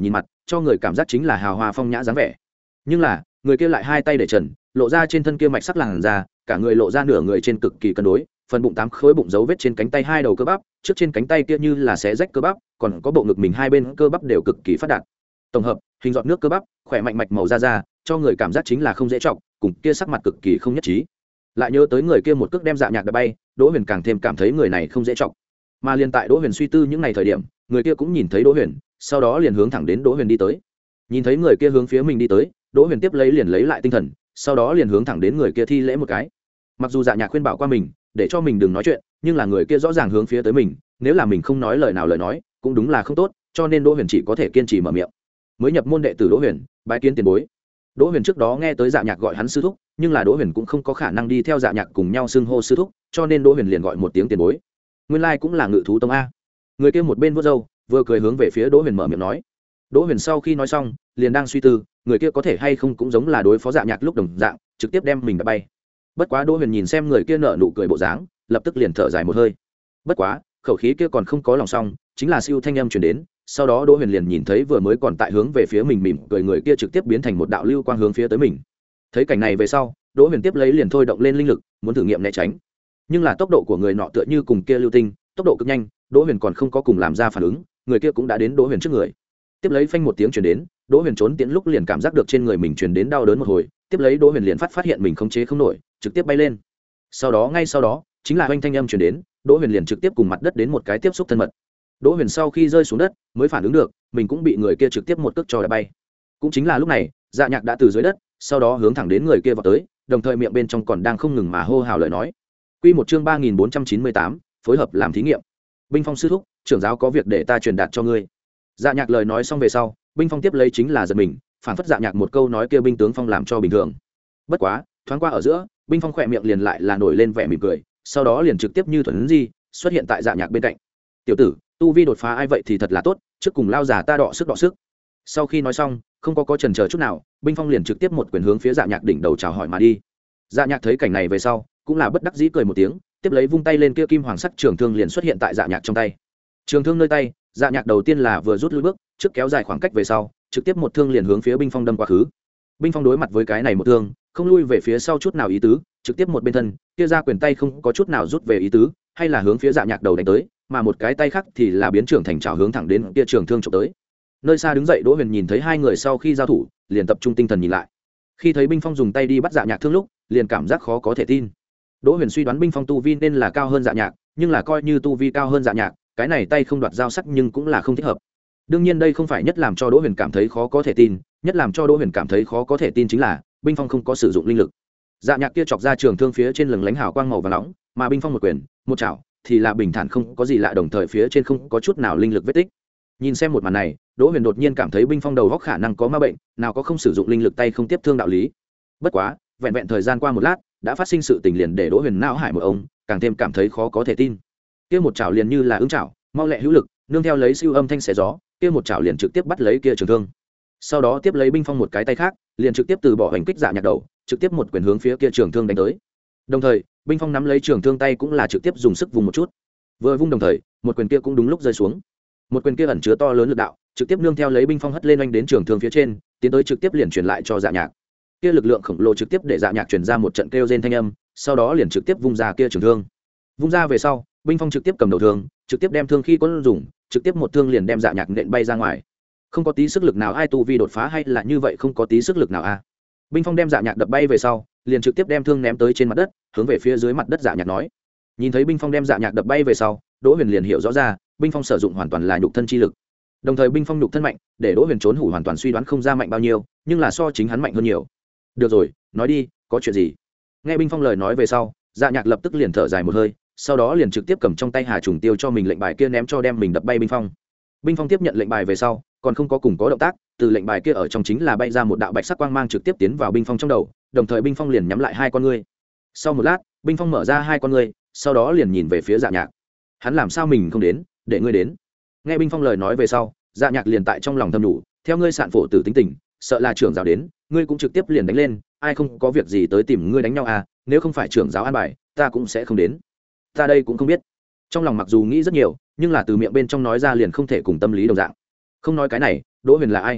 cho người cảm giác chính là hào hoa phong nhã dáng vẻ. Nhưng là người kia lại hai tay để trần, lộ ra trên thân kia mạch sắc làn da, cả người lộ ra nửa người trên cực kỳ cân đối, phần bụng tám khối bụng dấu vết trên cánh tay hai đầu cơ bắp, trước trên cánh tay kia như là xé rách cơ bắp, còn có bộ ngực mình hai bên cơ bắp đều cực kỳ phát đạt. Tổng hợp hình giọt nước cơ bắp, khỏe mạnh mạch màu da da, cho người cảm giác chính là không dễ trọng, cùng kia sắc mặt cực kỳ không nhất trí. Lại nhớ tới người kia một cước đem Dạ Nhạc đập bay, Đỗ Huyền càng thêm cảm thấy người này không dễ trọng. Mà liền tại Đỗ Huyền suy tư những ngày thời điểm, người kia cũng nhìn thấy Đỗ Huyền, sau đó liền hướng thẳng đến Đỗ Huyền đi tới. Nhìn thấy người kia hướng phía mình đi tới, Đỗ Huyền tiếp lấy liền lấy lại tinh thần, sau đó liền hướng thẳng đến người kia thi lễ một cái. Mặc dù Dạ Nhạc khuyên bảo qua mình, để cho mình đừng nói chuyện, nhưng là người kia rõ ràng hướng phía tới mình, nếu là mình không nói lời nào lời nói, cũng đúng là không tốt, cho nên Đỗ Huyền chỉ có thể kiên trì mở miệng. Mới nhập môn đệ tử Đỗ Huyền, bái kiến tiền bối. Đỗ Huyền trước đó nghe tới Dạ Nhạc gọi hắn sư thúc, nhưng là Đỗ Huyền cũng không có khả năng đi theo Dạ Nhạc cùng nhau xưng hô sư thúc, cho nên Đỗ Huyền liền gọi một tiếng tiền bối. Nguyên lai cũng là Ngự thú tông a. Người kia một bên vuốt râu, vừa cười hướng về phía Đỗ Huyền mở miệng nói. Đỗ Huyền sau khi nói xong, liền đang suy tư, người kia có thể hay không cũng giống là đối phó Dạ Nhạc lúc đồng dạng, trực tiếp đem mình đập bay. Bất quá Đỗ Huyền nhìn xem người kia nở nụ cười bộ dáng, lập tức liền thở dài một hơi. Bất quá, khẩu khí kia còn không có lòng xong, chính là siêu thanh âm truyền đến, sau đó Đỗ Huyền liền nhìn thấy vừa mới còn tại hướng về phía mình mỉm cười người kia trực tiếp biến thành một đạo lưu quang hướng phía tới mình. Thấy cảnh này về sau, Đỗ Huyền tiếp lấy liền thôi động lên linh lực, muốn thử nghiệm né tránh. Nhưng là tốc độ của người nọ tựa như cùng kia lưu tinh, tốc độ cực nhanh, Đỗ Huyền còn không có cùng làm ra phản ứng, người kia cũng đã đến Đỗ Huyền trước người. Tiếp lấy phanh một tiếng truyền đến, Đỗ Huyền trốn tiễn lúc liền cảm giác được trên người mình truyền đến đau đớn một hồi, tiếp lấy Đỗ Huyền liền phát phát hiện mình khống chế không nổi, trực tiếp bay lên. Sau đó ngay sau đó, chính là oanh thanh âm truyền đến, Đỗ Huyền liền trực tiếp cùng mặt đất đến một cái tiếp xúc thân mật. Đỗ Huyền sau khi rơi xuống đất, mới phản ứng được, mình cũng bị người kia trực tiếp một cước cho đá bay. Cũng chính là lúc này, Dạ Nhạc đã từ dưới đất, sau đó hướng thẳng đến người kia vọt tới, đồng thời miệng bên trong còn đang không ngừng mà hô hào lời nói. Quy một chương ba nghìn bốn trăm chín mươi tám, phối hợp làm thí nghiệm. Binh Phong sư thúc, trưởng giáo có việc để ta truyền đạt cho ngươi. Dạ Nhạc lời nói xong về sau, Binh Phong tiếp lấy chính là giật mình, phản phất Dạ Nhạc một câu nói kia Binh tướng Phong làm cho bình thường. Bất quá, thoáng qua ở giữa, Binh Phong khỏe miệng liền lại là nổi lên vẻ mỉm cười, sau đó liền trực tiếp như thuần di xuất hiện tại Dạ Nhạc bên cạnh. Tiểu tử, tu vi đột phá ai vậy thì thật là tốt, trước cùng lao già ta đọ sức đọ sức. Sau khi nói xong, không có có chần chờ chút nào, Binh Phong liền trực tiếp một quyền hướng phía Dạ Nhạc đỉnh đầu chào hỏi mà đi. Dạ Nhạc thấy cảnh này về sau, cũng là bất đắc dĩ cười một tiếng, tiếp lấy vung tay lên kia kim hoàng sắc trường thương liền xuất hiện tại Dạ Nhạc trong tay. Trường thương nơi tay, Dạ Nhạc đầu tiên là vừa rút lui bước, trước kéo dài khoảng cách về sau, trực tiếp một thương liền hướng phía Binh Phong đâm qua khứ. Binh Phong đối mặt với cái này một thương, không lui về phía sau chút nào ý tứ, trực tiếp một bên thân, kia ra quyền tay không có chút nào rút về ý tứ, hay là hướng phía Dạ Nhạc đầu đánh tới, mà một cái tay khác thì là biến trưởng thành chảo hướng thẳng đến kia trường thương chụp tới. Nơi xa đứng dậy Đỗ Huyền nhìn thấy hai người sau khi giao thủ, liền tập trung tinh thần nhìn lại. Khi thấy Binh Phong dùng tay đi bắt Dạ Nhạc thương lúc, liền cảm giác khó có thể tin. Đỗ Huyền suy đoán Binh Phong tu vi nên là cao hơn Dạ Nhạc, nhưng là coi như tu vi cao hơn Dạ Nhạc, cái này tay không đoạt dao sắc nhưng cũng là không thích hợp. Đương nhiên đây không phải nhất làm cho Đỗ Huyền cảm thấy khó có thể tin, nhất làm cho Đỗ Huyền cảm thấy khó có thể tin chính là Binh Phong không có sử dụng linh lực. Dạ Nhạc kia chọc ra trường thương phía trên lừng lánh hào quang màu vàng nóng, mà Binh Phong một quyền, một chảo, thì là bình thản không có gì lạ, đồng thời phía trên không có chút nào linh lực vết tích. Nhìn xem một màn này, Đỗ Huyền đột nhiên cảm thấy Binh Phong đầu góc khả năng có ma bệnh, nào có không sử dụng linh lực tay không tiếp thương đạo lý. Bất quá, vẹn vẹn thời gian qua một lát, đã phát sinh sự tình liền để Đỗ Huyền não hải một ông, càng thêm cảm thấy khó có thể tin. Kia một chảo liền như là ứng chảo, mau lẹ hữu lực, nương theo lấy siêu âm thanh xé gió, kia một chảo liền trực tiếp bắt lấy kia trường thương. Sau đó tiếp lấy Binh Phong một cái tay khác, liền trực tiếp từ bỏ hành kích Dạ Nhạc đầu, trực tiếp một quyền hướng phía kia trường thương đánh tới. Đồng thời, Binh Phong nắm lấy trường thương tay cũng là trực tiếp dùng sức vùng một chút. Vừa vung đồng thời, một quyền kia cũng đúng lúc rơi xuống. Một quyền kia ẩn chứa to lớn lực đạo, trực tiếp nương theo lấy Binh Phong hất lên oanh đến trường thương phía trên, tiến tới trực tiếp liền truyền lại cho Dạ Nhạc. Kia lực lượng khổng lồ trực tiếp để Dạ Nhạc truyền ra một trận kêu rên thanh âm, sau đó liền trực tiếp vung ra kia trường thương. Vung ra về sau, Binh Phong trực tiếp cầm đầu thương, trực tiếp đem thương khi có dùng, trực tiếp một thương liền đem Dạ Nhạc nện bay ra ngoài. Không có tí sức lực nào ai tu vi đột phá hay là như vậy không có tí sức lực nào a. À. Binh Phong đem Dạ Nhạc đập bay về sau, liền trực tiếp đem thương ném tới trên mặt đất, hướng về phía dưới mặt đất Dạ Nhạc nói. Nhìn thấy Binh Phong đem Dạ Nhạc đập bay về sau, Đỗ Huyền liền hiểu rõ ra, Binh Phong sử dụng hoàn toàn là nhục thân chi lực. Đồng thời Binh Phong nhục thân mạnh, để Đỗ Huyền trốn hủ hoàn toàn suy đoán không ra mạnh bao nhiêu, nhưng là so chính hắn mạnh hơn nhiều. Được rồi, nói đi, có chuyện gì? Nghe Binh Phong lời nói về sau, Dạ Nhạc lập tức liền thở dài một hơi, sau đó liền trực tiếp cầm trong tay Hà Trùng Tiêu cho mình lệnh bài kia ném cho đem mình đập bay Binh Phong. Binh Phong tiếp nhận lệnh bài về sau, còn không có cùng có động tác, từ lệnh bài kia ở trong chính là bay ra một đạo bạch sắc quang mang trực tiếp tiến vào Binh Phong trong đầu, đồng thời Binh Phong liền nhắm lại hai con ngươi. Sau một lát, Binh Phong mở ra hai con ngươi, sau đó liền nhìn về phía Dạ Nhạc. Hắn làm sao mình không đến, để ngươi đến. Nghe Binh Phong lời nói về sau, Dạ Nhạc liền tại trong lòng thầm nhủ, theo ngươi sạn phổ tử tính tình, sợ là trưởng giáo đến, ngươi cũng trực tiếp liền đánh lên, ai không có việc gì tới tìm ngươi đánh nhau à, nếu không phải trưởng giáo an bài, ta cũng sẽ không đến. Ta đây cũng không biết. Trong lòng mặc dù nghĩ rất nhiều, nhưng là từ miệng bên trong nói ra liền không thể cùng tâm lý đồng dạng. Không nói cái này, Đỗ Huyền là ai?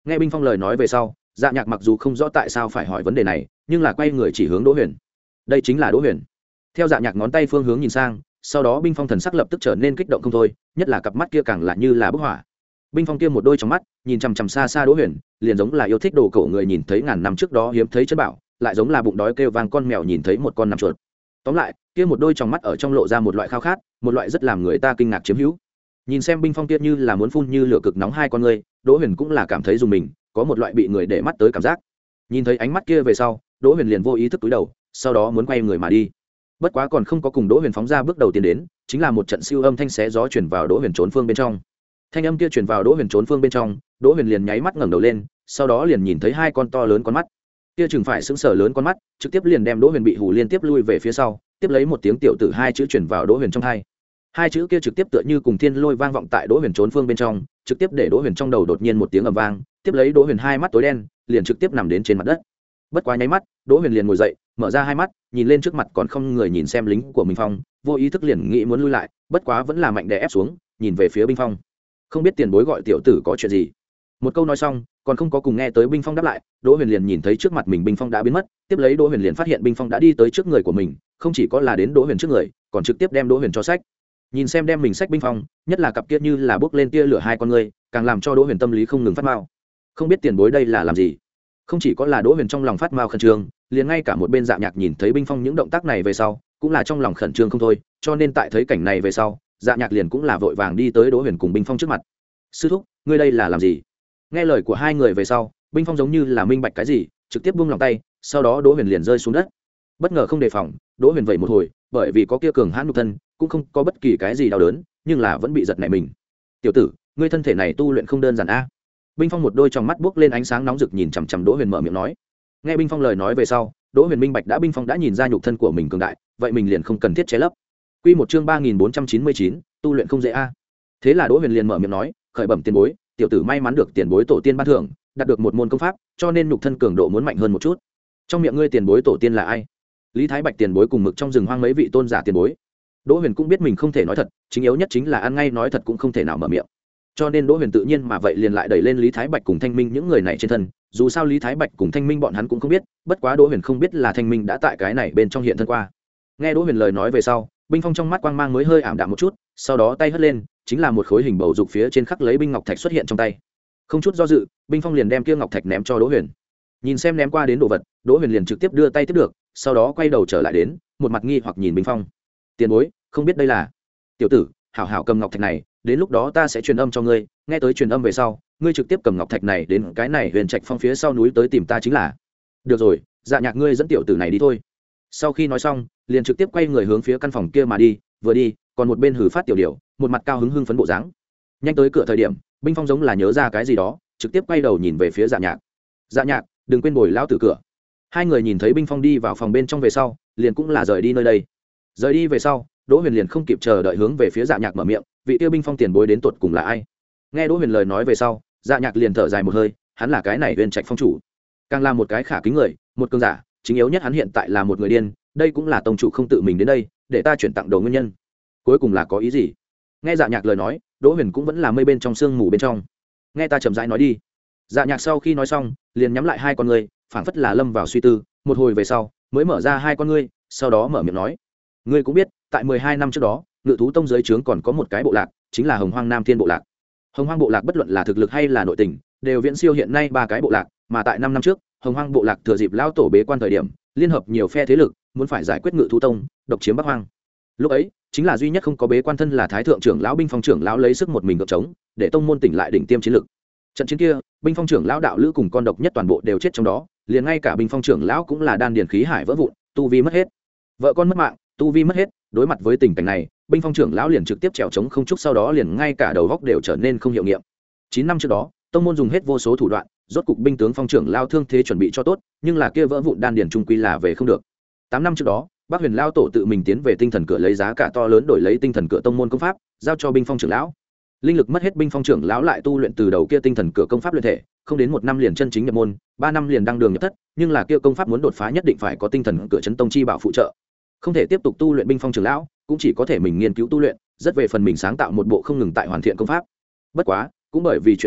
Nghe Binh Phong lời nói về sau, Dạ Nhạc mặc dù không rõ tại sao phải hỏi vấn đề này, nhưng là quay người chỉ hướng Đỗ Huyền. Đây chính là Đỗ Huyền. Theo Dạ Nhạc ngón tay phương hướng nhìn sang, sau đó Binh Phong thần sắc lập tức trở nên kích động không thôi, nhất là cặp mắt kia càng là như là bức hỏa. Binh Phong kia một đôi trong mắt, nhìn chằm chằm xa xa Đỗ Huyền, liền giống là yêu thích đồ cổ người nhìn thấy ngàn năm trước đó hiếm thấy chân bảo, lại giống là bụng đói kêu vang con mèo nhìn thấy một con nằm chuột. Tóm lại, kia một đôi trong mắt ở trong lộ ra một loại khao khát, một loại rất làm người ta kinh ngạc chiếm hữu. Nhìn xem Binh Phong kia như là muốn phun như lửa cực nóng hai con người, Đỗ Huyền cũng là cảm thấy dùng mình, có một loại bị người để mắt tới cảm giác. Nhìn thấy ánh mắt kia về sau, Đỗ Huyền liền vô ý thức cúi đầu, sau đó muốn quay người mà đi. Bất quá còn không có cùng Đỗ Huyền phóng ra bước đầu tiến đến, chính là một trận siêu âm thanh xé gió truyền vào Đỗ Huyền trốn phương bên trong. Thanh âm kia truyền vào Đỗ Huyền trốn phương bên trong, Đỗ Huyền liền nháy mắt ngẩng đầu lên, sau đó liền nhìn thấy hai con to lớn con mắt. Kia chừng phải sững sờ lớn con mắt, trực tiếp liền đem Đỗ Huyền bị hù liên tiếp lui về phía sau, tiếp lấy một tiếng tiểu tử hai chữ truyền vào Đỗ Huyền trong tai. Hai chữ kia trực tiếp tựa như cùng thiên lôi vang vọng tại Đỗ Huyền trốn phương bên trong, trực tiếp để Đỗ Huyền trong đầu đột nhiên một tiếng ầm vang, tiếp lấy Đỗ Huyền hai mắt tối đen, liền trực tiếp nằm đến trên mặt đất. Bất quá nháy mắt, Đỗ Huyền liền ngồi dậy, mở ra hai mắt, nhìn lên trước mặt còn không người nhìn xem lính của Minh Phong, vô ý thức liền nghĩ muốn lui lại, bất quá vẫn là mạnh đè ép xuống, nhìn về phía Binh Phong. Không biết tiền bối gọi tiểu tử có chuyện gì. Một câu nói xong, còn không có cùng nghe tới Binh Phong đáp lại, Đỗ Huyền liền nhìn thấy trước mặt mình Binh Phong đã biến mất, tiếp lấy Đỗ Huyền liền phát hiện Binh Phong đã đi tới trước người của mình, không chỉ có là đến Đỗ Huyền trước người, còn trực tiếp đem Đỗ Huyền cho sách. Nhìn xem đem mình sách Binh Phong, nhất là cặp kia như là bước lên tia lửa hai con người, càng làm cho Đỗ Huyền tâm lý không ngừng phát mao. Không biết tiền bối đây là làm gì. Không chỉ có là Đỗ Huyền trong lòng phát mao khẩn trương, liền ngay cả một bên Dạ Nhạc nhìn thấy Binh Phong những động tác này về sau, cũng là trong lòng khẩn trương không thôi, cho nên tại thấy cảnh này về sau, Dạ Nhạc liền cũng là vội vàng đi tới Đỗ Huyền cùng Binh Phong trước mặt. Sư thúc, ngươi đây là làm gì? Nghe lời của hai người về sau, Binh Phong giống như là minh bạch cái gì, trực tiếp buông lòng tay, sau đó Đỗ Huyền liền rơi xuống đất. Bất ngờ không đề phòng, Đỗ Huyền vậy một hồi, bởi vì có kia cường hãn nhục thân, cũng không có bất kỳ cái gì đau đớn, nhưng là vẫn bị giật nảy mình. Tiểu tử, ngươi thân thể này tu luyện không đơn giản a. Binh Phong một đôi trong mắt buốc lên ánh sáng nóng rực nhìn chằm chằm Đỗ Huyền mở miệng nói. Nghe Binh Phong lời nói về sau, Đỗ Huyền minh bạch đã Binh Phong đã nhìn ra nhục thân của mình cường đại, vậy mình liền không cần thiết che lấp. Quy một chương ba nghìn bốn trăm chín mươi chín, tu luyện không dễ a. Thế là Đỗ Huyền liền mở miệng nói, khởi bẩm tiền bối, tiểu tử may mắn được tiền bối tổ tiên ban thưởng, đạt được một môn công pháp, cho nên nhục thân cường độ muốn mạnh hơn một chút. Trong miệng ngươi tiền bối tổ tiên là ai? Lý Thái Bạch tiền bối cùng mực trong rừng hoang mấy vị tôn giả tiền bối. Đỗ Huyền cũng biết mình không thể nói thật, chính yếu nhất chính là ăn ngay nói thật cũng không thể nào mở miệng. Cho nên Đỗ Huyền tự nhiên mà vậy liền lại đẩy lên Lý Thái Bạch cùng Thanh Minh những người này trên thân, dù sao Lý Thái Bạch cùng Thanh Minh bọn hắn cũng không biết, bất quá Đỗ Huyền không biết là Thanh Minh đã tại cái này bên trong hiện thân qua. Nghe Đỗ Huyền lời nói về sau, Binh Phong trong mắt quang mang mới hơi ảm đạm một chút, sau đó tay hất lên, chính là một khối hình bầu dục phía trên khắc lấy binh ngọc thạch xuất hiện trong tay. Không chút do dự, Binh Phong liền đem kia ngọc thạch ném cho Đỗ Huyền. Nhìn xem ném qua đến đồ vật, Đỗ Huyền liền trực tiếp đưa tay tiếp được, sau đó quay đầu trở lại đến, một mặt nghi hoặc nhìn Binh Phong. Tiền bối, không biết đây là? Tiểu tử, hảo hảo cầm ngọc thạch này, đến lúc đó ta sẽ truyền âm cho ngươi, nghe tới truyền âm về sau, ngươi trực tiếp cầm ngọc thạch này đến cái này Huyền Trạch Phong phía sau núi tới tìm ta chính là. Được rồi, Dạ Nhạc ngươi dẫn tiểu tử này đi thôi. Sau khi nói xong, liền trực tiếp quay người hướng phía căn phòng kia mà đi, vừa đi, còn một bên hử phát tiểu điểu, một mặt cao hứng hưng phấn bộ dáng. Nhanh tới cửa thời điểm, Binh Phong giống là nhớ ra cái gì đó, trực tiếp quay đầu nhìn về phía Dạ Nhạc. Dạ Nhạc, đừng quên bồi lão tử cửa. Hai người nhìn thấy Binh Phong đi vào phòng bên trong về sau, liền cũng là rời đi nơi đây. Rời đi về sau, Đỗ Huyền liền không kịp chờ đợi hướng về phía Dạ Nhạc mở miệng, vị tiêu Binh Phong tiền bối đến tuột cùng là ai? Nghe Đỗ Huyền lời nói về sau, Dạ Nhạc liền thở dài một hơi, hắn là cái này Huyền Trạch Phong chủ, càng là một cái khả kính người, một cường giả, chính yếu nhất hắn hiện tại là một người điên, đây cũng là tông chủ không tự mình đến đây, để ta chuyển tặng đồ nguyên nhân. Cuối cùng là có ý gì? Nghe Dạ Nhạc lời nói, Đỗ Huyền cũng vẫn là mây bên trong sương mù bên trong. Nghe ta chậm rãi nói đi. Dạ Nhạc sau khi nói xong, liền nhắm lại hai con ngươi, phảng phất là lâm vào suy tư, một hồi về sau, mới mở ra hai con ngươi, sau đó mở miệng nói: ngươi cũng biết, tại mười hai năm trước đó, Ngự thú tông dưới trướng còn có một cái bộ lạc, chính là Hồng Hoang Nam Thiên bộ lạc. Hồng Hoang bộ lạc bất luận là thực lực hay là nội tình, đều viễn siêu hiện nay ba cái bộ lạc, mà tại năm năm trước, Hồng Hoang bộ lạc thừa dịp lão tổ bế quan thời điểm, liên hợp nhiều phe thế lực, muốn phải giải quyết Ngự thú tông, độc chiếm Bắc Hoang. Lúc ấy, chính là duy nhất không có bế quan thân là Thái thượng trưởng lão Binh Phong trưởng lão lấy sức một mình gượng chống, để tông môn tỉnh lại đỉnh tiêm chiến lực. Trận chiến kia, Binh Phong trưởng lão đạo lữ cùng con độc nhất toàn bộ đều chết trong đó, liền ngay cả Binh Phong trưởng lão cũng là đan điền khí hải vỡ vụn, tu vi mất hết. Vợ con mất mạng, tu vi mất hết, đối mặt với tình cảnh này, Binh Phong trưởng lão liền trực tiếp trèo chống không trúc, sau đó liền ngay cả đầu góc đều trở nên không hiệu nghiệm. Chín năm trước đó, tông môn dùng hết vô số thủ đoạn, rốt cục binh tướng Phong trưởng lão thương thế chuẩn bị cho tốt, nhưng là kia vỡ vụn đan điền trung quy là về không được. Tám năm trước đó, Bác Huyền lão tổ tự mình tiến về tinh thần cửa lấy giá cả to lớn đổi lấy tinh thần cửa tông môn công pháp, giao cho Binh Phong trưởng lão. Linh lực mất hết, Binh Phong trưởng lão lại tu luyện từ đầu kia tinh thần cửa công pháp luyện thể, không đến một năm liền chân chính nhập môn, ba năm liền đăng đường nhập thất, nhưng là kia công pháp muốn đột phá nhất định phải có tinh thần cửa chấn tông chi bảo phụ trợ. Không thể tiếp tục tu luyện Binh Phong trưởng lão, cũng chỉ có thể mình nghiên cứu tu luyện, rất về phần mình sáng tạo một bộ không ngừng tại hoàn thiện công pháp. Bất quá, cũng bởi vì chuyện này,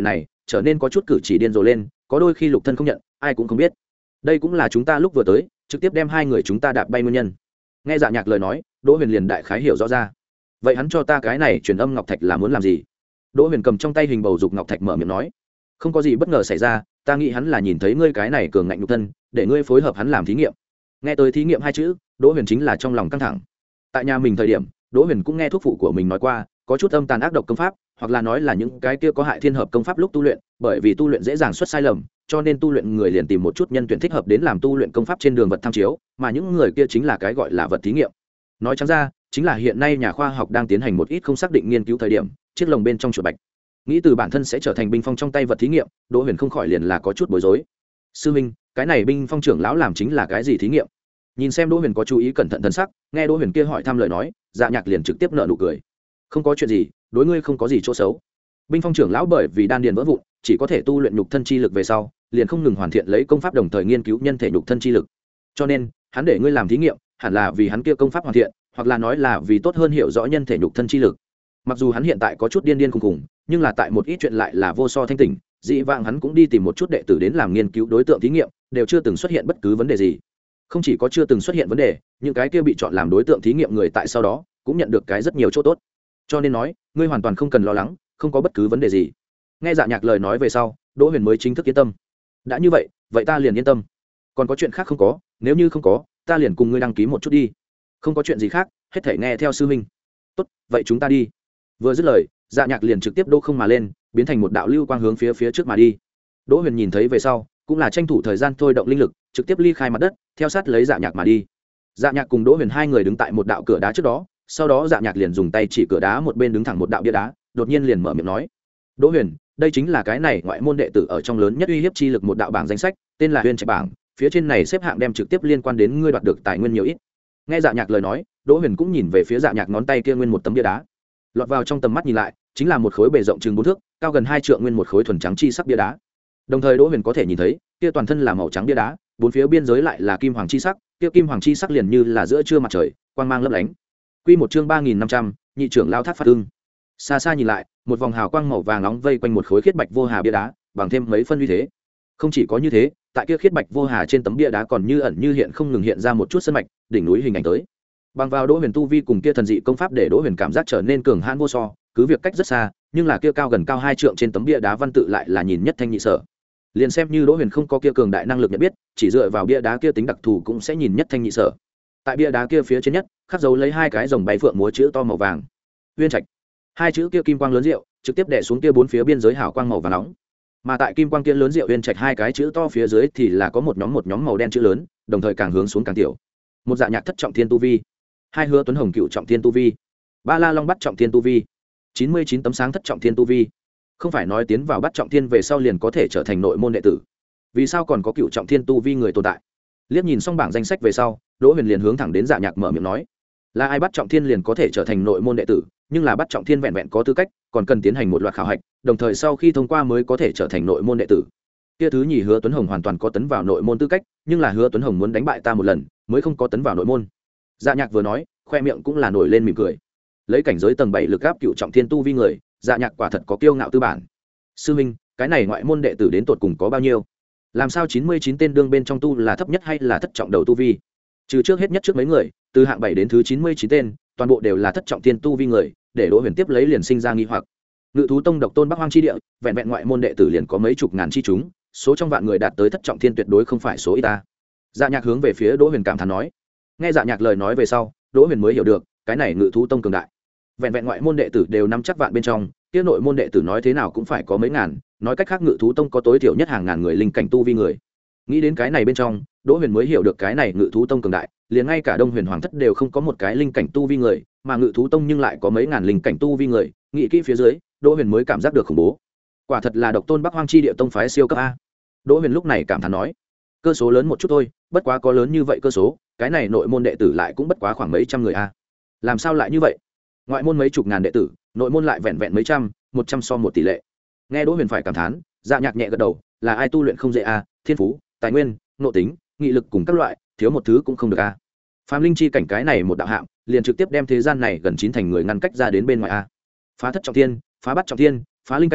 trở nên có chút cử chỉ điên rồ lên, có đôi khi lục thân không nhận ai cũng không biết. Đây cũng là chúng ta lúc vừa tới trực tiếp đem hai người chúng ta đạp bay nguyên nhân. Nghe Dạ Nhạc lời nói, Đỗ Huyền liền đại khái hiểu rõ ra. Vậy hắn cho ta cái này truyền âm ngọc thạch là muốn làm gì? Đỗ Huyền cầm trong tay hình bầu dục ngọc thạch mở miệng nói. Không có gì bất ngờ xảy ra, ta nghĩ hắn là nhìn thấy ngươi cái này cường ngạnh nhục thân, để ngươi phối hợp hắn làm thí nghiệm. Nghe tới thí nghiệm hai chữ, Đỗ Huyền chính là trong lòng căng thẳng. Tại nhà mình thời điểm, Đỗ Huyền cũng nghe thuốc phụ của mình nói qua, có chút âm tàn ác độc công pháp, hoặc là nói là những cái kia có hại thiên hợp công pháp lúc tu luyện, bởi vì tu luyện dễ dàng xuất sai lầm, cho nên tu luyện người liền tìm một chút nhân tuyển thích hợp đến làm tu luyện công pháp trên đường vật tham chiếu, mà những người kia chính là cái gọi là vật thí nghiệm. Nói trắng ra, chính là hiện nay nhà khoa học đang tiến hành một ít không xác định nghiên cứu thời điểm, chiếc lồng bên trong chuột bạch. Nghĩ từ bản thân sẽ trở thành binh phong trong tay vật thí nghiệm, Đỗ Huyền không khỏi liền là có chút bối rối. Sư minh, cái này binh phong trưởng lão làm chính là cái gì thí nghiệm? Nhìn xem Đỗ Huyền có chú ý cẩn thận thần sắc, nghe Đỗ Huyền kia hỏi thăm lời nói, Dạ Nhạc liền trực tiếp nở nụ cười. Không có chuyện gì, đối ngươi không có gì chỗ xấu. Binh phong trưởng lão bởi vì đan điền vỡ vụn, chỉ có thể tu luyện nhục thân chi lực về sau, liền không ngừng hoàn thiện lấy công pháp đồng thời nghiên cứu nhân thể nhục thân chi lực. Cho nên, hắn để ngươi làm thí nghiệm, hẳn là vì hắn kia công pháp hoàn thiện, hoặc là nói là vì tốt hơn hiểu rõ nhân thể nhục thân chi lực. Mặc dù hắn hiện tại có chút điên điên khùng khùng, nhưng là tại một ít chuyện lại là vô so thanh tỉnh, dị vãng hắn cũng đi tìm một chút đệ tử đến làm nghiên cứu đối tượng thí nghiệm, đều chưa từng xuất hiện bất cứ vấn đề gì. Không chỉ có chưa từng xuất hiện vấn đề, những cái kia bị chọn làm đối tượng thí nghiệm người tại sau đó cũng nhận được cái rất nhiều chỗ tốt. Cho nên nói, ngươi hoàn toàn không cần lo lắng, không có bất cứ vấn đề gì. Nghe Dạ Nhạc lời nói về sau, Đỗ Huyền mới chính thức yên tâm. Đã như vậy, vậy ta liền yên tâm. Còn có chuyện khác không có, nếu như không có, ta liền cùng ngươi đăng ký một chút đi. Không có chuyện gì khác, hết thảy nghe theo sư huynh. Tốt, vậy chúng ta đi. Vừa dứt lời, Dạ Nhạc liền trực tiếp đỗ không mà lên, biến thành một đạo lưu quang hướng phía phía trước mà đi. Đỗ Huyền nhìn thấy về sau, cũng là tranh thủ thời gian thôi động linh lực, trực tiếp ly khai mặt đất, theo sát lấy Dạ Nhạc mà đi. Dạ Nhạc cùng Đỗ Huyền hai người đứng tại một đạo cửa đá trước đó, sau đó Dạ Nhạc liền dùng tay chỉ cửa đá một bên đứng thẳng một đạo bia đá, đột nhiên liền mở miệng nói: "Đỗ Huyền, đây chính là cái này ngoại môn đệ tử ở trong lớn nhất uy hiếp chi lực một đạo bảng danh sách, tên là Huyền Trạch bảng, phía trên này xếp hạng đem trực tiếp liên quan đến ngươi đoạt được tài nguyên nhiều ít." Nghe Dạ Nhạc lời nói, Đỗ Huyền cũng nhìn về phía Dạ Nhạc ngón tay kia nguyên một tấm bia đá. Lọt vào trong tầm mắt nhìn lại, chính là một khối bề rộng chừng bốn thước, cao gần hai trượng nguyên một khối thuần trắng chi sắc bia đá. Đồng thời Đỗ Huyền có thể nhìn thấy, kia toàn thân là màu trắng bia đá, bốn phía biên giới lại là kim hoàng chi sắc, kia kim hoàng chi sắc liền như là giữa trưa mặt trời, quang mang lấp lánh. Quy một chương ba nghìn năm trăm, nhị trưởng lao thác phát ưng. Xa xa nhìn lại, một vòng hào quang màu vàng nóng vây quanh một khối khiết bạch vô hà bia đá, bằng thêm mấy phân uy thế. Không chỉ có như thế, tại kia khiết bạch vô hà trên tấm bia đá còn như ẩn như hiện không ngừng hiện ra một chút sơn mạch, đỉnh núi hình ảnh tới. Bằng vào Đỗ Huyền tu vi cùng kia thần dị công pháp để Đỗ Huyền cảm giác trở nên cường hãn vô so, cứ việc cách rất xa, nhưng là kia cao gần cao hai trượng trên tấm bia đá văn tự lại là nhìn nhất thanh nhị sở. Liền xem như Đỗ Huyền không có kia cường đại năng lực nhận biết, chỉ dựa vào bia đá kia tính đặc thù cũng sẽ nhìn nhất thanh nhị sở. Tại bia đá kia phía trên nhất, khắc dấu lấy hai cái rồng bay phượng múa chữ to màu vàng. Uyên Trạch. Hai chữ kia kim quang lớn diệu, trực tiếp đè xuống kia bốn phía biên giới hào quang màu vàng nóng. Mà tại kim quang kia lớn diệu Uyên Trạch hai cái chữ to phía dưới thì là có một nhóm một nhóm màu đen chữ lớn, đồng thời càng hướng xuống càng tiểu. Một Dạ Nhạc thất trọng thiên tu vi, hai Hứa Tuấn Hồng cựu trọng thiên tu vi, ba La Long bắt trọng thiên tu vi, chín mươi chín tấm sáng thất trọng thiên tu vi. Không phải nói tiến vào bắt trọng thiên về sau liền có thể trở thành nội môn đệ tử, vì sao còn có cựu trọng thiên tu vi người tồn tại? Liếc nhìn xong bảng danh sách về sau, Đỗ Huyền liền hướng thẳng đến Dạ Nhạc mở miệng nói: là ai bắt trọng thiên liền có thể trở thành nội môn đệ tử, nhưng là bắt trọng thiên vẹn vẹn có tư cách, còn cần tiến hành một loạt khảo hạch, đồng thời sau khi thông qua mới có thể trở thành nội môn đệ tử. Kia thứ nhì Hứa Tuấn Hồng hoàn toàn có tấn vào nội môn tư cách, nhưng là Hứa Tuấn Hồng muốn đánh bại ta một lần mới không có tấn vào nội môn. Dạ Nhạc vừa nói, khoe miệng cũng là nổi lên mỉm cười. Lấy cảnh giới tầng bảy lực áp cựu trọng thiên tu vi người, Dạ Nhạc quả thật có kiêu ngạo tư bản. Sư minh, cái này ngoại môn đệ tử đến tột cùng có bao nhiêu? Làm sao chín mươi chín tên đương bên trong tu là thấp nhất hay là thất trọng đầu tu vi? Trừ trước hết nhất trước mấy người, từ hạng bảy đến thứ chín mươi chín tên, toàn bộ đều là thất trọng thiên tu vi người, để Đỗ Huyền tiếp lấy liền sinh ra nghi hoặc. Ngự thú tông độc tôn Bắc Hoang chi địa, vẹn vẹn ngoại môn đệ tử liền có mấy chục ngàn chi chúng, số trong vạn người đạt tới thất trọng thiên tuyệt đối không phải số ít ta. Dạ Nhạc hướng về phía Đỗ Huyền cảm thán nói. Nghe Dạ Nhạc lời nói về sau, Đỗ Huyền mới hiểu được, cái này Ngự thú tông cường đại. Vẹn vẹn ngoại môn đệ tử đều nắm chắc vạn bên trong, kia nội môn đệ tử nói thế nào cũng phải có mấy ngàn, nói cách khác Ngự thú tông có tối thiểu nhất hàng ngàn người linh cảnh tu vi người. Nghĩ đến cái này bên trong, Đỗ Huyền mới hiểu được cái này Ngự thú tông cường đại, liền ngay cả Đông Huyền Hoàng thất đều không có một cái linh cảnh tu vi người, mà Ngự thú tông nhưng lại có mấy ngàn linh cảnh tu vi người, nghĩ kỹ phía dưới, Đỗ Huyền mới cảm giác được khủng bố. Quả thật là độc tôn Bắc Hoang chi địa tông phái siêu cấp a. Đỗ Huyền lúc này cảm thán nói, cơ số lớn một chút thôi, bất quá có lớn như vậy cơ số, cái này nội môn đệ tử lại cũng bất quá khoảng mấy trăm người a. Làm sao lại như vậy? Ngoại môn mấy chục ngàn đệ tử, nội môn lại vẹn vẹn mấy trăm, một trăm so một tỷ lệ. Nghe Đỗ Huyền phải cảm thán, Dạ Nhạc nhẹ gật đầu, là ai tu luyện không dễ a, thiên phú, tài nguyên, nội tính, nghị lực cùng các loại, thiếu một thứ cũng không được a. Phàm linh chi cảnh cái này một đạo hạng, liền trực tiếp đem thế gian này gần chín thành người ngăn cách ra đến bên ngoài a. Phá thất trọng thiên, phá bát trọng thiên, phá linh cảnh,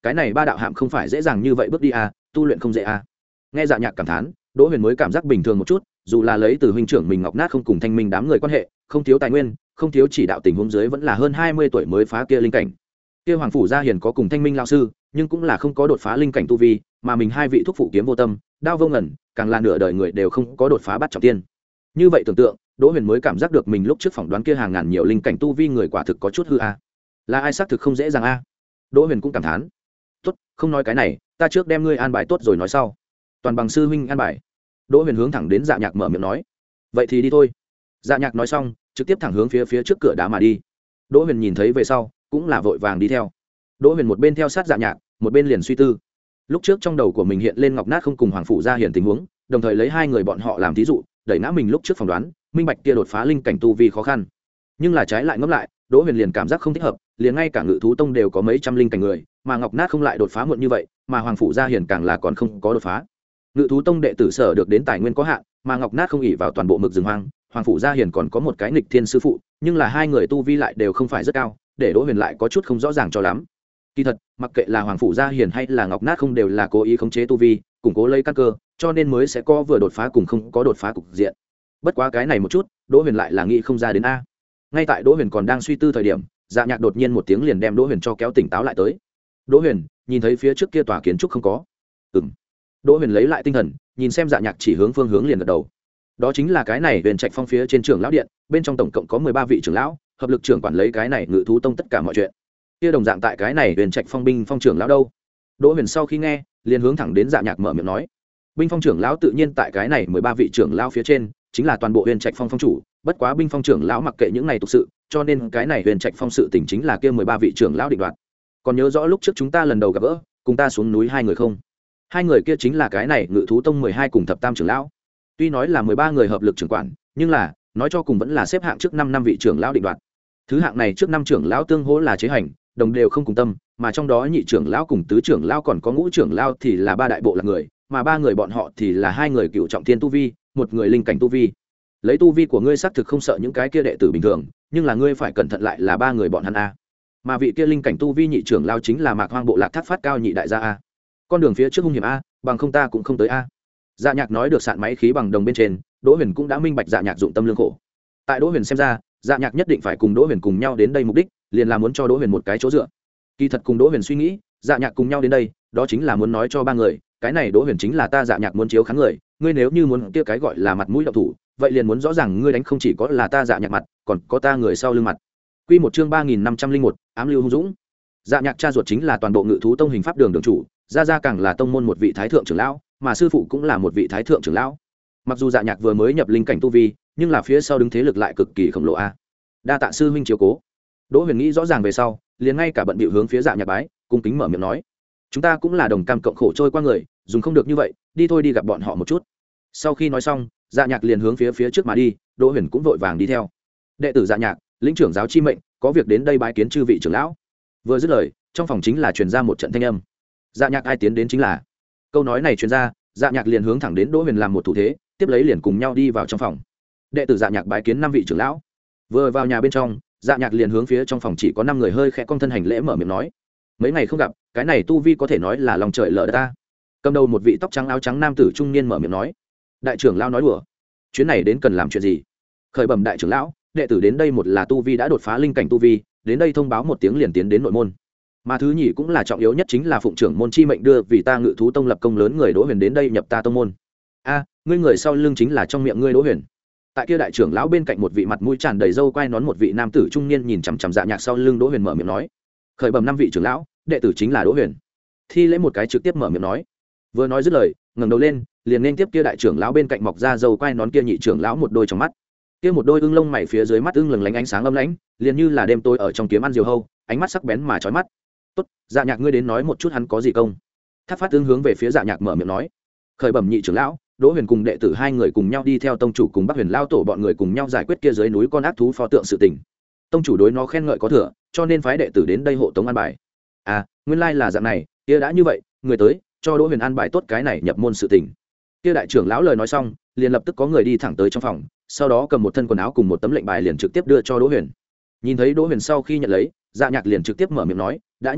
cái này ba đạo hạm không phải dễ dàng như vậy bước đi à, tu luyện không dễ à. Nghe Dạ Nhạc cảm thán, Đỗ Huyền mới cảm giác bình thường một chút, dù là lấy từ huynh trưởng mình Ngọc Nát không cùng Thanh Minh đám người quan hệ, không thiếu tài nguyên, không thiếu chỉ đạo tình huống dưới vẫn là hơn hai mươi tuổi mới phá kia linh cảnh. Kia Hoàng phủ gia hiền có cùng Thanh Minh lão sư, nhưng cũng là không có đột phá linh cảnh tu vi, mà mình hai vị thúc phụ kiếm vô tâm, đao vô ngẩn, càng là nửa đời người đều không có đột phá bắt trọng tiên. Như vậy tưởng tượng, Đỗ Huyền mới cảm giác được mình lúc trước phỏng đoán kia hàng ngàn nhiều linh cảnh tu vi người quả thực có chút hư a. Là ai xác thực không dễ dàng a? Đỗ Huyền cũng cảm thán. Tốt, không nói cái này, ta trước đem ngươi an bài tốt rồi nói sau. Toàn bằng sư huynh an bài. Đỗ Huyền hướng thẳng đến Dạ Nhạc mở miệng nói. Vậy thì đi thôi. Dạ Nhạc nói xong, trực tiếp thẳng hướng phía phía trước cửa đá mà đi. Đỗ Huyền nhìn thấy về sau, cũng là vội vàng đi theo. Đỗ Huyền một bên theo sát Dạ Nhạc, một bên liền suy tư. Lúc trước trong đầu của mình hiện lên Ngọc Nát không cùng Hoàng phủ gia hiển tình huống, đồng thời lấy hai người bọn họ làm thí dụ, đẩy ngã mình lúc trước phỏng đoán, minh bạch kia đột phá linh cảnh tu vi khó khăn. Nhưng là trái lại ngẫm lại, Đỗ Huyền liền cảm giác không thích hợp, liền ngay cả Ngự thú tông đều có mấy trăm linh cảnh người, mà Ngọc Nát không lại đột phá muộn như vậy, mà Hoàng phủ gia hiển càng là còn không có đột phá. Ngự thú tông đệ tử sở được đến tài nguyên có hạn, mà Ngọc Nát không ỷ vào toàn bộ mực rừng hoang, Hoàng phủ gia hiển còn có một cái nghịch thiên sư phụ, nhưng là hai người tu vi lại đều không phải rất cao, để Đỗ Huyền lại có chút không rõ ràng cho lắm. Kỳ thật, mặc kệ là Hoàng phủ gia hiển hay là Ngọc Nát không đều là cố ý khống chế tu vi, củng cố lấy căn cơ, cho nên mới sẽ có vừa đột phá cùng không có đột phá cục diện. Bất quá cái này một chút, Đỗ Huyền lại là nghĩ không ra đến a. Ngay tại Đỗ Huyền còn đang suy tư thời điểm, Dạ Nhạc đột nhiên một tiếng liền đem Đỗ Huyền cho kéo tỉnh táo lại tới. Đỗ Huyền, nhìn thấy phía trước kia tòa kiến trúc không có? Ừm. Đỗ Huyền lấy lại tinh thần, nhìn xem Dạ Nhạc chỉ hướng phương hướng liền gật đầu. Đó chính là cái này Huyền Trạch Phong phía trên trưởng lão điện, bên trong tổng cộng có mười ba vị trưởng lão, hợp lực trưởng quản lấy cái này Ngự thú tông tất cả mọi chuyện. Kia đồng dạng tại cái này Huyền Trạch Phong binh phong trưởng lão đâu? Đỗ Huyền sau khi nghe, liền hướng thẳng đến Dạ Nhạc mở miệng nói. Binh phong trưởng lão tự nhiên tại cái này mười ba vị trưởng lão phía trên, chính là toàn bộ Huyền Trạch Phong phong chủ, bất quá binh phong trưởng lão mặc kệ những này tục sự, cho nên cái này Huyền Trạch Phong sự tình chính là kia mười ba vị trưởng lão định đoạt. Còn nhớ rõ lúc trước chúng ta lần đầu gặp gỡ, cùng ta xuống núi hai người không? Hai người kia chính là cái này Ngự thú tông mười hai cùng thập tam trưởng lão. Tuy nói là mười ba người hợp lực trưởng quản, nhưng là nói cho cùng vẫn là xếp hạng trước năm năm vị trưởng lão định đoạt. Thứ hạng này trước năm trưởng lão tương hỗ là chế hành, đồng đều không cùng tâm, mà trong đó nhị trưởng lão cùng tứ trưởng lão còn có ngũ trưởng lão thì là ba đại bộ là người, mà ba người bọn họ thì là hai người cựu trọng thiên tu vi, một người linh cảnh tu vi. Lấy tu vi của ngươi xác thực không sợ những cái kia đệ tử bình thường, nhưng là ngươi phải cẩn thận lại là ba người bọn hắn a. Mà vị kia linh cảnh tu vi nhị trưởng lão chính là Mạc Hoang bộ lạc Thác Phát Cao nhị đại gia a. Con đường phía trước hung hiểm a, bằng không ta cũng không tới a. Dạ Nhạc nói được sạn máy khí bằng đồng bên trên, Đỗ Huyền cũng đã minh bạch Dạ Nhạc dụng tâm lương khổ. Tại Đỗ Huyền xem ra, Dạ Nhạc nhất định phải cùng Đỗ Huyền cùng nhau đến đây mục đích, liền là muốn cho Đỗ Huyền một cái chỗ dựa. Kỳ thật cùng Đỗ Huyền suy nghĩ, Dạ Nhạc cùng nhau đến đây, đó chính là muốn nói cho ba người, cái này Đỗ Huyền chính là ta Dạ Nhạc muốn chiếu kháng người, ngươi nếu như muốn kia cái gọi là mặt mũi động thủ, vậy liền muốn rõ ràng ngươi đánh không chỉ có là ta Dạ Nhạc mặt, còn có ta người sau lưng mặt. Quy một chương ba nghìn năm trăm linh một, ám lưu hung dũng. Dạ Nhạc cha ruột chính là toàn bộ Ngự thú tông hình pháp đường đường chủ, gia gia càng là tông môn một vị thái thượng trưởng lão, mà sư phụ cũng là một vị thái thượng trưởng lão. Mặc dù Dạ Nhạc vừa mới nhập linh cảnh tu vi, nhưng là phía sau đứng thế lực lại cực kỳ khổng lồ a. Đa tạ sư huynh chiếu cố. Đỗ Huyền nghĩ rõ ràng về sau, liền ngay cả bận bịu hướng phía Dạ Nhạc bái, cung kính mở miệng nói: "Chúng ta cũng là đồng cam cộng khổ trôi qua người, dùng không được như vậy, đi thôi đi gặp bọn họ một chút." Sau khi nói xong, Dạ Nhạc liền hướng phía phía trước mà đi, Đỗ Huyền cũng vội vàng đi theo. Đệ tử Dạ Nhạc, lĩnh trưởng giáo chi mệnh, có việc đến đây bái kiến chư vị trưởng lão. Vừa dứt lời, trong phòng chính là truyền ra một trận thanh âm. Dạ Nhạc ai tiến đến chính là. Câu nói này truyền ra, Dạ Nhạc liền hướng thẳng đến Đỗ Huyền làm một thủ thế, tiếp lấy liền cùng nhau đi vào trong phòng. Đệ tử Dạ Nhạc bái kiến năm vị trưởng lão. Vừa vào nhà bên trong, Dạ Nhạc liền hướng phía trong phòng chỉ có năm người hơi khẽ cong thân hành lễ mở miệng nói: "Mấy ngày không gặp, cái này tu vi có thể nói là lòng trời lở đất ta." Cầm đầu một vị tóc trắng áo trắng nam tử trung niên mở miệng nói: "Đại trưởng lão nói đùa, chuyến này đến cần làm chuyện gì?" Khởi bẩm đại trưởng lão, đệ tử đến đây một là tu vi đã đột phá linh cảnh tu vi, đến đây thông báo một tiếng liền tiến đến nội môn. Mà thứ nhì cũng là trọng yếu nhất chính là phụng trưởng môn chi mệnh đưa vì ta Ngự thú tông lập công lớn người Đỗ Huyền đến đây nhập ta tông môn. A, ngươi người sau lưng chính là trong miệng ngươi Đỗ Huyền. Tại kia đại trưởng lão bên cạnh một vị mặt mũi tràn đầy râu quai nón một vị nam tử trung niên nhìn chằm chằm Dạ Nhạc sau lưng Đỗ Huyền mở miệng nói: "Khởi bẩm năm vị trưởng lão, đệ tử chính là Đỗ Huyền." Thi lễ một cái trực tiếp mở miệng nói. Vừa nói dứt lời, ngẩng đầu lên, liền nên tiếp kia đại trưởng lão bên cạnh mọc ra râu quai nón kia nhị trưởng lão một đôi trong mắt. Kia một đôi ưng lông mày phía dưới mắt ưng lừng lánh ánh sáng âm lãnh, liền như là đêm tối ở trong kiếm ăn diều hâu, ánh mắt sắc bén mà chói mắt. "Tốt, Dạ Nhạc ngươi đến nói một chút hắn có gì công?" Thác Phát ưng hướng về phía Dạ Nhạc mở miệng nói. Khởi bẩm nhị trưởng lão, Đỗ Huyền cùng đệ tử hai người cùng nhau đi theo tông chủ cùng Bắc Huyền lao tổ bọn người cùng nhau giải quyết kia dưới núi con ác thú pho tượng sự tình. Tông chủ đối nó khen ngợi có thừa, cho nên phái đệ tử đến đây hộ tống an bài. À, nguyên lai là dạng này, kia đã như vậy, người tới, cho Đỗ Huyền an bài tốt cái này nhập môn sự tình. Kia đại trưởng lão lời nói xong, liền lập tức có người đi thẳng tới trong phòng, sau đó cầm một thân quần áo cùng một tấm lệnh bài liền trực tiếp đưa cho Đỗ Huyền. Nhìn thấy Đỗ Huyền sau khi nhận lấy, Dạ Nhạc liền trực tiếp mở miệng nói: "Đã như vậy,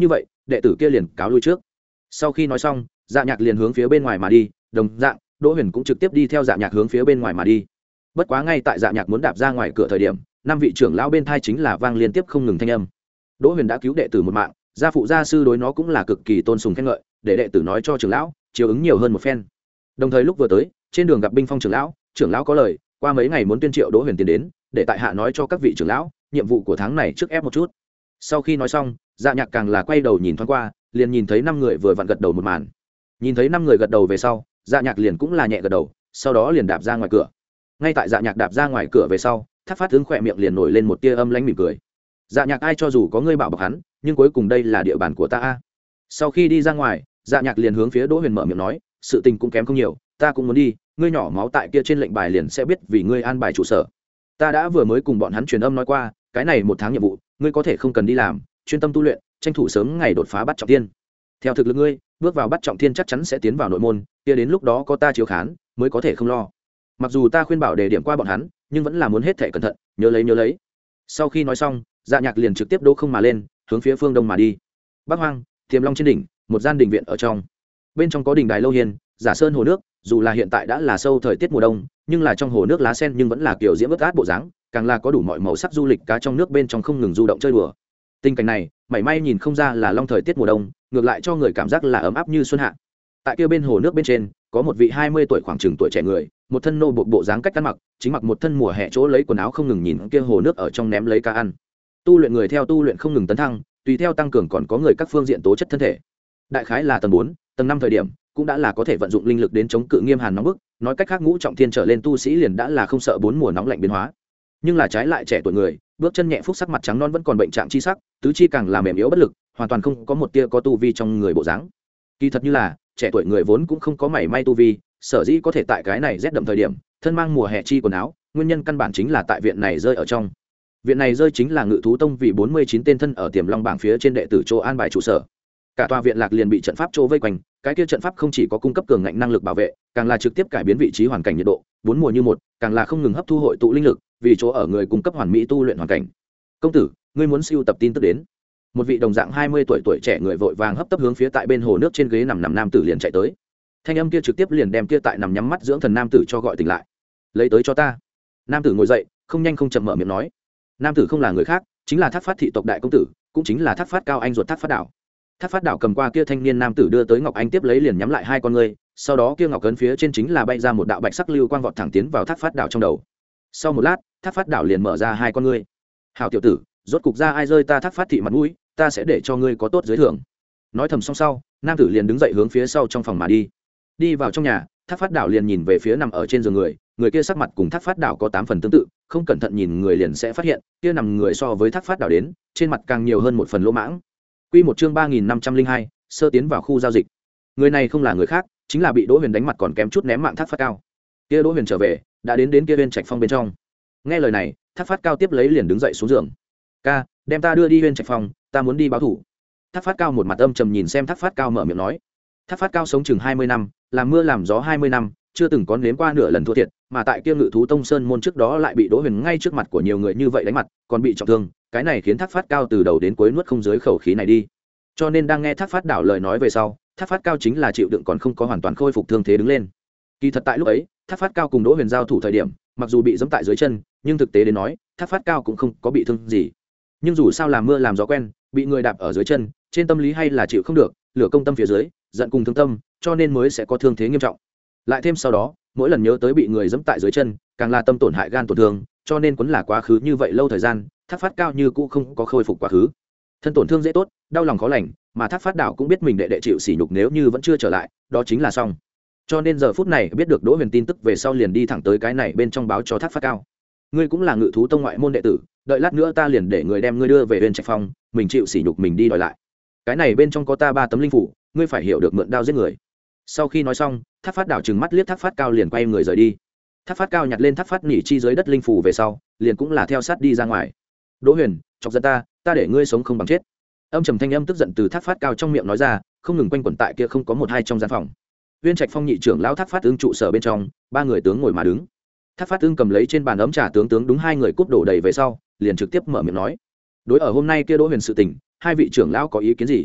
đệ tử kia liền cáo lui trước. Sau khi nói xong, Dạ Nhạc liền hướng phía bên ngoài mà đi, đồng dạng Đỗ Huyền cũng trực tiếp đi theo Dạ Nhạc hướng phía bên ngoài mà đi. Bất quá ngay tại Dạ Nhạc muốn đạp ra ngoài cửa thời điểm, năm vị trưởng lão bên thai chính là vang liên tiếp không ngừng thanh âm. Đỗ Huyền đã cứu đệ tử một mạng, gia phụ gia sư đối nó cũng là cực kỳ tôn sùng khen ngợi, để đệ tử nói cho trưởng lão chiều ứng nhiều hơn một phen. Đồng thời lúc vừa tới, trên đường gặp Binh Phong trưởng lão, trưởng lão có lời, qua mấy ngày muốn tuyên triệu Đỗ Huyền tiến đến, để tại hạ nói cho các vị trưởng lão, nhiệm vụ của tháng này trước ép một chút. Sau khi nói xong, Dạ Nhạc càng là quay đầu nhìn thoáng qua, liền nhìn thấy năm người vừa vặn gật đầu một màn. Nhìn thấy năm người gật đầu về sau, Dạ Nhạc liền cũng là nhẹ gật đầu, sau đó liền đạp ra ngoài cửa. Ngay tại Dạ Nhạc đạp ra ngoài cửa về sau, Thác Phát Tướng khỏe miệng liền nổi lên một tia âm lãnh mỉm cười. Dạ Nhạc ai cho dù có ngươi bảo bọc hắn, nhưng cuối cùng đây là địa bàn của ta a. Sau khi đi ra ngoài, Dạ Nhạc liền hướng phía Đỗ Huyền mở miệng nói, sự tình cũng kém không nhiều, ta cũng muốn đi, ngươi nhỏ máu tại kia trên lệnh bài liền sẽ biết vì ngươi an bài trụ sở. Ta đã vừa mới cùng bọn hắn truyền âm nói qua, cái này một tháng nhiệm vụ, ngươi có thể không cần đi làm, chuyên tâm tu luyện, tranh thủ sớm ngày đột phá bắt trọng thiên. Theo thực lực ngươi, bước vào bắt trọng thiên chắc chắn sẽ tiến vào nội môn, kia đến lúc đó có ta chiếu khán, mới có thể không lo. Mặc dù ta khuyên bảo đề điểm qua bọn hắn, nhưng vẫn là muốn hết thảy cẩn thận, nhớ lấy nhớ lấy. Sau khi nói xong, Dạ Nhạc liền trực tiếp đỗ không mà lên, hướng phía phương đông mà đi. Bắc Hoang, Tiềm Long trên đỉnh, một gian đình viện ở trong. Bên trong có đình đài lâu hiên, giả sơn hồ nước, dù là hiện tại đã là sâu thời tiết mùa đông, nhưng là trong hồ nước lá sen nhưng vẫn là kiểu diễm ướt át bộ dáng, càng là có đủ mọi màu sắc du lịch cá trong nước bên trong không ngừng du động chơi đùa. Tình cảnh này, mảy may nhìn không ra là long thời tiết mùa đông, ngược lại cho người cảm giác là ấm áp như xuân hạ. Tại kia bên hồ nước bên trên, có một vị hai mươi tuổi khoảng chừng tuổi trẻ người, một thân nô buộc bộ dáng cách ăn mặc, chính mặc một thân mùa hè chỗ lấy quần áo không ngừng nhìn kia hồ nước ở trong ném lấy cá ăn. Tu luyện người theo tu luyện không ngừng tấn thăng, tùy theo tăng cường còn có người các phương diện tố chất thân thể. Đại khái là tầng bốn, tầng năm thời điểm, cũng đã là có thể vận dụng linh lực đến chống cự nghiêm hàn nóng bức, nói cách khác ngũ trọng thiên trở lên tu sĩ liền đã là không sợ bốn mùa nóng lạnh biến hóa. Nhưng là trái lại trẻ tuổi người, bước chân nhẹ phúc sắc mặt trắng non vẫn còn bệnh trạng chi sắc, tứ chi càng là mềm yếu bất lực, hoàn toàn không có một tia có tu vi trong người bộ dáng. Kỳ thật như là, trẻ tuổi người vốn cũng không có mảy may tu vi, sở dĩ có thể tại cái này rét đậm thời điểm, thân mang mùa hè chi quần áo, nguyên nhân căn bản chính là tại viện này rơi ở trong. Viện này rơi chính là Ngự thú tông vị bốn mươi chín tên thân ở Tiềm Long bảng phía trên đệ tử chỗ an bài trụ sở. Cả tòa viện lạc liền bị trận pháp chỗ vây quanh, cái kia trận pháp không chỉ có cung cấp cường ngạnh năng lực bảo vệ, càng là trực tiếp cải biến vị trí hoàn cảnh nhiệt độ, bốn mùa như một, càng là không ngừng hấp thu hội tụ linh lực, vì chỗ ở người cung cấp hoàn mỹ tu luyện hoàn cảnh. Công tử, ngươi muốn siêu tập tin tức đến? Một vị đồng dạng hai mươi tuổi tuổi trẻ người vội vàng hấp tấp hướng phía tại bên hồ nước trên ghế nằm nằm nam tử liền chạy tới. Thanh âm kia trực tiếp liền đem kia tại nằm nhắm mắt dưỡng thần nam tử cho gọi tỉnh lại. Lấy tới cho ta. Nam tử ngồi dậy, không nhanh không chậm mở miệng nói. Nam tử không là người khác, chính là Thác Phát thị tộc đại công tử, cũng chính là Thác Phát Cao anh ruột Thác Phát Đảo. Thác Phát Đảo cầm qua kia thanh niên nam tử đưa tới ngọc anh tiếp lấy liền nhắm lại hai con ngươi, sau đó kia ngọc cấn phía trên chính là bay ra một đạo bạch sắc lưu quang vọt thẳng tiến vào Thác Phát Đảo trong đầu. Sau một lát, Thác Phát Đảo liền mở ra hai con ngươi. Hảo tiểu tử, rốt cục ra ai rơi ta Thác Phát thị mặt mũi, ta sẽ để cho ngươi có tốt dưới thưởng. Nói thầm xong sau, nam tử liền đứng dậy hướng phía sau trong phòng mà đi. Đi vào trong nhà, Thác Phát Đảo liền nhìn về phía nằm ở trên giường người, người kia sắc mặt cùng Thác Phát Đảo có tám phần tương tự, không cẩn thận nhìn người liền sẽ phát hiện, kia nằm người so với Thác Phát Đảo đến, trên mặt càng nhiều hơn một phần lỗ mãng. Quy một chương ba nghìn năm trăm linh hai, sơ tiến vào khu giao dịch. Người này không là người khác, chính là bị Đỗ Huyền đánh mặt còn kém chút ném mạng Thác Phát Cao. Kia Đỗ Huyền trở về, đã đến đến kia Huyên Trạch Phong bên trong. Nghe lời này, Thác Phát Cao tiếp lấy liền đứng dậy xuống giường. "Ca, đem ta đưa đi Huyên Trạch Phong, ta muốn đi báo thủ." Thác Phát Cao một mặt âm trầm nhìn xem Thác Phát Cao mở miệng nói. Thác Phát Cao sống chừng hai mươi năm, làm mưa làm gió hai mươi năm, chưa từng có nếm qua nửa lần thua thiệt, mà tại kia Ngự thú tông sơn môn trước đó lại bị Đỗ Huyền ngay trước mặt của nhiều người như vậy đánh mặt, còn bị trọng thương, cái này khiến Thác Phát Cao từ đầu đến cuối nuốt không dưới khẩu khí này đi. Cho nên đang nghe Thác Phát Đảo lời nói về sau, Thác Phát Cao chính là chịu đựng còn không có hoàn toàn khôi phục thương thế đứng lên. Kỳ thật tại lúc ấy, Thác Phát Cao cùng Đỗ Huyền giao thủ thời điểm, mặc dù bị giẫm tại dưới chân, nhưng thực tế đến nói, Thác Phát Cao cũng không có bị thương gì. Nhưng dù sao làm mưa làm gió quen, bị người đạp ở dưới chân, trên tâm lý hay là chịu không được, lửa công tâm phía dưới, giận cùng thương tâm, cho nên mới sẽ có thương thế nghiêm trọng. Lại thêm sau đó, mỗi lần nhớ tới bị người giẫm tại dưới chân, càng là tâm tổn hại gan tổn thương, cho nên quấn là quá khứ như vậy lâu thời gian, Thác Phát Cao như cũ không có khôi phục quá khứ. Thân tổn thương dễ tốt, đau lòng khó lành, mà Thác Phát Đảo cũng biết mình đệ đệ chịu sỉ nhục nếu như vẫn chưa trở lại, đó chính là xong. Cho nên giờ phút này biết được Đỗ Huyền tin tức về sau liền đi thẳng tới cái này bên trong báo cho Thác Phát Cao. Ngươi cũng là Ngự thú tông ngoại môn đệ tử, đợi lát nữa ta liền để người đem ngươi đưa về Huyên Trạch Phong, mình chịu sỉ nhục mình đi đòi lại. Cái này bên trong có ta ba tấm linh phủ, ngươi phải hiểu được mượn đao giết người. Sau khi nói xong, Thác Phát Đảo trừng mắt liếc Thác Phát Cao liền quay người rời đi. Thác Phát Cao nhặt lên Thác Phát nỉ chi dưới đất linh phủ về sau, liền cũng là theo sát đi ra ngoài. Đỗ Huyền, chọc giận ta, ta để ngươi sống không bằng chết. Âm trầm thanh âm tức giận từ Thác Phát Cao trong miệng nói ra, không ngừng quanh quẩn tại kia không có một hai trong gian phòng. Huyên Trạch Phong nhị trưởng lão Thác Phát Ưng trụ sở bên trong, ba người tướng ngồi mà đứng. Thác Phát Ưng cầm lấy trên bàn ấm trà tướng tướng đúng hai người cúp đổ đầy về sau, liền trực tiếp mở miệng nói: "Đối ở hôm nay kia Đỗ Huyền sự tình, hai vị trưởng lão có ý kiến gì?"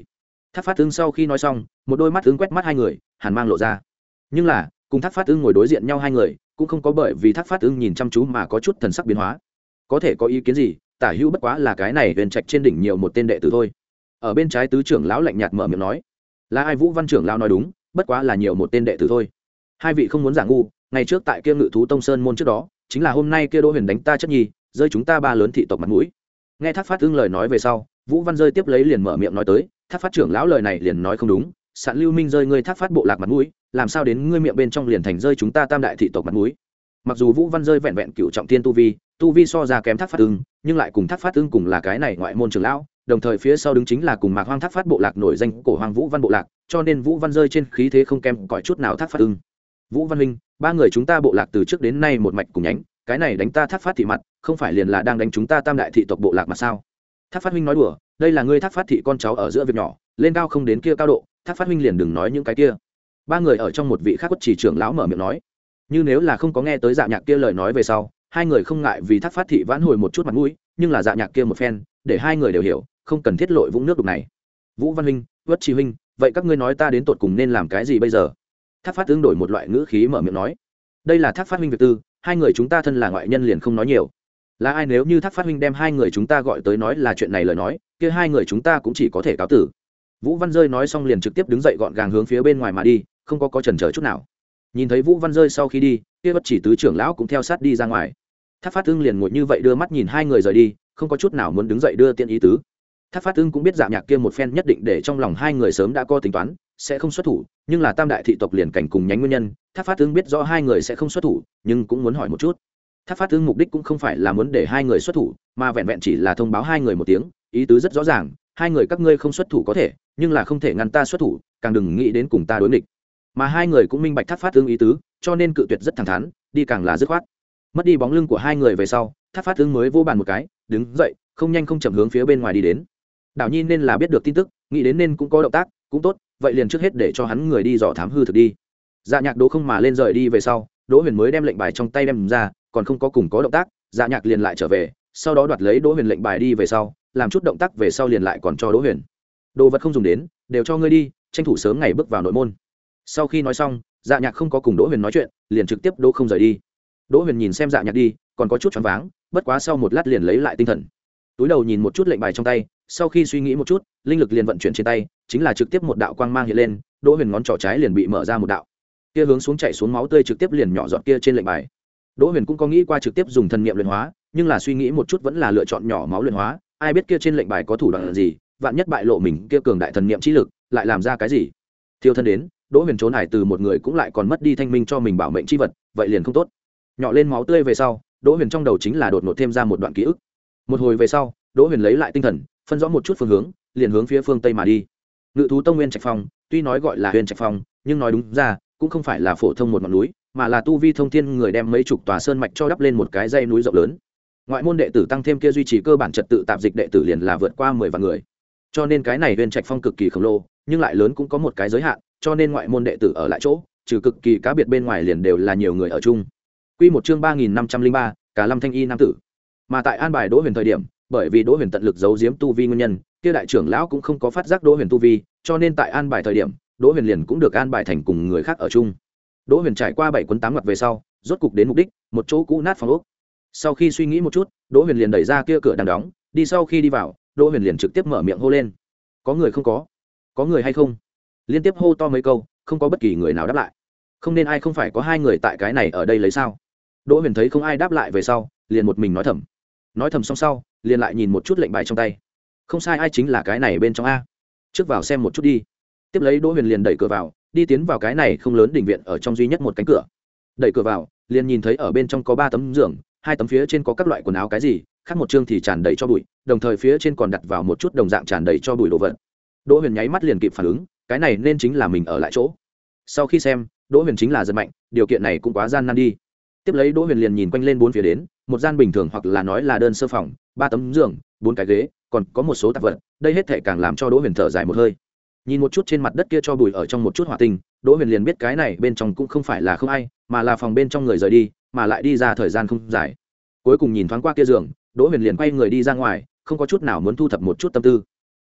Thác Phát Ưng sau khi nói xong, một đôi mắt ưng quét mắt hai người, hàn mang lộ ra. Nhưng là cùng Thác Phát Ưng ngồi đối diện nhau hai người cũng không có bởi vì Thác Phát Ưng nhìn chăm chú mà có chút thần sắc biến hóa. Có thể có ý kiến gì, tả hữu bất quá là cái này huyền trạch trên đỉnh nhiều một tên đệ tử thôi. Ở bên trái tứ trưởng lão lạnh nhạt mở miệng nói, là ai? Vũ Văn trưởng lão nói đúng, bất quá là nhiều một tên đệ tử thôi. Hai vị không muốn giả ngu, ngày trước tại kia Ngự thú tông sơn môn trước đó, chính là hôm nay kia Đỗ Huyền đánh ta chất nhi, rơi chúng ta ba lớn thị tộc mặt mũi. Nghe Thác Phát Ưng lời nói về sau, Vũ Văn rơi tiếp lấy liền mở miệng nói tới, Thác Phát trưởng lão lời này liền nói không đúng, Sạn Lưu Minh rơi ngươi Thác Phát bộ lạc mặt mũi, làm sao đến ngươi miệng bên trong liền thành rơi chúng ta tam đại thị tộc mặt mũi. Mặc dù Vũ Văn rơi vẹn vẹn cựu trọng thiên tu vi, tu vi so ra kém Thác Phát Ưng, nhưng lại cùng Thác Phát Ưng cùng là cái này ngoại môn trưởng lão, đồng thời phía sau đứng chính là cùng Mạc Hoang Thác Phát bộ lạc nổi danh cổ Hoang Vũ Văn bộ lạc, cho nên Vũ Văn rơi trên khí thế không kém cỏi chút nào Thác Phát Ưng. Vũ Văn huynh, ba người chúng ta bộ lạc từ trước đến nay một mạch cùng nhánh, cái này đánh ta Thác Phát thị mặt, không phải liền là đang đánh chúng ta tam đại thị tộc bộ lạc mà sao? Thác Phát huynh nói đùa, đây là ngươi Thác Phát thị con cháu ở giữa việc nhỏ, lên cao không đến kia cao độ, Thác Phát huynh liền đừng nói những cái kia. Ba người ở trong một vị khác quất chỉ trưởng lão mở miệng nói, như nếu là không có nghe tới Dạ Nhạc kia lời nói về sau, hai người không ngại vì Thác Phát thị vãn hồi một chút mặt mũi, nhưng là Dạ Nhạc kia một phen, để hai người đều hiểu, không cần thiết lội vũng nước đục này. Vũ Văn huynh, Quất Chỉ huynh, vậy các ngươi nói ta đến tột cùng nên làm cái gì bây giờ? Thác Phát tương đổi một loại ngữ khí mở miệng nói, đây là Thác Phát huynh việc tư, hai người chúng ta thân là ngoại nhân liền không nói nhiều. Là ai nếu như Thác Phát huynh đem hai người chúng ta gọi tới nói là chuyện này lời nói, kia hai người chúng ta cũng chỉ có thể cáo tử. Vũ Văn rơi nói xong liền trực tiếp đứng dậy gọn gàng hướng phía bên ngoài mà đi, không có có chần chờ chút nào. Nhìn thấy Vũ Văn rơi sau khi đi, kia Bất Chỉ tứ trưởng lão cũng theo sát đi ra ngoài. Thác Phát Ưng liền ngồi như vậy đưa mắt nhìn hai người rời đi, không có chút nào muốn đứng dậy đưa tiện ý tứ. Thác Phát Ưng cũng biết Dạ Nhạc kia một phen nhất định để trong lòng hai người sớm đã có tính toán, sẽ không xuất thủ, nhưng là tam đại thị tộc liền cảnh cùng nhánh nguyên nhân, Thác Phát Ưng biết rõ hai người sẽ không xuất thủ, nhưng cũng muốn hỏi một chút. Thác Phát Ưng mục đích cũng không phải là muốn để hai người xuất thủ, mà vẹn vẹn chỉ là thông báo hai người một tiếng, ý tứ rất rõ ràng, hai người các ngươi không xuất thủ có thể, nhưng là không thể ngăn ta xuất thủ, càng đừng nghĩ đến cùng ta đối nghịch. Mà hai người cũng minh bạch Thác Phát Ưng ý tứ, cho nên cự tuyệt rất thẳng thắn, đi càng là dứt khoát. Mất đi bóng lưng của hai người về sau, Thác Phát Ưng mới vô bàn một cái, đứng dậy, không nhanh không chậm hướng phía bên ngoài đi đến. Đảo Nhi nên là biết được tin tức, nghĩ đến nên cũng có động tác, cũng tốt, vậy liền trước hết để cho hắn người đi dò thám hư thực đi. Dạ Nhạc Đỗ không mà lên rời đi về sau, Đỗ Huyền mới đem lệnh bài trong tay đem ra, còn không có cùng có động tác, Dạ Nhạc liền lại trở về, sau đó đoạt lấy Đỗ Huyền lệnh bài đi về sau, làm chút động tác về sau liền lại còn cho Đỗ Huyền. Đồ vật không dùng đến, đều cho ngươi đi, tranh thủ sớm ngày bước vào nội môn. Sau khi nói xong, Dạ Nhạc không có cùng Đỗ Huyền nói chuyện, liền trực tiếp Đỗ không rời đi. Đỗ Huyền nhìn xem Dạ Nhạc đi, còn có chút choáng váng, bất quá sau một lát liền lấy lại tinh thần. Túi đầu nhìn một chút lệnh bài trong tay, sau khi suy nghĩ một chút, linh lực liền vận chuyển trên tay, chính là trực tiếp một đạo quang mang hiện lên, Đỗ Huyền ngón trỏ trái liền bị mở ra một đạo. Kia hướng xuống chảy xuống máu tươi trực tiếp liền nhỏ giọt kia trên lệnh bài. Đỗ Huyền cũng có nghĩ qua trực tiếp dùng thần niệm luyện hóa, nhưng là suy nghĩ một chút vẫn là lựa chọn nhỏ máu luyện hóa, ai biết kia trên lệnh bài có thủ đoạn gì, vạn nhất bại lộ mình kia cường đại thần niệm chi lực, lại làm ra cái gì. Thiêu thân đến, Đỗ Huyền trốn hải từ một người cũng lại còn mất đi thanh minh cho mình bảo mệnh chi vật, vậy liền không tốt. Nhỏ lên máu tươi về sau, Đỗ Huyền trong đầu chính là đột ngột thêm ra một đoạn ký ức. Một hồi về sau, Đỗ Huyền lấy lại tinh thần, phân rõ một chút phương hướng, liền hướng phía phương tây mà đi. Ngự thú tông Nguyên Trạch Phong, tuy nói gọi là Nguyên Trạch Phong, nhưng nói đúng ra, cũng không phải là phổ thông một ngọn núi, mà là tu vi thông thiên người đem mấy chục tòa sơn mạch cho đắp lên một cái dãy núi rộng lớn. Ngoại môn đệ tử tăng thêm kia duy trì cơ bản trật tự tạp dịch đệ tử liền là vượt qua mười vạn người. Cho nên cái này Nguyên Trạch Phong cực kỳ khổng lồ, nhưng lại lớn cũng có một cái giới hạn, cho nên ngoại môn đệ tử ở lại chỗ, trừ cực kỳ cá biệt bên ngoài liền đều là nhiều người ở chung. Quy một chương ba nghìn năm trăm linh ba, Cả Lâm Thanh Y nam tử. Mà tại an bài Đỗ Huyền thời điểm, bởi vì Đỗ Huyền tận lực giấu giếm tu vi nguyên nhân, kia đại trưởng lão cũng không có phát giác Đỗ Huyền tu vi, cho nên tại an bài thời điểm, Đỗ Huyền liền cũng được an bài thành cùng người khác ở chung. Đỗ Huyền trải qua bảy cuốn tám ngoặt về sau, rốt cục đến mục đích, một chỗ cũ nát phòng ốc. Sau khi suy nghĩ một chút, Đỗ Huyền liền đẩy ra kia cửa đang đóng, đi sau khi đi vào, Đỗ Huyền liền trực tiếp mở miệng hô lên: "Có người không có? Có người hay không?" Liên tiếp hô to mấy câu, không có bất kỳ người nào đáp lại. Không nên ai không phải có hai người tại cái này ở đây lấy sao? Đỗ Huyền thấy không ai đáp lại về sau, liền một mình nói thầm. Nói thầm xong sau, liền lại nhìn một chút lệnh bài trong tay. Không sai, ai chính là cái này bên trong a. Trước vào xem một chút đi. Tiếp lấy Đỗ Huyền liền đẩy cửa vào, đi tiến vào cái này không lớn đình viện ở trong duy nhất một cánh cửa. Đẩy cửa vào, liền nhìn thấy ở bên trong có ba tấm giường, hai tấm phía trên có các loại quần áo cái gì, khác một chương thì tràn đầy cho bụi, đồng thời phía trên còn đặt vào một chút đồng dạng tràn đầy cho bụi đồ vật. Đỗ Huyền nháy mắt liền kịp phản ứng, cái này nên chính là mình ở lại chỗ. Sau khi xem, Đỗ Huyền chính là giật mạnh, điều kiện này cũng quá gian nan đi. Tiếp lấy Đỗ Huyền liền nhìn quanh lên bốn phía đến, một gian bình thường hoặc là nói là đơn sơ phòng, ba tấm giường, bốn cái ghế, còn có một số tạp vật, đây hết thảy càng làm cho Đỗ Huyền thở dài một hơi. Nhìn một chút trên mặt đất kia cho bụi ở trong một chút hỏa tinh, Đỗ Huyền liền biết cái này bên trong cũng không phải là không ai, mà là phòng bên trong người rời đi, mà lại đi ra thời gian không dài. Cuối cùng nhìn thoáng qua kia giường, Đỗ Huyền liền quay người đi ra ngoài, không có chút nào muốn thu thập một chút tâm tư.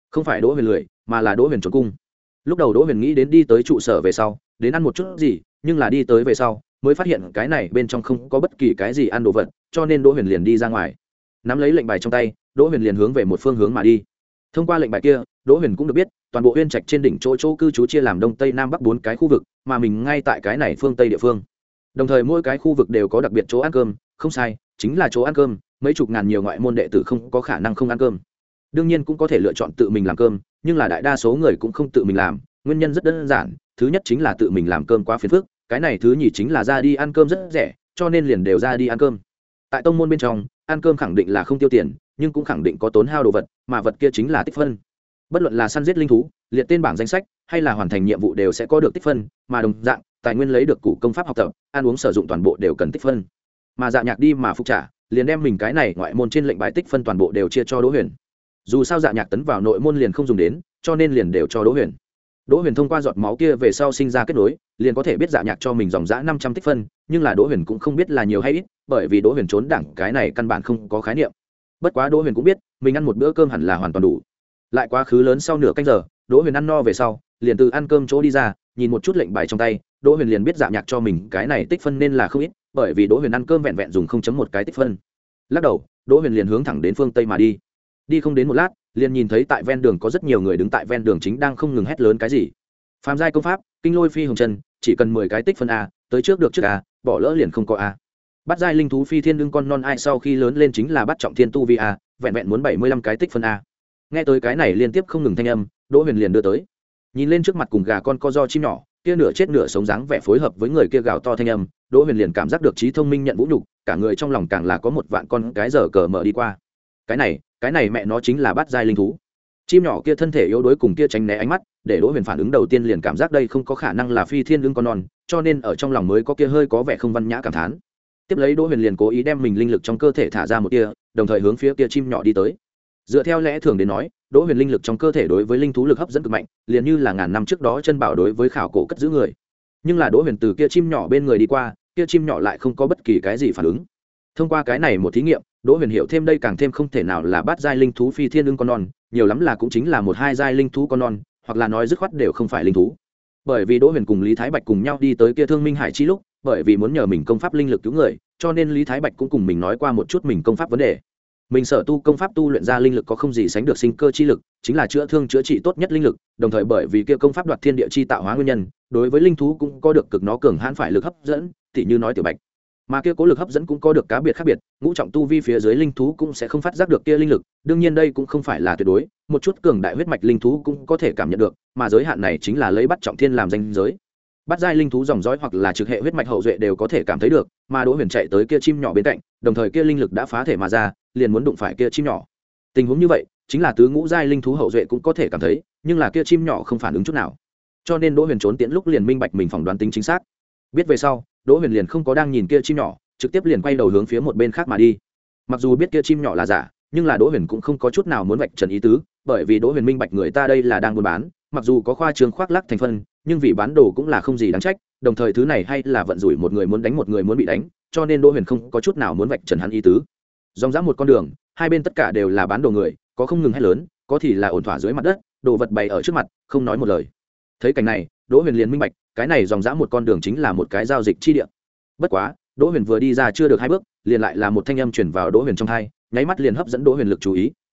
không phải đỗ huyền lười mà là đỗ huyền trốn cung. Lúc đầu đỗ huyền nghĩ đến đi tới trụ sở về sau đến ăn một chút gì, nhưng là đi tới về sau mới phát hiện cái này bên trong không có bất kỳ cái gì ăn đồ vật, cho nên đỗ huyền liền đi ra ngoài, nắm lấy lệnh bài trong tay. Đỗ huyền liền hướng về một phương hướng mà đi. Thông qua lệnh bài kia, đỗ huyền cũng được biết toàn bộ uyên trạch trên đỉnh chỗ chỗ cư trú chia làm đông tây nam bắc bốn cái khu vực, mà mình ngay tại cái này phương tây địa phương. Đồng thời mỗi cái khu vực đều có đặc biệt chỗ ăn cơm, không sai, chính là chỗ ăn cơm. Mấy chục ngàn nhiều ngoại môn đệ tử không có khả năng không ăn cơm, đương nhiên cũng có thể lựa chọn tự mình làm cơm, nhưng là đại đa số người cũng không tự mình làm. Nguyên nhân rất đơn giản, thứ nhất chính là tự mình làm cơm quá phiền phức, cái này thứ nhì chính là ra đi ăn cơm rất rẻ, cho nên liền đều ra đi ăn cơm. Tại tông môn bên trong ăn cơm khẳng định là không tiêu tiền, nhưng cũng khẳng định có tốn hao đồ vật, mà vật kia chính là tích phân. Bất luận là săn giết linh thú, liệt tên bảng danh sách, hay là hoàn thành nhiệm vụ đều sẽ có được tích phân, mà đồng dạng tài nguyên lấy được củ công pháp học tập, ăn uống sử dụng toàn bộ đều cần tích phân. Mà Dạ Nhạc đi mà phục trả, liền đem mình cái này ngoại môn trên lệnh bài tích phân toàn bộ đều chia cho Đỗ Huyền. Dù sao Dạ Nhạc tấn vào nội môn liền không dùng đến, cho nên liền đều cho Đỗ Huyền. Đỗ Huyền thông qua giọt máu kia về sau sinh ra kết nối, liền có thể biết Dạ Nhạc cho mình dòng dã năm trăm tích phân, nhưng là Đỗ Huyền cũng không biết là nhiều hay ít, bởi vì Đỗ Huyền trốn đẳng cái này căn bản không có khái niệm. Bất quá Đỗ Huyền cũng biết, mình ăn một bữa cơm hẳn là hoàn toàn đủ. Lại quá khứ lớn sau nửa canh giờ, Đỗ Huyền ăn no về sau, liền từ ăn cơm chỗ đi ra, nhìn một chút lệnh bài trong tay, Đỗ Huyền liền biết Dạ Nhạc cho mình cái này tích phân nên là không ít, bởi vì Đỗ Huyền ăn cơm vẹn vẹn dùng không chấm một cái tích phân. Lắc đầu, Đỗ Huyền liền hướng thẳng đến phương tây mà đi. Đi không đến một lát, liền nhìn thấy tại ven đường có rất nhiều người đứng tại ven đường chính đang không ngừng hét lớn cái gì. Phàm giai công pháp, kinh lôi phi hồng chân, chỉ cần mười cái tích phân a, tới trước được trước a, bỏ lỡ liền không có a. Bắt giai linh thú phi thiên đương con non ai sau khi lớn lên chính là bắt trọng thiên tu vi a, vẹn vẹn muốn bảy mươi lăm cái tích phân a. Nghe tới cái này liên tiếp không ngừng thanh âm, Đỗ Huyền liền đưa tới. Nhìn lên trước mặt cùng gà con co do chim nhỏ, kia nửa chết nửa sống dáng vẻ phối hợp với người kia gào to thanh âm, Đỗ Huyền liền cảm giác được trí thông minh nhận vũ nhục, cả người trong lòng càng là có một vạn con cái giờ cờ mở đi qua. Cái này, cái này mẹ nó chính là bắt giai linh thú. Chim nhỏ kia thân thể yếu đuối cùng kia tránh né ánh mắt, để Đỗ Huyền phản ứng đầu tiên liền cảm giác đây không có khả năng là phi thiên lưng con non, cho nên ở trong lòng mới có kia hơi có vẻ không văn nhã cảm thán. Tiếp lấy Đỗ Huyền liền cố ý đem mình linh lực trong cơ thể thả ra một tia, đồng thời hướng phía kia chim nhỏ đi tới. Dựa theo lẽ thường đến nói, Đỗ Huyền linh lực trong cơ thể đối với linh thú lực hấp dẫn cực mạnh, liền như là ngàn năm trước đó chân bảo đối với khảo cổ cất giữ người. Nhưng là Đỗ Huyền từ kia chim nhỏ bên người đi qua, kia chim nhỏ lại không có bất kỳ cái gì phản ứng. Thông qua cái này một thí nghiệm, Đỗ Huyền hiểu thêm đây càng thêm không thể nào là bát giai linh thú phi thiên ưng con non, nhiều lắm là cũng chính là một hai giai linh thú con non, hoặc là nói dứt khoát đều không phải linh thú. Bởi vì Đỗ Huyền cùng Lý Thái Bạch cùng nhau đi tới kia Thương Minh Hải chi lúc, bởi vì muốn nhờ mình công pháp linh lực cứu người, cho nên Lý Thái Bạch cũng cùng mình nói qua một chút mình công pháp vấn đề. Mình sở tu công pháp tu luyện ra linh lực có không gì sánh được sinh cơ chi lực, chính là chữa thương chữa trị tốt nhất linh lực, đồng thời bởi vì kia công pháp đoạt thiên địa chi tạo hóa nguyên nhân, đối với linh thú cũng có được cực nó cường hãn phải lực hấp dẫn, tỉ như nói tiểu bạch. Mà kia cố lực hấp dẫn cũng có được cá biệt khác biệt, ngũ trọng tu vi phía dưới linh thú cũng sẽ không phát giác được kia linh lực, đương nhiên đây cũng không phải là tuyệt đối, một chút cường đại huyết mạch linh thú cũng có thể cảm nhận được, mà giới hạn này chính là lấy bắt trọng thiên làm danh giới. Bắt giai linh thú dòng dõi hoặc là trực hệ huyết mạch hậu duệ đều có thể cảm thấy được, mà Đỗ Huyền chạy tới kia chim nhỏ bên cạnh, đồng thời kia linh lực đã phá thể mà ra, liền muốn đụng phải kia chim nhỏ. Tình huống như vậy, chính là tứ ngũ giai linh thú hậu duệ cũng có thể cảm thấy, nhưng là kia chim nhỏ không phản ứng chút nào. Cho nên Đỗ Huyền trốn tiễn lúc liền minh bạch mình phỏng đoán tính chính xác. Biết về sau, Đỗ Huyền liền không có đang nhìn kia chim nhỏ, trực tiếp liền quay đầu hướng phía một bên khác mà đi. Mặc dù biết kia chim nhỏ là giả, nhưng là Đỗ Huyền cũng không có chút nào muốn vạch trần ý tứ, bởi vì Đỗ Huyền minh bạch người ta đây là đang buôn bán, mặc dù có khoa trương khoác lác thành phân, nhưng vì bán đồ cũng là không gì đáng trách, đồng thời thứ này hay là vận rủi một người muốn đánh một người muốn bị đánh, cho nên Đỗ Huyền không có chút nào muốn vạch trần hắn ý tứ. Dòng dã một con đường, hai bên tất cả đều là bán đồ người, có không ngừng hay lớn, có thì là ổn thỏa dưới mặt đất, đồ vật bày ở trước mặt, không nói một lời. Thấy cảnh này, Đỗ Huyền liền minh bạch, cái này dòng dã một con đường chính là một cái giao dịch chi địa. Bất quá, Đỗ Huyền vừa đi ra chưa được hai bước, liền lại là một thanh âm truyền vào Đỗ Huyền trong tai, nháy mắt liền hấp dẫn Đỗ Huyền lực chú ý.